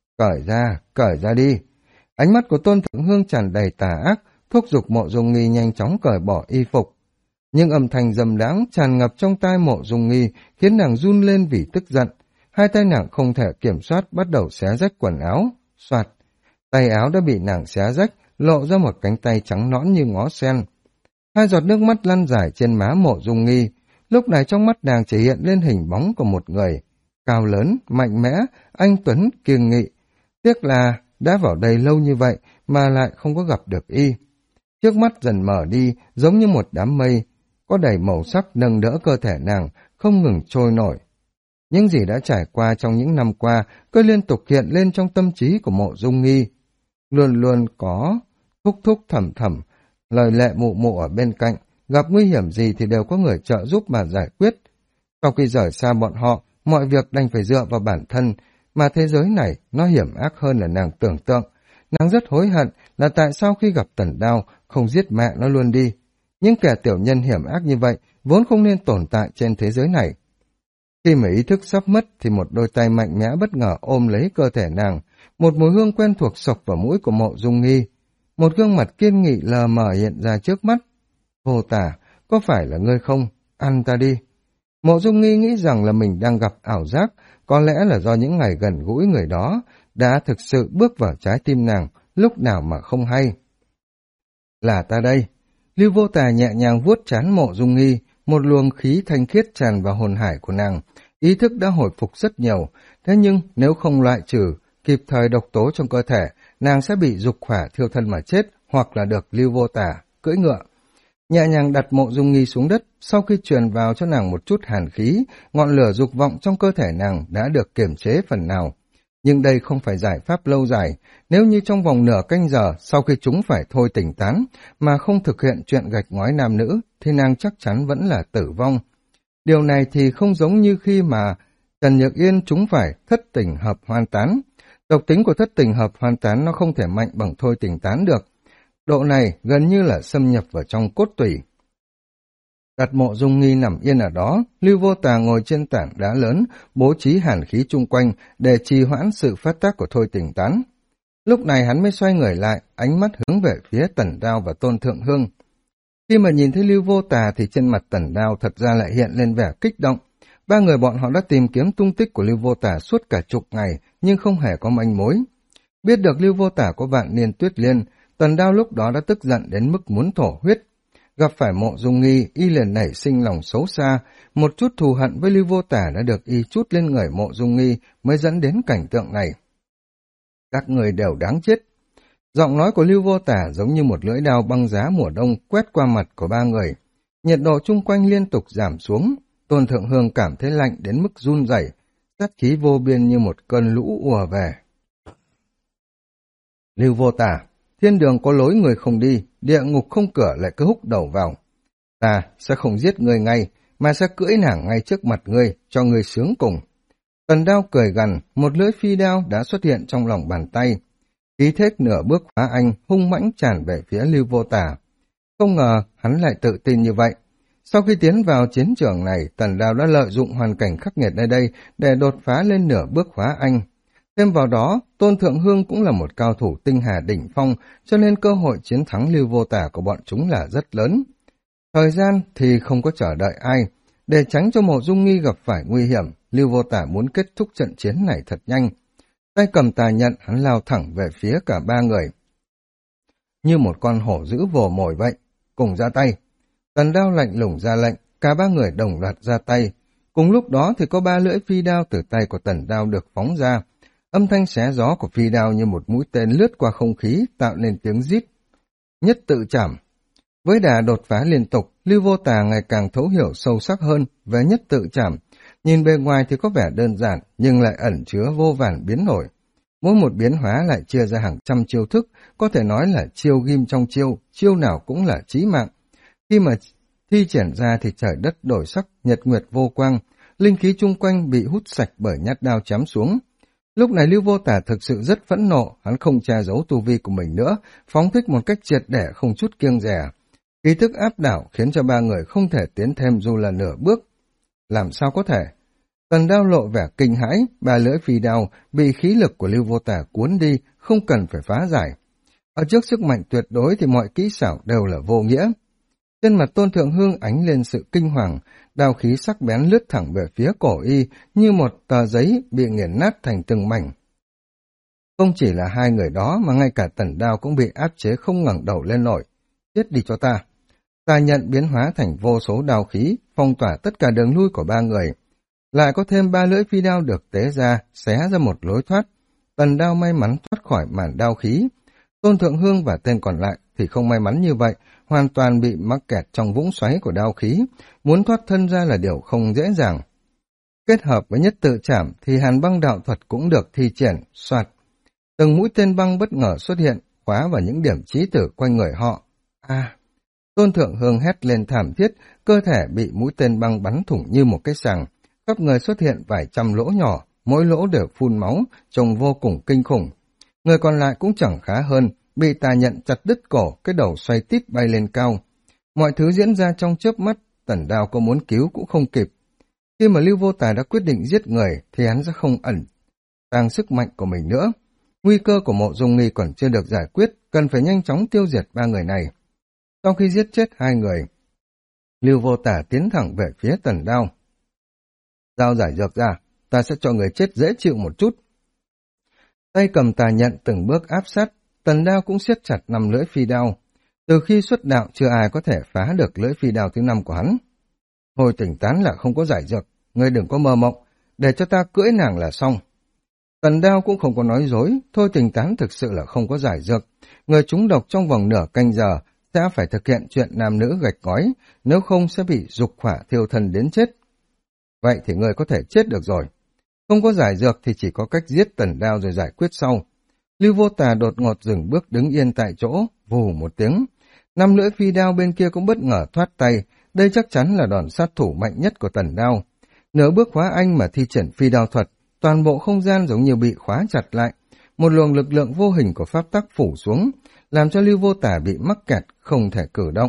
Cởi ra đi. Ánh mắt của Tôn Thượng Hương tràn đầy tà ác, thúc giục Mộ Dung Nghi nhanh chóng cởi bỏ y phục. Nhưng âm thanh dầm đáng tràn ngập trong tai Mộ Dung Nghi khiến nàng run lên vì tức giận. Hai tay nàng không thể kiểm soát bắt đầu xé rách quần áo. Soạt. Tay áo đã bị nàng xé rách, lộ ra một cánh tay trắng nõn như ngó sen. Hai giọt nước mắt lăn dài trên má Mộ Dung Nghi, lúc này trong mắt nàng chỉ hiện lên hình bóng của một người, cao lớn, mạnh mẽ, anh tuấn, kiêng nghị. Tiếc là đã vào đây lâu như vậy mà lại không có gặp được y. Trước mắt dần mở đi, giống như một đám mây, có đầy màu sắc nâng đỡ cơ thể nàng, không ngừng trôi nổi. Những gì đã trải qua trong những năm qua, cứ liên tục hiện lên trong tâm trí của Mộ Dung Nghi. Luôn luôn có thúc thúc thầm thầm, lời lệ mụ mụ ở bên cạnh, gặp nguy hiểm gì thì đều có người trợ giúp mà giải quyết. Sau khi rời xa bọn họ, mọi việc đành phải dựa vào bản thân, mà thế giới này nó hiểm ác hơn là nàng tưởng tượng. Nàng rất hối hận là tại sao khi gặp Tần Đao không giết mẹ nó luôn đi. Những kẻ tiểu nhân hiểm ác như vậy vốn không nên tồn tại trên thế giới này. Khi mà ý thức sắp mất thì một đôi tay mạnh mẽ bất ngờ ôm lấy cơ thể nàng, một mùi hương quen thuộc xộc vào mũi của Mộ Dung Nghi. Một gương mặt kiên nghị lờ mờ hiện ra trước mắt. Vô Tà, có phải là ngươi không? Ăn ta đi. Mộ Dung Nghi nghĩ rằng là mình đang gặp ảo giác, có lẽ là do những ngày gần gũi người đó đã thực sự bước vào trái tim nàng, lúc nào mà không hay. Là ta đây. Lưu Vô Tà nhẹ nhàng vuốt trán Mộ Dung Nghi, một luồng khí thanh khiết tràn vào hồn hải của nàng, ý thức đã hồi phục rất nhiều, thế nhưng nếu không loại trừ kịp thời độc tố trong cơ thể, nàng sẽ bị dục hỏa thiêu thân mà chết, hoặc là được Lưu Vô Tà cưỡi ngựa. Nhẹ nhàng đặt Mộ Dung Nghi xuống đất, sau khi truyền vào cho nàng một chút hàn khí, ngọn lửa dục vọng trong cơ thể nàng đã được kiềm chế phần nào. Nhưng đây không phải giải pháp lâu dài, nếu như trong vòng nửa canh giờ sau khi chúng phải thôi tỉnh tán, mà không thực hiện chuyện gạch ngói nam nữ, thì nàng chắc chắn vẫn là tử vong. Điều này thì không giống như khi mà Trần Nhược Yên chúng phải thất tình hợp hoan tán. Độc tính của thất tình hợp hoan tán nó không thể mạnh bằng thôi tỉnh tán được. Độ này gần như là xâm nhập vào trong cốt tủy. Đặt Mộ Dung Nghi nằm yên ở đó, Lưu Vô Tà ngồi trên tảng đá lớn, bố trí hàn khí chung quanh để trì hoãn sự phát tác của thôi tỉnh tán. Lúc này hắn mới xoay người lại, ánh mắt hướng về phía Tần Đao và Tôn Thượng Hương. Khi mà nhìn thấy Lưu Vô Tà thì trên mặt Tần Đao thật ra lại hiện lên vẻ kích động. Ba người bọn họ đã tìm kiếm tung tích của Lưu Vô Tà suốt cả chục ngày, nhưng không hề có manh mối. Biết được Lưu Vô Tà có Vạn Niên Tuyết Liên, Tần Đao lúc đó đã tức giận đến mức muốn thổ huyết. Gặp phải Mộ Dung Nghi, y liền nảy sinh lòng xấu xa, một chút thù hận với Lưu Vô Tà đã được y trút lên người Mộ Dung Nghi mới dẫn đến cảnh tượng này. Các người đều đáng chết. Giọng nói của Lưu Vô Tà giống như một lưỡi đao băng giá mùa đông quét qua mặt của ba người. Nhiệt độ chung quanh liên tục giảm xuống, Tôn Thượng Hương cảm thấy lạnh đến mức run rẩy, sát khí vô biên như một cơn lũ ùa về. Lưu Vô Tà, thiên đường có lối người không đi, địa ngục không cửa lại cứ húc đầu vào. Ta sẽ không giết người ngay, mà sẽ cưỡi nàng ngay trước mặt ngươi, cho ngươi sướng cùng. Tần Đao cười gằn, một lưỡi phi đao đã xuất hiện trong lòng bàn tay. Khí thế nửa bước phá anh, hung mãnh tràn về phía Lưu Vô Tà. Không ngờ hắn lại tự tin như vậy. Sau khi tiến vào chiến trường này, Tần Đao đã lợi dụng hoàn cảnh khắc nghiệt nơi đây để đột phá lên nửa bước phá anh. Thêm vào đó, Tôn Thượng Hương cũng là một cao thủ tinh hà đỉnh phong, cho nên cơ hội chiến thắng Lưu Vô Tà của bọn chúng là rất lớn. Thời gian thì không có chờ đợi ai. Để tránh cho Mộ Dung Nghi gặp phải nguy hiểm, Lưu Vô Tà muốn kết thúc trận chiến này thật nhanh. Tay cầm tà nhận, hắn lao thẳng về phía cả ba người. Như một con hổ dữ vồ mồi vậy, cùng ra tay. Tần Đao lạnh lùng ra lệnh, cả ba người đồng loạt ra tay. Cùng lúc đó thì có ba lưỡi phi đao từ tay của Tần Đao được phóng ra. Âm thanh xé gió của phi đao như một mũi tên lướt qua không khí, tạo nên tiếng rít. Nhất tự chảm. Với đà đột phá liên tục, Lưu Vô Tà ngày càng thấu hiểu sâu sắc hơn về nhất tự chảm. Nhìn bề ngoài thì có vẻ đơn giản, nhưng lại ẩn chứa vô vàn biến đổi. Mỗi một biến hóa lại chia ra hàng trăm chiêu thức, có thể nói là chiêu ghim trong chiêu, chiêu nào cũng là chí mạng. Khi mà thi triển ra thì trời đất đổi sắc, nhật nguyệt vô quang, linh khí chung quanh bị hút sạch bởi nhát đao chém xuống. Lúc này Lưu Vô Tà thực sự rất phẫn nộ, hắn không che giấu tu vi của mình nữa, phóng thích một cách triệt để không chút kiêng dè. Khí thức áp đảo khiến cho ba người không thể tiến thêm dù là nửa bước. Làm sao có thể? Tần Đao lộ vẻ kinh hãi, ba lưỡi phi đao bị khí lực của Lưu Vô Tà cuốn đi, không cần phải phá giải. Ở trước sức mạnh tuyệt đối thì mọi kỹ xảo đều là vô nghĩa. Trên mặt Tôn Thượng Hương ánh lên sự kinh hoàng, đao khí sắc bén lướt thẳng về phía cổ y như một tờ giấy bị nghiền nát thành từng mảnh. Không chỉ là hai người đó mà ngay cả Tần Đao cũng bị áp chế không ngẩng đầu lên nổi. Chết đi cho ta. Ta nhận biến hóa thành vô số đao khí, phong tỏa tất cả đường lui của ba người. Lại có thêm 3 lưỡi phi đao được tế ra, xé ra một lối thoát. Tần Đao may mắn thoát khỏi màn đao khí. Tôn Thượng Hương và tên còn lại thì không may mắn như vậy, hoàn toàn bị mắc kẹt trong vũng xoáy của đao khí. Muốn thoát thân ra là điều không dễ dàng. Kết hợp với nhất tự trảm thì hàn băng đạo thuật cũng được thi triển, soạt. Từng mũi tên băng bất ngờ xuất hiện, khóa vào những điểm chí tử quanh người họ. Tôn Thượng Hương hét lên thảm thiết, cơ thể bị mũi tên băng bắn thủng như một cái sàng. Khắp người xuất hiện vài trăm lỗ nhỏ, mỗi lỗ đều phun máu, trông vô cùng kinh khủng. Người còn lại cũng chẳng khá hơn, bị tà nhận chặt đứt cổ, cái đầu xoay tít bay lên cao. Mọi thứ diễn ra trong chớp mắt, Tần Đao có muốn cứu cũng không kịp. Khi mà Lưu Vô Tà đã quyết định giết người, thì hắn sẽ không ẩn tăng sức mạnh của mình nữa. Nguy cơ của Mộ Dung Nghi còn chưa được giải quyết, cần phải nhanh chóng tiêu diệt 3 người này. Sau khi giết chết 2 người, Lưu Vô Tà tiến thẳng về phía Tần Đao. Dao giải dược ra, ta sẽ cho người chết dễ chịu một chút. Tay cầm tà nhận từng bước áp sát, Tần Đao cũng siết chặt 5 lưỡi phi đao. Từ khi xuất đạo chưa ai có thể phá được lưỡi phi đao thứ 5 của hắn. Hồi tỉnh tán là không có giải dược, ngươi đừng có mơ mộng, để cho ta cưỡi nàng là xong. Tần Đao cũng không có nói dối, thôi tỉnh tán thực sự là không có giải dược. Người trúng độc trong vòng nửa canh giờ sẽ phải thực hiện chuyện nam nữ gạch gói, nếu không sẽ bị dục hỏa thiêu thân đến chết. Vậy thì ngươi có thể chết được rồi. Không có giải dược thì chỉ có cách giết Tần Đao rồi giải quyết sau. Lưu Vô Tà đột ngột dừng bước đứng yên tại chỗ, vù một tiếng. 5 lưỡi phi đao bên kia cũng bất ngờ thoát tay, đây chắc chắn là đòn sát thủ mạnh nhất của Tần Đao. Nửa bước khóa anh mà thi triển phi đao thuật, toàn bộ không gian giống như bị khóa chặt lại. Một luồng lực lượng vô hình của pháp tắc phủ xuống, làm cho Lưu Vô Tà bị mắc kẹt, không thể cử động.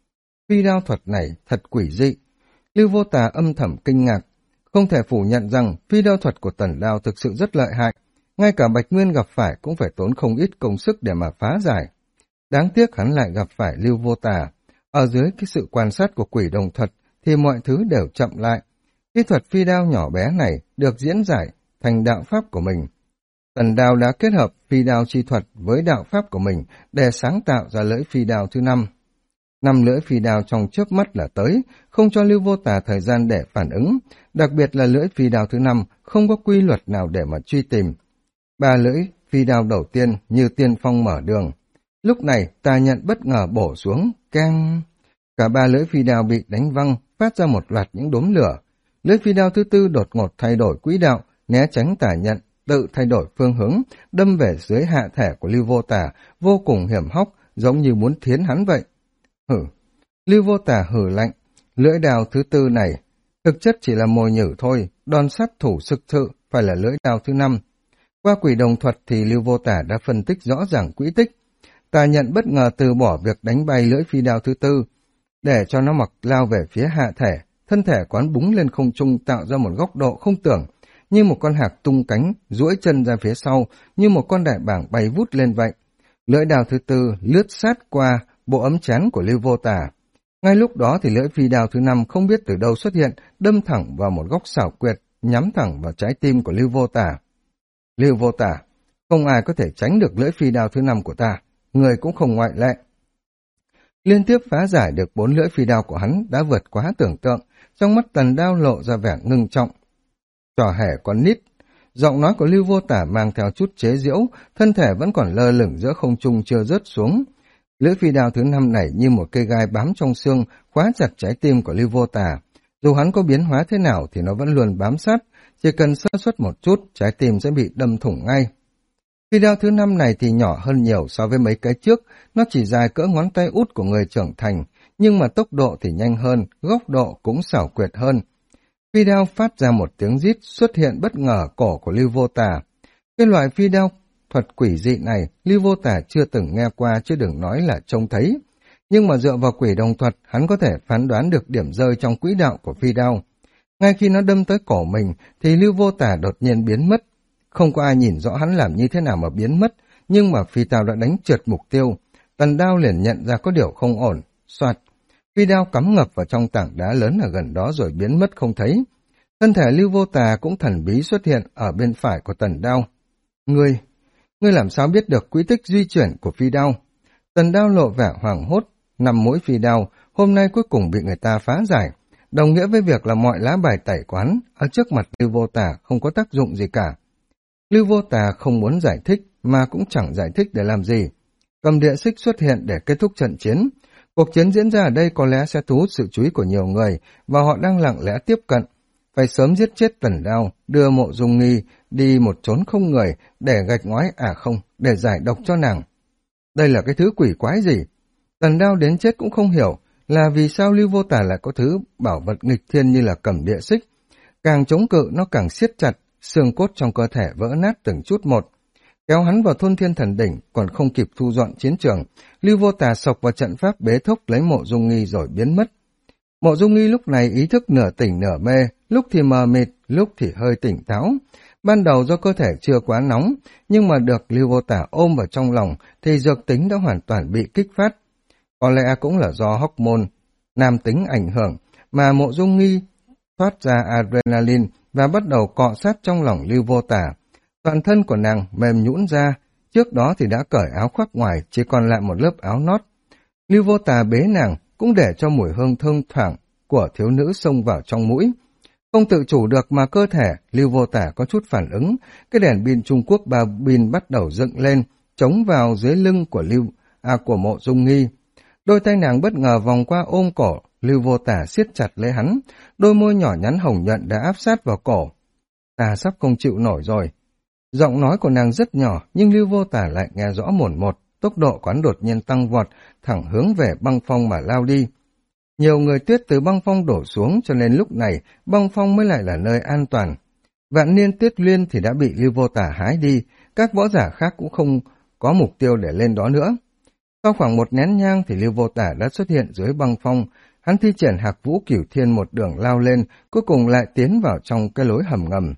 Phi đao thuật này thật quỷ dị. Lưu Vô Tà âm thầm kinh ngạc, không thể phủ nhận rằng phi đao thuật của Tần Đao thực sự rất lợi hại. Ngay cả Bạch Nguyên gặp phải cũng phải tốn không ít công sức để mà phá giải. Đáng tiếc hắn lại gặp phải Lưu Vô Tà. Ở dưới cái sự quan sát của quỷ đồng thuật thì mọi thứ đều chậm lại. Kỹ thuật phi đao nhỏ bé này được diễn giải thành đạo pháp của mình. Tần Đao đã kết hợp phi đao chi thuật với đạo pháp của mình để sáng tạo ra lưỡi phi đao thứ 5. 5 lưỡi phi đao trong chớp mắt là tới, không cho Lưu Vô Tà thời gian để phản ứng, đặc biệt là lưỡi phi đao thứ 5 không có quy luật nào để mà truy tìm. 3 lưỡi phi đao đầu tiên như tiên phong mở đường. Lúc này tà nhận bất ngờ bổ xuống, keng. Cả 3 lưỡi phi đao bị đánh văng, phát ra một loạt những đốm lửa. Lưỡi phi đao thứ 4 đột ngột thay đổi quỹ đạo, né tránh tà nhận, tự thay đổi phương hướng, đâm về dưới hạ thể của Lưu Vô Tà, vô cùng hiểm hóc, giống như muốn thiến hắn vậy. Hử! Lưu Vô Tà hử lạnh, lưỡi đao thứ 4 này, thực chất chỉ là mồi nhử thôi, đòn sát thủ thực sự phải là lưỡi đao thứ 5. Qua quỷ đồng thuật thì Lưu Vô Tà đã phân tích rõ ràng quỹ tích. Tà nhận bất ngờ từ bỏ việc đánh bay lưỡi phi đao thứ 4, để cho nó mặc lao về phía hạ thể, thân thể quán búng lên không trung tạo ra một góc độ không tưởng, như một con hạc tung cánh, duỗi chân ra phía sau, như một con đại bàng bay vút lên vậy. Lưỡi đao thứ 4 lướt sát qua bộ ấm trán của Lưu Vô Tà. Ngay lúc đó thì lưỡi phi đao thứ 5 không biết từ đâu xuất hiện, đâm thẳng vào một góc xảo quyệt, nhắm thẳng vào trái tim của Lưu Vô Tà. Lưu Vô Tà, không ai có thể tránh được lưỡi phi đao thứ 5 của ta, người cũng không ngoại lệ. Liên tiếp phá giải được 4 lưỡi phi đao của hắn đã vượt quá tưởng tượng, trong mắt Tần Đao lộ ra vẻ ngưng trọng. Trò hề con nít, giọng nói của Lưu Vô Tà mang theo chút chế giễu, thân thể vẫn còn lơ lửng giữa không trung chưa rớt xuống. Lưỡi phi đao thứ 5 này như một cây gai bám trong xương, khóa chặt trái tim của Lưu Vô Tà. Dù hắn có biến hóa thế nào thì nó vẫn luôn bám sát, chỉ cần sơ suất một chút, trái tim sẽ bị đâm thủng ngay. Phi đao thứ 5 này thì nhỏ hơn nhiều so với mấy cái trước, nó chỉ dài cỡ ngón tay út của người trưởng thành, nhưng mà tốc độ thì nhanh hơn, góc độ cũng xảo quyệt hơn. Phi đao phát ra một tiếng rít xuất hiện bất ngờ cổ của Lưu Vô Tà. Cái loại phi đao thuật quỷ dị này, Lưu Vô Tà chưa từng nghe qua chứ đừng nói là trông thấy. Nhưng mà dựa vào quỷ đồng thuật, hắn có thể phán đoán được điểm rơi trong quỹ đạo của phi đao. Ngay khi nó đâm tới cổ mình, thì Lưu Vô Tà đột nhiên biến mất. Không có ai nhìn rõ hắn làm như thế nào mà biến mất, nhưng mà phi đao đã đánh trượt mục tiêu. Tần Đao liền nhận ra có điều không ổn, soạt. Phi đao cắm ngập vào trong tảng đá lớn ở gần đó rồi biến mất không thấy. Thân thể Lưu Vô Tà cũng thần bí xuất hiện ở bên phải của Tần Đao. Ngươi Ngươi làm sao biết được quỹ tích di chuyển của phi đao? Tần Đao lộ vẻ hoảng hốt, 5 mũi phi đao, hôm nay cuối cùng bị người ta phá giải, đồng nghĩa với việc là mọi lá bài tẩy quán ở trước mặt Lưu Vô Tà không có tác dụng gì cả. Lưu Vô Tà không muốn giải thích, mà cũng chẳng giải thích để làm gì. Cầm địa xích xuất hiện để kết thúc trận chiến. Cuộc chiến diễn ra ở đây có lẽ sẽ thu hút sự chú ý của nhiều người, và họ đang lặng lẽ tiếp cận. Phải sớm giết chết Tần Đao, đưa Mộ Dung Nghi đi một chốn không người để gạch ngói không, để giải độc cho nàng. Đây là cái thứ quỷ quái gì? Tần Đao đến chết cũng không hiểu là vì sao Lưu Vô Tà lại có thứ bảo vật nghịch thiên như là cầm địa xích. Càng chống cự nó càng siết chặt, xương cốt trong cơ thể vỡ nát từng chút một. Kéo hắn vào Thôn Thiên Thần Đỉnh, còn không kịp thu dọn chiến trường, Lưu Vô Tà sộc vào trận pháp bế thốc lấy Mộ Dung Nghi rồi biến mất. Mộ Dung Nghi lúc này ý thức nửa tỉnh nửa mê, lúc thì mờ mịt, lúc thì hơi tỉnh táo. Ban đầu do cơ thể chưa quá nóng, nhưng mà được Lưu Vô Tà ôm vào trong lòng thì dược tính đã hoàn toàn bị kích phát. Có lẽ cũng là do hormone nam tính ảnh hưởng mà Mộ Dung Nghi thoát ra adrenaline và bắt đầu cọ sát trong lòng Lưu Vô Tà. Toàn thân của nàng mềm nhũn ra, trước đó thì đã cởi áo khoác ngoài, chỉ còn lại một lớp áo nót. Lưu Vô Tà bế nàng, cũng để cho mùi hương thơm thoảng của thiếu nữ xông vào trong mũi. Không tự chủ được mà cơ thể Lưu Vô Tà có chút phản ứng, cái đèn pin Trung Quốc 3 pin bắt đầu dựng lên, chống vào dưới lưng của Mộ Dung Nghi. Đôi tay nàng bất ngờ vòng qua ôm cổ, Lưu Vô Tà siết chặt lấy hắn, đôi môi nhỏ nhắn hồng nhuận đã áp sát vào cổ. Ta sắp không chịu nổi rồi. Giọng nói của nàng rất nhỏ, nhưng Lưu Vô Tà lại nghe rõ mồn một, tốc độ quán đột nhiên tăng vọt, thẳng hướng về băng phong mà lao đi. Nhiều người tuyết từ băng phong đổ xuống, cho nên lúc này băng phong mới lại là nơi an toàn. Vạn niên tuyết liên thì đã bị Lưu Vô Tà hái đi, các võ giả khác cũng không có mục tiêu để lên đó nữa. Sau khoảng một nén nhang thì Lưu Vô Tà đã xuất hiện dưới băng phong, hắn thi triển Hạc Vũ Cửu Thiên một đường lao lên, cuối cùng lại tiến vào trong cái lối hầm ngầm.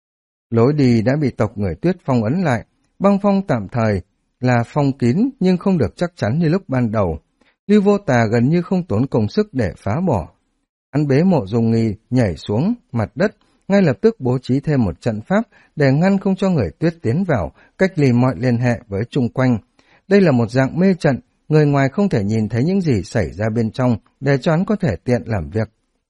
Lối đi đã bị tộc người tuyết phong ấn lại, băng phong tạm thời là phong kín nhưng không được chắc chắn như lúc ban đầu. Lưu Vô Tà gần như không tốn công sức để phá bỏ. Hắn bế Mộ Dung Nghi nhảy xuống mặt đất, ngay lập tức bố trí thêm một trận pháp để ngăn không cho người tuyết tiến vào, cách ly mọi liên hệ với chung quanh. Đây là một dạng mê trận, người ngoài không thể nhìn thấy những gì xảy ra bên trong để cho hắn có thể tiện làm việc.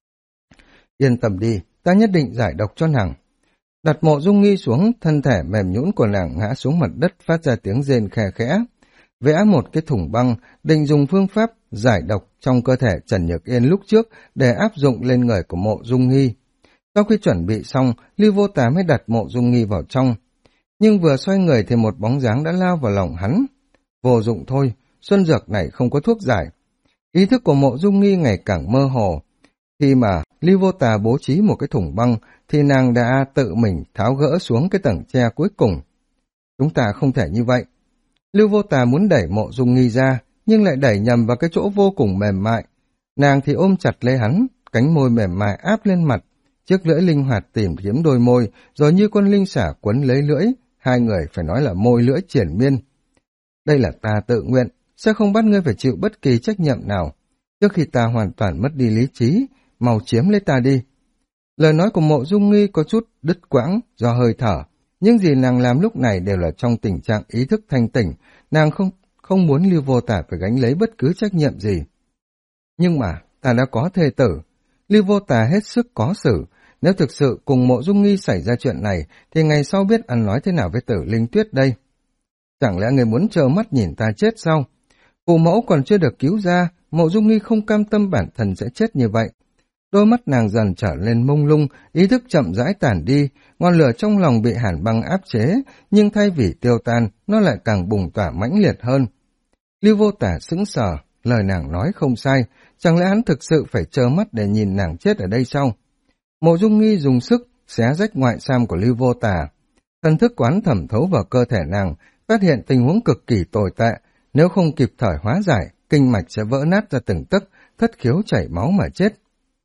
Yên tâm đi, ta nhất định giải độc cho nàng. Đặt Mộ Dung Nghi xuống, thân thể mềm nhũn của nàng ngã xuống mặt đất phát ra tiếng rên khe khẽ. Vẽ một cái thùng băng, định dùng phương pháp giải độc trong cơ thể Trần Nhược Yên lúc trước để áp dụng lên người của Mộ Dung Nghi. Sau khi chuẩn bị xong, Lưu Vô Tà mới đặt Mộ Dung Nghi vào trong. Nhưng vừa xoay người thì một bóng dáng đã lao vào lòng hắn. Vô dụng thôi, xuân dược này không có thuốc giải. Ý thức của Mộ Dung Nghi ngày càng mơ hồ. Khi mà Lưu Vô Tà bố trí một cái thùng băng, thì nàng đã tự mình tháo gỡ xuống cái tầng tre cuối cùng. Chúng ta không thể như vậy. Lưu Vô Tà muốn đẩy Mộ Dung Nghi ra, nhưng lại đẩy nhầm vào cái chỗ vô cùng mềm mại. Nàng thì ôm chặt lấy hắn, cánh môi mềm mại áp lên mặt, chiếc lưỡi linh hoạt tìm kiếm đôi môi, rồi như con linh xả quấn lấy lưỡi, hai người phải nói là môi lưỡi triển miên. Đây là ta tự nguyện, sẽ không bắt ngươi phải chịu bất kỳ trách nhiệm nào. Trước khi ta hoàn toàn mất đi lý trí, mau chiếm lấy ta đi. Lời nói của Mộ Dung Nghi có chút đứt quãng do hơi thở, nhưng gì nàng làm lúc này đều là trong tình trạng ý thức thanh tỉnh, nàng không muốn Lưu Vô Tà phải gánh lấy bất cứ trách nhiệm gì. Nhưng mà, ta đã có thê tử. Lưu Vô Tà hết sức có xử, nếu thực sự cùng Mộ Dung Nghi xảy ra chuyện này, thì ngày sau biết ăn nói thế nào với Tử Linh Tuyết đây? Chẳng lẽ người muốn trơ mắt nhìn ta chết sao? Phụ mẫu còn chưa được cứu ra, Mộ Dung Nghi không cam tâm bản thân sẽ chết như vậy. Đôi mắt nàng dần trở lên mông lung, ý thức chậm rãi tản đi, ngọn lửa trong lòng bị hàn băng áp chế, nhưng thay vì tiêu tan, nó lại càng bùng tỏa mãnh liệt hơn. Lưu Vô Tà sững sờ, lời nàng nói không sai, chẳng lẽ hắn thực sự phải trơ mắt để nhìn nàng chết ở đây sao? Mộ Dung Nghi dùng sức xé rách ngoại sam của Lưu Vô Tà. Thần thức quán thẩm thấu vào cơ thể nàng, phát hiện tình huống cực kỳ tồi tệ, nếu không kịp thời hóa giải, kinh mạch sẽ vỡ nát ra từng tấc, thất khiếu chảy máu mà chết.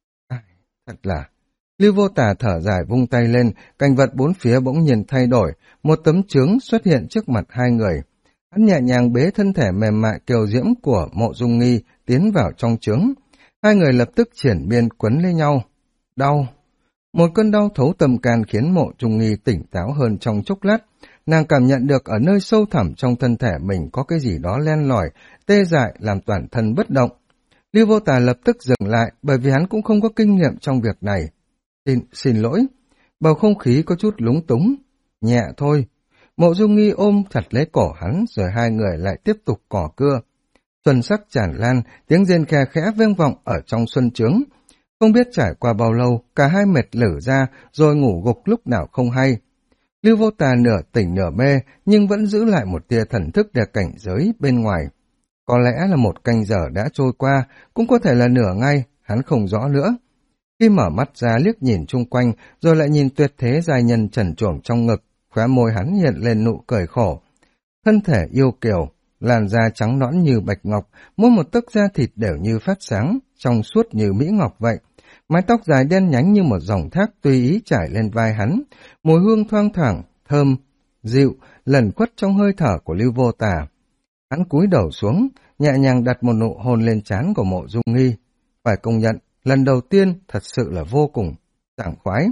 Thật là... Lưu Vô Tà thở dài vung tay lên, cảnh vật bốn phía bỗng nhiên thay đổi, một tấm chướng xuất hiện trước mặt hai người. Hắn nhẹ nhàng bế thân thể mềm mại kiều diễm của Mộ Dung Nghi tiến vào trong chướng. Hai người lập tức triển miên quấn lấy nhau. Đau! Một cơn đau thấu tâm can khiến Mộ Dung Nghi tỉnh táo hơn trong chốc lát. Nàng cảm nhận được ở nơi sâu thẳm trong thân thể mình có cái gì đó len lỏi, tê dại làm toàn thân bất động. Lưu Vô Tà lập tức dừng lại bởi vì hắn cũng không có kinh nghiệm trong việc này. Xin lỗi. Bầu không khí có chút lúng túng. Nhẹ thôi. Mộ Dung Nghi ôm chặt lấy cổ hắn rồi hai người lại tiếp tục cỏ cưa. Xuân sắc tràn lan, tiếng rên khe khẽ vang vọng ở trong xuân trướng. Không biết trải qua bao lâu, cả hai mệt lử ra rồi ngủ gục lúc nào không hay. Lưu Vô Tà nửa tỉnh nửa mê nhưng vẫn giữ lại một tia thần thức để cảnh giới bên ngoài. Có lẽ là một canh giờ đã trôi qua, cũng có thể là nửa ngày, hắn không rõ nữa. Khi mở mắt ra liếc nhìn chung quanh, rồi lại nhìn tuyệt thế giai nhân trần truồng trong ngực, khóe môi hắn hiện lên nụ cười khổ. Thân thể yêu kiều, làn da trắng nõn như bạch ngọc, mỗi một tấc da thịt đều như phát sáng, trong suốt như mỹ ngọc vậy. Mái tóc dài đen nhánh như một dòng thác tùy ý trải lên vai hắn, mùi hương thoang thoảng, thơm, dịu, lẩn khuất trong hơi thở của Lưu Vô Tà. Hắn cúi đầu xuống, nhẹ nhàng đặt một nụ hôn lên trán của Mộ Dung Nghi. Phải công nhận, lần đầu tiên thật sự là vô cùng sảng khoái.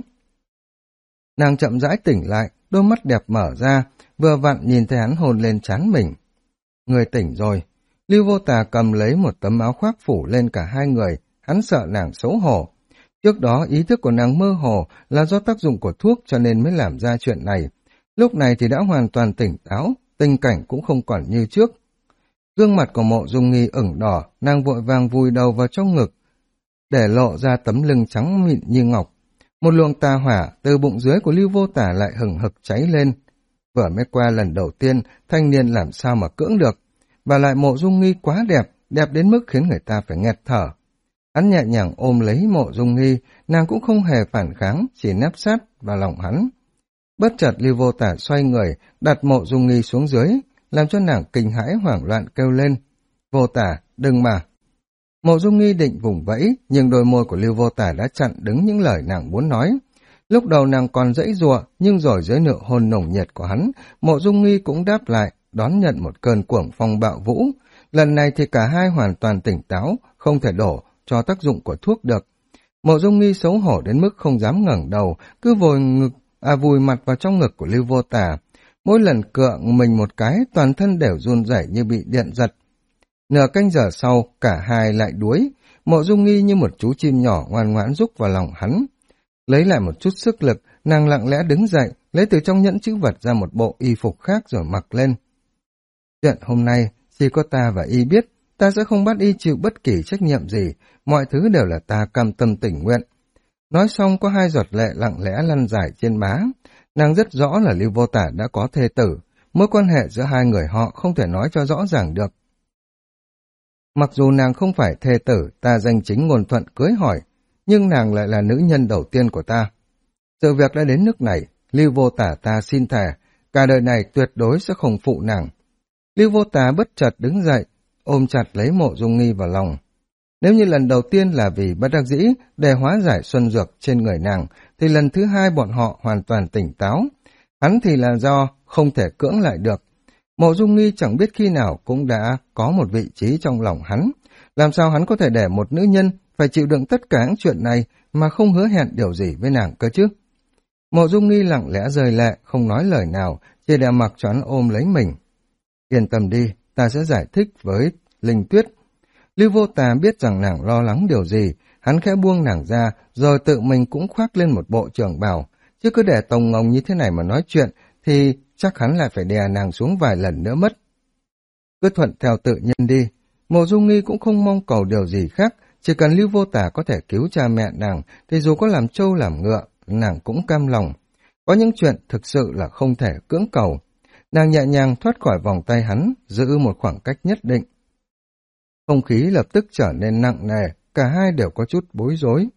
Nàng chậm rãi tỉnh lại, đôi mắt đẹp mở ra, vừa vặn nhìn thấy hắn hôn lên trán mình. Người tỉnh rồi. Lưu Vô Tà cầm lấy một tấm áo khoác phủ lên cả hai người, hắn sợ nàng xấu hổ. Trước đó ý thức của nàng mơ hồ là do tác dụng của thuốc cho nên mới làm ra chuyện này. Lúc này thì đã hoàn toàn tỉnh táo, tình cảnh cũng không còn như trước. Gương mặt của Mộ Dung Nghi ửng đỏ, nàng vội vàng vùi đầu vào trong ngực, để lộ ra tấm lưng trắng mịn như ngọc. Một luồng tà hỏa từ bụng dưới của Lưu Vô Tà lại hừng hực cháy lên. Vừa mới qua lần đầu tiên, thanh niên làm sao mà cưỡng được. Và lại Mộ Dung Nghi quá đẹp, đẹp đến mức khiến người ta phải nghẹt thở. Hắn nhẹ nhàng ôm lấy Mộ Dung Nghi, nàng cũng không hề phản kháng, chỉ nép sát vào lòng hắn. Bất chợt Lưu Vô Tà xoay người, đặt Mộ Dung Nghi xuống dưới, làm cho nàng kinh hãi hoảng loạn kêu lên. Vô Tà, đừng mà. Mộ Dung Nghi định vùng vẫy, nhưng đôi môi của Lưu Vô Tà đã chặn đứng những lời nàng muốn nói. Lúc đầu nàng còn giãy giụa, nhưng rồi dưới nụ hôn nồng nhiệt của hắn, Mộ Dung Nghi cũng đáp lại, đón nhận một cơn cuồng phong bạo vũ. Lần này thì cả hai hoàn toàn tỉnh táo, không thể đổ cho tác dụng của thuốc được. Mộ Dung Nghi xấu hổ đến mức không dám ngẩng đầu, cứ vùi mặt vào trong ngực của Lưu Vô Tà. Mỗi lần cựa mình một cái, toàn thân đều run rẩy như bị điện giật. Nửa canh giờ sau, cả hai lại đuối. Mộ Dung Nghi như một chú chim nhỏ ngoan ngoãn rúc vào lòng hắn. Lấy lại một chút sức lực, nàng lặng lẽ đứng dậy, lấy từ trong nhẫn chữ vật ra một bộ y phục khác rồi mặc lên. Chuyện hôm nay, chỉ có ta và y biết, ta sẽ không bắt y chịu bất kỳ trách nhiệm gì, mọi thứ đều là ta cam tâm tình nguyện. Nói xong có hai giọt lệ lặng lẽ lăn dài trên má. Nàng rất rõ là Lưu Vô Tà đã có thê tử, mối quan hệ giữa hai người họ không thể nói cho rõ ràng được. Mặc dù nàng không phải thê tử, ta danh chính ngôn thuận cưới hỏi, nhưng nàng lại là nữ nhân đầu tiên của ta. Sự việc đã đến nước này, Lưu Vô Tà ta xin thề, cả đời này tuyệt đối sẽ không phụ nàng. Lưu Vô Tà bất chợt đứng dậy, ôm chặt lấy Mộ Dung Nghi vào lòng. Nếu như lần đầu tiên là vì bất đắc dĩ để hóa giải xuân dược trên người nàng, thì lần thứ hai bọn họ hoàn toàn tỉnh táo. Hắn thì là do không thể cưỡng lại được. Mộ Dung Nghi chẳng biết khi nào cũng đã có một vị trí trong lòng hắn. Làm sao hắn có thể để một nữ nhân phải chịu đựng tất cả những chuyện này mà không hứa hẹn điều gì với nàng cơ chứ? Mộ Dung Nghi lặng lẽ rơi lệ, không nói lời nào, chỉ để mặc cho hắn ôm lấy mình. Yên tâm đi, ta sẽ giải thích với Linh Tuyết. Lưu Vô Tà biết rằng nàng lo lắng điều gì, hắn khẽ buông nàng ra, rồi tự mình cũng khoác lên một bộ trường bào. Chứ cứ để tồng ngồng như thế này mà nói chuyện, thì chắc hắn lại phải đè nàng xuống vài lần nữa mất. Cứ thuận theo tự nhiên đi, Mộ Dung Nghi cũng không mong cầu điều gì khác, chỉ cần Lưu Vô Tà có thể cứu cha mẹ nàng, thì dù có làm trâu làm ngựa, nàng cũng cam lòng. Có những chuyện thực sự là không thể cưỡng cầu. Nàng nhẹ nhàng thoát khỏi vòng tay hắn, giữ một khoảng cách nhất định. Không khí lập tức trở nên nặng nề, cả hai đều có chút bối rối.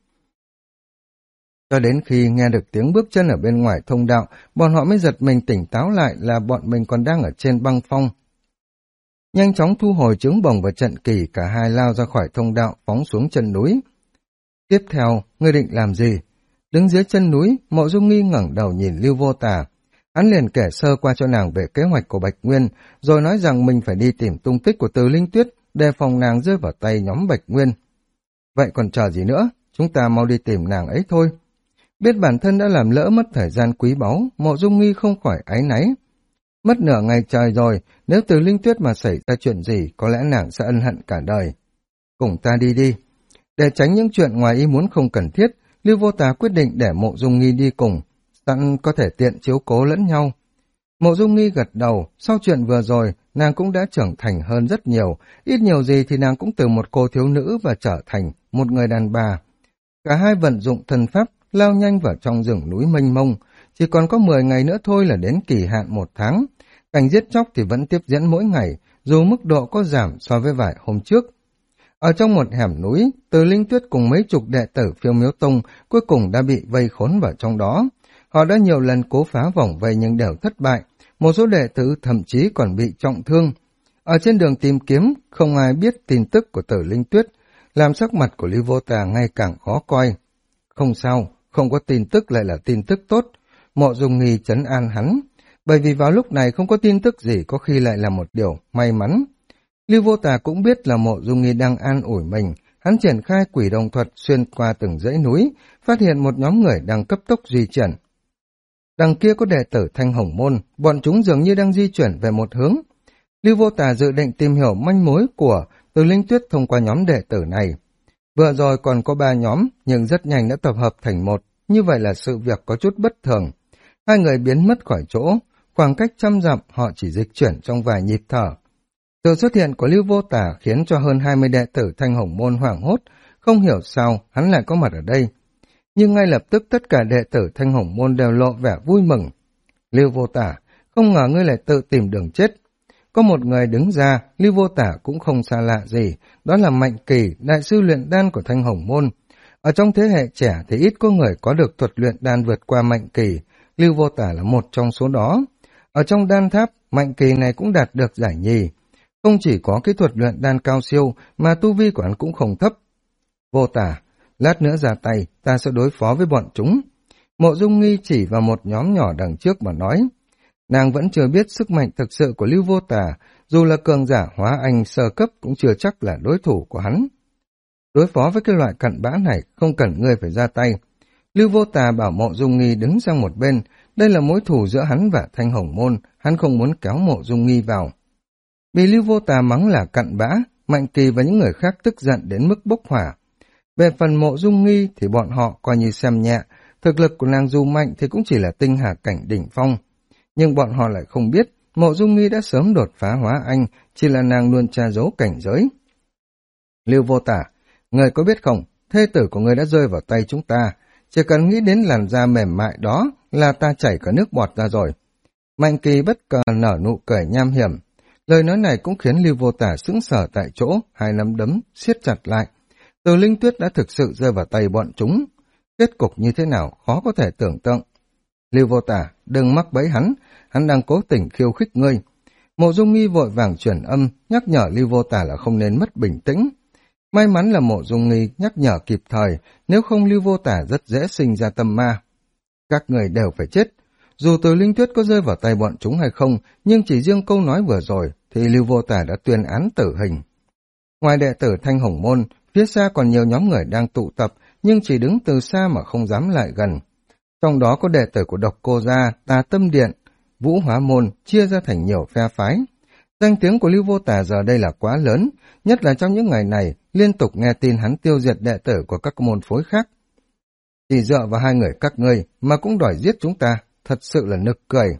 Cho đến khi nghe được tiếng bước chân ở bên ngoài thông đạo, bọn họ mới giật mình tỉnh táo lại là bọn mình còn đang ở trên băng phong. Nhanh chóng thu hồi trứng bồng và trận kỳ, cả hai lao ra khỏi thông đạo, phóng xuống chân núi. Tiếp theo, ngươi định làm gì? Đứng dưới chân núi, Mộ Dung Nghi ngẩng đầu nhìn Lưu Vô Tà. Hắn liền kể sơ qua cho nàng về kế hoạch của Bạch Nguyên, rồi nói rằng mình phải đi tìm tung tích của Từ Linh Tuyết, đề phòng nàng rơi vào tay nhóm Bạch Nguyên. Vậy còn chờ gì nữa? Chúng ta mau đi tìm nàng ấy thôi. Biết bản thân đã làm lỡ mất thời gian quý báu, Mộ Dung Nghi không khỏi áy náy. Mất nửa ngày trời rồi, nếu Từ Linh Tuyết mà xảy ra chuyện gì, có lẽ nàng sẽ ân hận cả đời. Cùng ta đi đi. Để tránh những chuyện ngoài ý muốn không cần thiết, Lưu Vô Tà quyết định để Mộ Dung Nghi đi cùng, sẵn có thể tiện chiếu cố lẫn nhau. Mộ Dung Nghi gật đầu, sau chuyện vừa rồi, nàng cũng đã trưởng thành hơn rất nhiều, ít nhiều gì thì nàng cũng từ một cô thiếu nữ và trở thành một người đàn bà. Cả hai vận dụng thần pháp, lao nhanh vào trong rừng núi mênh mông, chỉ còn có 10 ngày nữa thôi là đến kỳ hạn 1 tháng. Cảnh giết chóc thì vẫn tiếp diễn mỗi ngày, dù mức độ có giảm so với vài hôm trước. Ở trong một hẻm núi, Từ Linh Tuyết cùng mấy chục đệ tử Phiêu Miếu Tông cuối cùng đã bị vây khốn vào trong đó. Họ đã nhiều lần cố phá vòng vây nhưng đều thất bại, một số đệ tử thậm chí còn bị trọng thương. Ở trên đường tìm kiếm, không ai biết tin tức của Từ Linh Tuyết, làm sắc mặt của Lưu Vô Tà ngày càng khó coi. Không sao, không có tin tức lại là tin tức tốt. Mộ Dung Nghi trấn an hắn, bởi vì vào lúc này không có tin tức gì có khi lại là một điều may mắn. Lưu Vô Tà cũng biết là Mộ Dung Nghi đang an ủi mình, hắn triển khai quỷ đồng thuật xuyên qua từng dãy núi, phát hiện một nhóm người đang cấp tốc di chuyển. Đằng kia có đệ tử Thanh Hồng Môn, bọn chúng dường như đang di chuyển về một hướng. Lưu Vô Tà dự định tìm hiểu manh mối của Từ Linh Tuyết thông qua nhóm đệ tử này. Vừa rồi còn có 3 nhóm, nhưng rất nhanh đã tập hợp thành một, như vậy là sự việc có chút bất thường. Hai người biến mất khỏi chỗ, khoảng cách 100 dặm họ chỉ dịch chuyển trong vài nhịp thở. Sự xuất hiện của Lưu Vô Tà khiến cho hơn 20 đệ tử Thanh Hồng Môn hoảng hốt, không hiểu sao hắn lại có mặt ở đây. Nhưng ngay lập tức tất cả đệ tử Thanh Hồng Môn đều lộ vẻ vui mừng. Lưu Vô Tà, không ngờ ngươi lại tự tìm đường chết. Có một người đứng ra, Lưu Vô Tà cũng không xa lạ gì, đó là Mạnh Kỳ, đại sư luyện đan của Thanh Hồng Môn. Ở trong thế hệ trẻ thì ít có người có được thuật luyện đan vượt qua Mạnh Kỳ, Lưu Vô Tà là một trong số đó. Ở trong đan tháp, Mạnh Kỳ này cũng đạt được giải nhì. Không chỉ có kỹ thuật luyện đan cao siêu mà tu vi của hắn cũng không thấp. Vô Tà, lát nữa ra tay, ta sẽ đối phó với bọn chúng. Mộ Dung Nghi chỉ vào một nhóm nhỏ đằng trước mà nói. Nàng vẫn chưa biết sức mạnh thực sự của Lưu Vô Tà, dù là cường giả hóa anh sơ cấp cũng chưa chắc là đối thủ của hắn. Đối phó với cái loại cặn bã này không cần ngươi phải ra tay. Lưu Vô Tà bảo Mộ Dung Nghi đứng sang một bên, đây là mối thù giữa hắn và Thanh Hồng Môn, hắn không muốn kéo Mộ Dung Nghi vào. Bị Lưu Vô Tà mắng là cặn bã, Mạnh Kỳ và những người khác tức giận đến mức bốc hỏa. Về phần Mộ Dung Nghi thì bọn họ coi như xem nhẹ, thực lực của nàng dù mạnh thì cũng chỉ là tinh hà cảnh đỉnh phong. Nhưng bọn họ lại không biết, Mộ Dung Nghi đã sớm đột phá hóa anh, chỉ là nàng luôn tra giấu cảnh giới. Lưu Vô Tà, người có biết không, thê tử của người đã rơi vào tay chúng ta, chỉ cần nghĩ đến làn da mềm mại đó là ta chảy cả nước bọt ra rồi. Mạnh Kỳ bất ngờ nở nụ cười nham hiểm. Lời nói này cũng khiến Lưu Vô Tà sững sờ tại chỗ, hai nắm đấm siết chặt lại. Từ Linh Tuyết đã thực sự rơi vào tay bọn chúng. Kết cục như thế nào khó có thể tưởng tượng. Lưu Vô Tà, đừng mắc bẫy hắn đang cố tình khiêu khích ngươi. Mộ Dung Nghi vội vàng truyền âm, nhắc nhở Lưu Vô Tà là không nên mất bình tĩnh. May mắn là Mộ Dung Nghi nhắc nhở kịp thời, nếu không Lưu Vô Tà rất dễ sinh ra tâm ma. Các người đều phải chết. Dù Từ Linh Tuyết có rơi vào tay bọn chúng hay không, nhưng chỉ riêng câu nói vừa rồi thì Lưu Vô Tà đã tuyên án tử hình. Ngoài đệ tử Thanh Hồng Môn, phía xa còn nhiều nhóm người đang tụ tập, nhưng chỉ đứng từ xa mà không dám lại gần. Trong đó có đệ tử của Độc Cô Gia, Tà Tâm Điện, Vũ Hóa Môn chia ra thành nhiều phe phái. Danh tiếng của Lưu Vô Tà giờ đây là quá lớn, nhất là trong những ngày này liên tục nghe tin hắn tiêu diệt đệ tử của các môn phái khác. Chỉ dựa vào hai người các ngươi mà cũng đòi giết chúng ta, thật sự là nực cười.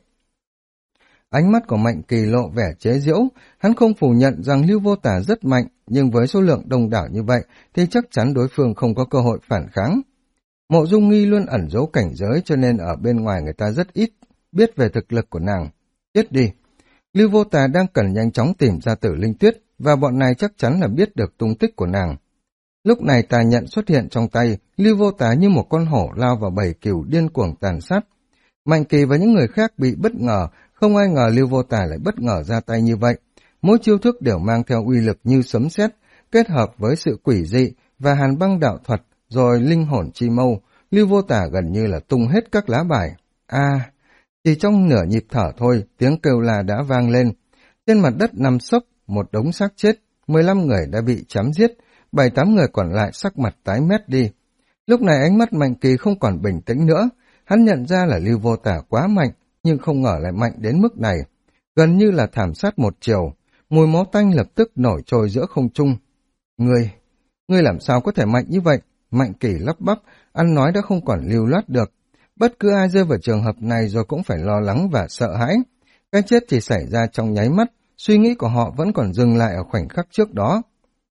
Ánh mắt của Mạnh Kỳ lộ vẻ chế giễu, hắn không phủ nhận rằng Lưu Vô Tà rất mạnh, nhưng với số lượng đông đảo như vậy thì chắc chắn đối phương không có cơ hội phản kháng. Mộ Dung Nghi luôn ẩn giấu cảnh giới cho nên ở bên ngoài người ta rất ít biết về thực lực của nàng. Chết đi! Lưu Vô Tà đang cần nhanh chóng tìm ra Tử Linh Tuyết và bọn này chắc chắn là biết được tung tích của nàng. Lúc này tà nhận xuất hiện trong tay, Lưu Vô Tà như một con hổ lao vào bầy cừu điên cuồng tàn sát. Mạnh Kỳ và những người khác bị bất ngờ, không ai ngờ Lưu Vô Tà lại bất ngờ ra tay như vậy. Mỗi chiêu thức đều mang theo uy lực như sấm sét, kết hợp với sự quỷ dị và hàn băng đạo thuật, rồi linh hồn chi mâu, Lưu Vô Tà gần như là tung hết các lá bài. Chỉ trong nửa nhịp thở thôi, tiếng kêu la đã vang lên. Trên mặt đất nằm sấp, một đống xác chết, 15 người đã bị chém giết, 7-8 người còn lại sắc mặt tái mét đi. Lúc này ánh mắt Mạnh Kỳ không còn bình tĩnh nữa, hắn nhận ra là Lưu Vô Tả quá mạnh, nhưng không ngờ lại mạnh đến mức này. Gần như là thảm sát một chiều, mùi máu tanh lập tức nổi trôi giữa không trung. Ngươi làm sao có thể mạnh như vậy? Mạnh Kỳ lắp bắp, ăn nói đã không còn lưu loát được. Bất cứ ai rơi vào trường hợp này rồi cũng phải lo lắng và sợ hãi. Cái chết chỉ xảy ra trong nháy mắt, suy nghĩ của họ vẫn còn dừng lại ở khoảnh khắc trước đó.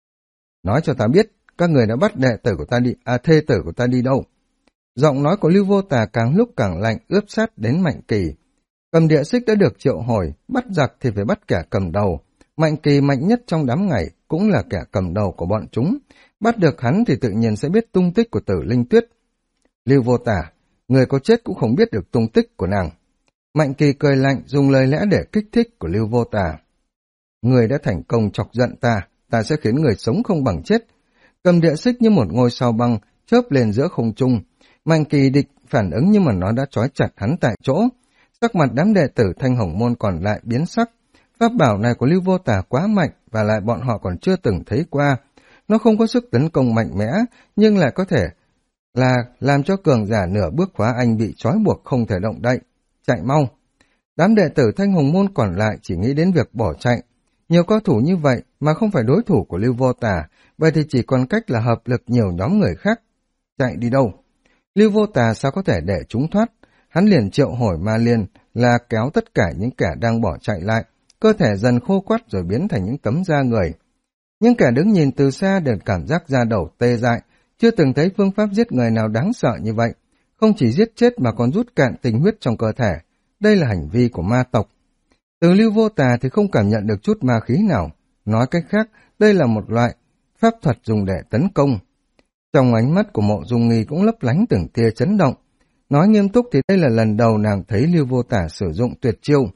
Nói cho ta biết, các người đã bắt đệ tử của ta đi, thê tử của ta đi đâu? Giọng nói của Lưu Vô Tà càng lúc càng lạnh, ướp sát đến Mạnh Kỳ. Cầm địa xích đã được triệu hồi, bắt giặc thì phải bắt kẻ cầm đầu. Mạnh Kỳ mạnh nhất trong đám ngày, cũng là kẻ cầm đầu của bọn chúng. Bắt được hắn thì tự nhiên sẽ biết tung tích của Tử Linh Tuyết. Lưu Vô Tả, người có chết cũng không biết được tung tích của nàng. Mạnh Kỳ cười lạnh, dùng lời lẽ để kích thích của Lưu Vô Tả. Người đã thành công chọc giận ta, ta sẽ khiến người sống không bằng chết. Cầm địa xích như một ngôi sao băng, chớp lên giữa không trung. Mạnh Kỳ địch phản ứng nhưng mà nó đã trói chặt hắn tại chỗ. Sắc mặt đám đệ tử Thanh Hồng Môn còn lại biến sắc. Pháp bảo này của Lưu Vô Tả quá mạnh và lại bọn họ còn chưa từng thấy qua. Nó không có sức tấn công mạnh mẽ, nhưng lại có thể là làm cho cường giả nửa bước khóa anh bị trói buộc không thể động đậy. Chạy mau! Đám đệ tử Thanh Hồng Môn còn lại chỉ nghĩ đến việc bỏ chạy. Nhiều cao thủ như vậy mà không phải đối thủ của Lưu Vô Tả, vậy thì chỉ còn cách là hợp lực nhiều nhóm người khác. Chạy đi đâu? Lưu Vô Tả sao có thể để chúng thoát? Hắn liền triệu hồi ma liên là kéo tất cả những kẻ đang bỏ chạy lại, cơ thể dần khô quắt rồi biến thành những tấm da người. Nhưng kẻ đứng nhìn từ xa đều cảm giác da đầu tê dại, chưa từng thấy phương pháp giết người nào đáng sợ như vậy. Không chỉ giết chết mà còn rút cạn tình huyết trong cơ thể. Đây là hành vi của ma tộc. Từ Lưu Vô Tà thì không cảm nhận được chút ma khí nào. Nói cách khác, đây là một loại pháp thuật dùng để tấn công. Trong ánh mắt của Mộ Dung Nghi cũng lấp lánh từng tia chấn động. Nói nghiêm túc thì đây là lần đầu nàng thấy Lưu Vô Tả sử dụng tuyệt chiêu.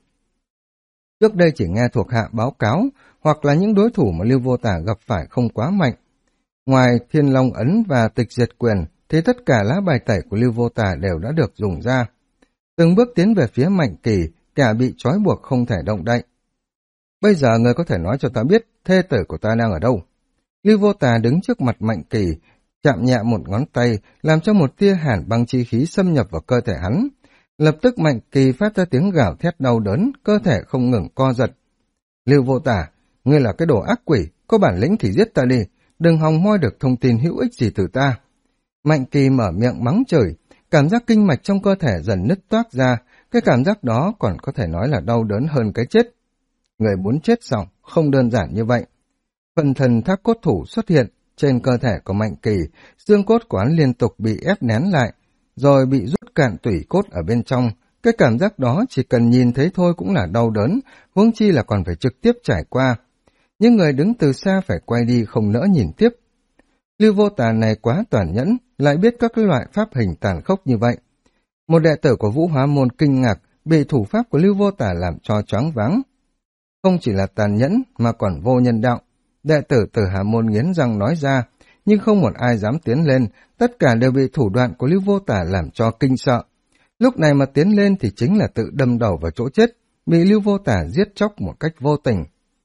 Trước đây chỉ nghe thuộc hạ báo cáo, hoặc là những đối thủ mà Lưu Vô Tả gặp phải không quá mạnh. Ngoài Thiên Long Ấn và Tịch Diệt Quyền, thì tất cả lá bài tẩy của Lưu Vô Tả đều đã được dùng ra. Từng bước tiến về phía Mạnh Kỳ, kẻ bị trói buộc không thể động đậy. Bây giờ người có thể nói cho ta biết thê tử của ta đang ở đâu? Lưu Vô Tả đứng trước mặt Mạnh Kỳ, chạm nhẹ một ngón tay, làm cho một tia hàn băng chi khí xâm nhập vào cơ thể hắn. Lập tức Mạnh Kỳ phát ra tiếng gào thét đau đớn, cơ thể không ngừng co giật. Lưu Vô Tả, ngươi là cái đồ ác quỷ, có bản lĩnh thì giết ta đi, đừng hòng moi được thông tin hữu ích gì từ ta. Mạnh Kỳ mở miệng mắng chửi, cảm giác kinh mạch trong cơ thể dần nứt toác ra, cái cảm giác đó còn có thể nói là đau đớn hơn cái chết. Người muốn chết sao? Không đơn giản như vậy. Phần thần thác cốt thủ xuất hiện trên cơ thể của Mạnh Kỳ, xương cốt của hắn liên tục bị ép nén lại, rồi bị rút cạn tủy cốt ở bên trong. Cái cảm giác đó chỉ cần nhìn thấy thôi cũng là đau đớn, huống chi là còn phải trực tiếp trải qua. Nhưng người đứng từ xa phải quay đi không nỡ nhìn tiếp. Lưu Vô Tà này quá tàn nhẫn, lại biết các loại pháp hình tàn khốc như vậy. Một đệ tử của Vũ Hóa Môn kinh ngạc, bị thủ pháp của Lưu Vô Tà làm cho choáng váng. Không chỉ là tàn nhẫn mà còn vô nhân đạo. Đệ tử Tử Hà Môn nghiến răng nói ra, nhưng không một ai dám tiến lên, tất cả đều bị thủ đoạn của Lưu Vô Tà làm cho kinh sợ. Lúc này mà tiến lên thì chính là tự đâm đầu vào chỗ chết, bị Lưu Vô Tà giết chóc một cách vô tình.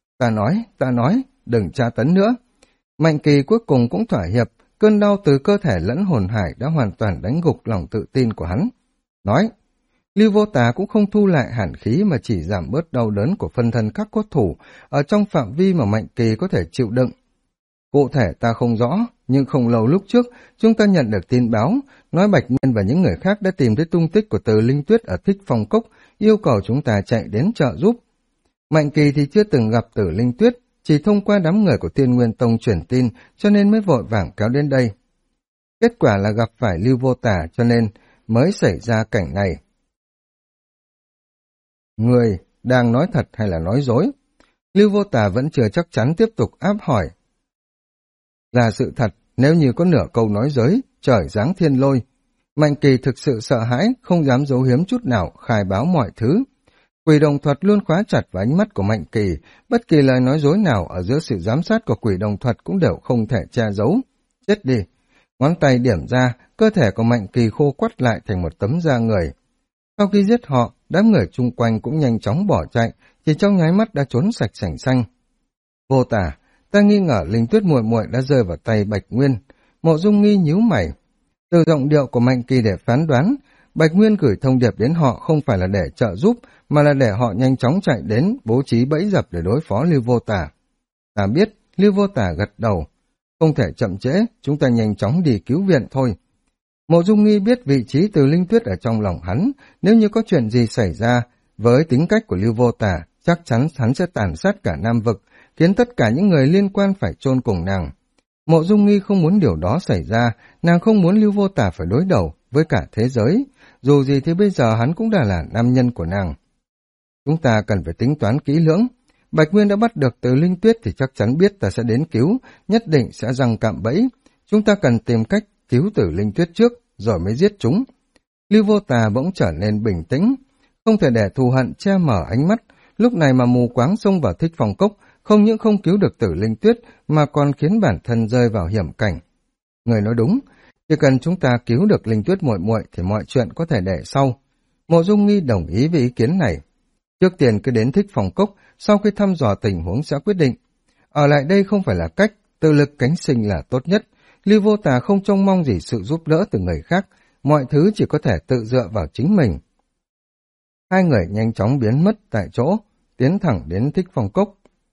Ta nói, đừng tra tấn nữa. Mạnh Kỳ cuối cùng cũng thỏa hiệp, cơn đau từ cơ thể lẫn hồn hải đã hoàn toàn đánh gục lòng tự tin của hắn. Nói, Lưu Vô Tà cũng không thu lại hàn khí mà chỉ giảm bớt đau đớn của phân thân các cốt thủ ở trong phạm vi mà Mạnh Kỳ có thể chịu đựng. Cụ thể ta không rõ, nhưng không lâu lúc trước chúng ta nhận được tin báo, nói Bạch Nhiên và những người khác đã tìm thấy tung tích của Từ Linh Tuyết ở Thích Phong Cốc, yêu cầu chúng ta chạy đến trợ giúp. Mạnh Kỳ thì chưa từng gặp Tử Linh Tuyết, chỉ thông qua đám người của Thiên Nguyên Tông truyền tin, cho nên mới vội vàng kéo đến đây. Kết quả là gặp phải Lưu Vô Tà cho nên mới xảy ra cảnh này. Người đang nói thật hay là nói dối? Lưu Vô Tà vẫn chưa chắc chắn tiếp tục áp hỏi. Là sự thật, nếu như có nửa câu nói dối, trời giáng thiên lôi. Mạnh Kỳ thực sự sợ hãi, không dám giấu giếm chút nào, khai báo mọi thứ. Quỷ đồng thuật luôn khóa chặt vào ánh mắt của Mạnh Kỳ, bất kỳ lời nói dối nào ở giữa sự giám sát của quỷ đồng thuật cũng đều không thể che giấu. Chết đi! Ngón tay điểm ra, cơ thể của Mạnh Kỳ khô quắt lại thành một tấm da người. Sau khi giết họ, đám người chung quanh cũng nhanh chóng bỏ chạy, chỉ trong nháy mắt đã trốn sạch sành xanh. Vô Tà, ta nghi ngờ Linh Tuyết muội muội đã rơi vào tay Bạch Nguyên. Mộ Dung Nghi nhíu mày. Từ giọng điệu của Mạnh Kỳ để phán đoán, Bạch Nguyên gửi thông điệp đến họ không phải là để trợ giúp, mà là để họ nhanh chóng chạy đến, bố trí bẫy dập để đối phó Lưu Vô Tả. Ta biết, Lưu Vô Tả gật đầu. Không thể chậm trễ, chúng ta nhanh chóng đi cứu viện thôi. Mộ Dung Nghi biết vị trí Từ Linh Tuyết ở trong lòng hắn, nếu như có chuyện gì xảy ra, với tính cách của Lưu Vô Tả, chắc chắn hắn sẽ tàn sát cả Nam Vực, khiến tất cả những người liên quan phải chôn cùng nàng. Mộ Dung Nghi không muốn điều đó xảy ra, nàng không muốn Lưu Vô Tả phải đối đầu với cả thế giới, dù gì thì bây giờ hắn cũng đã là nam nhân của nàng. Chúng ta cần phải tính toán kỹ lưỡng. Bạch Nguyên đã bắt được Từ Linh Tuyết thì chắc chắn biết ta sẽ đến cứu, nhất định sẽ giăng cạm bẫy. Chúng ta cần tìm cách cứu Từ Linh Tuyết trước, rồi mới giết chúng. Lưu Vô Tà bỗng trở nên bình tĩnh, không thể để thù hận che mở ánh mắt, lúc này mà mù quáng xông vào Thích Phong Cốc, không những không cứu được Tử Linh Tuyết mà còn khiến bản thân rơi vào hiểm cảnh. Người nói đúng, chỉ cần chúng ta cứu được Linh Tuyết muội muội thì mọi chuyện có thể để sau. Mộ Dung Nghi đồng ý với ý kiến này. Trước tiên cứ đến Thích Phong Cốc, sau khi thăm dò tình huống sẽ quyết định. Ở lại đây không phải là cách, tự lực cánh sinh là tốt nhất. Lưu Vô Tà không trông mong gì sự giúp đỡ từ người khác, mọi thứ chỉ có thể tự dựa vào chính mình. Hai người nhanh chóng biến mất tại chỗ, tiến thẳng đến Thích Phong Cốc.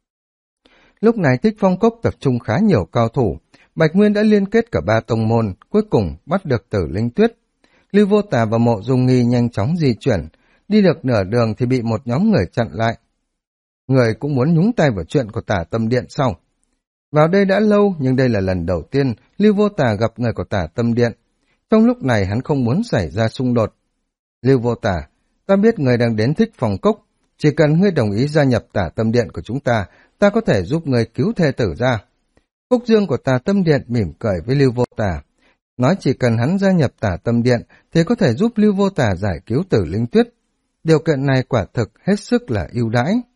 Lúc này Thích Phong Cốc tập trung khá nhiều cao thủ, Bạch Nguyên đã liên kết cả ba tông môn, cuối cùng bắt được Tử Linh Tuyết. Lưu Vô Tà và Mộ Dung Nghi nhanh chóng di chuyển, đi được nửa đường thì bị một nhóm người chặn lại. Người cũng muốn nhúng tay vào chuyện của Tả Tâm Điện sau. Vào đây đã lâu, nhưng đây là lần đầu tiên Lưu Vô Tà gặp người của Tả Tâm Điện. Trong lúc này hắn không muốn xảy ra xung đột. Lưu Vô Tà, ta biết người đang đến Thích Phong Cốc, chỉ cần ngươi đồng ý gia nhập Tả Tâm Điện của chúng ta, ta có thể giúp ngươi cứu thê tử ra. Phúc Dương của Tả Tâm Điện mỉm cười với Lưu Vô Tà, nói chỉ cần hắn gia nhập Tả Tâm Điện thì có thể giúp Lưu Vô Tà giải cứu Tử Linh Tuyết. Điều kiện này quả thực hết sức là ưu đãi.